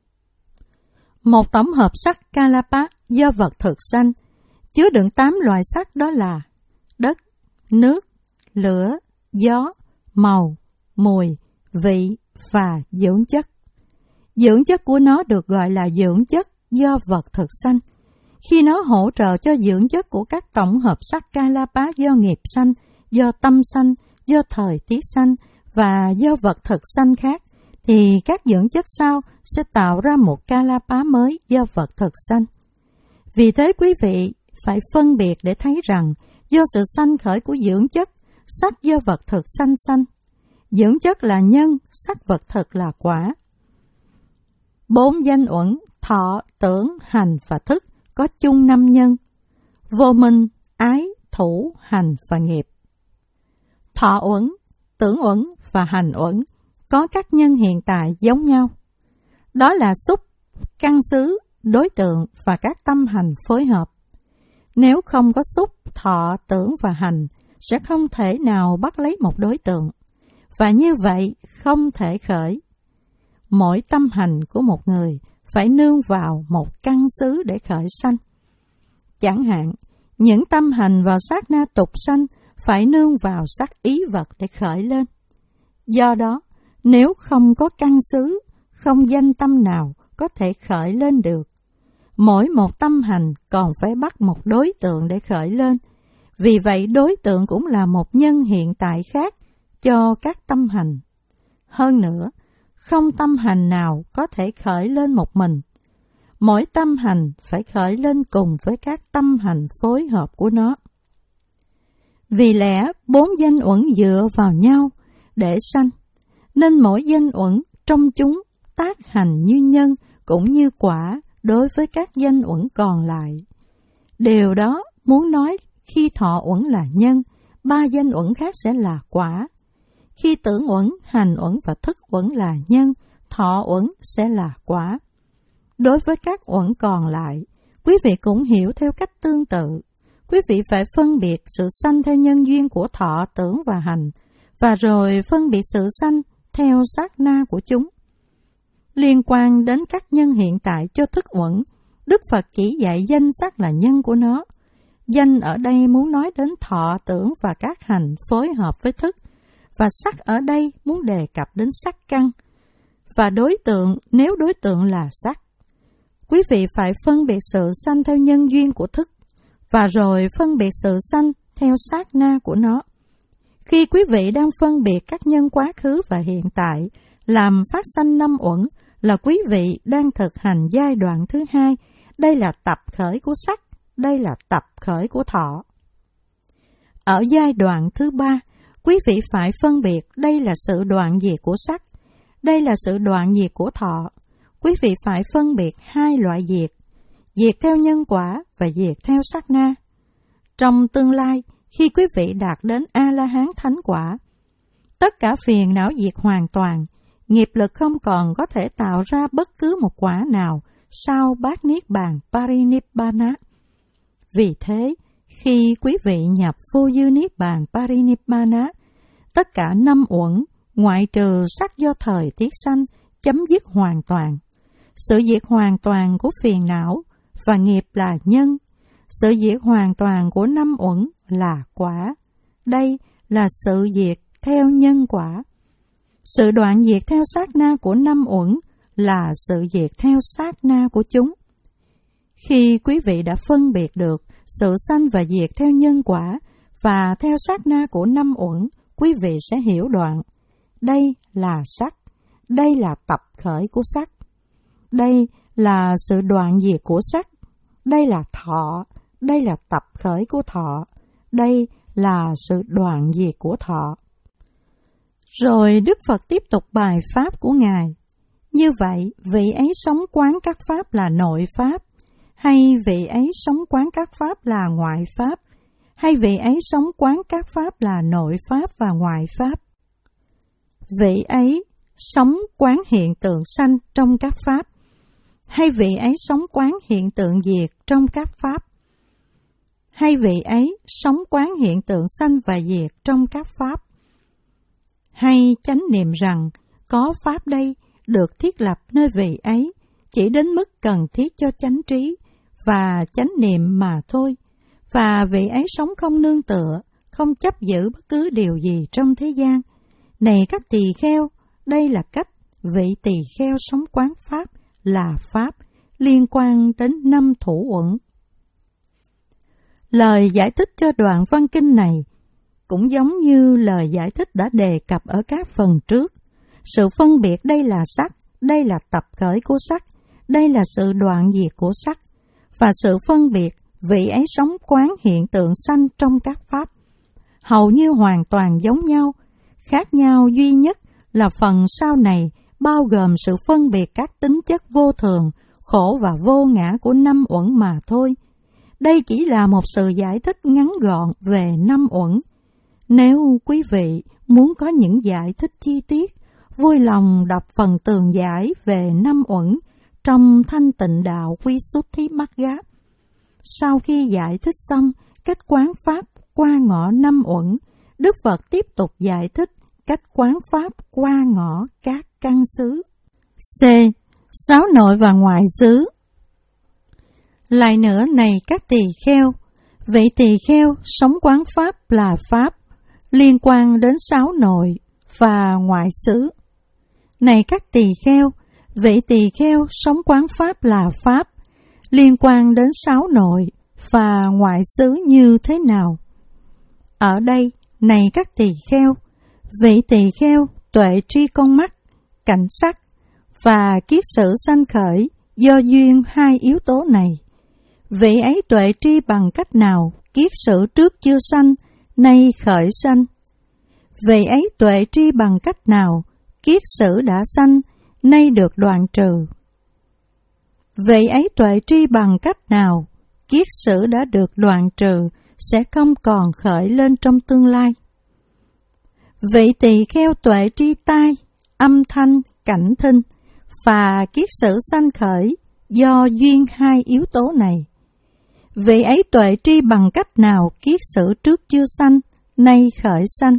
Một tổng hợp sắc Kalapa do vật thực sanh chứa đựng tám loại sắc, đó là đất, nước, lửa, gió, màu, mùi, vị và dưỡng chất. Dưỡng chất của nó được gọi là dưỡng chất do vật thực sanh. Khi nó hỗ trợ cho dưỡng chất của các tổng hợp sắc Kalapa do nghiệp sanh, do tâm sanh, do thời tiết sanh và do vật thực sanh khác, thì các dưỡng chất sau sẽ tạo ra một Kalapa mới do vật thực sanh. Vì thế quý vị phải phân biệt để thấy rằng, do sự sanh khởi của dưỡng chất, sắc do vật thực sanh sanh. Dưỡng chất là nhân, sắc vật thực là quả. Bốn danh uẩn, thọ, tưởng, hành và thức có chung năm nhân: vô minh, ái, thủ, hành và nghiệp. Thọ uẩn, tưởng uẩn và hành uẩn có các nhân hiện tại giống nhau. Đó là xúc, căn xứ, đối tượng và các tâm hành phối hợp. Nếu không có xúc, thọ, tưởng và hành, sẽ không thể nào bắt lấy một đối tượng, và như vậy không thể khởi. Mỗi tâm hành của một người phải nương vào một căn xứ để khởi sanh. Chẳng hạn, những tâm hành vào sát na tục sanh phải nương vào sắc ý vật để khởi lên. Do đó, nếu không có căn xứ, không danh tâm nào có thể khởi lên được. Mỗi một tâm hành còn phải bắt một đối tượng để khởi lên. Vì vậy đối tượng cũng là một nhân hiện tại khác cho các tâm hành. Hơn nữa, không tâm hành nào có thể khởi lên một mình. Mỗi tâm hành phải khởi lên cùng với các tâm hành phối hợp của nó. Vì lẽ bốn danh uẩn dựa vào nhau để sanh, nên mỗi danh uẩn trong chúng tác hành như nhân cũng như quả đối với các danh uẩn còn lại. Điều đó muốn nói khi thọ uẩn là nhân, ba danh uẩn khác sẽ là quả. Khi tưởng uẩn, hành uẩn và thức uẩn là nhân, thọ uẩn sẽ là quả. Đối với các uẩn còn lại, quý vị cũng hiểu theo cách tương tự. Quý vị phải phân biệt sự sanh theo nhân duyên của thọ, tưởng và hành, và rồi phân biệt sự sanh theo sát na của chúng. Liên quan đến các nhân hiện tại cho thức uẩn, Đức Phật chỉ dạy danh sắc là nhân của nó. Danh ở đây muốn nói đến thọ, tưởng và các hành phối hợp với thức, và sắc ở đây muốn đề cập đến sắc căn, và đối tượng nếu đối tượng là sắc. Quý vị phải phân biệt sự sanh theo nhân duyên của thức, và rồi phân biệt sự sanh theo sát na của nó. Khi quý vị đang phân biệt các nhân quá khứ và hiện tại, làm phát sanh năm uẩn, là quý vị đang thực hành giai đoạn thứ hai. Đây là tập khởi của sắc, đây là tập khởi của thọ. Ở giai đoạn thứ ba, quý vị phải phân biệt đây là sự đoạn diệt của sắc, đây là sự đoạn diệt của thọ. Quý vị phải phân biệt hai loại diệt, diệt theo nhân quả và diệt theo sát na. Trong tương lai, khi quý vị đạt đến A-la-hán thánh quả, tất cả phiền não diệt hoàn toàn, nghiệp lực không còn có thể tạo ra bất cứ một quả nào sau bát niết bàn Parinibbana. Vì thế, khi quý vị nhập vô dư niết bàn Parinibbana, tất cả năm uẩn, ngoại trừ sắc do thời tiết sanh, chấm dứt hoàn toàn. Sự diệt hoàn toàn của phiền não và nghiệp là nhân, sự diệt hoàn toàn của năm uẩn là quả. Đây là sự diệt theo nhân quả. Sự đoạn diệt theo sát na của năm uẩn là sự diệt theo sát na của chúng. Khi quý vị đã phân biệt được sự sanh và diệt theo nhân quả và theo sát na của năm uẩn, quý vị sẽ hiểu đoạn. Đây là sắc, đây là tập khởi của sắc. Đây là sự đoạn diệt của sắc, đây là thọ, đây là tập khởi của thọ, đây là sự đoạn diệt của thọ. Rồi Đức Phật tiếp tục bài pháp của Ngài. Như vậy, vị ấy sống quán các pháp là nội pháp, hay vị ấy sống quán các pháp là ngoại pháp, hay vị ấy sống quán các pháp là nội pháp và ngoại pháp. Vị ấy sống quán hiện tượng sanh trong các pháp, hay vị ấy sống quán hiện tượng diệt trong các pháp, hay vị ấy sống quán hiện tượng sanh và diệt trong các pháp, hay chánh niệm rằng có pháp đây được thiết lập nơi vị ấy chỉ đến mức cần thiết cho chánh trí và chánh niệm mà thôi, và vị ấy sống không nương tựa, không chấp giữ bất cứ điều gì trong thế gian. Này các tỳ kheo, đây là cách vị tỳ kheo sống quán pháp là pháp liên quan đến năm thủ uẩn. Lời giải thích cho đoạn văn kinh này cũng giống như lời giải thích đã đề cập ở các phần trước. Sự phân biệt đây là sắc, đây là tập khởi của sắc, đây là sự đoạn diệt của sắc, và sự phân biệt vị ấy sống quán hiện tượng sanh trong các pháp, hầu như hoàn toàn giống nhau. Khác nhau duy nhất là phần sau này bao gồm sự phân biệt các tính chất vô thường, khổ và vô ngã của năm uẩn mà thôi. Đây chỉ là một sự giải thích ngắn gọn về năm uẩn. Nếu quý vị muốn có những giải thích chi tiết, vui lòng đọc phần tường giải về năm uẩn trong Thanh Tịnh Đạo Visuddhimagga. Sau khi giải thích xong cách quán pháp qua ngõ năm uẩn, Đức Phật tiếp tục giải thích cách quán pháp qua ngõ các căn xứ. C. Sáu nội và ngoại xứ. Lại nữa này các tỳ kheo, vị tỳ kheo sống quán pháp là pháp, liên quan đến sáu nội và ngoại xứ. Này các tỳ kheo, vị tỳ kheo sống quán pháp là pháp, liên quan đến sáu nội và ngoại xứ như thế nào? Ở đây, này các tỳ kheo, vị tỳ kheo tuệ tri con mắt, cảnh sắc và kiết sử sanh khởi do duyên hai yếu tố này. Vị ấy tuệ tri bằng cách nào kiết sử trước chưa sanh, nay khởi sanh? Vị ấy tuệ tri bằng cách nào kiết sử đã sanh, nay được đoạn trừ? Vị ấy tuệ tri bằng cách nào kiết sử đã được đoạn trừ sẽ không còn khởi lên trong tương lai? Vị tỳ kheo tuệ tri tai, âm thanh, cảnh thinh và kiết sử sanh khởi do duyên hai yếu tố này. Vị ấy tuệ tri bằng cách nào kiết sử trước chưa sanh, nay khởi sanh?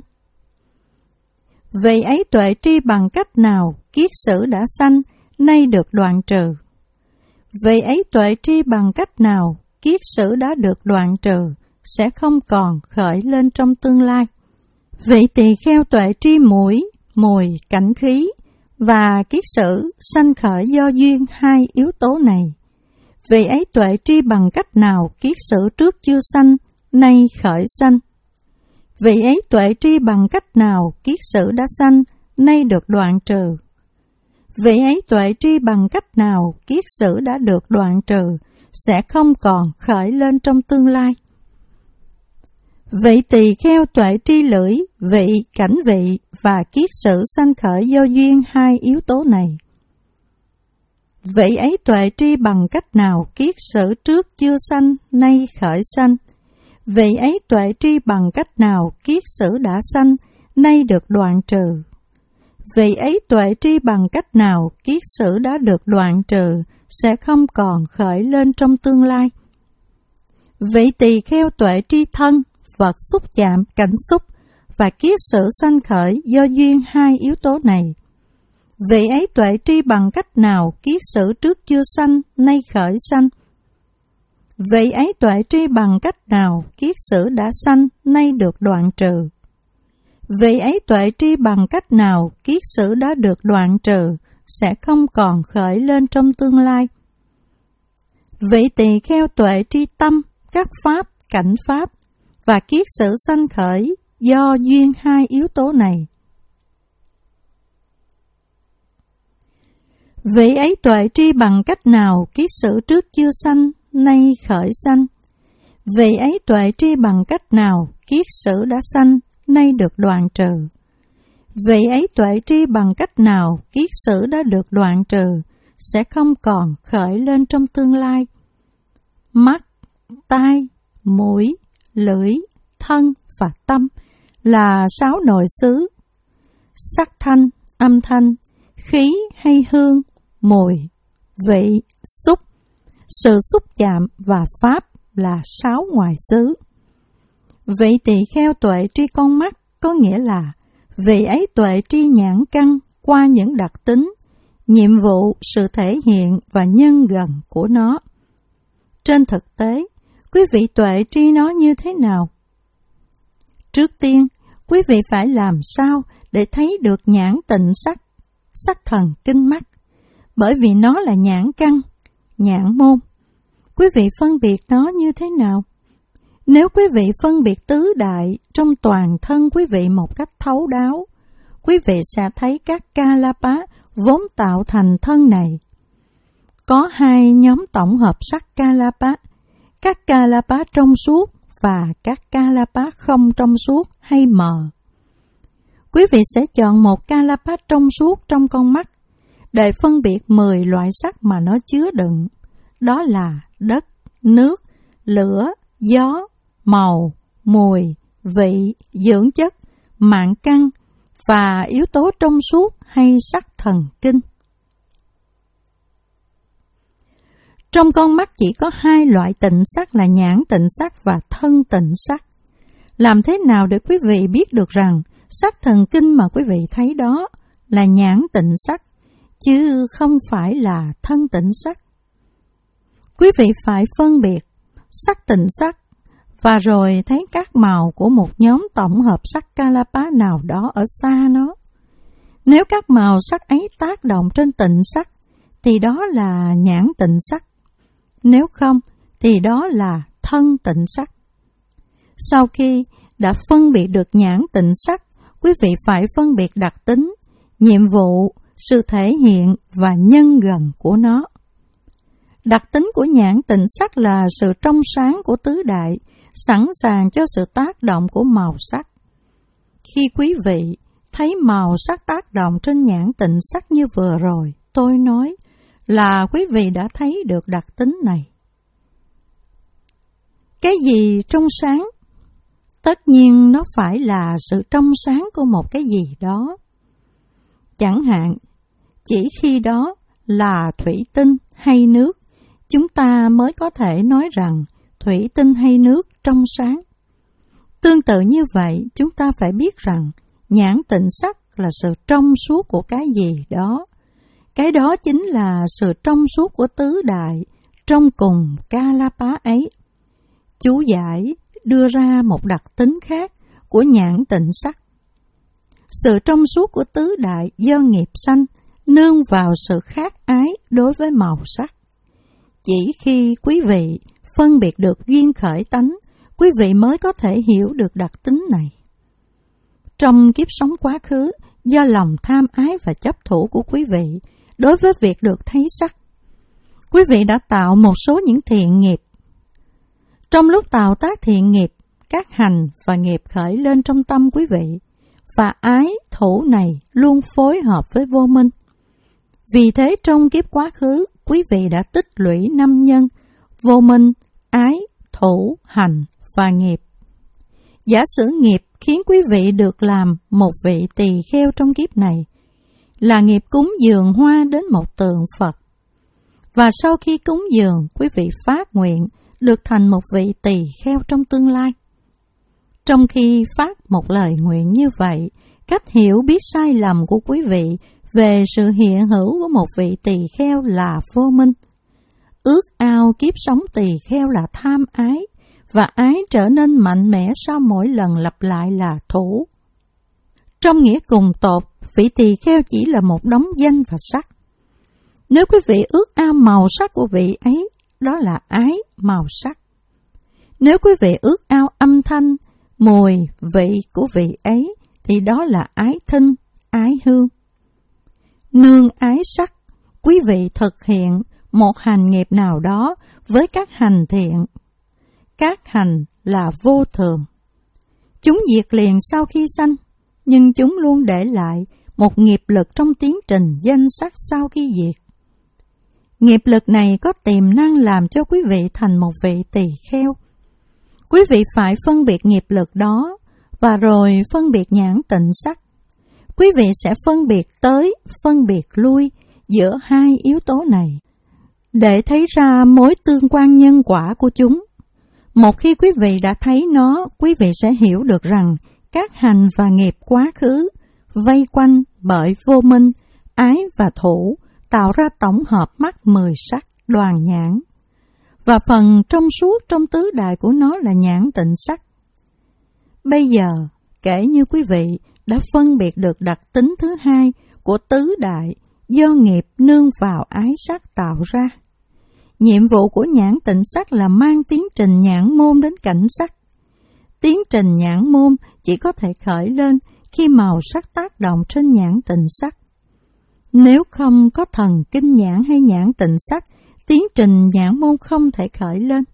Vị ấy tuệ tri bằng cách nào kiết sử đã sanh, nay được đoạn trừ? Vị ấy tuệ tri bằng cách nào kiết sử đã được đoạn trừ sẽ không còn khởi lên trong tương lai? Vị tỳ kheo tuệ tri mũi, mùi, cảnh khí và kiết sử sanh khởi do duyên hai yếu tố này. Vị ấy tuệ tri bằng cách nào kiết sử trước chưa sanh, nay khởi sanh? Vị ấy tuệ tri bằng cách nào kiết sử đã sanh, nay được đoạn trừ? Vị ấy tuệ tri bằng cách nào kiết sử đã được đoạn trừ sẽ không còn khởi lên trong tương lai? Vị tỳ kheo tuệ tri lưỡi, vị, cảnh vị và kiết sử sanh khởi do duyên hai yếu tố này. Vị ấy tuệ tri bằng cách nào kiết sử trước chưa sanh, nay khởi sanh? Vị ấy tuệ tri bằng cách nào kiết sử đã sanh, nay được đoạn trừ? Vị ấy tuệ tri bằng cách nào kiết sử đã được đoạn trừ sẽ không còn khởi lên trong tương lai? Vị tỳ kheo tuệ tri thân, vật xúc chạm, cảnh xúc và kiết sử sanh khởi do duyên hai yếu tố này. Vị ấy tuệ tri bằng cách nào kiết sử trước chưa sanh, nay khởi sanh? Vị ấy tuệ tri bằng cách nào kiết sử đã sanh, nay được đoạn trừ? Vị ấy tuệ tri bằng cách nào kiết sử đã được đoạn trừ sẽ không còn khởi lên trong tương lai? Vị tỳ kheo tuệ tri tâm, các pháp, cảnh pháp và kiết sử sanh khởi do duyên hai yếu tố này. Vị ấy tuệ tri bằng cách nào kiết sử trước chưa sanh, nay khởi sanh? Vị ấy tuệ tri bằng cách nào kiết sử đã sanh, nay được đoạn trừ? Vị ấy tuệ tri bằng cách nào kiết sử đã được đoạn trừ sẽ không còn khởi lên trong tương lai? Mắt, tai, mũi, lưỡi, thân và tâm là sáu nội xứ. Sắc thanh, âm thanh, khí hay hương, mùi, vị, xúc, sự xúc chạm và pháp là sáu ngoại xứ. Vị tỳ kheo tuệ tri con mắt có nghĩa là vị ấy tuệ tri nhãn căn qua những đặc tính, nhiệm vụ, sự thể hiện và nhân gần của nó. Trên thực tế, quý vị tuệ tri nó như thế nào? Trước tiên, quý vị phải làm sao để thấy được nhãn tịnh sắc, sắc thần kinh mắt, bởi vì nó là nhãn căn, nhãn môn. Quý vị phân biệt nó như thế nào? Nếu quý vị phân biệt tứ đại trong toàn thân quý vị một cách thấu đáo, quý vị sẽ thấy các Kalapa vốn tạo thành thân này. Có hai nhóm tổng hợp sắc Kalapa, các Kalapa trong suốt và các Kalapa không trong suốt hay mờ. Quý vị sẽ chọn một Kalapa trong suốt trong con mắt để phân biệt mười loại sắc mà nó chứa đựng. Đó là đất, nước, lửa, gió, màu, mùi, vị, dưỡng chất, mạng căn và yếu tố trong suốt hay sắc thần kinh. Trong con mắt chỉ có hai loại tịnh sắc là nhãn tịnh sắc và thân tịnh sắc. Làm thế nào để quý vị biết được rằng sắc thần kinh mà quý vị thấy đó là nhãn tịnh sắc, chứ không phải là thân tịnh sắc? Quý vị phải phân biệt sắc tịnh sắc và rồi thấy các màu của một nhóm tổng hợp sắc Kalapa nào đó ở xa nó. Nếu các màu sắc ấy tác động trên tịnh sắc thì đó là nhãn tịnh sắc. Nếu không thì đó là thân tịnh sắc. Sau khi đã phân biệt được nhãn tịnh sắc, quý vị phải phân biệt đặc tính, nhiệm vụ, sự thể hiện và nhân gần của nó. Đặc tính của nhãn tịnh sắc là sự trong sáng của tứ đại, sẵn sàng cho sự tác động của màu sắc. Khi quý vị thấy màu sắc tác động trên nhãn tịnh sắc như vừa rồi, tôi nói là quý vị đã thấy được đặc tính này. Cái gì trong sáng? Tất nhiên nó phải là sự trong sáng của một cái gì đó. Chẳng hạn, chỉ khi đó là thủy tinh hay nước, chúng ta mới có thể nói rằng thủy tinh hay nước trong sáng. Tương tự như vậy, chúng ta phải biết rằng nhãn tịnh sắc là sự trong suốt của cái gì đó. Cái đó chính là sự trong suốt của tứ đại trong cùng Kalapa ấy. Chú giải đưa ra một đặc tính khác của nhãn tịnh sắc. Sự trong suốt của tứ đại do nghiệp sanh nương vào sự khác ái đối với màu sắc. Chỉ khi quý vị phân biệt được duyên khởi tánh, quý vị mới có thể hiểu được đặc tính này. Trong kiếp sống quá khứ, do lòng tham ái và chấp thủ của quý vị đối với việc được thấy sắc, quý vị đã tạo một số những thiện nghiệp. Trong lúc tạo tác thiện nghiệp, các hành và nghiệp khởi lên trong tâm quý vị, và ái thủ này luôn phối hợp với vô minh. Vì thế trong kiếp quá khứ, quý vị đã tích lũy năm nhân, vô minh, ái, thủ, hành và nghiệp. Giả sử nghiệp khiến quý vị được làm một vị tỳ kheo trong kiếp này, là nghiệp cúng dường hoa đến một tượng Phật. Và sau khi cúng dường, quý vị phát nguyện được thành một vị tỳ kheo trong tương lai. Trong khi phát một lời nguyện như vậy, cách hiểu biết sai lầm của quý vị về sự hiện hữu của một vị tỳ kheo là vô minh. Ước ao kiếp sống tỳ kheo là tham ái, và ái trở nên mạnh mẽ sau mỗi lần lặp lại là thủ. Trong nghĩa cùng tột, vị tỳ kheo chỉ là một đống danh và sắc. Nếu quý vị ước ao màu sắc của vị ấy, đó là ái màu sắc. Nếu quý vị ước ao âm thanh, mùi, vị của vị ấy, thì đó là ái thinh, ái hương. Nương ái sắc, quý vị thực hiện một hành nghiệp nào đó với các hành thiện. Các hành là vô thường. Chúng diệt liền sau khi sanh, nhưng chúng luôn để lại một nghiệp lực trong tiến trình danh sắc sau khi diệt. Nghiệp lực này có tiềm năng làm cho quý vị thành một vị tỳ kheo. Quý vị phải phân biệt nghiệp lực đó, và rồi phân biệt nhãn tịnh sắc. Quý vị sẽ phân biệt tới, phân biệt lui giữa hai yếu tố này, để thấy ra mối tương quan nhân quả của chúng. Một khi quý vị đã thấy nó, quý vị sẽ hiểu được rằng các hành và nghiệp quá khứ, vây quanh bởi vô minh, ái và thủ, tạo ra tổng hợp mắt mười sắc, đoàn nhãn. Và phần trong suốt trong tứ đại của nó là nhãn tịnh sắc. Bây giờ, kể như quý vị đã phân biệt được đặc tính thứ hai của tứ đại do nghiệp nương vào ái sắc tạo ra. Nhiệm vụ của nhãn tịnh sắc là mang tiến trình nhãn môn đến cảnh sắc. Tiến trình nhãn môn chỉ có thể khởi lên khi màu sắc tác động trên nhãn tịnh sắc. Nếu không có thần kinh nhãn hay nhãn tịnh sắc, tiến trình nhãn môn không thể khởi lên.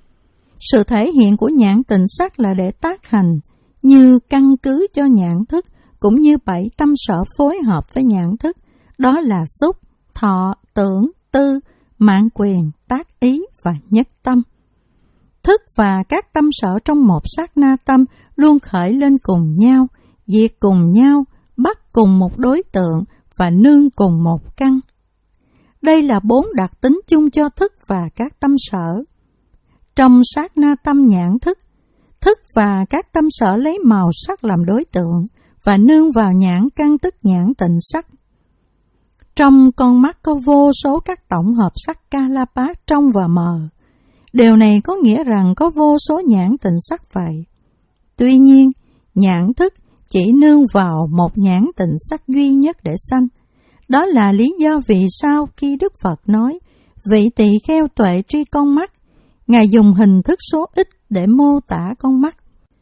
Sự thể hiện của nhãn tịnh sắc là để tác hành, như căn cứ cho nhãn thức, cũng như bảy tâm sở phối hợp với nhãn thức, đó là xúc, thọ, tưởng, tư, mạng quyền, tác ý và nhất tâm. Thức và các tâm sở trong một sát na tâm luôn khởi lên cùng nhau, diệt cùng nhau, bắt cùng một đối tượng và nương cùng một căn. Đây là bốn đặc tính chung cho thức và các tâm sở. Trong sát na tâm nhãn thức, thức và các tâm sở lấy màu sắc làm đối tượng và nương vào nhãn căn tức nhãn tịnh sắc. Trong con mắt có vô số các tổng hợp sắc Kalapa trong và mờ. Điều này có nghĩa rằng có vô số nhãn tịnh sắc vậy. Tuy nhiên, nhãn thức chỉ nương vào một nhãn tịnh sắc duy nhất để sanh. Đó là lý do vì sao khi Đức Phật nói, vị tỳ kheo tuệ tri con mắt, Ngài dùng hình thức số ít để mô tả con mắt.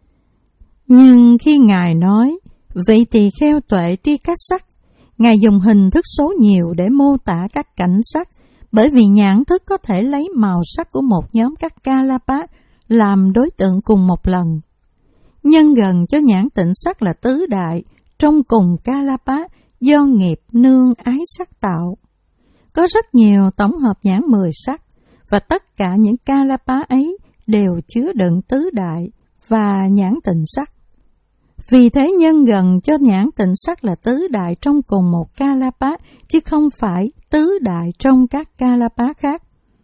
Nhưng khi Ngài nói, vị tỳ kheo tuệ tri các sắc, Ngài dùng hình thức số nhiều để mô tả các cảnh sắc, bởi vì nhãn thức có thể lấy màu sắc của một nhóm các Kalapa làm đối tượng cùng một lần. Nhân gần cho nhãn tịnh sắc là tứ đại, trong cùng Kalapa do nghiệp nương ái sắc tạo. Có rất nhiều tổng hợp nhãn mười sắc, và tất cả những Kalapa ấy đều chứa đựng tứ đại và nhãn tịnh sắc. Vì thế nhân gần cho nhãn tịnh sắc là tứ đại trong cùng một Kalapa, chứ không phải tứ đại trong các Kalapa khác.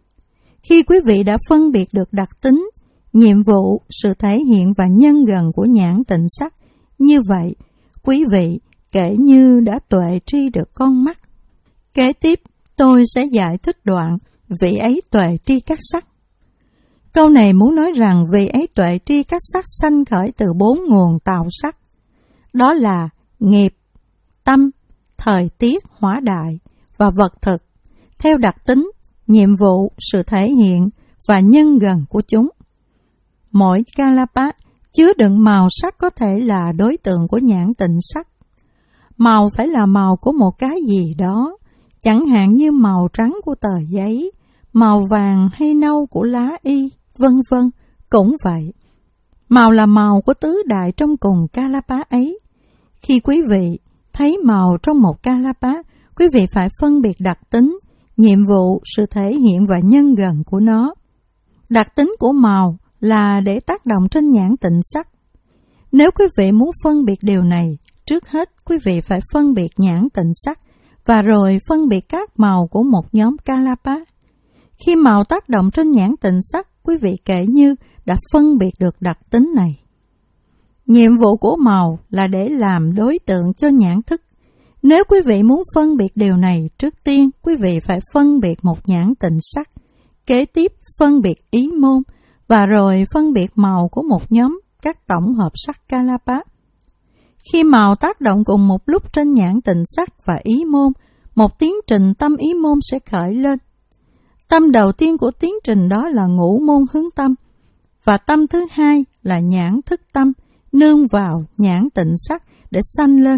Khi quý vị đã phân biệt được đặc tính, nhiệm vụ, sự thể hiện và nhân gần của nhãn tịnh sắc, như vậy, quý vị kể như đã tuệ tri được con mắt. Kế tiếp, tôi sẽ giải thích đoạn vị ấy tuệ tri các sắc. Câu này muốn nói rằng vị ấy tuệ tri các sắc sanh khởi từ bốn nguồn tạo sắc. Đó là nghiệp, tâm, thời tiết, hỏa đại và vật thực, theo đặc tính, nhiệm vụ, sự thể hiện và nhân gần của chúng. Mỗi Kalapa chứa đựng màu sắc có thể là đối tượng của nhãn tịnh sắc. Màu phải là màu của một cái gì đó, chẳng hạn như màu trắng của tờ giấy, màu vàng hay nâu của lá y, vân vân. Cũng vậy, màu là màu của tứ đại trong cùng Kalapa ấy. Khi quý vị thấy màu trong một Kalapa, quý vị phải phân biệt đặc tính, nhiệm vụ, sự thể hiện và nhân gần của nó. Đặc tính của màu là để tác động trên nhãn tịnh sắc. Nếu quý vị muốn phân biệt điều này, trước hết quý vị phải phân biệt nhãn tịnh sắc và rồi phân biệt các màu của một nhóm Kalapa. Khi màu tác động trên nhãn tịnh sắc, quý vị kể như đã phân biệt được đặc tính này. Nhiệm vụ của màu là để làm đối tượng cho nhãn thức. Nếu quý vị muốn phân biệt điều này, trước tiên quý vị phải phân biệt một nhãn tịnh sắc, kế tiếp phân biệt ý môn, và rồi phân biệt màu của một nhóm các tổng hợp sắc Kalapa. Khi màu tác động cùng một lúc trên nhãn tịnh sắc và ý môn, một tiến trình tâm ý môn sẽ khởi lên. Tâm đầu tiên của tiến trình đó là ngũ môn hướng tâm, và tâm thứ hai là nhãn thức tâm, nương vào nhãn tịnh sắc để sanh lên.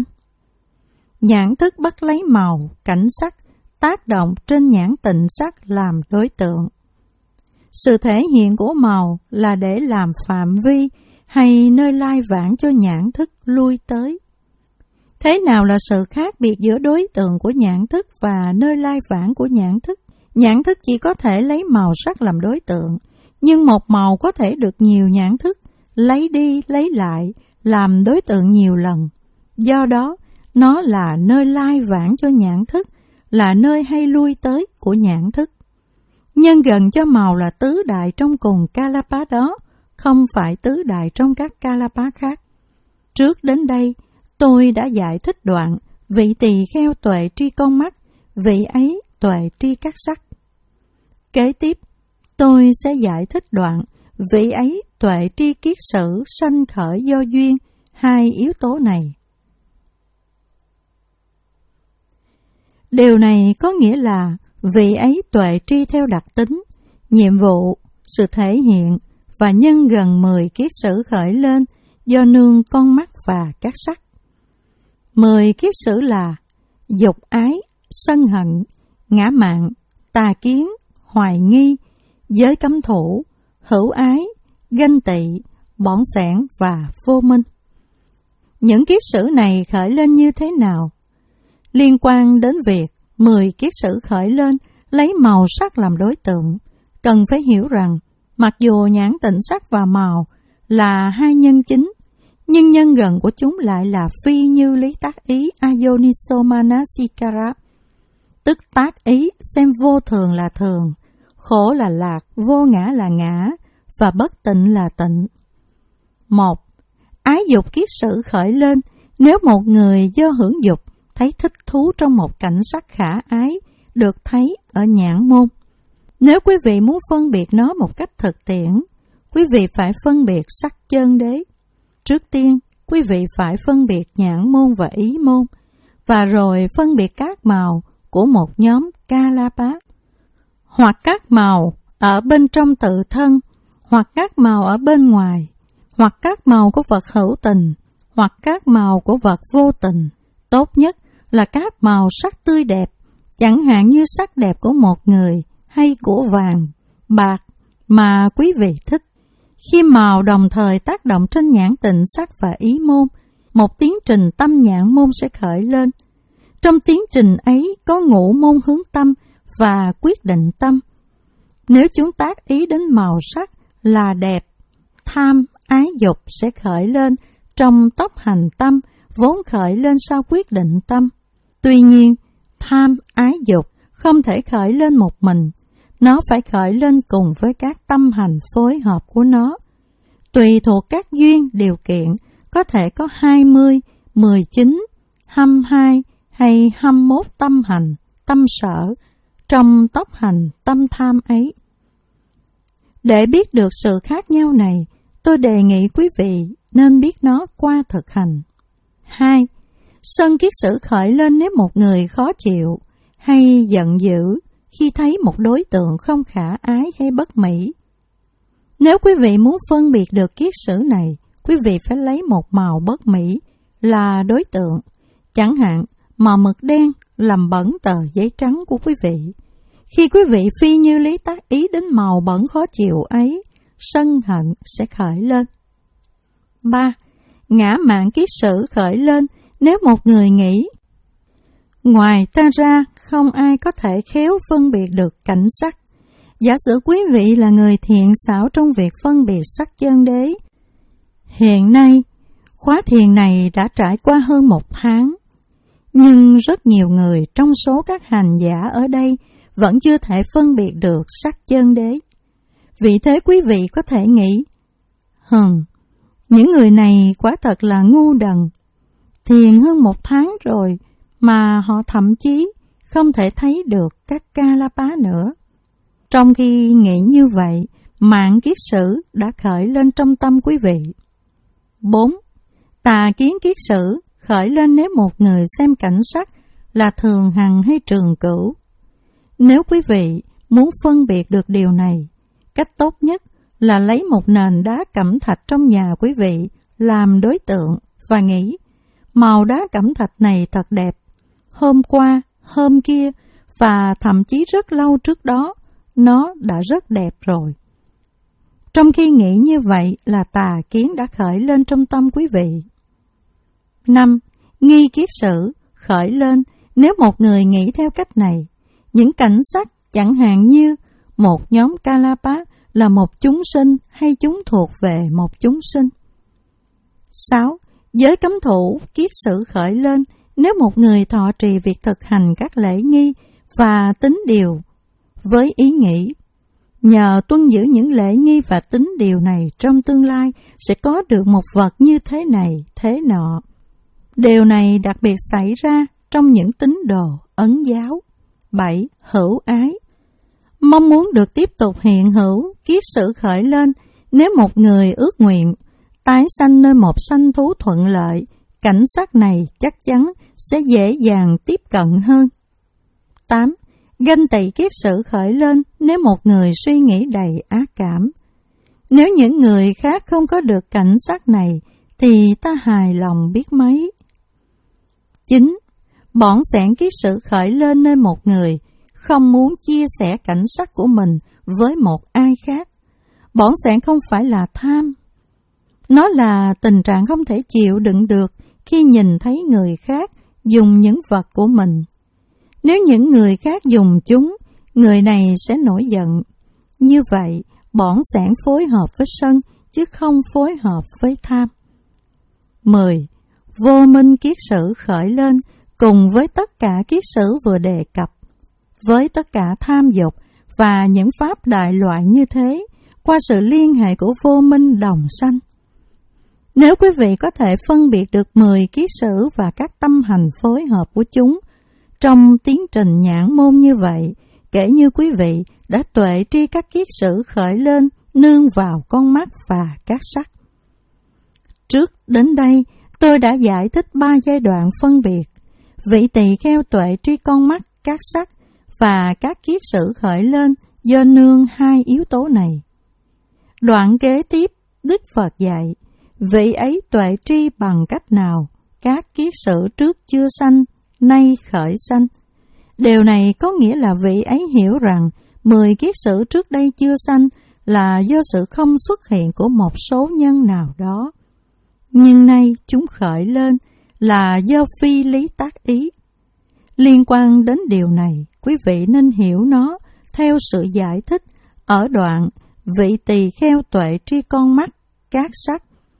Nhãn thức bắt lấy màu, cảnh sắc, tác động trên nhãn tịnh sắc làm đối tượng. Sự thể hiện của màu là để làm phạm vi hay nơi lai vãng cho nhãn thức lui tới. Thế nào là sự khác biệt giữa đối tượng của nhãn thức và nơi lai vãng của nhãn thức? Nhãn thức chỉ có thể lấy màu sắc làm đối tượng, nhưng một màu có thể được nhiều nhãn thức lấy đi lấy lại làm đối tượng nhiều lần. Do đó, nó là nơi lai vãng cho nhãn thức, là nơi hay lui tới của nhãn thức. Nhân gần cho màu là tứ đại trong cùng Kalapa đó, không phải tứ đại trong các Kalapa khác. Trước đến đây, tôi đã giải thích đoạn vị tỳ kheo tuệ tri con mắt, vị ấy tuệ tri các sắc. Kế tiếp, tôi sẽ giải thích đoạn vị ấy tuệ tri kiết sử sanh khởi do duyên, hai yếu tố này. Điều này có nghĩa là vị ấy tuệ tri theo đặc tính, nhiệm vụ, sự thể hiện và nhân gần mười kiết sử khởi lên do nương con mắt và các sắc. Mười kiết sử là dục ái, sân hận, ngã mạn, tà kiến, hoài nghi, giới cấm thủ, hữu ái, ganh tị, bỏng sẻn và vô minh. Những kiết sử này khởi lên như thế nào? Liên quan đến việc mười kiết sử khởi lên lấy màu sắc làm đối tượng, cần phải hiểu rằng mặc dù nhãn tịnh sắc và màu là hai nhân chính, nhưng nhân gần của chúng lại là phi như lý tác ý Ayoniso Manasikara, tức tác ý xem vô thường là thường, khổ là lạc, vô ngã là ngã, và bất tịnh là tịnh. Một, ái dục kiết sử khởi lên nếu một người do hưởng dục thấy thích thú trong một cảnh sắc khả ái được thấy ở nhãn môn. Nếu quý vị muốn phân biệt nó một cách thực tiễn, quý vị phải phân biệt sắc chân đế. Trước tiên, quý vị phải phân biệt nhãn môn và ý môn, và rồi phân biệt các màu của một nhóm Kalapa, hoặc các màu ở bên trong tự thân, hoặc các màu ở bên ngoài, hoặc các màu của vật hữu tình, hoặc các màu của vật vô tình. Tốt nhất là các màu sắc tươi đẹp, chẳng hạn như sắc đẹp của một người hay của vàng, bạc mà quý vị thích. Khi màu đồng thời tác động trên nhãn tịnh sắc và ý môn, một tiến trình tâm nhãn môn sẽ khởi lên. Trong tiến trình ấy có ngũ môn hướng tâm và quyết định tâm. Nếu chúng tác ý đến màu sắc là đẹp, tham, ái dục sẽ khởi lên trong tốc hành tâm, vốn khởi lên sau quyết định tâm. Tuy nhiên, tham, ái dục không thể khởi lên một mình, nó phải khởi lên cùng với các tâm hành phối hợp của nó. Tùy thuộc các duyên, điều kiện, có thể có hai mươi, mười chín, hai mươi hai hay hai mươi mốt tâm hành, tâm sở, trong tốc hành tâm tham ấy. Để biết được sự khác nhau này, tôi đề nghị quý vị nên biết nó qua thực hành. Hai, sân kiết sử khởi lên nếu một người khó chịu hay giận dữ khi thấy một đối tượng không khả ái hay bất mỹ. Nếu quý vị muốn phân biệt được kiết sử này, quý vị phải lấy một màu bất mỹ là đối tượng, chẳng hạn màu mực đen làm bẩn tờ giấy trắng của quý vị. Khi quý vị phi như lý tác ý đến màu bẩn khó chịu ấy, sân hận sẽ khởi lên. Ba, ngã mạn kiết sử khởi lên nếu một người nghĩ ngoài ta ra không ai có thể khéo phân biệt được cảnh sắc. Giả sử quý vị là người thiện xảo trong việc phân biệt sắc chân đế. Hiện nay, khóa thiền này đã trải qua hơn một tháng, nhưng rất nhiều người trong số các hành giả ở đây vẫn chưa thể phân biệt được sắc chân đế. Vì thế quý vị có thể nghĩ, hừm, những người này quả thật là ngu đần. Thiền hơn một tháng rồi mà họ thậm chí không thể thấy được các Kalapa nữa. Trong khi nghĩ như vậy, mạng kiết sử đã khởi lên trong tâm quý vị. Bốn, tà kiến kiết sử khởi lên nếu một người xem cảnh sắc là thường hằng hay trường cửu. Nếu quý vị muốn phân biệt được điều này, cách tốt nhất là lấy một nền đá cẩm thạch trong nhà quý vị làm đối tượng và nghĩ, màu đá cẩm thạch này thật đẹp. Hôm qua, hôm kia và thậm chí rất lâu trước đó, nó đã rất đẹp rồi. Trong khi nghĩ như vậy là tà kiến đã khởi lên trong tâm quý vị. Năm, nghi kiết sử khởi lên nếu một người nghĩ theo cách này. Những cảnh sắc chẳng hạn như một nhóm Kalapa là một chúng sinh hay chúng thuộc về một chúng sinh. Sáu, giới cấm thủ kiết sử khởi lên nếu một người thọ trì việc thực hành các lễ nghi và tín điều với ý nghĩ, nhờ tuân giữ những lễ nghi và tín điều này trong tương lai sẽ có được một vật như thế này, thế nọ. Điều này đặc biệt xảy ra trong những tín đồ Ấn giáo. Bảy, hữu ái. Mong muốn được tiếp tục hiện hữu, kiết sử khởi lên nếu một người ước nguyện tái sanh nơi một sanh thú thuận lợi, cảnh sắc này chắc chắn sẽ dễ dàng tiếp cận hơn. Tám, ganh tị kiết sử khởi lên nếu một người suy nghĩ đầy ác cảm. Nếu những người khác không có được cảnh sắc này, thì ta hài lòng biết mấy. Chín, bỏng sẻn kiết sử khởi lên nơi một người không muốn chia sẻ cảnh sắc của mình với một ai khác. Bỏng sẻn không phải là tham. Nó là tình trạng không thể chịu đựng được khi nhìn thấy người khác dùng những vật của mình. Nếu những người khác dùng chúng, người này sẽ nổi giận. Như vậy, bỏng sẻn phối hợp với sân, chứ không phối hợp với tham. mười. Vô minh kiết sử khởi lên cùng với tất cả kiết sử vừa đề cập, với tất cả tham dục và những pháp đại loại như thế, qua sự liên hệ của vô minh đồng sanh. Nếu quý vị có thể phân biệt được mười kiết sử và các tâm hành phối hợp của chúng trong tiến trình nhãn môn như vậy, kể như quý vị đã tuệ tri các kiết sử khởi lên nương vào con mắt và các sắc. Trước đến đây, tôi đã giải thích ba giai đoạn phân biệt. Vị tỳ kheo tuệ tri con mắt, các sắc và các kiết sử khởi lên do nương hai yếu tố này. Đoạn kế tiếp, Đức Phật dạy, vị ấy tuệ tri bằng cách nào các kiết sử trước chưa sanh, nay khởi sanh. Điều này có nghĩa là vị ấy hiểu rằng mười kiết sử trước đây chưa sanh là do sự không xuất hiện của một số nhân nào đó. Nhưng nay chúng khởi lên là do phi lý tác ý. Liên quan đến điều này, quý vị nên hiểu nó theo sự giải thích ở đoạn vị tỳ kheo tuệ tri con mắt, các sắc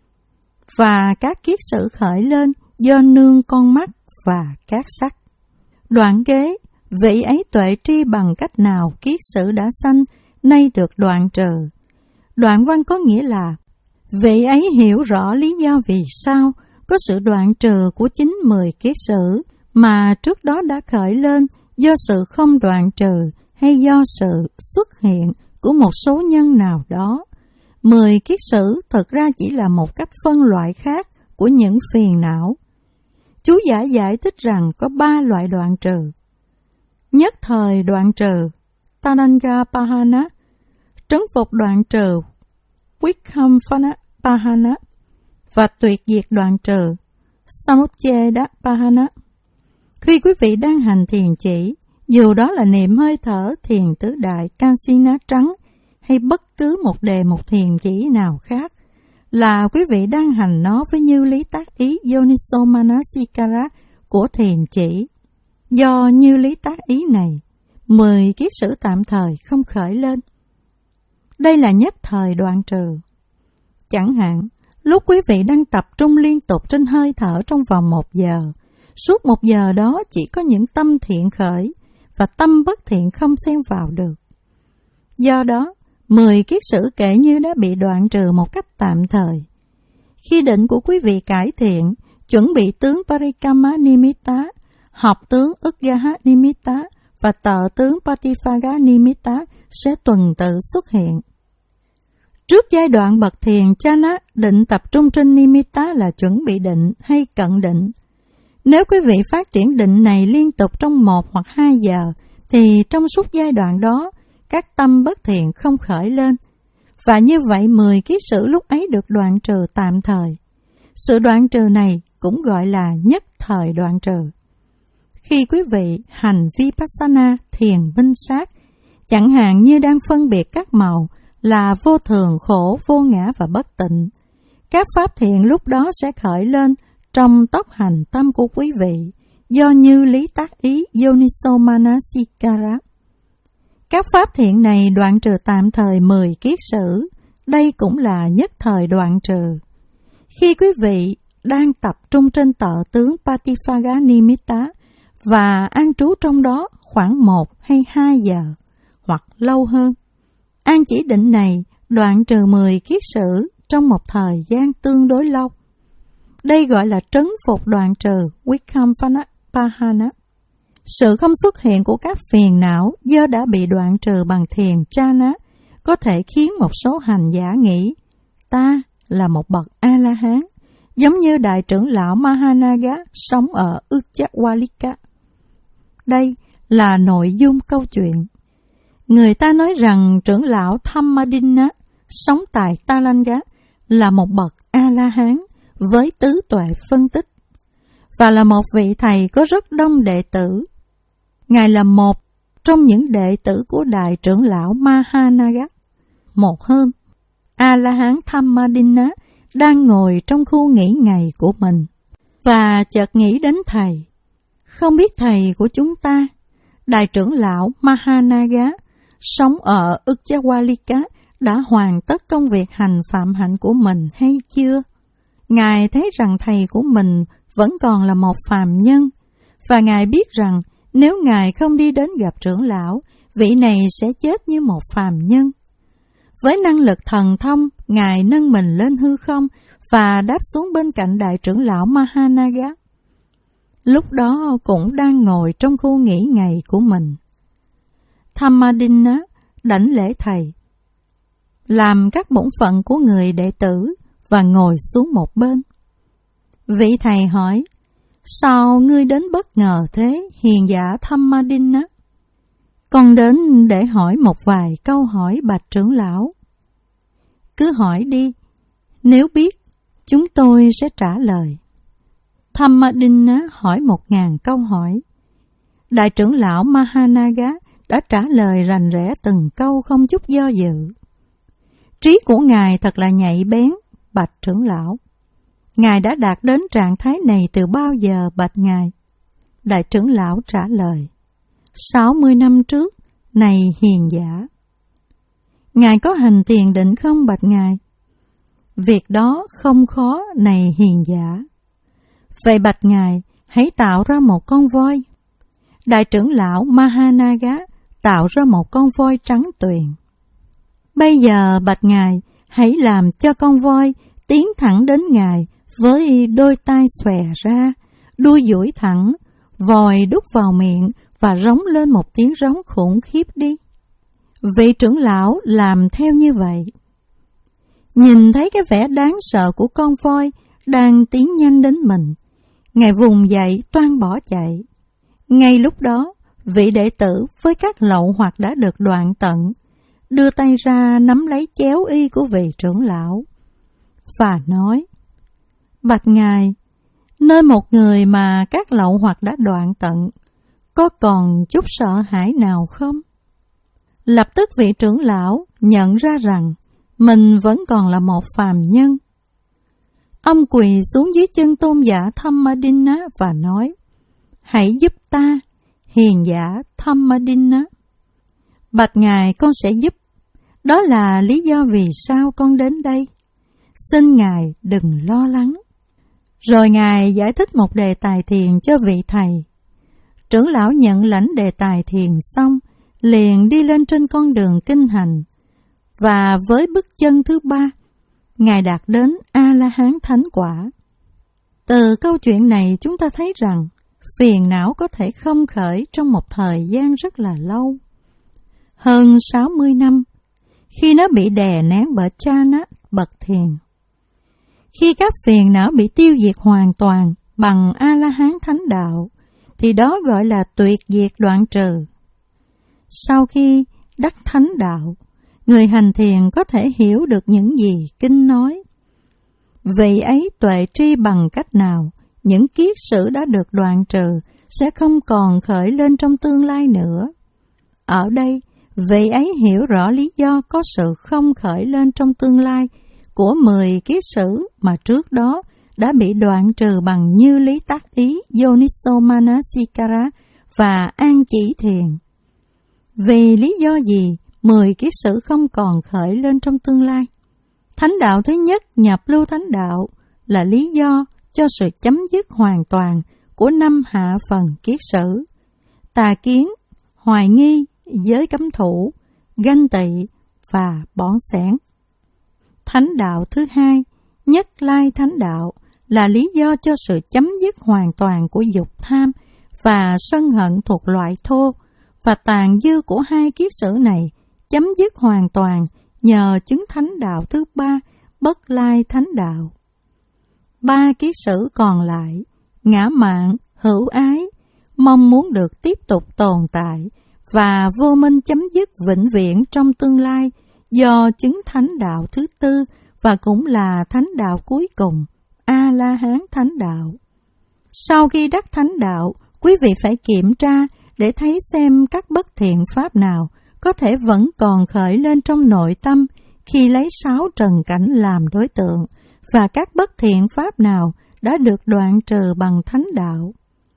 và các kiết sử khởi lên do nương con mắt và các sắc. Đoạn kế, vị ấy tuệ tri bằng cách nào kiết sử đã sanh, nay được đoạn trừ. Đoạn văn có nghĩa là vị ấy hiểu rõ lý do vì sao có sự đoạn trừ của chính mười kiết sử mà trước đó đã khởi lên do sự không đoạn trừ hay do sự xuất hiện của một số nhân nào đó. Mười kiết sử thực ra chỉ là một cách phân loại khác của những phiền não. Chú giải giải thích rằng có ba loại đoạn trừ. Nhất thời đoạn trừ, Tadanga Pahana, trấn phục đoạn trừ, Vikhamphana Pahana, và tuyệt diệt đoạn trừ, Samucceda Pahana. Khi quý vị đang hành thiền chỉ, dù đó là niệm hơi thở, thiền tứ đại, Kasina trắng, hay bất cứ một đề mục thiền chỉ nào khác, là quý vị đang hành nó với như lý tác ý Yoniso Manasikara của thiền chỉ. Do như lý tác ý này, mười kiết sử tạm thời không khởi lên. Đây là nhất thời đoạn trừ. Chẳng hạn, lúc quý vị đang tập trung liên tục trên hơi thở trong vòng một giờ, suốt một giờ đó chỉ có những tâm thiện khởi, và tâm bất thiện không xen vào được. Do đó, mười kiết sử kể như đã bị đoạn trừ một cách tạm thời. Khi định của quý vị cải thiện, chuẩn bị tướng Parikama Nimitta, học tướng Uggaha Nimitta và tợ tướng Patipaga Nimitta sẽ tuần tự xuất hiện. Trước giai đoạn bậc thiền Chana, định tập trung trên Nimitta là chuẩn bị định hay cận định. Nếu quý vị phát triển định này liên tục trong một hoặc hai giờ, thì trong suốt giai đoạn đó, các tâm bất thiện không khởi lên. Và như vậy mười kiết sử lúc ấy được đoạn trừ tạm thời. Sự đoạn trừ này cũng gọi là nhất thời đoạn trừ. Khi quý vị hành Vipassana thiền minh sát, chẳng hạn như đang phân biệt các màu là vô thường, khổ, vô ngã và bất tịnh, các pháp thiện lúc đó sẽ khởi lên trong tốc hành tâm của quý vị, do như lý tác ý Yoniso Manasikara. Các pháp thiện này đoạn trừ tạm thời mười kiết sử, đây cũng là nhất thời đoạn trừ. Khi quý vị đang tập trung trên tợ tướng Patipaga Nimitta và an trú trong đó khoảng một hay hai giờ, hoặc lâu hơn, an chỉ định này đoạn trừ mười kiết sử trong một thời gian tương đối lâu. Đây gọi là trấn phục đoạn trừ Vikhamphana Pahana. Sự không xuất hiện của các phiền não do đã bị đoạn trừ bằng thiền Chana có thể khiến một số hành giả nghĩ ta là một bậc A-la-hán, giống như đại trưởng lão Mahanaga sống ở Ujjwalika. Đây là nội dung câu chuyện. Người ta nói rằng trưởng lão Thammadinna sống tại Talanga là một bậc A-la-hán với tứ tuệ phân tích và là một vị thầy có rất đông đệ tử. Ngài là một trong những đệ tử của đại trưởng lão Mahanaga. Một hôm, A-la-hán Thammadinna đang ngồi trong khu nghỉ ngày của mình và chợt nghĩ đến thầy. Không biết thầy của chúng ta, đại trưởng lão Mahanaga, sống ở Ujjwalika đã hoàn tất công việc hành phạm hạnh của mình hay chưa? Ngài thấy rằng thầy của mình vẫn còn là một phàm nhân, và Ngài biết rằng nếu Ngài không đi đến gặp trưởng lão, vị này sẽ chết như một phàm nhân. Với năng lực thần thông, Ngài nâng mình lên hư không và đáp xuống bên cạnh đại trưởng lão Mahanaga. Lúc đó cũng đang ngồi trong khu nghỉ ngày của mình. Thammadinna đảnh lễ thầy, làm các bổn phận của người đệ tử và ngồi xuống một bên. Vị thầy hỏi, sao ngươi đến bất ngờ thế, hiền giả Thammadinna? Con đến để hỏi một vài câu hỏi bạch trưởng lão. Cứ hỏi đi, nếu biết, chúng tôi sẽ trả lời. Thammadinna hỏi một ngàn câu hỏi. Đại trưởng lão Mahanaga đã trả lời rành rẽ từng câu không chút do dự. Trí của Ngài thật là nhạy bén, bạch trưởng lão. Ngài đã đạt đến trạng thái này từ bao giờ, bạch Ngài? Đại trưởng lão trả lời, sáu mươi năm trước, này hiền giả. Ngài có hành thiền định không, bạch Ngài? Việc đó không khó, này hiền giả. Vậy bạch Ngài, hãy tạo ra một con voi. Đại trưởng lão Mahanaga tạo ra một con voi trắng tuyền. Bây giờ bạch Ngài, hãy làm cho con voi tiến thẳng đến Ngài với đôi tai xòe ra, đuôi duỗi thẳng, vòi đút vào miệng và rống lên một tiếng rống khủng khiếp đi. Vị trưởng lão làm theo như vậy. Nhìn thấy cái vẻ đáng sợ của con voi đang tiến nhanh đến mình, Ngài vùng dậy toan bỏ chạy. Ngay lúc đó, vị đệ tử với các lậu hoặc đã được đoạn tận, đưa tay ra nắm lấy chéo y của vị trưởng lão và nói, bạch Ngài, nơi một người mà các lậu hoặc đã đoạn tận, có còn chút sợ hãi nào không? Lập tức vị trưởng lão nhận ra rằng mình vẫn còn là một phàm nhân. Ông quỳ xuống dưới chân tôn giả Thammadinna và nói, hãy giúp ta, hiền giả Thammadinna. Bạch Ngài, con sẽ giúp. Đó là lý do vì sao con đến đây. Xin Ngài đừng lo lắng. Rồi Ngài giải thích một đề tài thiền cho vị thầy. Trưởng lão nhận lãnh đề tài thiền xong, liền đi lên trên con đường kinh hành. Và với bước chân thứ ba, Ngài đạt đến A-la-hán thánh quả. Từ câu chuyện này chúng ta thấy rằng phiền não có thể không khởi trong một thời gian rất là lâu. Hơn sáu mươi năm, khi nó bị đè nén bởi Chana, bậc thiền. Khi các phiền não bị tiêu diệt hoàn toàn bằng A-la-hán thánh đạo, thì đó gọi là tuyệt diệt đoạn trừ. Sau khi đắc thánh đạo, người hành thiền có thể hiểu được những gì kinh nói. Vị ấy tuệ tri bằng cách nào, những kiết sử đã được đoạn trừ sẽ không còn khởi lên trong tương lai nữa. Ở đây, vị ấy hiểu rõ lý do có sự không khởi lên trong tương lai của mười kiết sử mà trước đó đã bị đoạn trừ bằng như lý tác ý, Yoniso Manasikara và an chỉ thiền. Vì lý do gì mười kiết sử không còn khởi lên trong tương lai? Thánh đạo thứ nhất, nhập lưu thánh đạo, là lý do cho sự chấm dứt hoàn toàn của năm hạ phần kiết sử: tà kiến, hoài nghi, giới cấm thủ, ganh tị và bỏng xẻn. Thánh đạo thứ hai, nhất lai thánh đạo, là lý do cho sự chấm dứt hoàn toàn của dục tham và sân hận thuộc loại thô, và tàn dư của hai kiết sử này chấm dứt hoàn toàn nhờ chứng thánh đạo thứ ba, bất lai thánh đạo. Ba kiết sử còn lại, ngã mạn, hữu ái, mong muốn được tiếp tục tồn tại, và vô minh chấm dứt vĩnh viễn trong tương lai do chứng thánh đạo thứ tư và cũng là thánh đạo cuối cùng, A-la-hán thánh đạo. Sau khi đắc thánh đạo, quý vị phải kiểm tra để thấy xem các bất thiện pháp nào có thể vẫn còn khởi lên trong nội tâm khi lấy sáu trần cảnh làm đối tượng, và các bất thiện pháp nào đã được đoạn trừ bằng thánh đạo.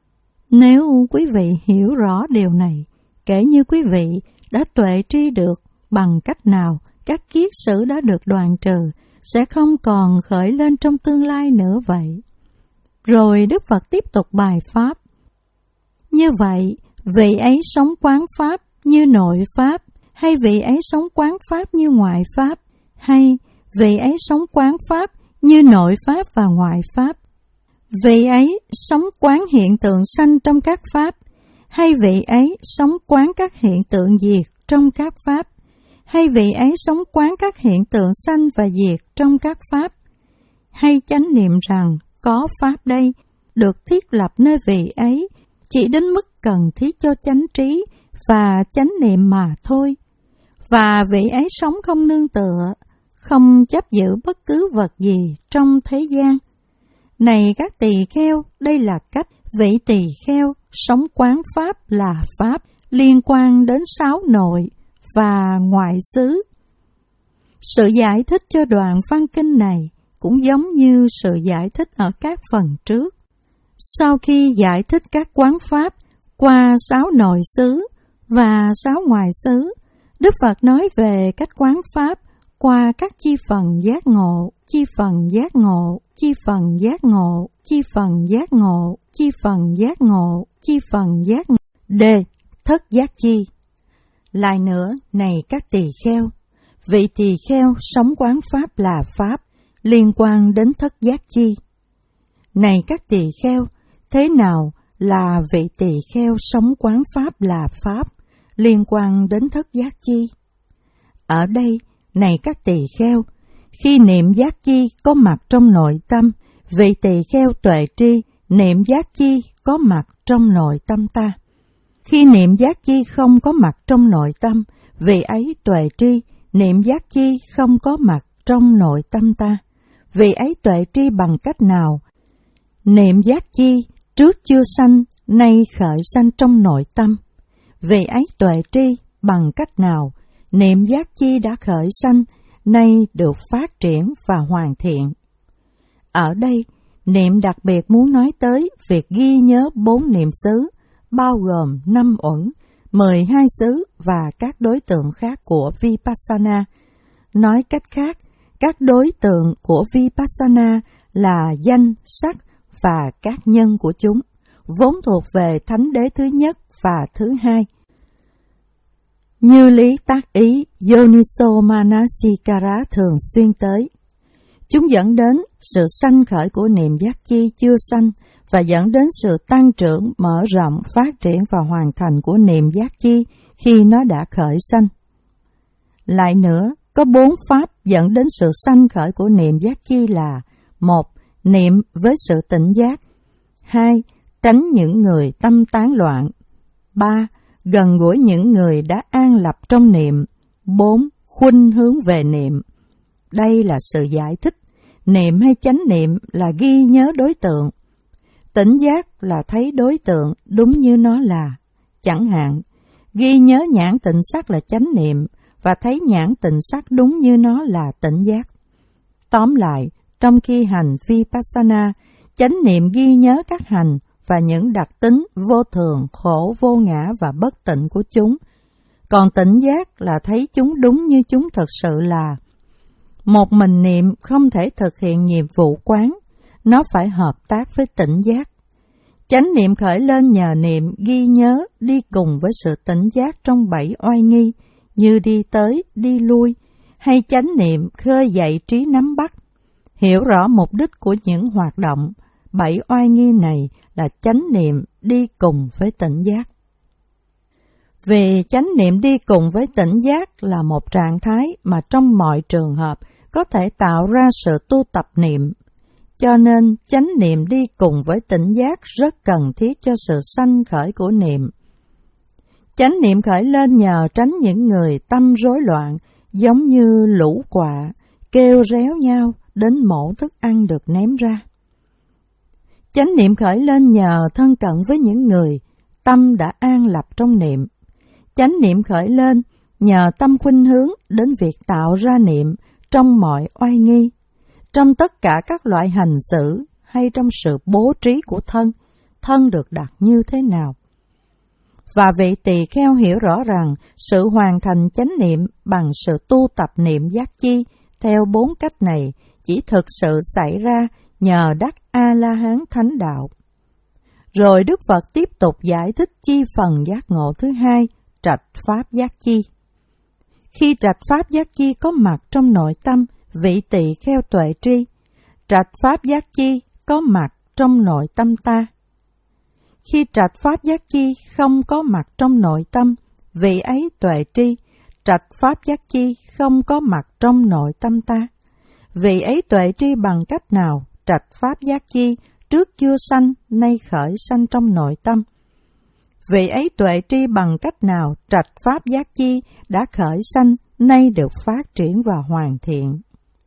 Nếu quý vị hiểu rõ điều này, kể như quý vị đã tuệ tri được bằng cách nào các kiết sử đã được đoạn trừ, sẽ không còn khởi lên trong tương lai nữa vậy. Rồi Đức Phật tiếp tục bài pháp. Như vậy, vị ấy sống quán pháp như nội pháp, hay vị ấy sống quán pháp như ngoại pháp, hay vị ấy sống quán pháp như nội pháp và ngoại pháp? Vị ấy sống quán hiện tượng sanh trong các pháp, hay vị ấy sống quán các hiện tượng diệt trong các pháp, hay vị ấy sống quán các hiện tượng sanh và diệt trong các pháp? Hay chánh niệm rằng có pháp đây được thiết lập nơi vị ấy chỉ đến mức cần thiết cho chánh trí và chánh niệm mà thôi, và vị ấy sống không nương tựa, không chấp giữ bất cứ vật gì trong thế gian. Này các tỳ kheo, đây là cách vị tỳ kheo sống quán pháp là pháp liên quan đến sáu nội và ngoại xứ. Sự giải thích cho đoạn văn kinh này cũng giống như sự giải thích ở các phần trước. Sau khi giải thích các quán pháp qua sáu nội xứ và sáu ngoại xứ, Đức Phật nói về cách quán pháp qua các chi phần giác ngộ, chi phần giác ngộ, chi phần giác ngộ, chi phần giác ngộ, chi phần giác ngộ, chi phần giác ngộ. D. Thất giác chi. Lại nữa, này các tỳ kheo, vị tỳ kheo sống quán pháp là pháp liên quan đến thất giác chi. Này các tỳ kheo, thế nào là vị tỳ kheo sống quán pháp là pháp liên quan đến thất giác chi? Ở đây, này các tỳ kheo, khi niệm giác chi có mặt trong nội tâm, vị tỳ kheo tuệ tri niệm giác chi có mặt trong nội tâm ta. Khi niệm giác chi không có mặt trong nội tâm, vị ấy tuệ tri niệm giác chi không có mặt trong nội tâm ta. Vị ấy tuệ tri bằng cách nào? Niệm giác chi trước chưa sanh, nay khởi sanh trong nội tâm. Vị ấy tuệ tri bằng cách nào? Niệm giác chi đã khởi sanh, nay được phát triển và hoàn thiện. Ở đây, niệm đặc biệt muốn nói tới việc ghi nhớ bốn niệm xứ, bao gồm năm uẩn, mười hai xứ và các đối tượng khác của Vipassana. Nói cách khác, các đối tượng của Vipassana là danh, sắc và các nhân của chúng, vốn thuộc về thánh đế thứ nhất và thứ hai. Như lý tác ý Yoniso Manasikara thường xuyên tới. Chúng dẫn đến sự sanh khởi của niệm giác chi chưa sanh và dẫn đến sự tăng trưởng, mở rộng, phát triển và hoàn thành của niệm giác chi khi nó đã khởi sanh. Lại nữa, có bốn pháp dẫn đến sự sanh khởi của niệm giác chi là: một. Niệm với sự tỉnh giác. Hai. Tránh những người tâm tán loạn. Ba. Gần gũi những người đã an lập trong niệm. Bốn. Khuynh hướng về niệm. Đây là sự giải thích. Niệm hay chánh niệm là ghi nhớ đối tượng. Tỉnh giác là thấy đối tượng đúng như nó là. Chẳng hạn, ghi nhớ nhãn tịnh sắc là chánh niệm và thấy nhãn tịnh sắc đúng như nó là tỉnh giác. Tóm lại, trong khi hành Vipassana, chánh niệm ghi nhớ các hành và những đặc tính vô thường, khổ, vô ngã và bất tịnh của chúng. Còn tỉnh giác là thấy chúng đúng như chúng thật sự là. Một mình niệm không thể thực hiện nhiệm vụ quán, nó phải hợp tác với tỉnh giác. Chánh niệm khởi lên nhờ niệm ghi nhớ đi cùng với sự tỉnh giác trong bảy oai nghi, như đi tới, đi lui, hay chánh niệm khơi dậy trí nắm bắt. Hiểu rõ mục đích của những hoạt động, bảy oai nghi này là chánh niệm đi cùng với tỉnh giác. Vì chánh niệm đi cùng với tỉnh giác là một trạng thái mà trong mọi trường hợp có thể tạo ra sự tu tập niệm. Cho nên chánh niệm đi cùng với tỉnh giác rất cần thiết cho sự sanh khởi của niệm. Chánh niệm khởi lên nhờ tránh những người tâm rối loạn, giống như lũ quạ, kêu réo nhau đến mổ thức ăn được ném ra. Chánh niệm khởi lên nhờ thân cận với những người tâm đã an lập trong niệm. Chánh niệm khởi lên nhờ tâm khuynh hướng đến việc tạo ra niệm trong mọi oai nghi, trong tất cả các loại hành xử hay trong sự bố trí của thân, thân được đặt như thế nào. Và vị tỳ kheo hiểu rõ rằng sự hoàn thành chánh niệm bằng sự tu tập niệm giác chi theo bốn cách này chỉ thực sự xảy ra nhờ đắc A-la-hán thánh đạo. Rồi Đức Phật tiếp tục giải thích chi phần giác ngộ thứ hai, trạch pháp giác chi. Khi trạch pháp giác chi có mặt trong nội tâm vị tỳ kheo tuệ tri, trạch pháp giác chi có mặt trong nội tâm ta. Khi trạch pháp giác chi không có mặt trong nội tâm vị ấy tuệ tri, trạch pháp giác chi không có mặt trong nội tâm ta. Vị ấy tuệ tri bằng cách nào trạch pháp giác chi trước chưa sanh nay khởi sanh trong nội tâm. Vị ấy tuệ tri bằng cách nào trạch pháp giác chi đã khởi sanh nay được phát triển và hoàn thiện.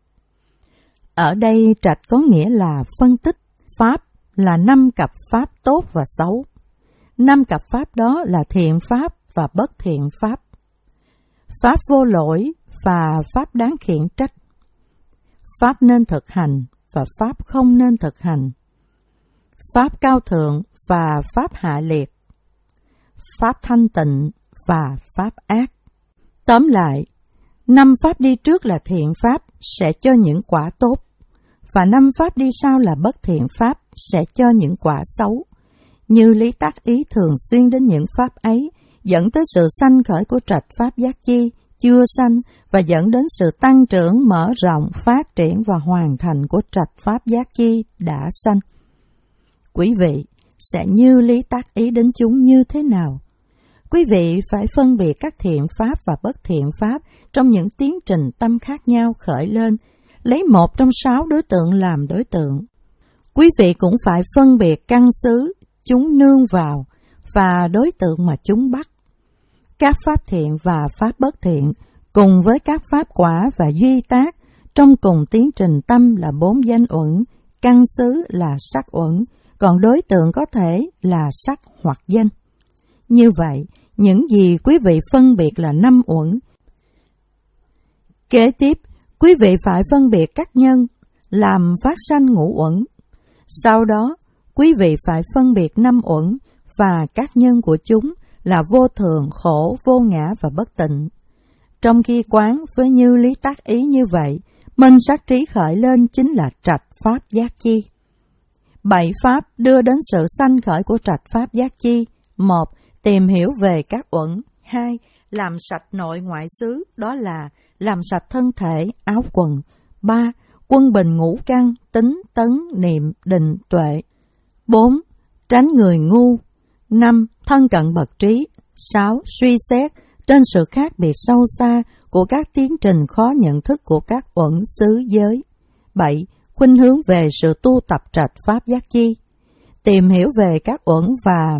Ở đây trạch có nghĩa là phân tích, pháp là năm cặp pháp tốt và xấu. Năm cặp pháp đó là thiện pháp và bất thiện pháp, pháp vô lỗi và pháp đáng khiển trách, pháp nên thực hành và pháp không nên thực hành, pháp cao thượng và pháp hạ liệt, pháp thanh tịnh và pháp ác. Tóm lại, năm pháp đi trước là thiện pháp sẽ cho những quả tốt, và năm pháp đi sau là bất thiện pháp sẽ cho những quả xấu. Như lý tác ý thường xuyên đến những pháp ấy, dẫn tới sự sanh khởi của trạch pháp giác chi chưa sanh và dẫn đến sự tăng trưởng, mở rộng, phát triển và hoàn thành của trạch pháp giác chi đã sanh. Quý vị sẽ như lý tác ý đến chúng như thế nào? Quý vị phải phân biệt các thiện pháp và bất thiện pháp trong những tiến trình tâm khác nhau khởi lên, lấy một trong sáu đối tượng làm đối tượng. Quý vị cũng phải phân biệt căn xứ chúng nương vào và đối tượng mà chúng bắt. Các pháp thiện và pháp bất thiện cùng với các pháp quả và duy tác trong cùng tiến trình tâm là bốn danh uẩn, căn xứ là sắc uẩn, còn đối tượng có thể là sắc hoặc danh. Như vậy, những gì quý vị phân biệt là năm uẩn. Kế tiếp, quý vị phải phân biệt các nhân làm phát sanh ngũ uẩn. Sau đó, quý vị phải phân biệt năm uẩn và các nhân của chúng là vô thường, khổ, vô ngã và bất tịnh. Trong khi quán với như lý tác ý như vậy, minh sát trí khởi lên chính là trạch pháp giác chi. Bảy pháp đưa đến sự sanh khởi của trạch pháp giác chi. Một, tìm hiểu về các uẩn. Hai, làm sạch nội ngoại xứ, đó là làm sạch thân thể, áo quần. Ba, quân bình ngũ căn, tính, tấn, niệm, định, tuệ. Bốn, tránh người ngu. Năm, thân cận bậc trí. Sáu, suy xét trên sự khác biệt sâu xa của các tiến trình khó nhận thức của các uẩn xứ giới. Bảy, khuynh hướng về sự tu tập trạch pháp giác chi. Tìm hiểu về các uẩn và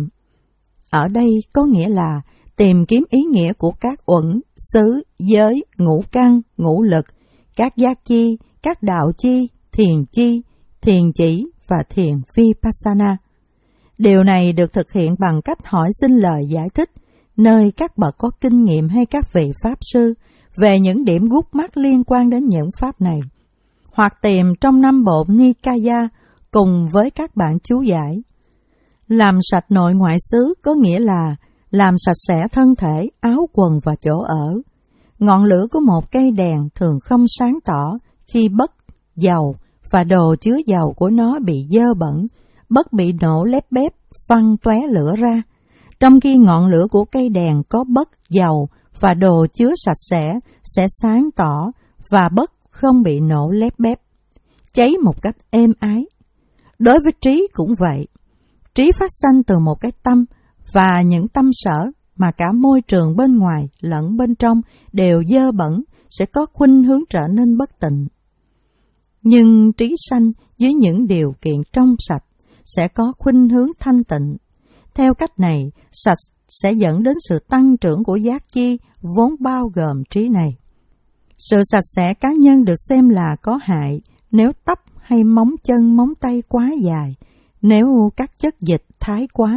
ở đây có nghĩa là tìm kiếm ý nghĩa của các uẩn, xứ, giới, ngũ căn, ngũ lực, các giác chi, các đạo chi, thiền chi, thiền chỉ và thiền vipassana. Điều này được thực hiện bằng cách hỏi xin lời giải thích nơi các bậc có kinh nghiệm hay các vị pháp sư về những điểm gút mắt liên quan đến những pháp này, hoặc tìm trong năm bộ Nikaya cùng với các bản chú giải. Làm sạch nội ngoại xứ có nghĩa là làm sạch sẽ thân thể, áo quần và chỗ ở. Ngọn lửa của một cây đèn thường không sáng tỏ khi bất dầu và đồ chứa dầu của nó bị dơ bẩn, bất bị nổ lép bép, văng tóe lửa ra. Trong khi ngọn lửa của cây đèn có bất dầu và đồ chứa sạch sẽ sẽ sáng tỏ và bất không bị nổ lép bép, cháy một cách êm ái. Đối với trí cũng vậy. Trí phát sanh từ một cái tâm, và những tâm sở mà cả môi trường bên ngoài lẫn bên trong đều dơ bẩn sẽ có khuynh hướng trở nên bất tịnh. Nhưng trí sanh dưới những điều kiện trong sạch sẽ có khuynh hướng thanh tịnh. Theo cách này, sạch sẽ dẫn đến sự tăng trưởng của giác chi vốn bao gồm trí này. Sự sạch sẽ cá nhân được xem là có hại nếu tóc hay móng chân móng tay quá dài, nếu các chất dịch thái quá,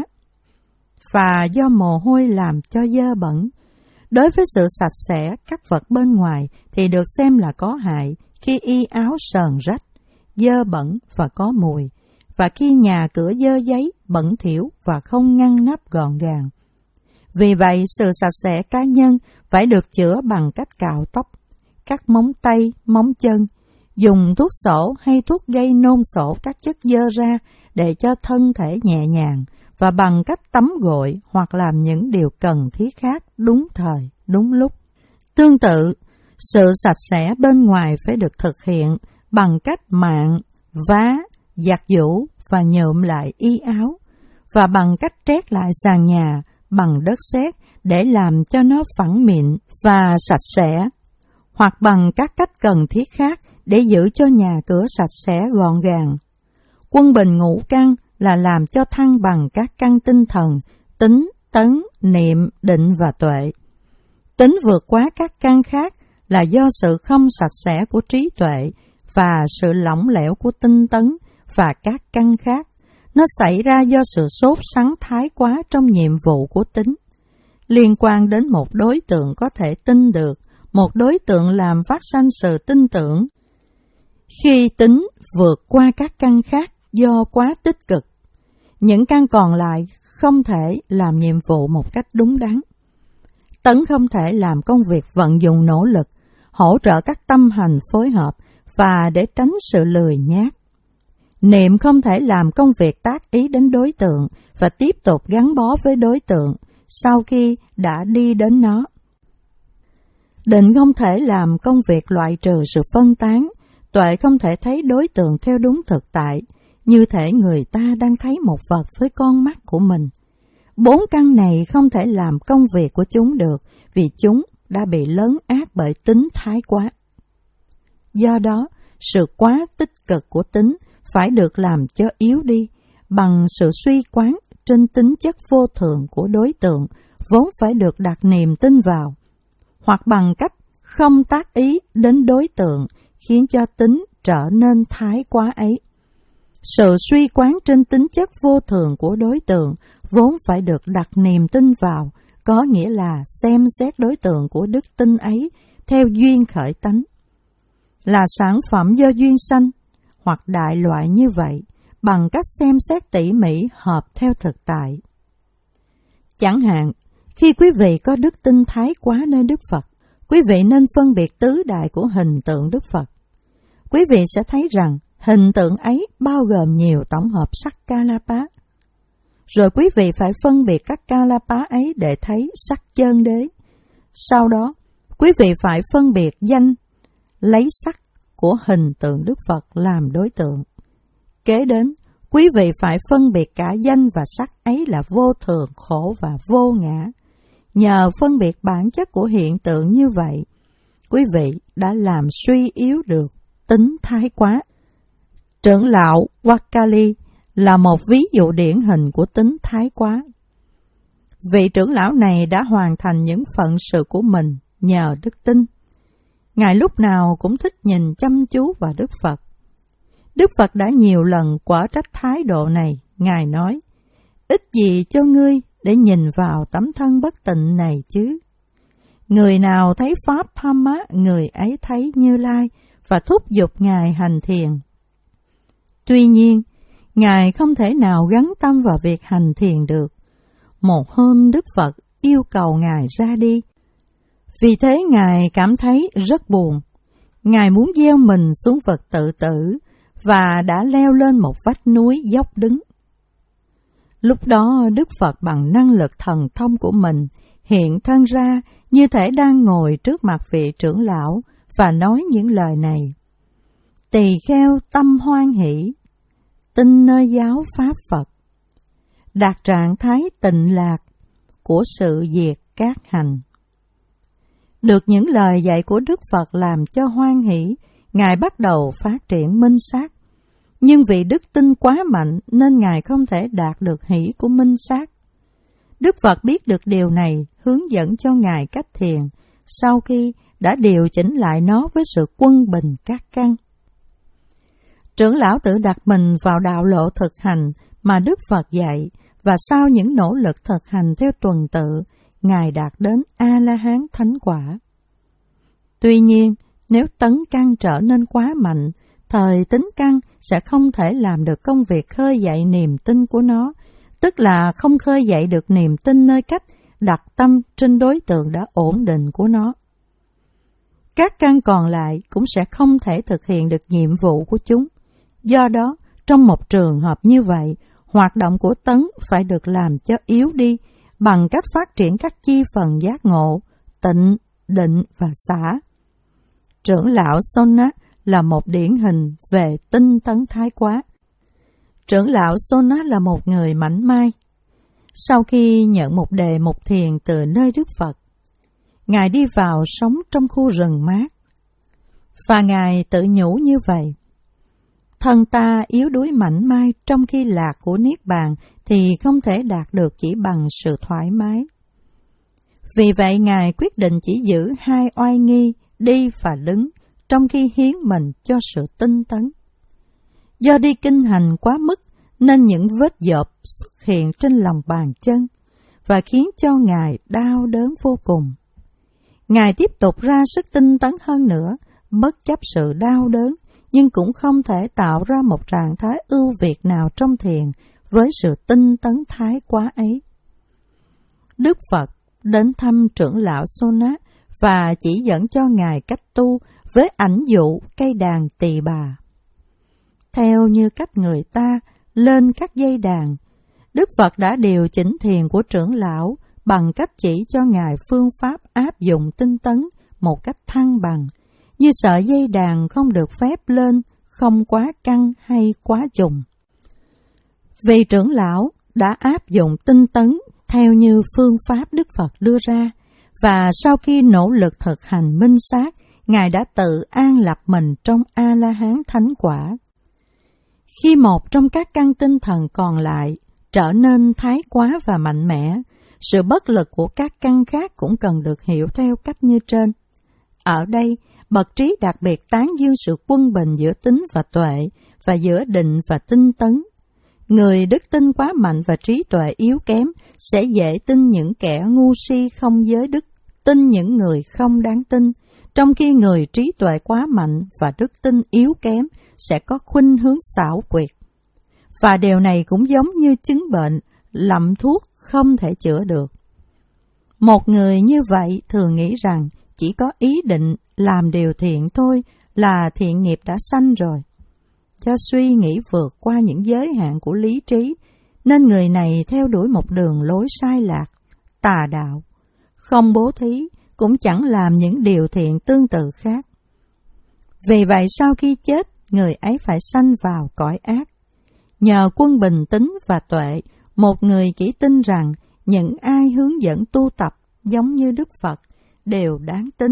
và do mồ hôi làm cho dơ bẩn. Đối với sự sạch sẽ các vật bên ngoài thì được xem là có hại khi y áo sờn rách, dơ bẩn và có mùi, và khi nhà cửa dơ giấy, bẩn thỉu và không ngăn nắp gọn gàng. Vì vậy, sự sạch sẽ cá nhân phải được chữa bằng cách cạo tóc, cắt móng tay, móng chân, dùng thuốc sổ hay thuốc gây nôn sổ các chất dơ ra để cho thân thể nhẹ nhàng, và bằng cách tắm gội hoặc làm những điều cần thiết khác đúng thời, đúng lúc. Tương tự, sự sạch sẽ bên ngoài phải được thực hiện bằng cách mạn, vá, giặt giũ và nhuộm lại y áo, và bằng cách trét lại sàn nhà bằng đất sét để làm cho nó phẳng mịn và sạch sẽ, hoặc bằng các cách cần thiết khác để giữ cho nhà cửa sạch sẽ gọn gàng. Quân bình ngũ căn là làm cho thăng bằng các căn tinh thần, tính, tấn, niệm, định và tuệ. Tính vượt quá các căn khác là do sự không sạch sẽ của trí tuệ và sự lỏng lẻo của tinh tấn và các căn khác. Nó xảy ra do sự sốt sắng thái quá trong nhiệm vụ của tính, liên quan đến một đối tượng có thể tin được, một đối tượng làm phát sanh sự tin tưởng. Khi tính vượt qua các căn khác do quá tích cực, những căn còn lại không thể làm nhiệm vụ một cách đúng đắn. Tấn không thể làm công việc vận dụng nỗ lực, hỗ trợ các tâm hành phối hợp và để tránh sự lười nhác. Niệm không thể làm công việc tác ý đến đối tượng và tiếp tục gắn bó với đối tượng sau khi đã đi đến nó. Định không thể làm công việc loại trừ sự phân tán. Tuệ không thể thấy đối tượng theo đúng thực tại, như thể người ta đang thấy một vật với con mắt của mình. Bốn căn này không thể làm công việc của chúng được vì chúng đã bị lấn át bởi tính thái quá. Do đó, sự quá tích cực của tính phải được làm cho yếu đi bằng sự suy quán trên tính chất vô thường của đối tượng vốn phải được đặt niềm tin vào, hoặc bằng cách không tác ý đến đối tượng khiến cho tính trở nên thái quá ấy. Sự suy quán trên tính chất vô thường của đối tượng vốn phải được đặt niềm tin vào, có nghĩa là xem xét đối tượng của đức tin ấy theo duyên khởi tánh, là sản phẩm do duyên sanh, hoặc đại loại như vậy, bằng cách xem xét tỉ mỉ hợp theo thực tại. Chẳng hạn, khi quý vị có đức tin thái quá nơi Đức Phật, quý vị nên phân biệt tứ đại của hình tượng Đức Phật. Quý vị sẽ thấy rằng hình tượng ấy bao gồm nhiều tổng hợp sắc Kalapa. Rồi quý vị phải phân biệt các Kalapa ấy để thấy sắc chân đế. Sau đó, quý vị phải phân biệt danh, lấy sắc của hình tượng Đức Phật làm đối tượng. Kế đến, quý vị phải phân biệt cả danh và sắc ấy là vô thường, khổ và vô ngã. Nhờ phân biệt bản chất của hiện tượng như vậy, quý vị đã làm suy yếu được tính thái quá. Trưởng lão Wakali là một ví dụ điển hình của tính thái quá. Vị trưởng lão này đã hoàn thành những phận sự của mình nhờ đức tin. Ngài lúc nào cũng thích nhìn chăm chú vào Đức Phật. Đức Phật đã nhiều lần quở trách thái độ này. Ngài nói, ít gì cho ngươi để nhìn vào tấm thân bất tịnh này chứ. Người nào thấy Pháp Dhamma, người ấy thấy Như Lai và thúc giục Ngài hành thiền. Tuy nhiên, Ngài không thể nào gắn tâm vào việc hành thiền được. Một hôm Đức Phật yêu cầu Ngài ra đi. Vì thế Ngài cảm thấy rất buồn. Ngài muốn gieo mình xuống vực tự tử và đã leo lên một vách núi dốc đứng. Lúc đó Đức Phật bằng năng lực thần thông của mình hiện thân ra như thể đang ngồi trước mặt vị trưởng lão và nói những lời này. Tỳ kheo tâm hoan hỷ, tin nơi giáo pháp Phật, đạt trạng thái tịnh lạc của sự diệt các hành. Được những lời dạy của Đức Phật làm cho hoan hỷ, Ngài bắt đầu phát triển minh sát. Nhưng vì đức tin quá mạnh nên Ngài không thể đạt được hỷ của minh sát. Đức Phật biết được điều này, hướng dẫn cho Ngài cách thiền, sau khi đã điều chỉnh lại nó với sự quân bình các căn. Trưởng lão tự đặt mình vào đạo lộ thực hành mà Đức Phật dạy, và sau những nỗ lực thực hành theo tuần tự, Ngài đạt đến A-la-hán thánh quả. Tuy nhiên, nếu tấn căn trở nên quá mạnh, thời tính căn sẽ không thể làm được công việc khơi dậy niềm tin của nó, tức là không khơi dậy được niềm tin nơi cách đặt tâm trên đối tượng đã ổn định của nó. các căn còn lại cũng sẽ không thể thực hiện được nhiệm vụ của chúng. Do đó, trong một trường hợp như vậy, hoạt động của tấn phải được làm cho yếu đi bằng cách phát triển các chi phần giác ngộ, tịnh, định và xả. Trưởng lão Sonat là một điển hình về tinh tấn thái quá. Trưởng lão Sonat là một người mảnh mai. Sau khi nhận một đề mục thiền từ nơi Đức Phật, Ngài đi vào sống trong khu rừng mát. Và Ngài tự nhủ như vậy: thân ta yếu đuối mảnh mai, trong khi lạc của Niết Bàn thì không thể đạt được chỉ bằng sự thoải mái. Vì vậy Ngài quyết định chỉ giữ hai oai nghi, đi và đứng, trong khi hiến mình cho sự tinh tấn. Do đi kinh hành quá mức, nên những vết dợp xuất hiện trên lòng bàn chân và khiến cho Ngài đau đớn vô cùng. Ngài tiếp tục ra sức tinh tấn hơn nữa, bất chấp sự đau đớn, nhưng cũng không thể tạo ra một trạng thái ưu việt nào trong thiền với sự tinh tấn thái quá ấy. Đức Phật đến thăm trưởng lão Sonat và chỉ dẫn cho Ngài cách tu với ảnh dụ cây đàn tỳ bà. Theo như cách người ta lên các dây đàn, Đức Phật đã điều chỉnh thiền của trưởng lão bằng cách chỉ cho Ngài phương pháp áp dụng tinh tấn một cách thăng bằng, như sợi dây đàn không được phép lên, không quá căng hay quá trùng. Vì trưởng lão đã áp dụng tinh tấn theo như phương pháp Đức Phật đưa ra, và sau khi nỗ lực thực hành minh sát, Ngài đã tự an lập mình trong A-la-hán thánh quả. Khi một trong các căn tinh thần còn lại trở nên thái quá và mạnh mẽ, sự bất lực của các căn khác cũng cần được hiểu theo cách như trên. Ở đây, bậc trí đặc biệt tán dương sự quân bình giữa tính và tuệ, và giữa định và tinh tấn. Người đức tin quá mạnh và trí tuệ yếu kém sẽ dễ tin những kẻ ngu si không giới đức, tin những người không đáng tin, trong khi người trí tuệ quá mạnh và đức tin yếu kém sẽ có khuynh hướng xảo quyệt. Và điều này cũng giống như chứng bệnh, lạm thuốc không thể chữa được. Một người như vậy thường nghĩ rằng chỉ có ý định làm điều thiện thôi là thiện nghiệp đã sanh rồi. Do suy nghĩ vượt qua những giới hạn của lý trí, nên người này theo đuổi một đường lối sai lạc, tà đạo, không bố thí, cũng chẳng làm những điều thiện tương tự khác. Vì vậy sau khi chết, người ấy phải sanh vào cõi ác. Nhờ quân bình tĩnh và tuệ, một người chỉ tin rằng những ai hướng dẫn tu tập giống như Đức Phật đều đáng tin.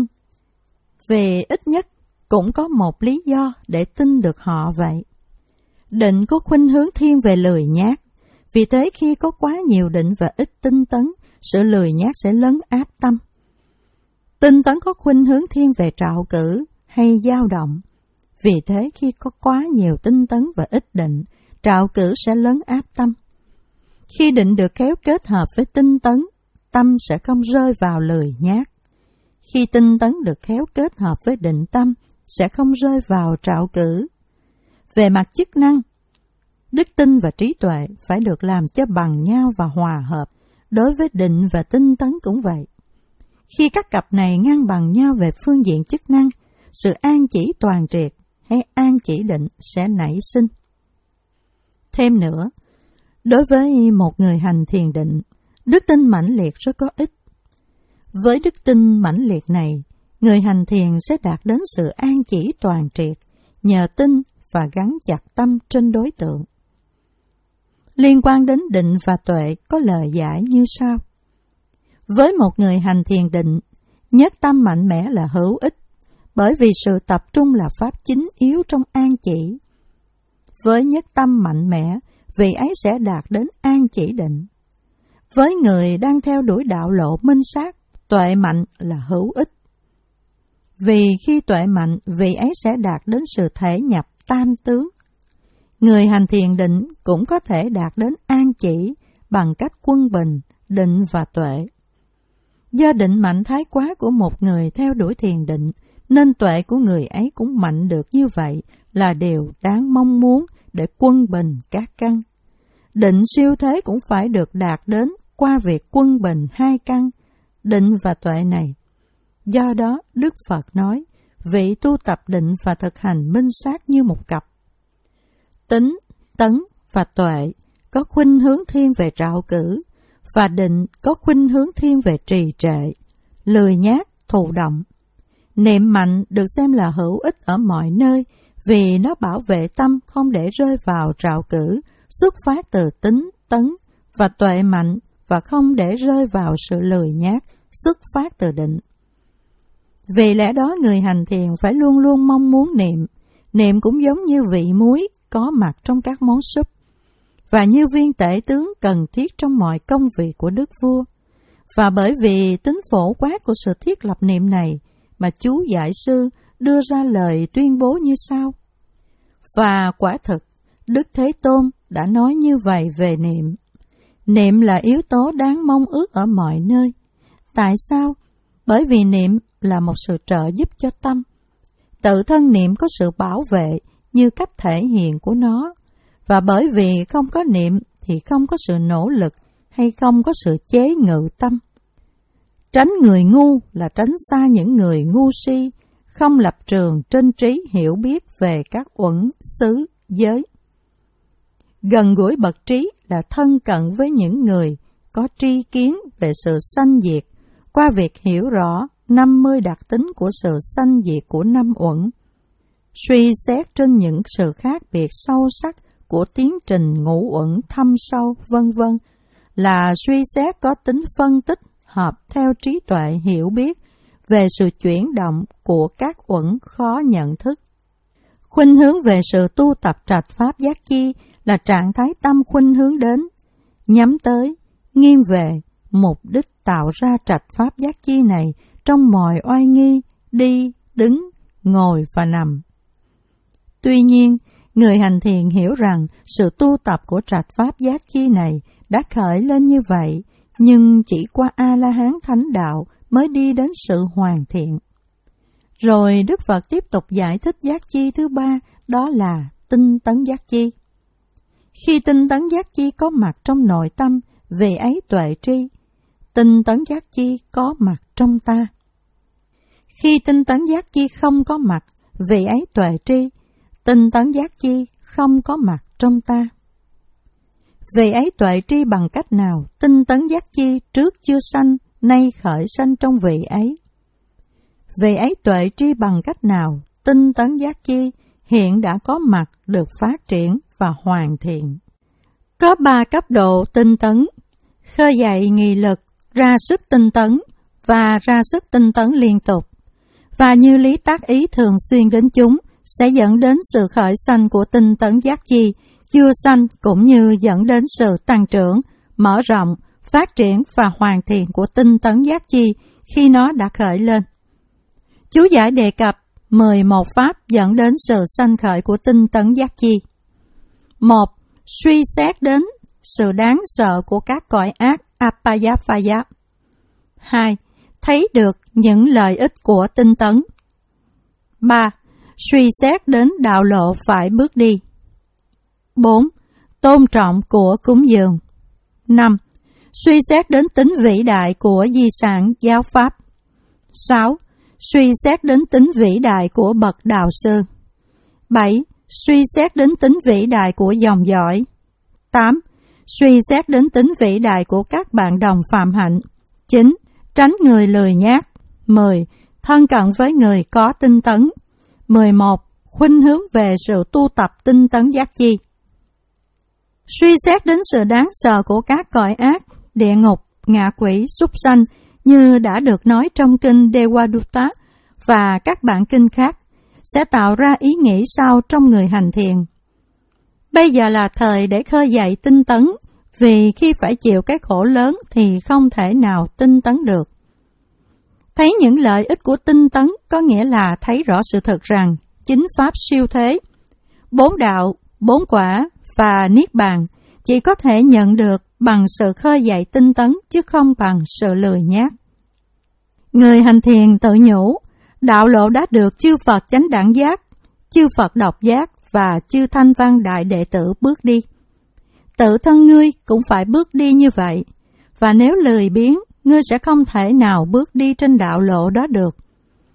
Vì ít nhất cũng có một lý do để tin được họ vậy. Định có khuynh hướng thiên về lười nhác, vì thế khi có quá nhiều định và ít tinh tấn, sự lười nhác sẽ lấn áp tâm. Tinh tấn có khuynh hướng thiên về trạo cử hay dao động, vì thế khi có quá nhiều tinh tấn và ít định, trạo cử sẽ lấn áp tâm. Khi định được khéo kết hợp với tinh tấn, tâm sẽ không rơi vào lười nhác. Khi tinh tấn được khéo kết hợp với định tâm, sẽ không rơi vào trạo cử. Về mặt chức năng, đức tin và trí tuệ phải được làm cho bằng nhau và hòa hợp. Đối với định và tinh tấn cũng vậy. Khi các cặp này ngang bằng nhau về phương diện chức năng, sự an chỉ toàn triệt hay an chỉ định sẽ nảy sinh. Thêm nữa, đối với một người hành thiền định, đức tin mãnh liệt rất có ích. Với đức tin mãnh liệt này, người hành thiền sẽ đạt đến sự an chỉ toàn triệt, nhờ tin và gắn chặt tâm trên đối tượng. Liên quan đến định và tuệ có lời giải như sau. Với một người hành thiền định, nhất tâm mạnh mẽ là hữu ích, bởi vì sự tập trung là pháp chính yếu trong an chỉ. Với nhất tâm mạnh mẽ, vị ấy sẽ đạt đến an chỉ định. Với người đang theo đuổi đạo lộ minh sát, tuệ mạnh là hữu ích. Vì khi tuệ mạnh, vị ấy sẽ đạt đến sự thể nhập tam tướng. Người hành thiền định cũng có thể đạt đến an chỉ bằng cách quân bình, định và tuệ. Do định mạnh thái quá của một người theo đuổi thiền định, nên tuệ của người ấy cũng mạnh được như vậy là điều đáng mong muốn để quân bình các căn. Định siêu thế cũng phải được đạt đến qua việc quân bình hai căn, định và tuệ này. Do đó, Đức Phật nói, vị tu tập định và thực hành minh sát như một cặp. Tính, tấn và tuệ có khuynh hướng thiên về trạo cử, và định có khuynh hướng thiên về trì trệ, lười nhác, thụ động. Niệm mạnh được xem là hữu ích ở mọi nơi vì nó bảo vệ tâm không để rơi vào trạo cử, xuất phát từ tính, tấn, và tuệ mạnh và không để rơi vào sự lười nhác, xuất phát từ định. Vì lẽ đó người hành thiền phải luôn luôn mong muốn niệm. Niệm cũng giống như vị muối có mặt trong các món súp, và như viên tể tướng cần thiết trong mọi công việc của đức vua. Và bởi vì tính phổ quát của sự thiết lập niệm này mà chú Giải Sư đưa ra lời tuyên bố như sau. Và quả thực, Đức Thế Tôn đã nói như vậy về niệm. Niệm là yếu tố đáng mong ước ở mọi nơi. Tại sao? Bởi vì niệm là một sự trợ giúp cho tâm. Tự thân niệm có sự bảo vệ như cách thể hiện của nó. Và bởi vì không có niệm thì không có sự nỗ lực hay không có sự chế ngự tâm. Tránh người ngu là tránh xa những người ngu si, không lập trường trên trí hiểu biết về các uẩn, xứ, giới. Gần gũi bậc trí là thân cận với những người có tri kiến về sự sanh diệt qua việc hiểu rõ năm mươi đặc tính của sự sanh diệt của năm uẩn, suy xét trên những sự khác biệt sâu sắc của tiến trình ngũ uẩn thâm sâu, vân vân, là suy xét có tính phân tích hợp theo trí tuệ hiểu biết về sự chuyển động của các uẩn khó nhận thức. Khuynh hướng về sự tu tập trạch pháp giác chi là trạng thái tâm khuynh hướng đến, nhắm tới, nghiêng về, mục đích tạo ra trạch pháp giác chi này trong mọi oai nghi, đi, đứng, ngồi và nằm. Tuy nhiên, người hành thiền hiểu rằng sự tu tập của trạch pháp giác chi này đã khởi lên như vậy, nhưng chỉ qua A-la-hán thánh đạo mới đi đến sự hoàn thiện. Rồi Đức Phật tiếp tục giải thích giác chi thứ ba, đó là tinh tấn giác chi. Khi tinh tấn giác chi có mặt trong nội tâm, về ấy tuệ tri. Tinh tấn giác chi có mặt trong ta. Khi tinh tấn giác chi không có mặt, về ấy tuệ tri. Tinh tấn giác chi không có mặt trong ta. Về ấy tuệ tri bằng cách nào? Tinh tấn giác chi trước chưa sanh, nay khởi sanh trong vị ấy. Về ấy tuệ tri bằng cách nào? Tinh tấn giác chi hiện đã có mặt, được phát triển và hoàn thiện. Có ba cấp độ tinh tấn: khơi dậy nghị lực, ra sức tinh tấn và ra sức tinh tấn liên tục. Và như lý tác ý thường xuyên đến chúng, sẽ dẫn đến sự khởi sanh của tinh tấn giác chi, chưa sanh cũng như dẫn đến sự tăng trưởng, mở rộng, phát triển và hoàn thiện của tinh tấn giác chi khi nó đã khởi lên. Chú giải đề cập mười một pháp dẫn đến sự sanh khởi của tinh tấn giác chi. Một. Suy xét đến sự đáng sợ của các cõi ác Apayapaya. Hai. Thấy được những lợi ích của tinh tấn. Ba. Suy xét đến đạo lộ phải bước đi. Bốn. Tôn trọng của cúng dường. Năm. Suy xét đến tính vĩ đại của di sản giáo pháp. Sáu. Suy xét đến tính vĩ đại của bậc đạo sư. Bảy. Suy xét đến tính vĩ đại của dòng dõi. Tám. Suy xét đến tính vĩ đại của các bạn đồng phạm hạnh. Chín. Tránh người lười nhác. Mười. Thân cận với người có tinh tấn. Mười một. Khuynh hướng về sự tu tập tinh tấn giác chi. Suy xét đến sự đáng sợ của các cõi ác, địa ngục, ngạ quỷ, súc sanh như đã được nói trong kinh Devadutta và các bản kinh khác, sẽ tạo ra ý nghĩ sau trong người hành thiền. Bây giờ là thời để khơi dậy tinh tấn, vì khi phải chịu cái khổ lớn thì không thể nào tinh tấn được. Thấy những lợi ích của tinh tấn có nghĩa là thấy rõ sự thật rằng chính pháp siêu thế, bốn đạo, bốn quả và niết bàn chỉ có thể nhận được bằng sự khơi dậy tinh tấn chứ không bằng sự lười nhác. Người hành thiền tự nhủ, đạo lộ đã được chư Phật chánh đẳng giác, chư Phật độc giác và chư Thanh Văn Đại Đệ Tử bước đi. Tự thân ngươi cũng phải bước đi như vậy, và nếu lười biếng, ngươi sẽ không thể nào bước đi trên đạo lộ đó được.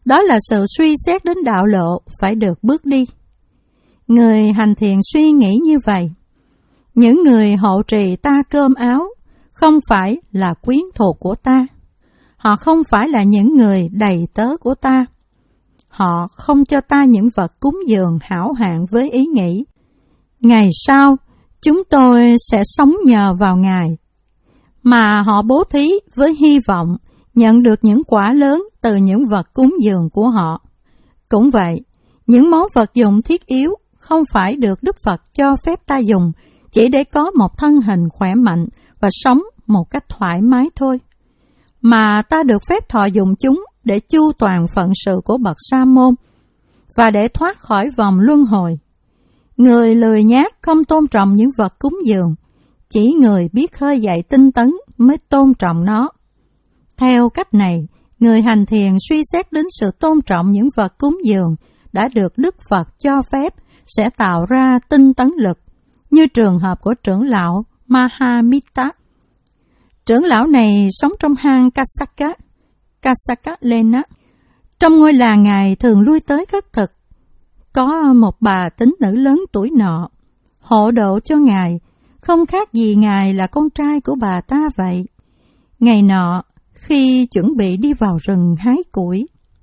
Đó là sự suy xét đến đạo lộ phải được bước đi. Người hành thiền suy nghĩ như vậy. Những người hộ trì ta cơm áo không phải là quyến thuộc của ta. Họ không phải là những người đầy tớ của ta. Họ không cho ta những vật cúng dường hảo hạng với ý nghĩ ngày sau chúng tôi sẽ sống nhờ vào Ngài, mà họ bố thí với hy vọng nhận được những quả lớn từ những vật cúng dường của họ. Cũng vậy, những món vật dụng thiết yếu không phải được Đức Phật cho phép ta dùng chỉ để có một thân hình khỏe mạnh và sống một cách thoải mái thôi, mà ta được phép thọ dụng chúng để chu toàn phận sự của bậc sa môn và để thoát khỏi vòng luân hồi. Người lười nhác không tôn trọng những vật cúng dường, chỉ người biết khơi dậy tinh tấn mới tôn trọng nó. Theo cách này, người hành thiền suy xét đến sự tôn trọng những vật cúng dường đã được Đức Phật cho phép sẽ tạo ra tinh tấn lực, như trường hợp của trưởng lão Mahamitta. Trưởng lão này sống trong hang Kasaka, Kasaka Lena. Trong ngôi làng Ngài thường lui tới khất thực. Có một bà tín nữ lớn tuổi nọ, hộ độ cho Ngài, không khác gì Ngài là con trai của bà ta vậy. Ngày nọ, khi chuẩn bị đi vào rừng hái củi,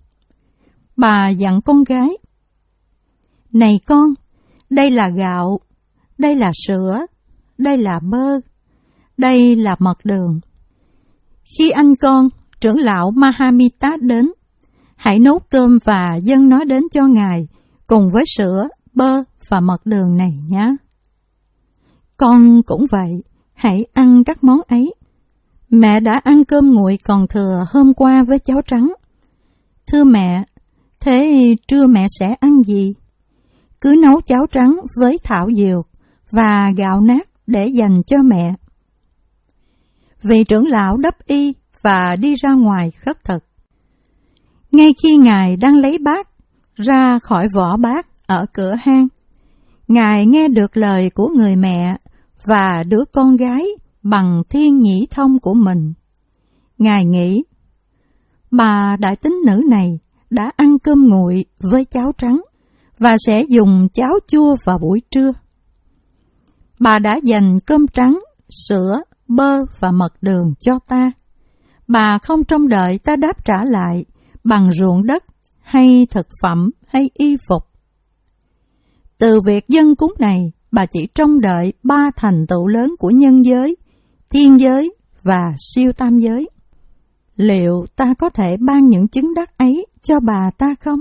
bà dặn con gái: "Này con, đây là gạo, đây là sữa, đây là bơ, đây là mật đường. Khi anh con, trưởng lão Mahamitta đến, hãy nấu cơm và dâng nó đến cho Ngài, cùng với sữa, bơ và mật đường này nhé. Con cũng vậy, hãy ăn các món ấy. Mẹ đã ăn cơm nguội còn thừa hôm qua với cháo trắng. Thưa mẹ, thế trưa mẹ sẽ ăn gì? Cứ nấu cháo trắng với thảo dược và gạo nát để dành cho mẹ." Vị trưởng lão đắp y và đi ra ngoài khất thực. Ngay khi Ngài đang lấy bát ra khỏi vỏ bát ở cửa hang, Ngài nghe được lời của người mẹ và đứa con gái bằng thiên nhĩ thông của mình. Ngài nghĩ, bà đại tín nữ này đã ăn cơm nguội với cháo trắng và sẽ dùng cháo chua vào buổi trưa. Bà đã dành cơm trắng, sữa, bơ và mật đường cho ta. Bà không trông đợi ta đáp trả lại bằng ruộng đất hay thực phẩm hay y phục. Từ việc dâng cúng này, bà chỉ trông đợi ba thành tựu lớn của nhân giới, thiên giới và siêu tam giới. Liệu ta có thể ban những chứng đắc ấy cho bà ta không?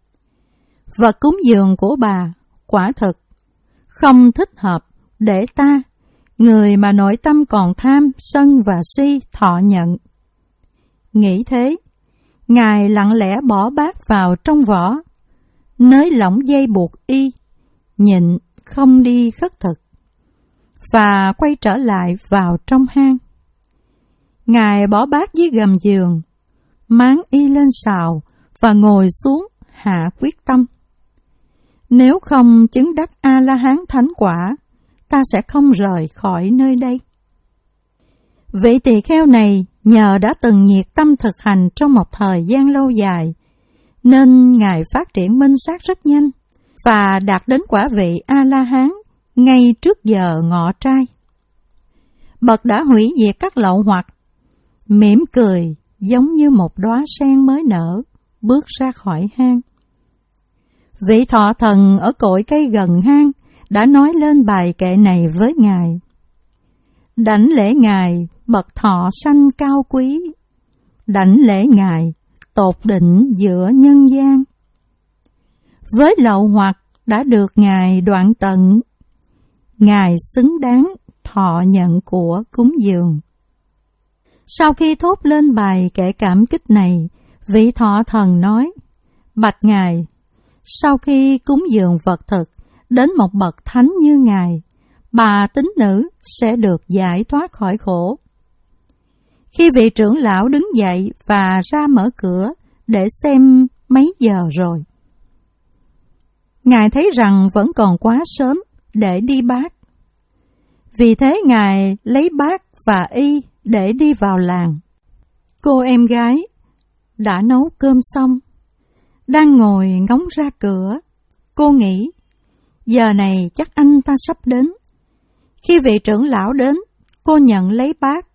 Vật cúng dường của bà quả thực không thích hợp để ta, người mà nội tâm còn tham, sân và si, thọ nhận. Nghĩ thế, Ngài lặng lẽ bỏ bát vào trong vỏ, nới lỏng dây buộc y, nhịn không đi khất thực, và quay trở lại vào trong hang. Ngài bỏ bát dưới gầm giường, máng y lên sào và ngồi xuống hạ quyết tâm. Nếu không chứng đắc A-la-hán thánh quả, ta sẽ không rời khỏi nơi đây. Vị tỳ kheo này nhờ đã từng nhiệt tâm thực hành trong một thời gian lâu dài, nên Ngài phát triển minh sát rất nhanh và đạt đến quả vị A-la-hán ngay trước giờ ngọ trai. Bậc đã hủy diệt các lậu hoặc, mỉm cười giống như một đóa sen mới nở, bước ra khỏi hang. Vị thọ thần ở cội cây gần hang đã nói lên bài kệ này với Ngài: "Đảnh lễ Ngài, bậc thọ sanh cao quý, đảnh lễ Ngài, tột đỉnh giữa nhân gian. Với lậu hoặc đã được Ngài đoạn tận, Ngài xứng đáng thọ nhận của cúng dường." Sau khi thốt lên bài kệ cảm kích này, vị thọ thần nói: "Bạch Ngài, sau khi cúng dường vật thực đến một bậc thánh như Ngài, bà tín nữ sẽ được giải thoát khỏi khổ." Khi vị trưởng lão đứng dậy và ra mở cửa để xem mấy giờ rồi, Ngài thấy rằng vẫn còn quá sớm để đi bát. Vì thế Ngài lấy bát và y để đi vào làng. Cô em gái đã nấu cơm xong, đang ngồi ngóng ra cửa. Cô nghĩ, giờ này chắc anh ta sắp đến. Khi vị trưởng lão đến, cô nhận lấy bát,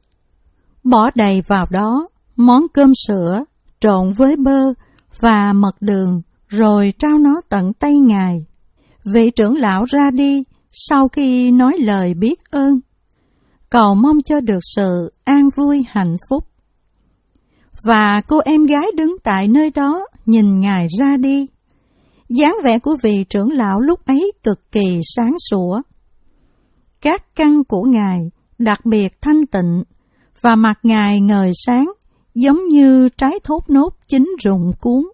bỏ đầy vào đó món cơm sữa trộn với bơ và mật đường, rồi trao nó tận tay Ngài. Vị trưởng lão ra đi sau khi nói lời biết ơn, cầu mong cho được sự an vui hạnh phúc. Và cô em gái đứng tại nơi đó nhìn Ngài ra đi. Dáng vẻ của vị trưởng lão lúc ấy cực kỳ sáng sủa. Các căn của Ngài đặc biệt thanh tịnh, và mặt Ngài ngời sáng giống như trái thốt nốt chín rụng cuống.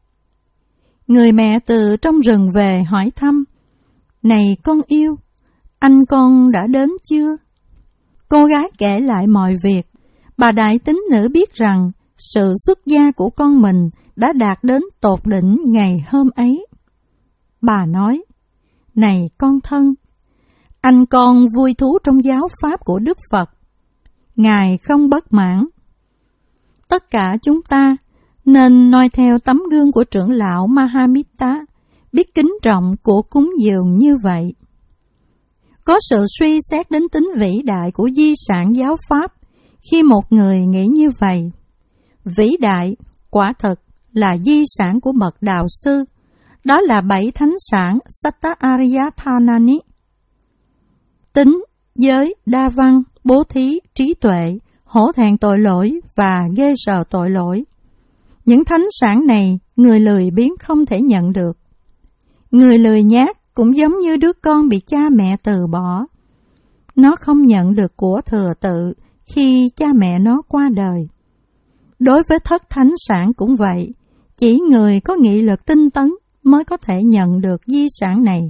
Người mẹ từ trong rừng về hỏi thăm, này con yêu, anh con đã đến chưa? Cô gái kể lại mọi việc. Bà đại tín nữ biết rằng sự xuất gia của con mình đã đạt đến tột đỉnh ngày hôm ấy. Bà nói, này con thân, anh con vui thú trong giáo pháp của Đức Phật. Ngài không bất mãn. Tất cả chúng ta nên noi theo tấm gương của trưởng lão Mahamita, biết kính trọng của cúng dường như vậy. Có sự suy xét đến tính vĩ đại của di sản giáo pháp khi một người nghĩ như vậy. Vĩ đại quả thật là di sản của bậc đạo sư, đó là bảy thánh sản Sattva-ariyathanani: tính, giới, đa văn, bố thí, trí tuệ, hổ thẹn tội lỗi và ghê sợ tội lỗi. Những thánh sản này người lười biếng không thể nhận được. Người lười nhác cũng giống như đứa con bị cha mẹ từ bỏ. Nó không nhận được của thừa tự khi cha mẹ nó qua đời. Đối với thất thánh sản cũng vậy, chỉ người có nghị lực tinh tấn mới có thể nhận được di sản này.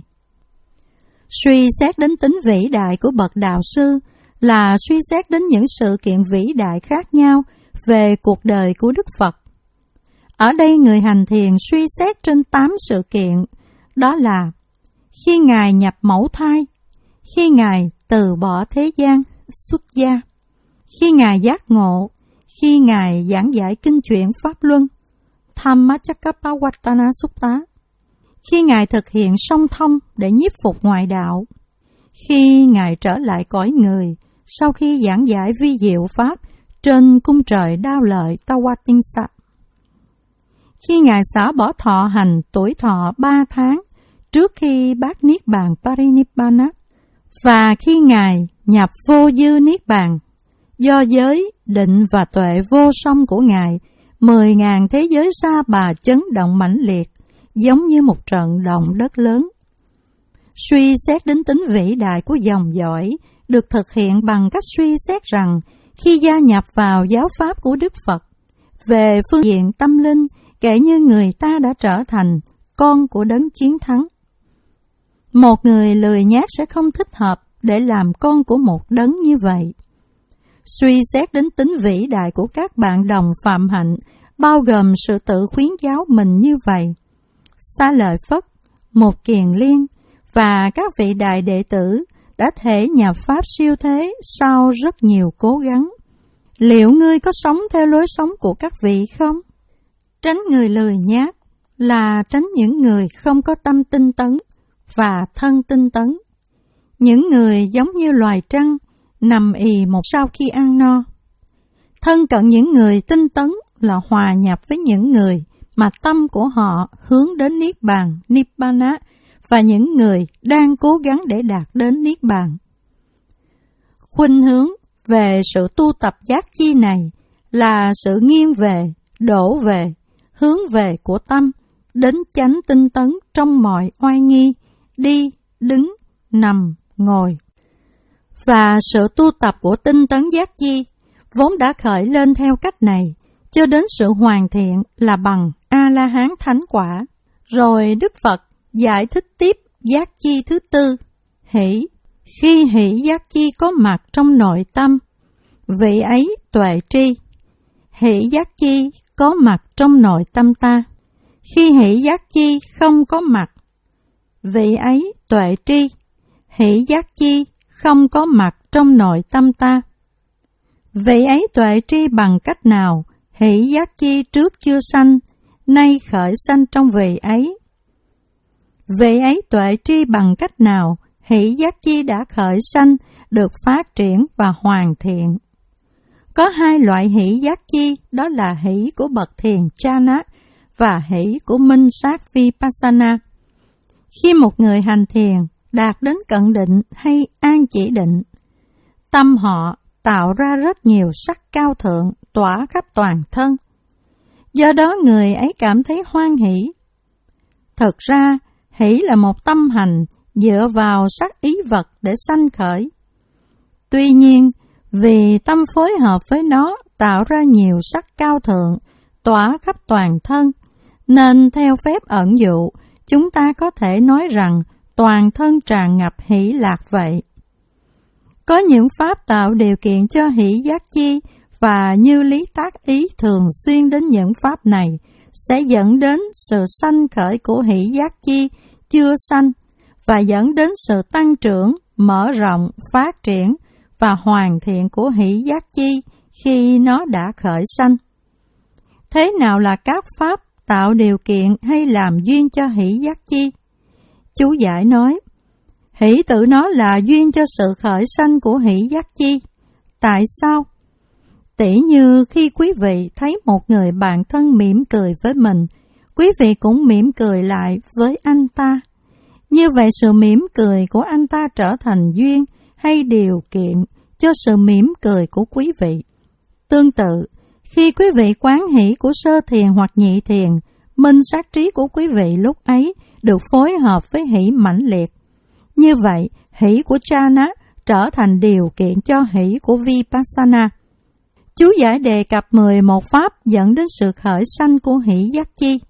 Suy xét đến tính vĩ đại của bậc đạo sư là suy xét đến những sự kiện vĩ đại khác nhau về cuộc đời của Đức Phật. Ở đây người hành thiền suy xét trên tám sự kiện, đó là khi Ngài nhập mẫu thai, khi Ngài từ bỏ thế gian, xuất gia, khi Ngài giác ngộ, khi Ngài giảng giải kinh chuyển Pháp Luân, Dhammacakkappavattana Sutta, khi Ngài thực hiện song thông để nhiếp phục ngoại đạo, khi Ngài trở lại cõi người sau khi giảng giải vi diệu Pháp trên cung trời đao lợi Tawatinsa, khi Ngài xả bỏ thọ hành tuổi thọ ba tháng trước khi bát Niết Bàn Parinibbana, và khi Ngài nhập vô dư Niết Bàn, do giới, định và tuệ vô song của Ngài, mười ngàn thế giới sa bà chấn động mãnh liệt, giống như một trận động đất lớn. Suy xét đến tính vĩ đại của dòng dõi được thực hiện bằng cách suy xét rằng khi gia nhập vào giáo pháp của Đức Phật, về phương diện tâm linh, kể như người ta đã trở thành con của đấng chiến thắng. Một người lười nhác sẽ không thích hợp để làm con của một đấng như vậy. Suy xét đến tính vĩ đại của các bạn đồng phạm hạnh, bao gồm sự tự khuyến giáo mình như vậy. Xá Lợi Phất, Một Kiền Liên và các vị đại đệ tử đã thể nhập pháp siêu thế sau rất nhiều cố gắng. Liệu ngươi có sống theo lối sống của các vị không? Tránh người lười nhác là tránh những người không có tâm tinh tấn và thân tinh tấn. Những người giống như loài trăng, nằm ì một sau khi ăn no. Thân cận những người tinh tấn là hòa nhập với những người mà tâm của họ hướng đến Niết Bàn, Nibbana, và những người đang cố gắng để đạt đến Niết Bàn. Khuynh hướng về sự tu tập giác chi này là sự nghiêng về, đổ về, hướng về của tâm, đến chánh tinh tấn trong mọi oai nghi, đi, đứng, nằm, ngồi. Và sự tu tập của tinh tấn giác chi vốn đã khởi lên theo cách này, cho đến sự hoàn thiện là bằng A-la-hán thánh quả. Rồi Đức Phật giải thích tiếp giác chi thứ tư, hỷ. Khi hỷ giác chi có mặt trong nội tâm, vị ấy tuệ tri. Hỷ giác chi có mặt trong nội tâm ta. Khi hỷ giác chi không có mặt, vị ấy tuệ tri. Hỷ giác chi không có mặt trong nội tâm ta. Vị ấy tuệ tri bằng cách nào? Hỷ giác chi trước chưa sanh, nay khởi sanh trong vị ấy. Vị ấy tuệ tri bằng cách nào hỷ giác chi đã khởi sanh, được phát triển và hoàn thiện. Có hai loại hỷ giác chi, đó là hỷ của bậc thiền Chana và hỷ của minh sát Vipassana. Khi một người hành thiền đạt đến cận định hay an chỉ định, tâm họ tạo ra rất nhiều sắc cao thượng tỏa khắp toàn thân. Do đó người ấy cảm thấy hoan hỷ. Thực ra, hỷ là một tâm hành dựa vào sắc ý vật để sanh khởi. Tuy nhiên, vì tâm phối hợp với nó tạo ra nhiều sắc cao thượng tỏa khắp toàn thân, nên theo phép ẩn dụ, chúng ta có thể nói rằng toàn thân tràn ngập hỷ lạc vậy. Có những pháp tạo điều kiện cho hỷ giác chi, và như lý tác ý thường xuyên đến những pháp này sẽ dẫn đến sự sanh khởi của hỷ giác chi chưa sanh và dẫn đến sự tăng trưởng, mở rộng, phát triển và hoàn thiện của hỷ giác chi khi nó đã khởi sanh. Thế nào là các pháp tạo điều kiện hay làm duyên cho hỷ giác chi? Chú giải nói, hỷ tự nó là duyên cho sự khởi sanh của hỷ giác chi. Tại sao? Tỉ như khi quý vị thấy một người bạn thân mỉm cười với mình, quý vị cũng mỉm cười lại với anh ta. Như vậy sự mỉm cười của anh ta trở thành duyên hay điều kiện cho sự mỉm cười của quý vị. Tương tự, khi quý vị quán hỷ của sơ thiền hoặc nhị thiền, minh sát trí của quý vị lúc ấy được phối hợp với hỷ mãnh liệt. Như vậy, hỷ của Chana trở thành điều kiện cho hỷ của Vipassana. Chú giải đề cập mười một pháp dẫn đến sự khởi sanh của hỷ giác chi.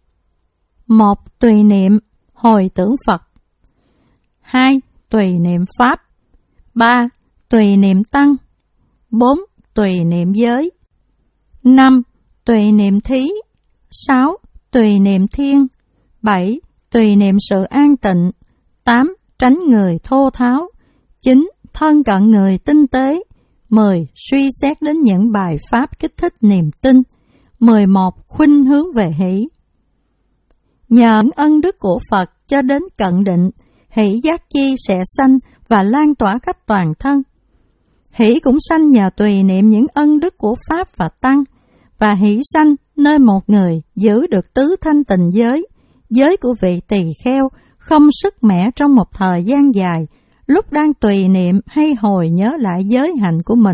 Một, tùy niệm, hồi tưởng Phật. Hai, tùy niệm Pháp. Ba, tùy niệm Tăng. Bốn, tùy niệm giới. Năm, tùy niệm thí. Sáu, tùy niệm thiên. Bảy, tùy niệm sự an tịnh. Tám, tránh người thô tháo. Chín, thân cận người tinh tế. Mười, suy xét đến những bài pháp kích thích niềm tin. Mười một, khuynh hướng về hỷ. Nhờ ân đức của Phật cho đến cận định, hỷ giác chi sẽ sanh và lan tỏa khắp toàn thân. Hỷ cũng sanh nhờ tùy niệm những ân đức của Pháp và Tăng, và hỷ sanh nơi một người giữ được tứ thanh tịnh giới, giới của vị tỳ kheo, không sức mẻ trong một thời gian dài, lúc đang tùy niệm hay hồi nhớ lại giới hạnh của mình.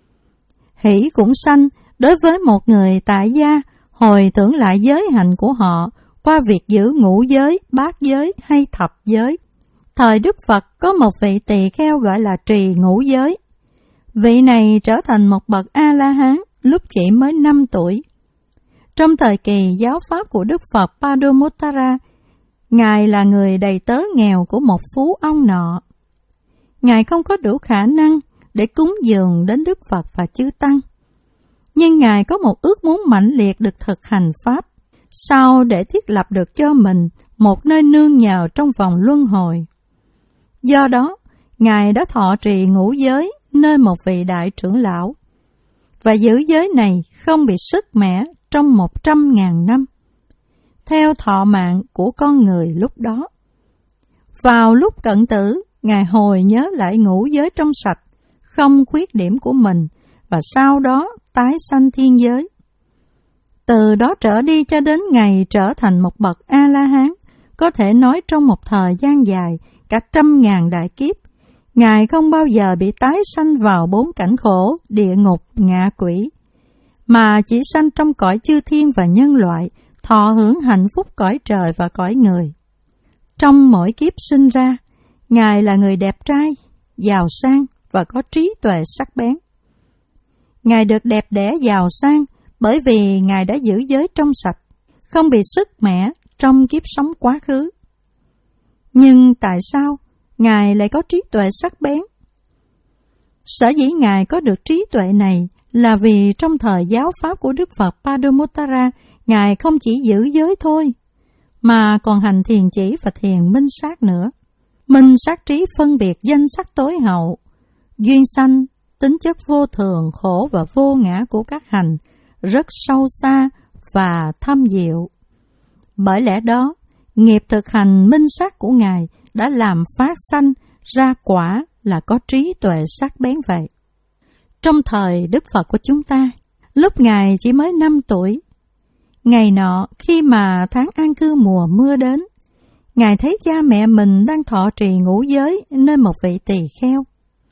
Hỷ cũng sanh đối với một người tại gia, hồi tưởng lại giới hạnh của họ qua việc giữ ngũ giới, bát giới hay thập giới. Thời Đức Phật có một vị tỳ kheo gọi là trì ngũ giới. Vị này trở thành một bậc A-la-hán lúc chỉ mới năm tuổi. Trong thời kỳ giáo pháp của Đức Phật Padumuttara, Ngài là người đầy tớ nghèo của một phú ông nọ. Ngài không có đủ khả năng để cúng dường đến Đức Phật và chư Tăng. Nhưng Ngài có một ước muốn mãnh liệt được thực hành Pháp, sau để thiết lập được cho mình một nơi nương nhờ trong vòng luân hồi. Do đó, Ngài đã thọ trì ngũ giới nơi một vị đại trưởng lão, và giữ giới này không bị sức mẻ trong một trăm ngàn năm, theo thọ mạng của con người lúc đó. Vào lúc cận tử, Ngài hồi nhớ lại ngũ giới trong sạch, không khuyết điểm của mình, và sau đó tái sanh thiên giới. Từ đó trở đi cho đến ngày trở thành một bậc A-la-hán, có thể nói trong một thời gian dài, cả trăm ngàn đại kiếp, Ngài không bao giờ bị tái sanh vào bốn cảnh khổ, địa ngục, ngạ quỷ, mà chỉ sanh trong cõi chư thiên và nhân loại, thọ hưởng hạnh phúc cõi trời và cõi người. Trong mỗi kiếp sinh ra, Ngài là người đẹp trai, giàu sang và có trí tuệ sắc bén. Ngài được đẹp đẽ giàu sang bởi vì Ngài đã giữ giới trong sạch, không bị sức mẻ trong kiếp sống quá khứ. Nhưng tại sao Ngài lại có trí tuệ sắc bén? Sở dĩ Ngài có được trí tuệ này là vì trong thời giáo pháp của Đức Phật Padumuttara, Ngài không chỉ giữ giới thôi, mà còn hành thiền chỉ và thiền minh sát nữa. Minh sát trí phân biệt danh sắc tối hậu, duyên sanh, tính chất vô thường, khổ và vô ngã của các hành, rất sâu xa và thâm diệu. Bởi lẽ đó, nghiệp thực hành minh sát của Ngài đã làm phát sanh ra quả là có trí tuệ sắc bén vậy. Trong thời Đức Phật của chúng ta, lúc Ngài chỉ mới năm tuổi, ngày nọ khi mà tháng an cư mùa mưa đến, Ngài thấy cha mẹ mình đang thọ trì ngũ giới nơi một vị tỳ kheo.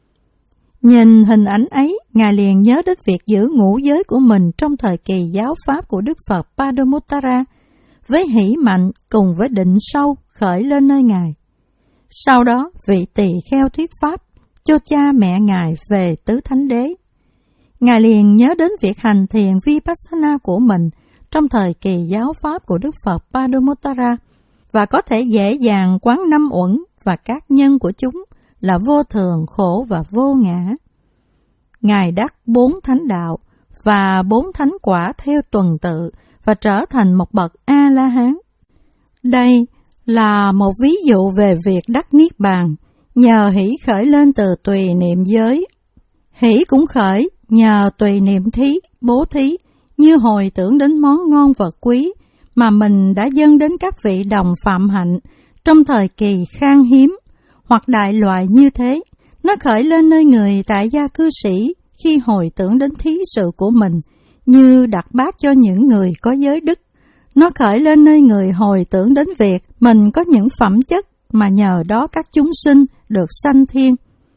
Nhìn hình ảnh ấy, Ngài liền nhớ đến việc giữ ngũ giới của mình trong thời kỳ giáo pháp của Đức Phật Padumuttara, với hỷ mạnh cùng với định sâu khởi lên nơi Ngài. Sau đó, vị tỳ kheo thuyết pháp cho cha mẹ Ngài về tứ thánh đế. Ngài liền nhớ đến việc hành thiền Vipassana của mình trong thời kỳ giáo pháp của Đức Phật Padumuttara, và có thể dễ dàng quán năm uẩn và các nhân của chúng là vô thường, khổ và vô ngã. Ngài đắc bốn thánh đạo và bốn thánh quả theo tuần tự và trở thành một bậc A-la-hán. Đây là một ví dụ về việc đắc niết bàn nhờ hỷ khởi lên từ tùy niệm giới. Hỷ cũng khởi nhờ tùy niệm thí, bố thí, như hồi tưởng đến món ngon vật quý mà mình đã dâng đến các vị đồng phạm hạnh trong thời kỳ khan hiếm, hoặc đại loại như thế. Nó khởi lên nơi người tại gia cư sĩ khi hồi tưởng đến thí sự của mình, như đặt bát cho những người có giới đức. Nó khởi lên nơi người hồi tưởng đến việc mình có những phẩm chất mà nhờ đó các chúng sinh được sanh thiên.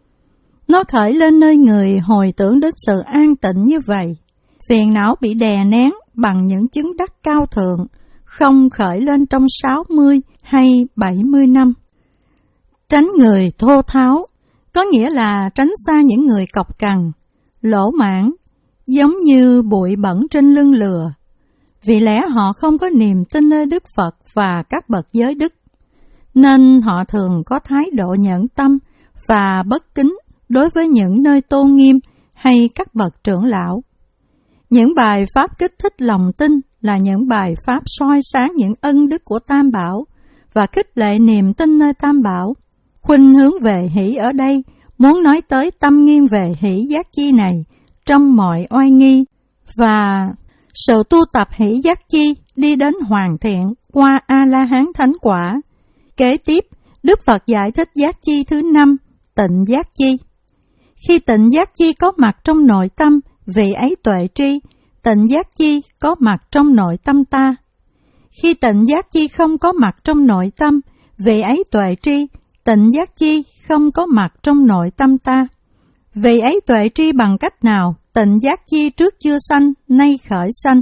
Nó khởi lên nơi người hồi tưởng đến sự an tịnh như vậy. Phiền não bị đè nén bằng những chứng đắc cao thượng, không khởi lên trong sáu mươi hay bảy mươi năm. Tránh người thô tháo, có nghĩa là tránh xa những người cọc cằn, lỗ mãn, giống như bụi bẩn trên lưng lừa, vì lẽ họ không có niềm tin nơi Đức Phật và các bậc giới đức, nên họ thường có thái độ nhẫn tâm và bất kính đối với những nơi tôn nghiêm hay các bậc trưởng lão. Những bài pháp kích thích lòng tin là những bài pháp soi sáng những ân đức của Tam Bảo và khích lệ niềm tin nơi Tam Bảo. Khuynh hướng về hỷ ở đây muốn nói tới tâm nghiêng về hỷ giác chi này trong mọi oai nghi, và sự tu tập hỷ giác chi đi đến hoàn thiện qua A-la-hán thánh quả. Kế tiếp, Đức Phật giải thích giác chi thứ năm, tịnh giác chi. Khi tịnh giác chi có mặt trong nội tâm, vị ấy tuệ tri, tịnh giác chi có mặt trong nội tâm ta. Khi tịnh giác chi không có mặt trong nội tâm, vị ấy tuệ tri, tịnh giác chi không có mặt trong nội tâm ta. Vị ấy tuệ tri bằng cách nào? Tịnh giác chi trước chưa sanh, nay khởi sanh.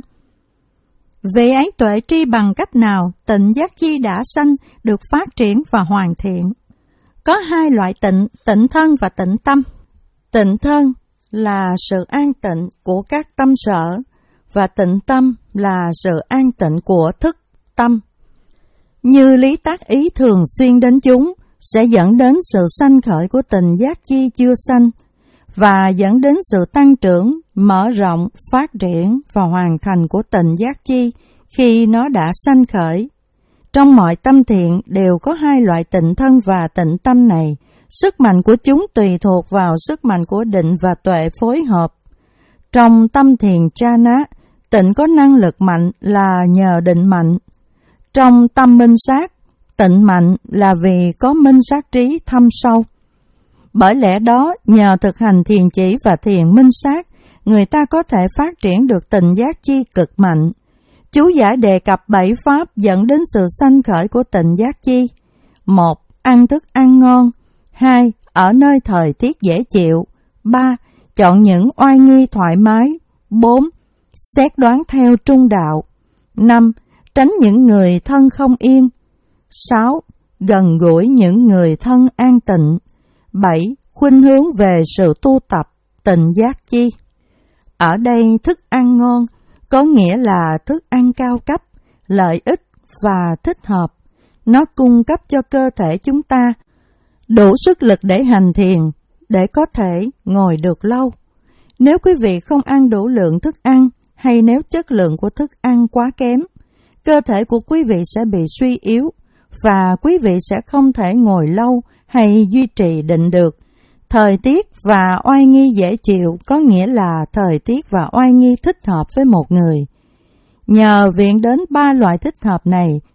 Vị ấy tuệ tri bằng cách nào? Tịnh giác chi đã sanh, được phát triển và hoàn thiện. Có hai loại tịnh, tịnh thân và tịnh tâm. Tịnh thân là sự an tịnh của các tâm sở, và tịnh tâm là sự an tịnh của thức tâm. Như lý tác ý thường xuyên đến chúng, sẽ dẫn đến sự sanh khởi của tịnh giác chi chưa sanh, và dẫn đến sự tăng trưởng, mở rộng, phát triển và hoàn thành của tịnh giác chi khi nó đã sanh khởi. Trong mọi tâm thiện đều có hai loại tịnh thân và tịnh tâm này, sức mạnh của chúng tùy thuộc vào sức mạnh của định và tuệ phối hợp. Trong tâm thiền chana, tịnh có năng lực mạnh là nhờ định mạnh. Trong tâm minh sát, tịnh mạnh là vì có minh sát trí thâm sâu. Bởi lẽ đó, nhờ thực hành thiền chỉ và thiền minh sát, người ta có thể phát triển được tịnh giác chi cực mạnh. Chú giải đề cập bảy pháp dẫn đến sự sanh khởi của tịnh giác chi. Một, ăn thức ăn ngon. Hai, ở nơi thời tiết dễ chịu. Ba, chọn những oai nghi thoải mái. Bốn, xét đoán theo trung đạo. Năm, tránh những người thân không yên. Sáu, gần gũi những người thân an tịnh. Bảy, khuynh hướng về sự tu tập tịnh giác chi. Ở đây thức ăn ngon có nghĩa là thức ăn cao cấp, lợi ích và thích hợp. Nó cung cấp cho cơ thể chúng ta đủ sức lực để hành thiền, để có thể ngồi được lâu. Nếu quý vị không ăn đủ lượng thức ăn, hay nếu chất lượng của thức ăn quá kém, cơ thể của quý vị sẽ bị suy yếu, và quý vị sẽ không thể ngồi lâu hay duy trì định được. Thời tiết và oai nghi dễ chịu có nghĩa là thời tiết và oai nghi thích hợp với một người. Nhờ viện đến ba loại thích hợp này,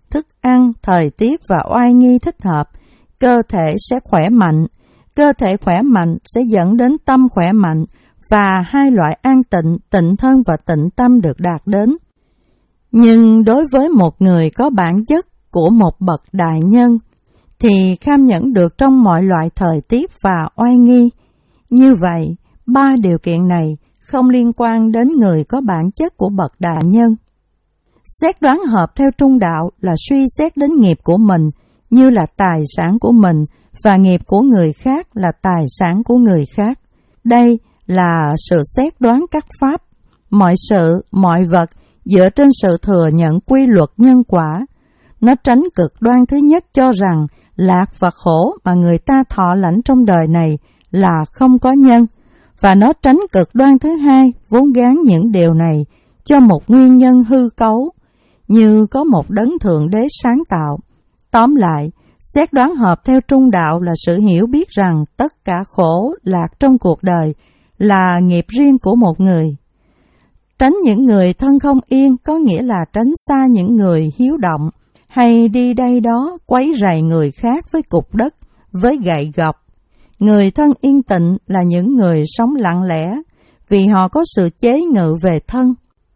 thức ăn, thời tiết và oai nghi thích hợp, cơ thể sẽ khỏe mạnh. Cơ thể khỏe mạnh sẽ dẫn đến tâm khỏe mạnh, và hai loại an tịnh, tịnh thân và tịnh tâm được đạt đến. Nhưng đối với một người có bản chất của một bậc đại nhân, thì kham nhẫn được trong mọi loại thời tiết và oai nghi. Như vậy, ba điều kiện này không liên quan đến người có bản chất của bậc đại nhân. Xét đoán hợp theo trung đạo là suy xét đến nghiệp của mình như là tài sản của mình, và nghiệp của người khác là tài sản của người khác. Đây là sự xét đoán các pháp, mọi sự, mọi vật dựa trên sự thừa nhận quy luật nhân quả. Nó tránh cực đoan thứ nhất cho rằng lạc và khổ mà người ta thọ lãnh trong đời này là không có nhân, và nó tránh cực đoan thứ hai vốn gán những điều này cho một nguyên nhân hư cấu, như có một đấng thượng đế sáng tạo. Tóm lại, xét đoán hợp theo trung đạo là sự hiểu biết rằng tất cả khổ lạc trong cuộc đời là nghiệp riêng của một người. Tránh những người thân không yên có nghĩa là tránh xa những người hiếu động, hay đi đây đó quấy rầy người khác với cục đất, với gậy gộc. Người thân yên tịnh là những người sống lặng lẽ, vì họ có sự chế ngự về thân.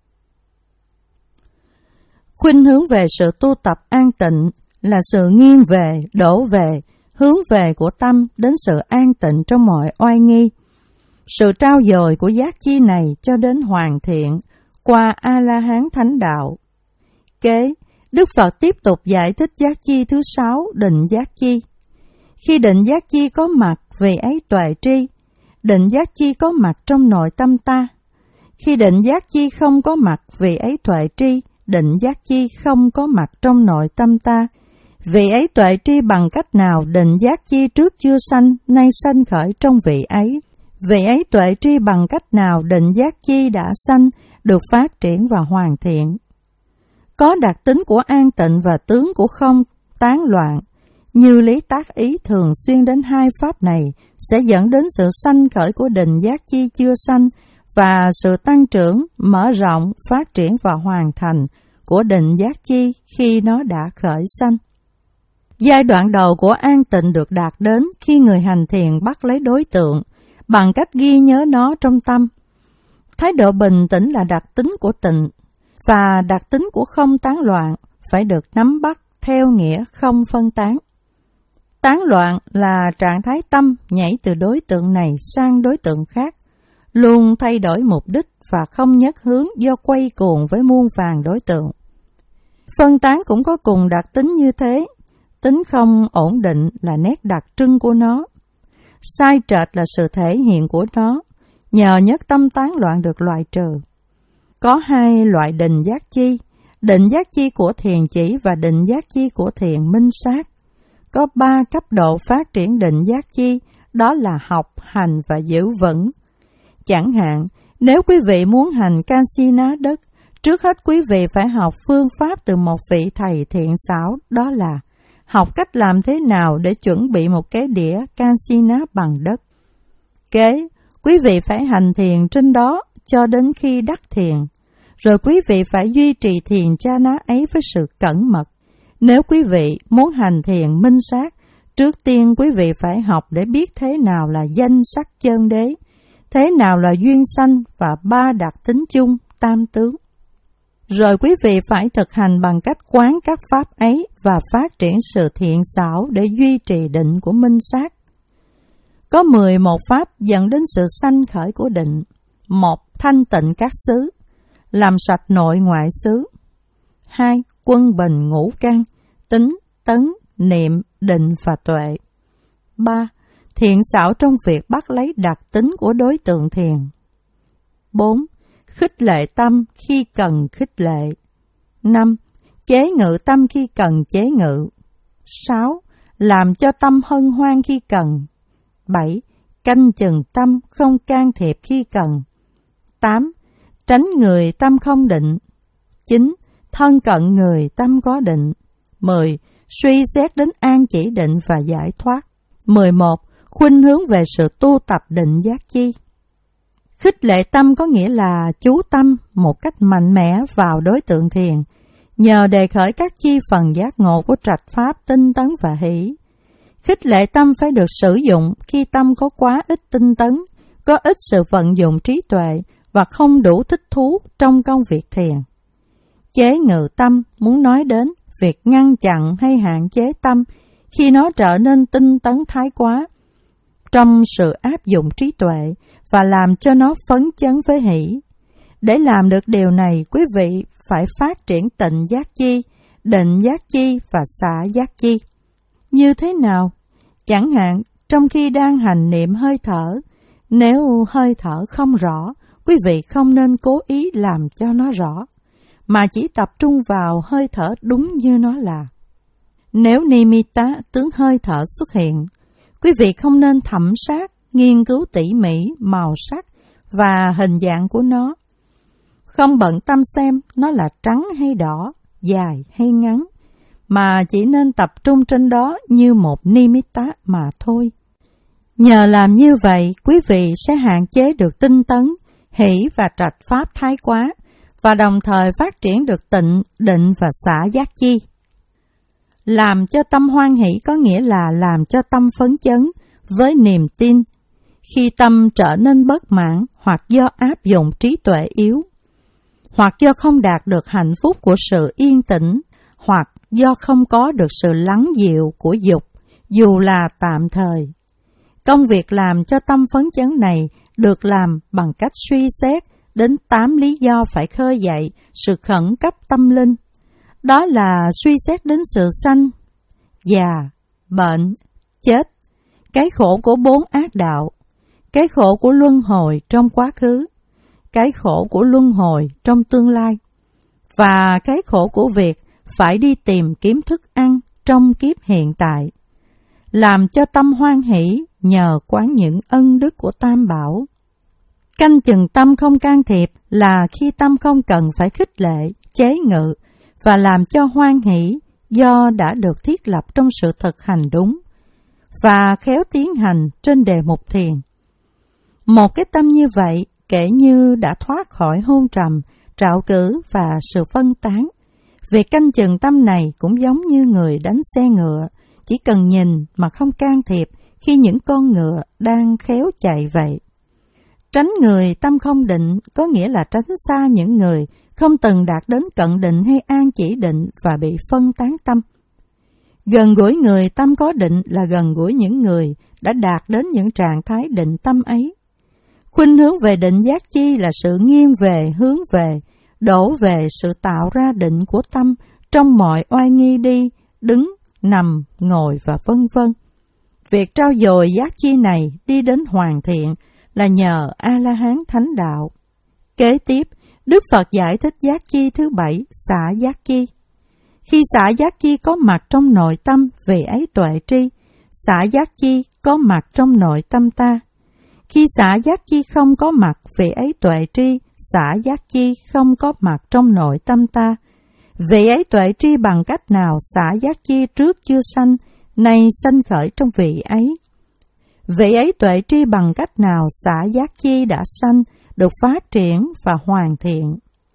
Khuynh hướng về sự tu tập an tịnh là sự nghiêng về, đổ về, hướng về của tâm đến sự an tịnh trong mọi oai nghi. Sự trao dồi của giác chi này cho đến hoàn thiện qua A-la-hán thánh đạo. Kế, Đức Phật tiếp tục giải thích giác chi thứ sáu, định giác chi. Khi định giác chi có mặt, vì ấy tuệ tri. Định giác chi có mặt trong nội tâm ta. Khi định giác chi không có mặt, vì ấy tuệ tri. Định giác chi không có mặt trong nội tâm ta. Vị ấy tuệ tri bằng cách nào định giác chi trước chưa sanh, nay sanh khởi trong vị ấy. Vị ấy tuệ tri bằng cách nào định giác chi đã sanh, được phát triển và hoàn thiện. Có đặc tính của an tịnh và tướng của không tán loạn, như lý tác ý thường xuyên đến hai pháp này sẽ dẫn đến sự sanh khởi của định giác chi chưa sanh và sự tăng trưởng, mở rộng, phát triển và hoàn thành của định giác chi khi nó đã khởi sanh. Giai đoạn đầu của an tịnh được đạt đến khi người hành thiền bắt lấy đối tượng bằng cách ghi nhớ nó trong tâm. Thái độ bình tĩnh là đặc tính của tịnh, và đặc tính của không tán loạn phải được nắm bắt theo nghĩa không phân tán. Tán loạn là trạng thái tâm nhảy từ đối tượng này sang đối tượng khác, luôn thay đổi mục đích và không nhất hướng do quay cuồng với muôn vàn đối tượng. Phân tán cũng có cùng đặc tính như thế, tính không ổn định là nét đặc trưng của nó. Sai trệch là sự thể hiện của nó, nhờ nhất tâm tán loạn được loại trừ. Có hai loại định giác chi, định giác chi của thiền chỉ và định giác chi của thiền minh sát. Có ba cấp độ phát triển định giác chi, đó là học, hành và giữ vững. Chẳng hạn, nếu quý vị muốn hành Kansina đất, trước hết quý vị phải học phương pháp từ một vị thầy thiện xảo, đó là học cách làm thế nào để chuẩn bị một cái đĩa Kansina bằng đất. Kế, quý vị phải hành thiền trên đó cho đến khi đắc thiền, rồi quý vị phải duy trì thiền chana ấy với sự cẩn mật. Nếu quý vị muốn hành thiền minh sát, trước tiên quý vị phải học để biết thế nào là danh sắc chân đế, thế nào là duyên sanh và ba đặc tính chung tam tướng. Rồi quý vị phải thực hành bằng cách quán các pháp ấy và phát triển sự thiện xảo để duy trì định của minh sát. Có mười một pháp dẫn đến sự sanh khởi của định. Một, thanh tịnh các xứ, làm sạch nội ngoại xứ. Hai, quân bình ngũ căn, tính, tấn, niệm, định và tuệ. Ba, thiện xảo trong việc bắt lấy đặc tính của đối tượng thiền. Bốn, khích lệ tâm khi cần khích lệ. Năm, chế ngự tâm khi cần chế ngự. Sáu, làm cho tâm hân hoan khi cần. Bảy, canh chừng tâm không can thiệp khi cần. Tám, tránh người tâm không định. Chín, thân cận người tâm có định. Mười, suy xét đến an chỉ định và giải thoát. Mười một, khuynh hướng về sự tu tập định giác chi. Khích lệ tâm có nghĩa là chú tâm một cách mạnh mẽ vào đối tượng thiền, nhờ đề khởi các chi phần giác ngộ của trạch pháp tinh tấn và hỷ. Khích lệ tâm phải được sử dụng khi tâm có quá ít tinh tấn, có ít sự vận dụng trí tuệ và không đủ thích thú trong công việc thiền. Chế ngự tâm muốn nói đến việc ngăn chặn hay hạn chế tâm khi nó trở nên tinh tấn thái quá trong sự áp dụng trí tuệ và làm cho nó phấn chấn với hỷ. Để làm được điều này, quý vị phải phát triển tịnh giác chi, định giác chi và xả giác chi. Như thế nào? Chẳng hạn, trong khi đang hành niệm hơi thở, nếu hơi thở không rõ, quý vị không nên cố ý làm cho nó rõ, mà chỉ tập trung vào hơi thở đúng như nó là. Nếu nimitta, tướng hơi thở xuất hiện, quý vị không nên thẩm sát, nghiên cứu tỉ mỉ màu sắc và hình dạng của nó. Không bận tâm xem nó là trắng hay đỏ, dài hay ngắn, mà chỉ nên tập trung trên đó như một nimitta mà thôi. Nhờ làm như vậy, quý vị sẽ hạn chế được tinh tấn, hỷ và trạch pháp thái quá, và đồng thời phát triển được tịnh, định và xả giác chi. Làm cho tâm hoan hỷ có nghĩa là làm cho tâm phấn chấn với niềm tin khi tâm trở nên bất mãn hoặc do áp dụng trí tuệ yếu, hoặc do không đạt được hạnh phúc của sự yên tĩnh, hoặc do không có được sự lắng dịu của dục, dù là tạm thời. Công việc làm cho tâm phấn chấn này được làm bằng cách suy xét đến tám lý do phải khơi dậy sự khẩn cấp tâm linh. Đó là suy xét đến sự sanh, già, bệnh, chết, cái khổ của bốn ác đạo, cái khổ của luân hồi trong quá khứ, cái khổ của luân hồi trong tương lai, và cái khổ của việc phải đi tìm kiếm thức ăn trong kiếp hiện tại. Làm cho tâm hoan hỷ nhờ quán những ân đức của Tam Bảo. Canh chừng tâm không can thiệp là khi tâm không cần phải khích lệ, chế ngự và làm cho hoan hỷ do đã được thiết lập trong sự thực hành đúng và khéo tiến hành trên đề mục thiền. Một cái tâm như vậy kể như đã thoát khỏi hôn trầm, trạo cử và sự phân tán. Việc canh chừng tâm này cũng giống như người đánh xe ngựa, chỉ cần nhìn mà không can thiệp khi những con ngựa đang khéo chạy vậy. Tránh người tâm không định có nghĩa là tránh xa những người không từng đạt đến cận định hay an chỉ định và bị phân tán tâm. Gần gũi người tâm có định là gần gũi những người đã đạt đến những trạng thái định tâm ấy. Khuynh hướng về định giác chi là sự nghiêng về, hướng về, đổ về sự tạo ra định của tâm trong mọi oai nghi đi, đứng, nằm, ngồi và vân vân. Việc trau dồi giác chi này đi đến hoàn thiện là nhờ A-la-hán thánh đạo. Kế tiếp, Đức Phật giải thích giác chi thứ bảy, xả giác chi. Khi xả giác chi có mặt trong nội tâm, vì ấy tuệ tri, xả giác chi có mặt trong nội tâm ta. Khi xả giác chi không có mặt, vì ấy tuệ tri, xả giác chi không có mặt trong nội tâm ta. Vì ấy tuệ tri bằng cách nào xả giác chi trước chưa sanh, nay sanh khởi trong vị ấy. Vị ấy tuệ tri bằng cách nào xả giác chi đã sanh, được phát triển và hoàn thiện.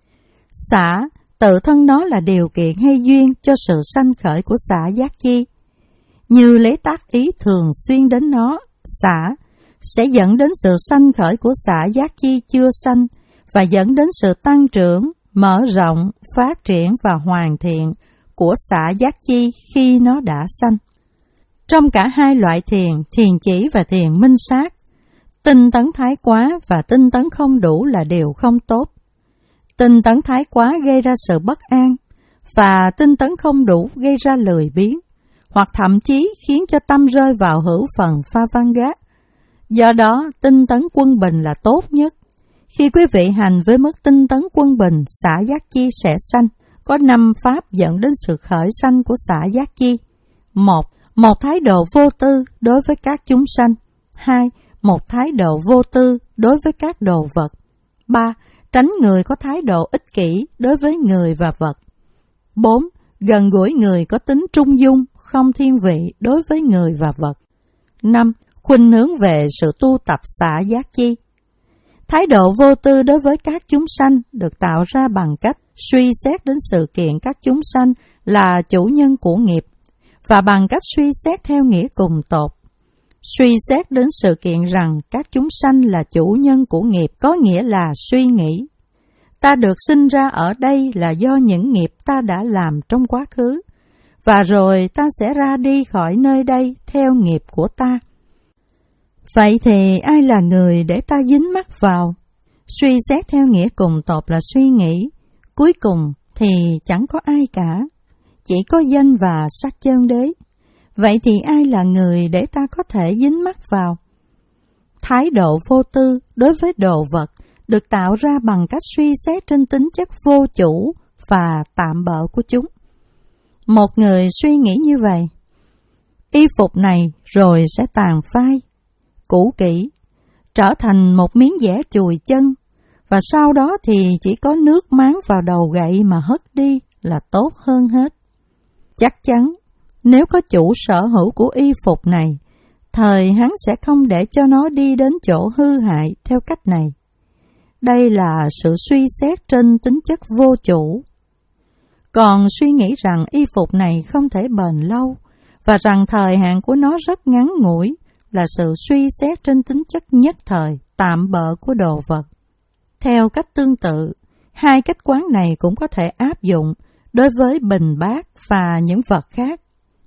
Xả, tự thân nó là điều kiện hay duyên cho sự sanh khởi của xả giác chi. Như lấy tác ý thường xuyên đến nó, xả, sẽ dẫn đến sự sanh khởi của xả giác chi chưa sanh, và dẫn đến sự tăng trưởng, mở rộng, phát triển và hoàn thiện của xả giác chi khi nó đã sanh. Trong cả hai loại thiền, thiền chỉ và thiền minh sát, tinh tấn thái quá và tinh tấn không đủ là điều không tốt. Tinh tấn thái quá gây ra sự bất an, và tinh tấn không đủ gây ra lười biếng, hoặc thậm chí khiến cho tâm rơi vào hữu phần pha văn gác. Do đó, tinh tấn quân bình là tốt nhất. Khi quý vị hành với mức tinh tấn quân bình, xả giác chi sẽ sanh. Có năm pháp dẫn đến sự khởi sanh của xả giác chi. Một, một thái độ vô tư đối với các chúng sanh. Hai, một thái độ vô tư đối với các đồ vật. Ba, tránh người có thái độ ích kỷ đối với người và vật. Bốn, gần gũi người có tính trung dung, không thiên vị đối với người và vật. Năm, khuynh hướng về sự tu tập xả giác chi. Thái độ vô tư đối với các chúng sanh được tạo ra bằng cách suy xét đến sự kiện các chúng sanh là chủ nhân của nghiệp, và bằng cách suy xét theo nghĩa cùng tột. Suy xét đến sự kiện rằng các chúng sanh là chủ nhân của nghiệp có nghĩa là suy nghĩ. Ta được sinh ra ở đây là do những nghiệp ta đã làm trong quá khứ, và rồi ta sẽ ra đi khỏi nơi đây theo nghiệp của ta. Vậy thì ai là người để ta dính mắc vào? Suy xét theo nghĩa cùng tột là suy nghĩ, cuối cùng thì chẳng có ai cả, chỉ có danh và sắc chân đế. Vậy thì ai là người để ta có thể dính mắc vào? Thái độ vô tư đối với đồ vật được tạo ra bằng cách suy xét trên tính chất vô chủ và tạm bợ của chúng. Một người suy nghĩ như vậy: y phục này rồi sẽ tàn phai, cũ kỹ, trở thành một miếng vẽ chùi chân, và sau đó thì chỉ có nước máng vào đầu gậy mà hất đi là tốt hơn hết. Chắc chắn, nếu có chủ sở hữu của y phục này, thời hắn sẽ không để cho nó đi đến chỗ hư hại theo cách này. Đây là sự suy xét trên tính chất vô chủ. Còn suy nghĩ rằng y phục này không thể bền lâu, và rằng thời hạn của nó rất ngắn ngủi, là sự suy xét trên tính chất nhất thời, tạm bợ của đồ vật. Theo cách tương tự, hai cách quán này cũng có thể áp dụng đối với bình bát và những vật khác.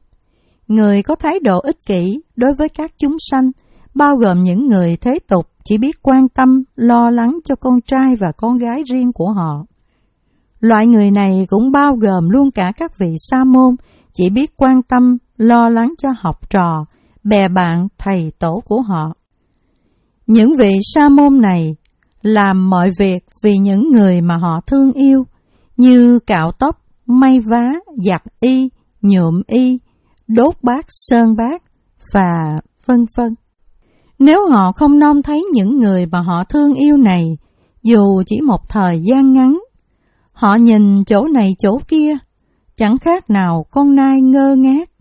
Người có thái độ ích kỷ đối với các chúng sanh, bao gồm những người thế tục chỉ biết quan tâm, lo lắng cho con trai và con gái riêng của họ. Loại người này cũng bao gồm luôn cả các vị sa môn chỉ biết quan tâm, lo lắng cho học trò, bè bạn, thầy tổ của họ. Những vị sa môn này làm mọi việc vì những người mà họ thương yêu, như cạo tóc, may vá, giặt y, nhuộm y, đốt bát, sơn bát, và vân vân. Nếu họ không nom thấy những người mà họ thương yêu này, dù chỉ một thời gian ngắn, họ nhìn chỗ này chỗ kia, chẳng khác nào con nai ngơ ngác,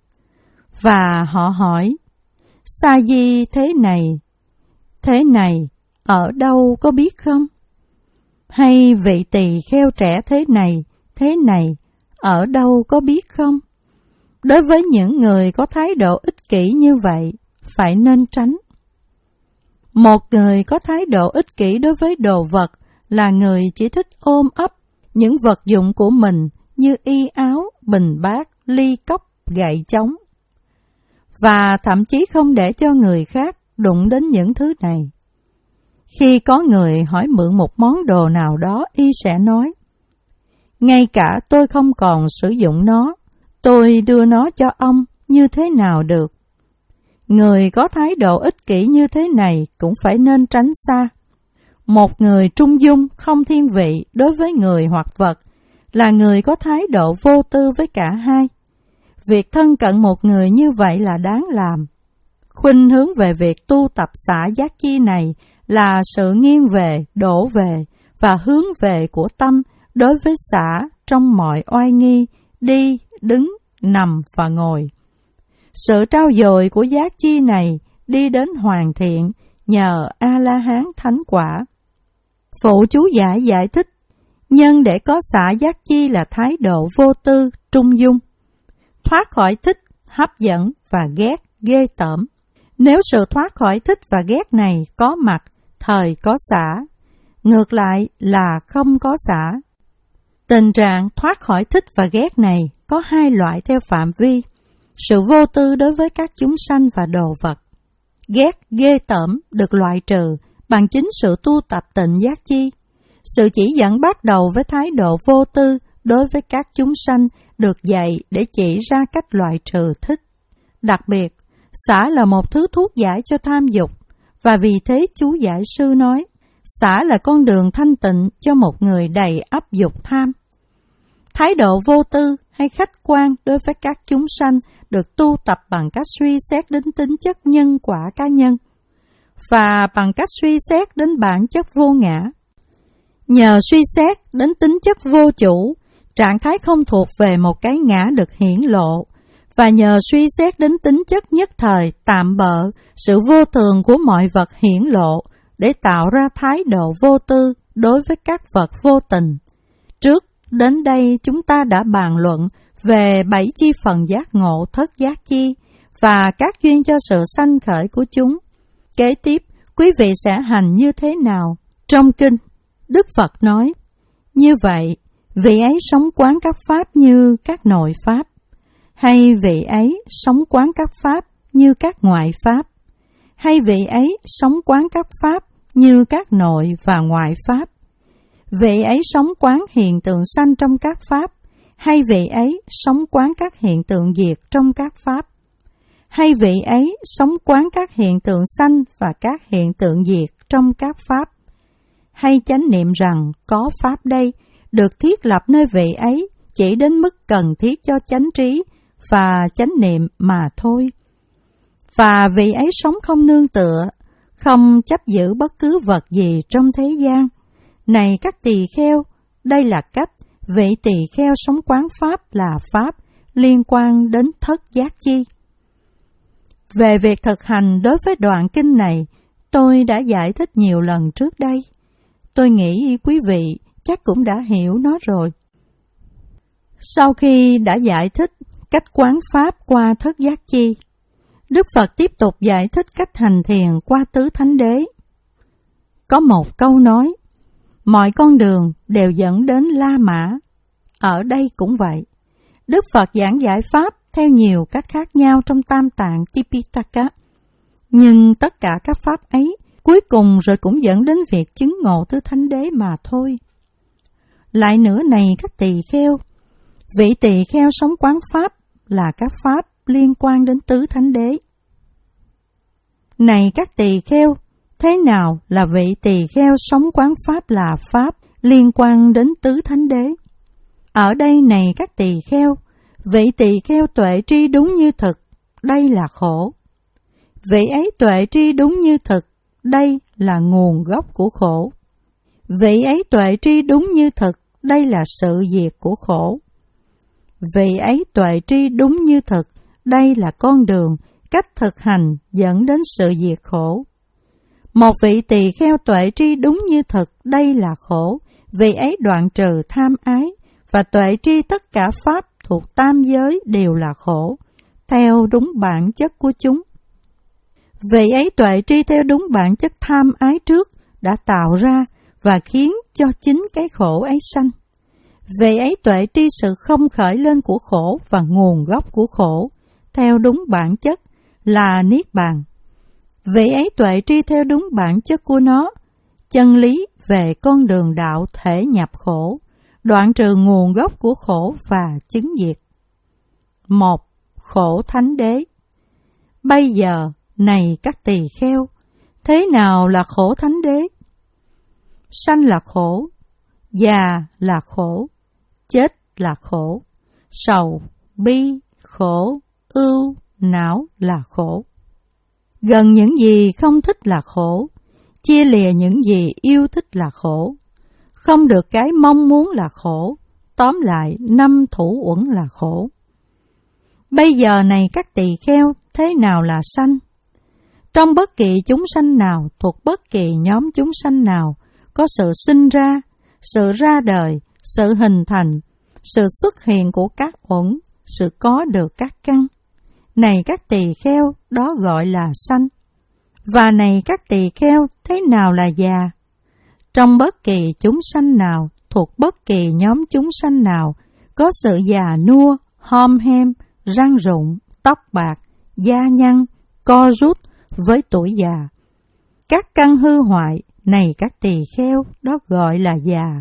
và họ hỏi: sa di thế này, thế này, ở đâu có biết không? Hay vị tỳ kheo trẻ thế này, thế này, ở đâu có biết không? Đối với những người có thái độ ích kỷ như vậy, phải nên tránh. Một người có thái độ ích kỷ đối với đồ vật là người chỉ thích ôm ấp những vật dụng của mình như y áo, bình bát, ly cốc, gậy chống, và thậm chí không để cho người khác đụng đến những thứ này. Khi có người hỏi mượn một món đồ nào đó, y sẽ nói: ngay cả tôi không còn sử dụng nó, tôi đưa nó cho ông như thế nào được? Người có thái độ ích kỷ như thế này cũng phải nên tránh xa. Một người trung dung, không thiên vị đối với người hoặc vật là người có thái độ vô tư với cả hai. Việc thân cận một người như vậy là đáng làm. Khuynh hướng về việc tu tập xả giác chi này là sự nghiêng về, đổ về và hướng về của tâm đối với xả trong mọi oai nghi, đi, đứng, nằm và ngồi. Sự trao dồi của giác chi này đi đến hoàn thiện nhờ A-la-hán thánh quả. Phụ chú giải giải thích: nhân để có xả giác chi là thái độ vô tư, trung dung, thoát khỏi thích, hấp dẫn và ghét, ghê tởm. Nếu sự thoát khỏi thích và ghét này có mặt, thời có xả, ngược lại là không có xả. Tình trạng thoát khỏi thích và ghét này có hai loại theo phạm vi: sự vô tư đối với các chúng sanh và đồ vật. Ghét, ghê tởm được loại trừ bằng chính sự tu tập tịnh giác chi. Sự chỉ dẫn bắt đầu với thái độ vô tư đối với các chúng sanh được dạy để chỉ ra cách loại trừ thích. Đặc biệt, xả là một thứ thuốc giải cho tham dục, và vì thế chú giải sư nói, xả là con đường thanh tịnh cho một người đầy ắp dục tham. Thái độ vô tư hay khách quan đối với các chúng sanh được tu tập bằng cách suy xét đến tính chất nhân quả cá nhân và bằng cách suy xét đến bản chất vô ngã. Nhờ suy xét đến tính chất vô chủ, trạng thái không thuộc về một cái ngã được hiển lộ, và nhờ suy xét đến tính chất nhất thời, tạm bợ, sự vô thường của mọi vật hiển lộ để tạo ra thái độ vô tư đối với các vật vô tình. Trước đến đây chúng ta đã bàn luận về bảy chi phần giác ngộ thất giác chi và các duyên cho sự sanh khởi của chúng. Kế tiếp, quý vị sẽ hành như thế nào? Trong kinh, Đức Phật nói, như vậy, vị ấy sống quán các pháp như các nội pháp, hay vị ấy sống quán các pháp như các ngoại pháp, hay vị ấy sống quán các pháp như các nội và ngoại pháp, vị ấy sống quán hiện tượng sanh trong các pháp, hay vị ấy sống quán các hiện tượng diệt trong các pháp, hay vị ấy sống quán các hiện tượng sanh và các hiện tượng diệt trong các pháp, hay chánh niệm rằng có pháp đây được thiết lập nơi vị ấy chỉ đến mức cần thiết cho chánh trí và chánh niệm mà thôi. Và vị ấy sống không nương tựa, không chấp giữ bất cứ vật gì trong thế gian. Này các tỳ kheo, đây là cách vị tỳ kheo sống quán pháp là pháp liên quan đến thất giác chi. Về việc thực hành đối với đoạn kinh này, tôi đã giải thích nhiều lần trước đây. Tôi nghĩ quý vị chắc cũng đã hiểu nó rồi. Sau khi đã giải thích cách quán pháp qua thất giác chi, Đức Phật tiếp tục giải thích cách hành thiền qua tứ thánh đế. Có một câu nói, mọi con đường đều dẫn đến La Mã. Ở đây cũng vậy. Đức Phật giảng giải pháp theo nhiều cách khác nhau trong Tam Tạng Tipitaka. Nhưng tất cả các pháp ấy cuối cùng rồi cũng dẫn đến việc chứng ngộ tứ thánh đế mà thôi. Lại nữa này các tỳ kheo, vị tỳ kheo sống quán pháp là các pháp liên quan đến tứ thánh đế. Này các tỳ kheo, thế nào là vị tỳ kheo sống quán pháp là pháp liên quan đến tứ thánh đế? Ở đây này các tỳ kheo, vị tỳ kheo tuệ tri đúng như thực, đây là khổ. Vị ấy tuệ tri đúng như thực, đây là nguồn gốc của khổ. Vị ấy tuệ tri đúng như thực, đây là sự diệt của khổ. Vị ấy tuệ tri đúng như thực, đây là con đường, cách thực hành dẫn đến sự diệt khổ. Một vị tỳ kheo tuệ tri đúng như thực, đây là khổ, vị ấy đoạn trừ tham ái, và tuệ tri tất cả pháp thuộc tam giới đều là khổ, theo đúng bản chất của chúng. Vị ấy tuệ tri theo đúng bản chất tham ái trước đã tạo ra và khiến cho chính cái khổ ấy sanh. Vị ấy tuệ tri sự không khởi lên của khổ và nguồn gốc của khổ, theo đúng bản chất là Niết Bàn. Vị ấy tuệ tri theo đúng bản chất của nó, chân lý về con đường đạo thể nhập khổ, đoạn trừ nguồn gốc của khổ và chứng diệt. Một, khổ thánh đế. Bây giờ, này các tỳ kheo, thế nào là khổ thánh đế? Sanh là khổ, già là khổ, chết là khổ, sầu, bi, khổ, ưu, não là khổ. Gần những gì không thích là khổ, chia lìa những gì yêu thích là khổ, không được cái mong muốn là khổ, tóm lại năm thủ uẩn là khổ. Bây giờ này các tỳ kheo, thế nào là sanh? Trong bất kỳ chúng sanh nào, thuộc bất kỳ nhóm chúng sanh nào, có sự sinh ra, sự ra đời, sự hình thành, sự xuất hiện của các uẩn, sự có được các căn. Này các tỳ kheo, đó gọi là sanh. Và này các tỳ kheo, thế nào là già? Trong bất kỳ chúng sanh nào, thuộc bất kỳ nhóm chúng sanh nào, có sự già nua, hom hem, răng rụng, tóc bạc, da nhăn, co rút với tuổi già. Các căn hư hoại, này các tỳ kheo, đó gọi là già.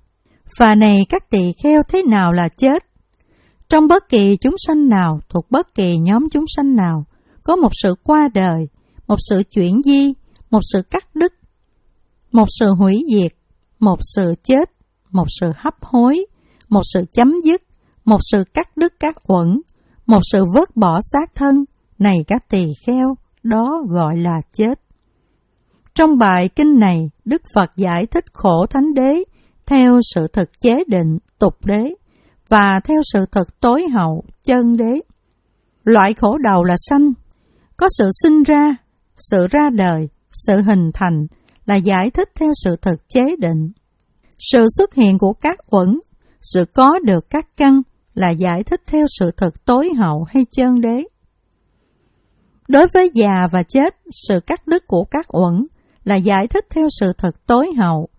Và này các tỳ kheo, thế nào là chết? Trong bất kỳ chúng sanh nào, thuộc bất kỳ nhóm chúng sanh nào, có một sự qua đời, một sự chuyển di, một sự cắt đứt, một sự hủy diệt, một sự chết, một sự hấp hối, một sự chấm dứt, một sự cắt đứt các uẩn, một sự vứt bỏ xác thân, này các tỳ kheo, đó gọi là chết. Trong bài kinh này, Đức Phật giải thích khổ thánh đế theo sự thực chế định, tục đế, và theo sự thực tối hậu, chân đế. Loại khổ đầu là sanh, có sự sinh ra, sự ra đời, sự hình thành, là giải thích theo sự thực chế định. Sự xuất hiện của các uẩn, sự có được các căn là giải thích theo sự thực tối hậu hay chân đế. Đối với già và chết, sự cắt đứt của các uẩn là giải thích theo sự thực tối hậu.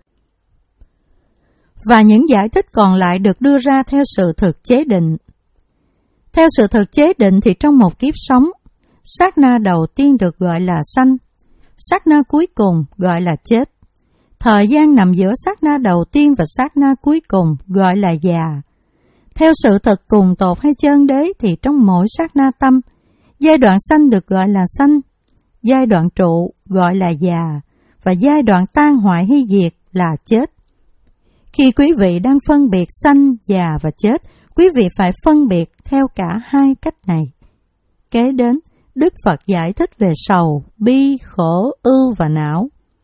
Và những giải thích còn lại được đưa ra theo sự thực chế định. Theo sự thực chế định thì trong một kiếp sống, sát na đầu tiên được gọi là sanh, sát na cuối cùng gọi là chết. Thời gian nằm giữa sát na đầu tiên và sát na cuối cùng gọi là già. Theo sự thực cùng tột hay chân đế thì trong mỗi sát na tâm, giai đoạn sanh được gọi là sanh, giai đoạn trụ gọi là già, và giai đoạn tan hoại hay diệt là chết. Khi quý vị đang phân biệt sanh, già và chết, quý vị phải phân biệt theo cả hai cách này. Kế đến, Đức Phật giải thích về sầu, bi, khổ, ưu và não.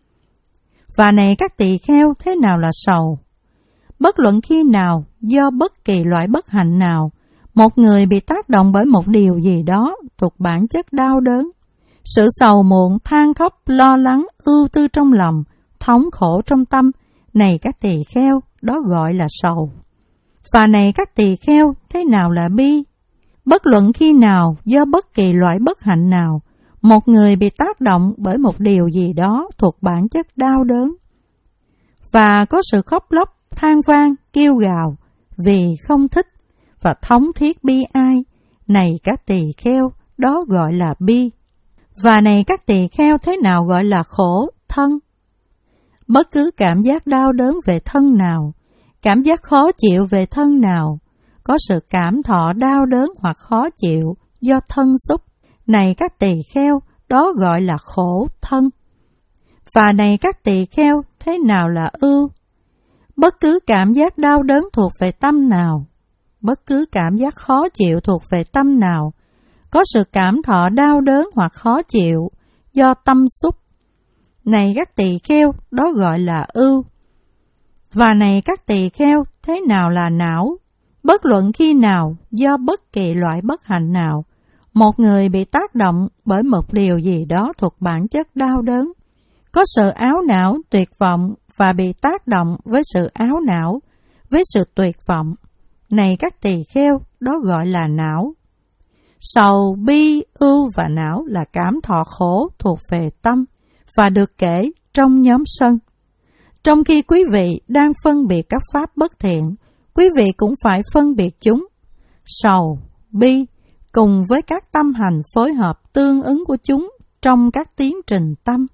Và này các tỳ kheo, thế nào là sầu? Bất luận khi nào, do bất kỳ loại bất hạnh nào, một người bị tác động bởi một điều gì đó thuộc bản chất đau đớn. Sự sầu muộn, than khóc, lo lắng, ưu tư trong lòng, thống khổ trong tâm, này các tỳ kheo, đó gọi là sầu. Và này các tỳ kheo, thế nào là bi? Bất luận khi nào, do bất kỳ loại bất hạnh nào, một người bị tác động bởi một điều gì đó thuộc bản chất đau đớn, và có sự khóc lóc, than vang, kêu gào, vì không thích, và thống thiết bi ai, này các tỳ kheo, đó gọi là bi. Và này các tỳ kheo, thế nào gọi là khổ, thân? Bất cứ cảm giác đau đớn về thân nào, cảm giác khó chịu về thân nào, có sự cảm thọ đau đớn hoặc khó chịu do thân xúc, này các tỳ kheo, đó gọi là khổ thân. Và này các tỳ kheo, thế nào là ưu? Bất cứ cảm giác đau đớn thuộc về tâm nào, bất cứ cảm giác khó chịu thuộc về tâm nào, có sự cảm thọ đau đớn hoặc khó chịu do tâm xúc, này các tỳ kheo, đó gọi là ưu. Và này các tỳ kheo, thế nào là não? Bất luận khi nào, do bất kỳ loại bất hạnh nào, một người bị tác động bởi một điều gì đó thuộc bản chất đau đớn, có sự áo não, tuyệt vọng và bị tác động với sự áo não, với sự tuyệt vọng, này các tỳ kheo, đó gọi là não. Sầu, bi, ưu và não là cảm thọ khổ thuộc về tâm và được kể trong nhóm sân. Trong khi quý vị đang phân biệt các pháp bất thiện, quý vị cũng phải phân biệt chúng. Sầu, bi cùng với các tâm hành phối hợp tương ứng của chúng trong các tiến trình tâm.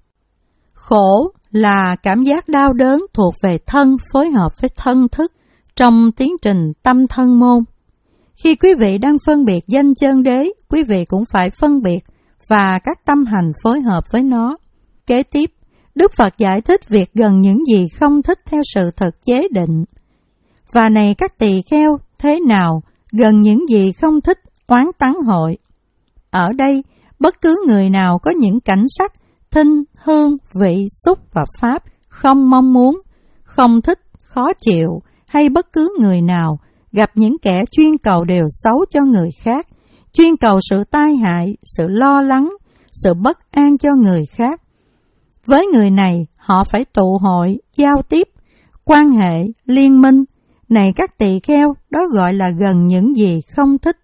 Khổ là cảm giác đau đớn thuộc về thân phối hợp với thân thức trong tiến trình tâm thân môn. Khi quý vị đang phân biệt danh chân đế, quý vị cũng phải phân biệt và các tâm hành phối hợp với nó. Kế tiếp, Đức Phật giải thích việc gần những gì không thích theo sự thực chế định. Và này các tỳ kheo, thế nào gần những gì không thích oán tắng hội? Ở đây, bất cứ người nào có những cảnh sắc, thinh, hương, vị, xúc và pháp không mong muốn, không thích, khó chịu, hay bất cứ người nào gặp những kẻ chuyên cầu điều xấu cho người khác, chuyên cầu sự tai hại, sự lo lắng, sự bất an cho người khác. Với người này, họ phải tụ hội, giao tiếp, quan hệ, liên minh. Này các tỳ kheo, đó gọi là gần những gì không thích.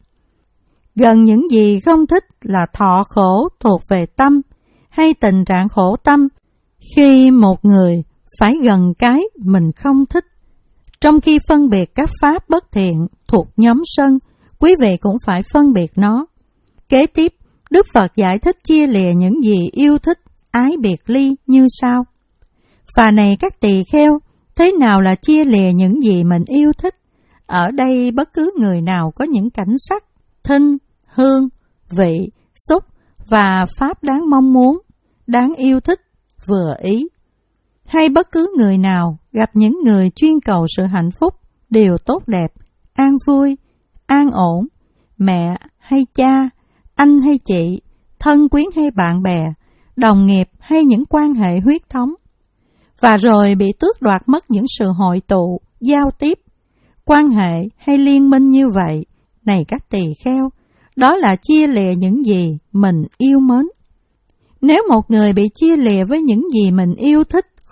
Gần những gì không thích là thọ khổ thuộc về tâm, hay tình trạng khổ tâm, khi một người phải gần cái mình không thích. Trong khi phân biệt các pháp bất thiện thuộc nhóm sân, quý vị cũng phải phân biệt nó. Kế tiếp, Đức Phật giải thích chia lìa những gì yêu thích, ái biệt ly như sau. Và này các tỳ kheo, thế nào là chia lìa những gì mình yêu thích? Ở đây bất cứ người nào có những cảnh sắc, thinh, hương, vị, xúc và pháp đáng mong muốn, đáng yêu thích, vừa ý. Hay bất cứ người nào gặp những người chuyên cầu sự hạnh phúc, điều tốt đẹp, an vui, an ổn, mẹ hay cha, anh hay chị, thân quyến hay bạn bè, đồng nghiệp hay những quan hệ huyết thống, và rồi bị tước đoạt mất những sự hội tụ, giao tiếp, quan hệ hay liên minh như vậy, này các tỳ kheo, đó là chia lìa những gì mình yêu mến. Nếu một người bị chia lìa với những gì mình yêu thích,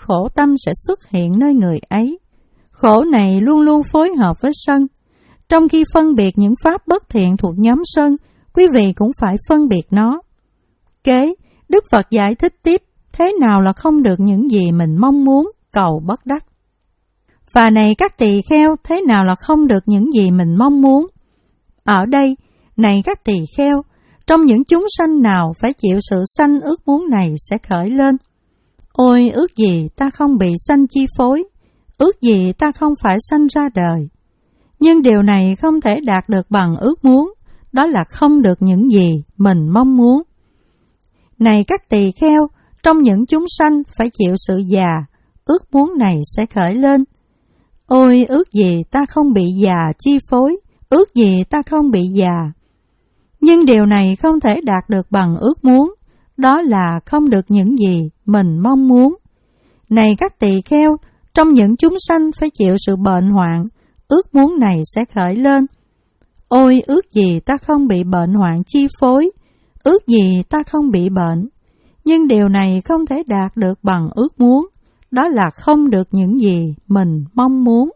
khổ tâm sẽ xuất hiện nơi người ấy. Khổ này luôn luôn phối hợp với sân. Trong khi phân biệt những pháp bất thiện thuộc nhóm sân, quý vị cũng phải phân biệt nó. Kế, Đức Phật giải thích tiếp thế nào là không được những gì mình mong muốn, cầu bất đắc. Và này các tỳ kheo, thế nào là không được những gì mình mong muốn? Ở đây, này các tỳ kheo, trong những chúng sanh nào phải chịu sự sanh ước muốn này sẽ khởi lên. Ôi ước gì ta không bị sanh chi phối, ước gì ta không phải sanh ra đời. Nhưng điều này không thể đạt được bằng ước muốn, đó là không được những gì mình mong muốn. Này các tỳ kheo, trong những chúng sanh phải chịu sự già, ước muốn này sẽ khởi lên. Ôi ước gì ta không bị già chi phối, ước gì ta không bị già. Nhưng điều này không thể đạt được bằng ước muốn, đó là không được những gì mình mong muốn. Này các tỳ kheo, trong những chúng sanh phải chịu sự bệnh hoạn, ước muốn này sẽ khởi lên. Ôi ước gì ta không bị bệnh hoạn chi phối, ước gì ta không bị bệnh. Nhưng điều này không thể đạt được bằng ước muốn, đó là không được những gì mình mong muốn.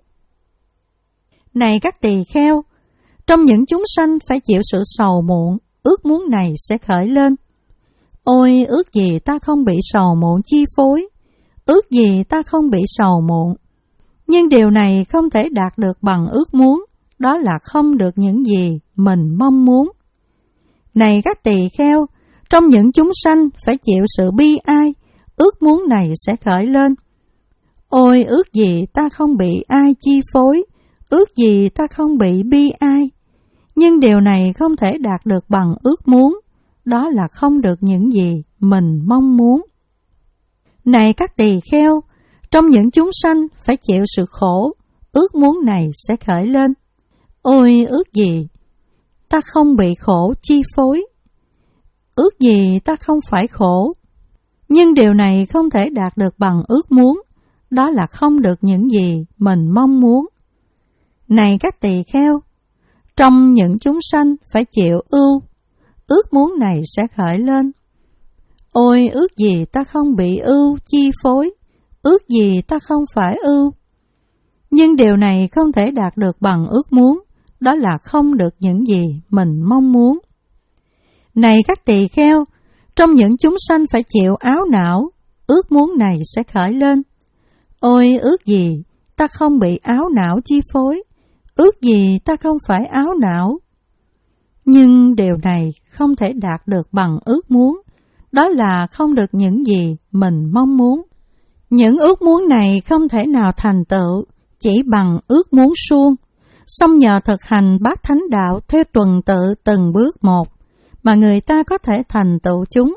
Này các tỳ kheo, trong những chúng sanh phải chịu sự sầu muộn, ước muốn này sẽ khởi lên. Ôi ước gì ta không bị sầu muộn chi phối, ước gì ta không bị sầu muộn. Nhưng điều này không thể đạt được bằng ước muốn, đó là không được những gì mình mong muốn. Này các tỳ kheo, trong những chúng sanh phải chịu sự bi ai, ước muốn này sẽ khởi lên. Ôi ước gì ta không bị ai chi phối, ước gì ta không bị bi ai. Nhưng điều này không thể đạt được bằng ước muốn, đó là không được những gì mình mong muốn. Này các tỳ kheo, trong những chúng sanh phải chịu sự khổ, ước muốn này sẽ khởi lên. Ôi ước gì ta không bị khổ chi phối, ước gì ta không phải khổ. Nhưng điều này không thể đạt được bằng ước muốn, đó là không được những gì mình mong muốn. Này các tỳ kheo, trong những chúng sanh phải chịu ưu, ước muốn này sẽ khởi lên. Ôi ước gì ta không bị ưu chi phối, ước gì ta không phải ưu. Nhưng điều này không thể đạt được bằng ước muốn, đó là không được những gì mình mong muốn. Này các tỳ kheo, trong những chúng sanh phải chịu áo não, ước muốn này sẽ khởi lên. Ôi ước gì ta không bị áo não chi phối, ước gì ta không phải áo não. Nhưng điều này không thể đạt được bằng ước muốn, đó là không được những gì mình mong muốn. Những ước muốn này không thể nào thành tựu chỉ bằng ước muốn suông, song nhờ thực hành bát thánh đạo theo tuần tự từng bước một mà người ta có thể thành tựu chúng.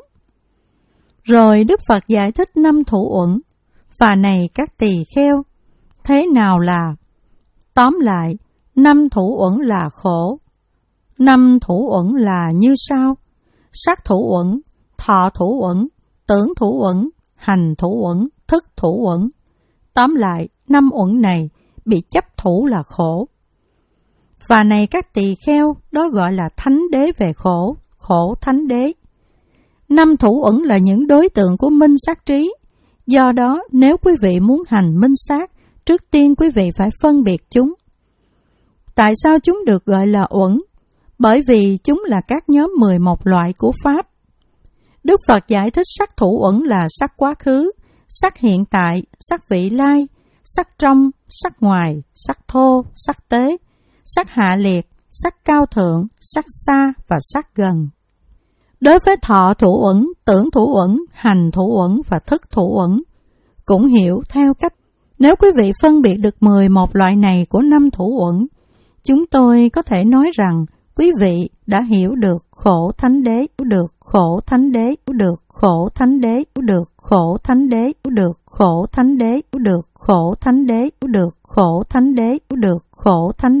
Rồi Đức Phật giải thích năm thủ uẩn. Và này các tỳ kheo, thế nào là? Tóm lại, năm thủ uẩn là khổ. Năm thủ uẩn là như sau: sắc thủ uẩn, thọ thủ uẩn, tưởng thủ uẩn, hành thủ uẩn, thức thủ uẩn. Tóm lại, năm uẩn này bị chấp thủ là khổ. Và này các tỳ kheo, đó gọi là thánh đế về khổ, khổ thánh đế. Năm thủ uẩn là những đối tượng của minh sát trí. Do đó, nếu quý vị muốn hành minh sát, trước tiên quý vị phải phân biệt chúng. Tại sao chúng được gọi là uẩn? Bởi vì chúng là các nhóm mười một loại của Pháp. Đức Phật giải thích sắc thủ uẩn là sắc quá khứ, sắc hiện tại, sắc vị lai, sắc trong, sắc ngoài, sắc thô, sắc tế, sắc hạ liệt, sắc cao thượng, sắc xa và sắc gần. Đối với thọ thủ uẩn, tưởng thủ uẩn, hành thủ uẩn và thức thủ uẩn, cũng hiểu theo cách. Nếu quý vị phân biệt được mười một loại này của năm thủ uẩn, chúng tôi có thể nói rằng quý vị đã hiểu được khổ thánh đế, được khổ thánh đế, được khổ thánh đế, được khổ thánh đế, được khổ thánh đế, được khổ thánh đế, được khổ thánh đế, được khổ thánh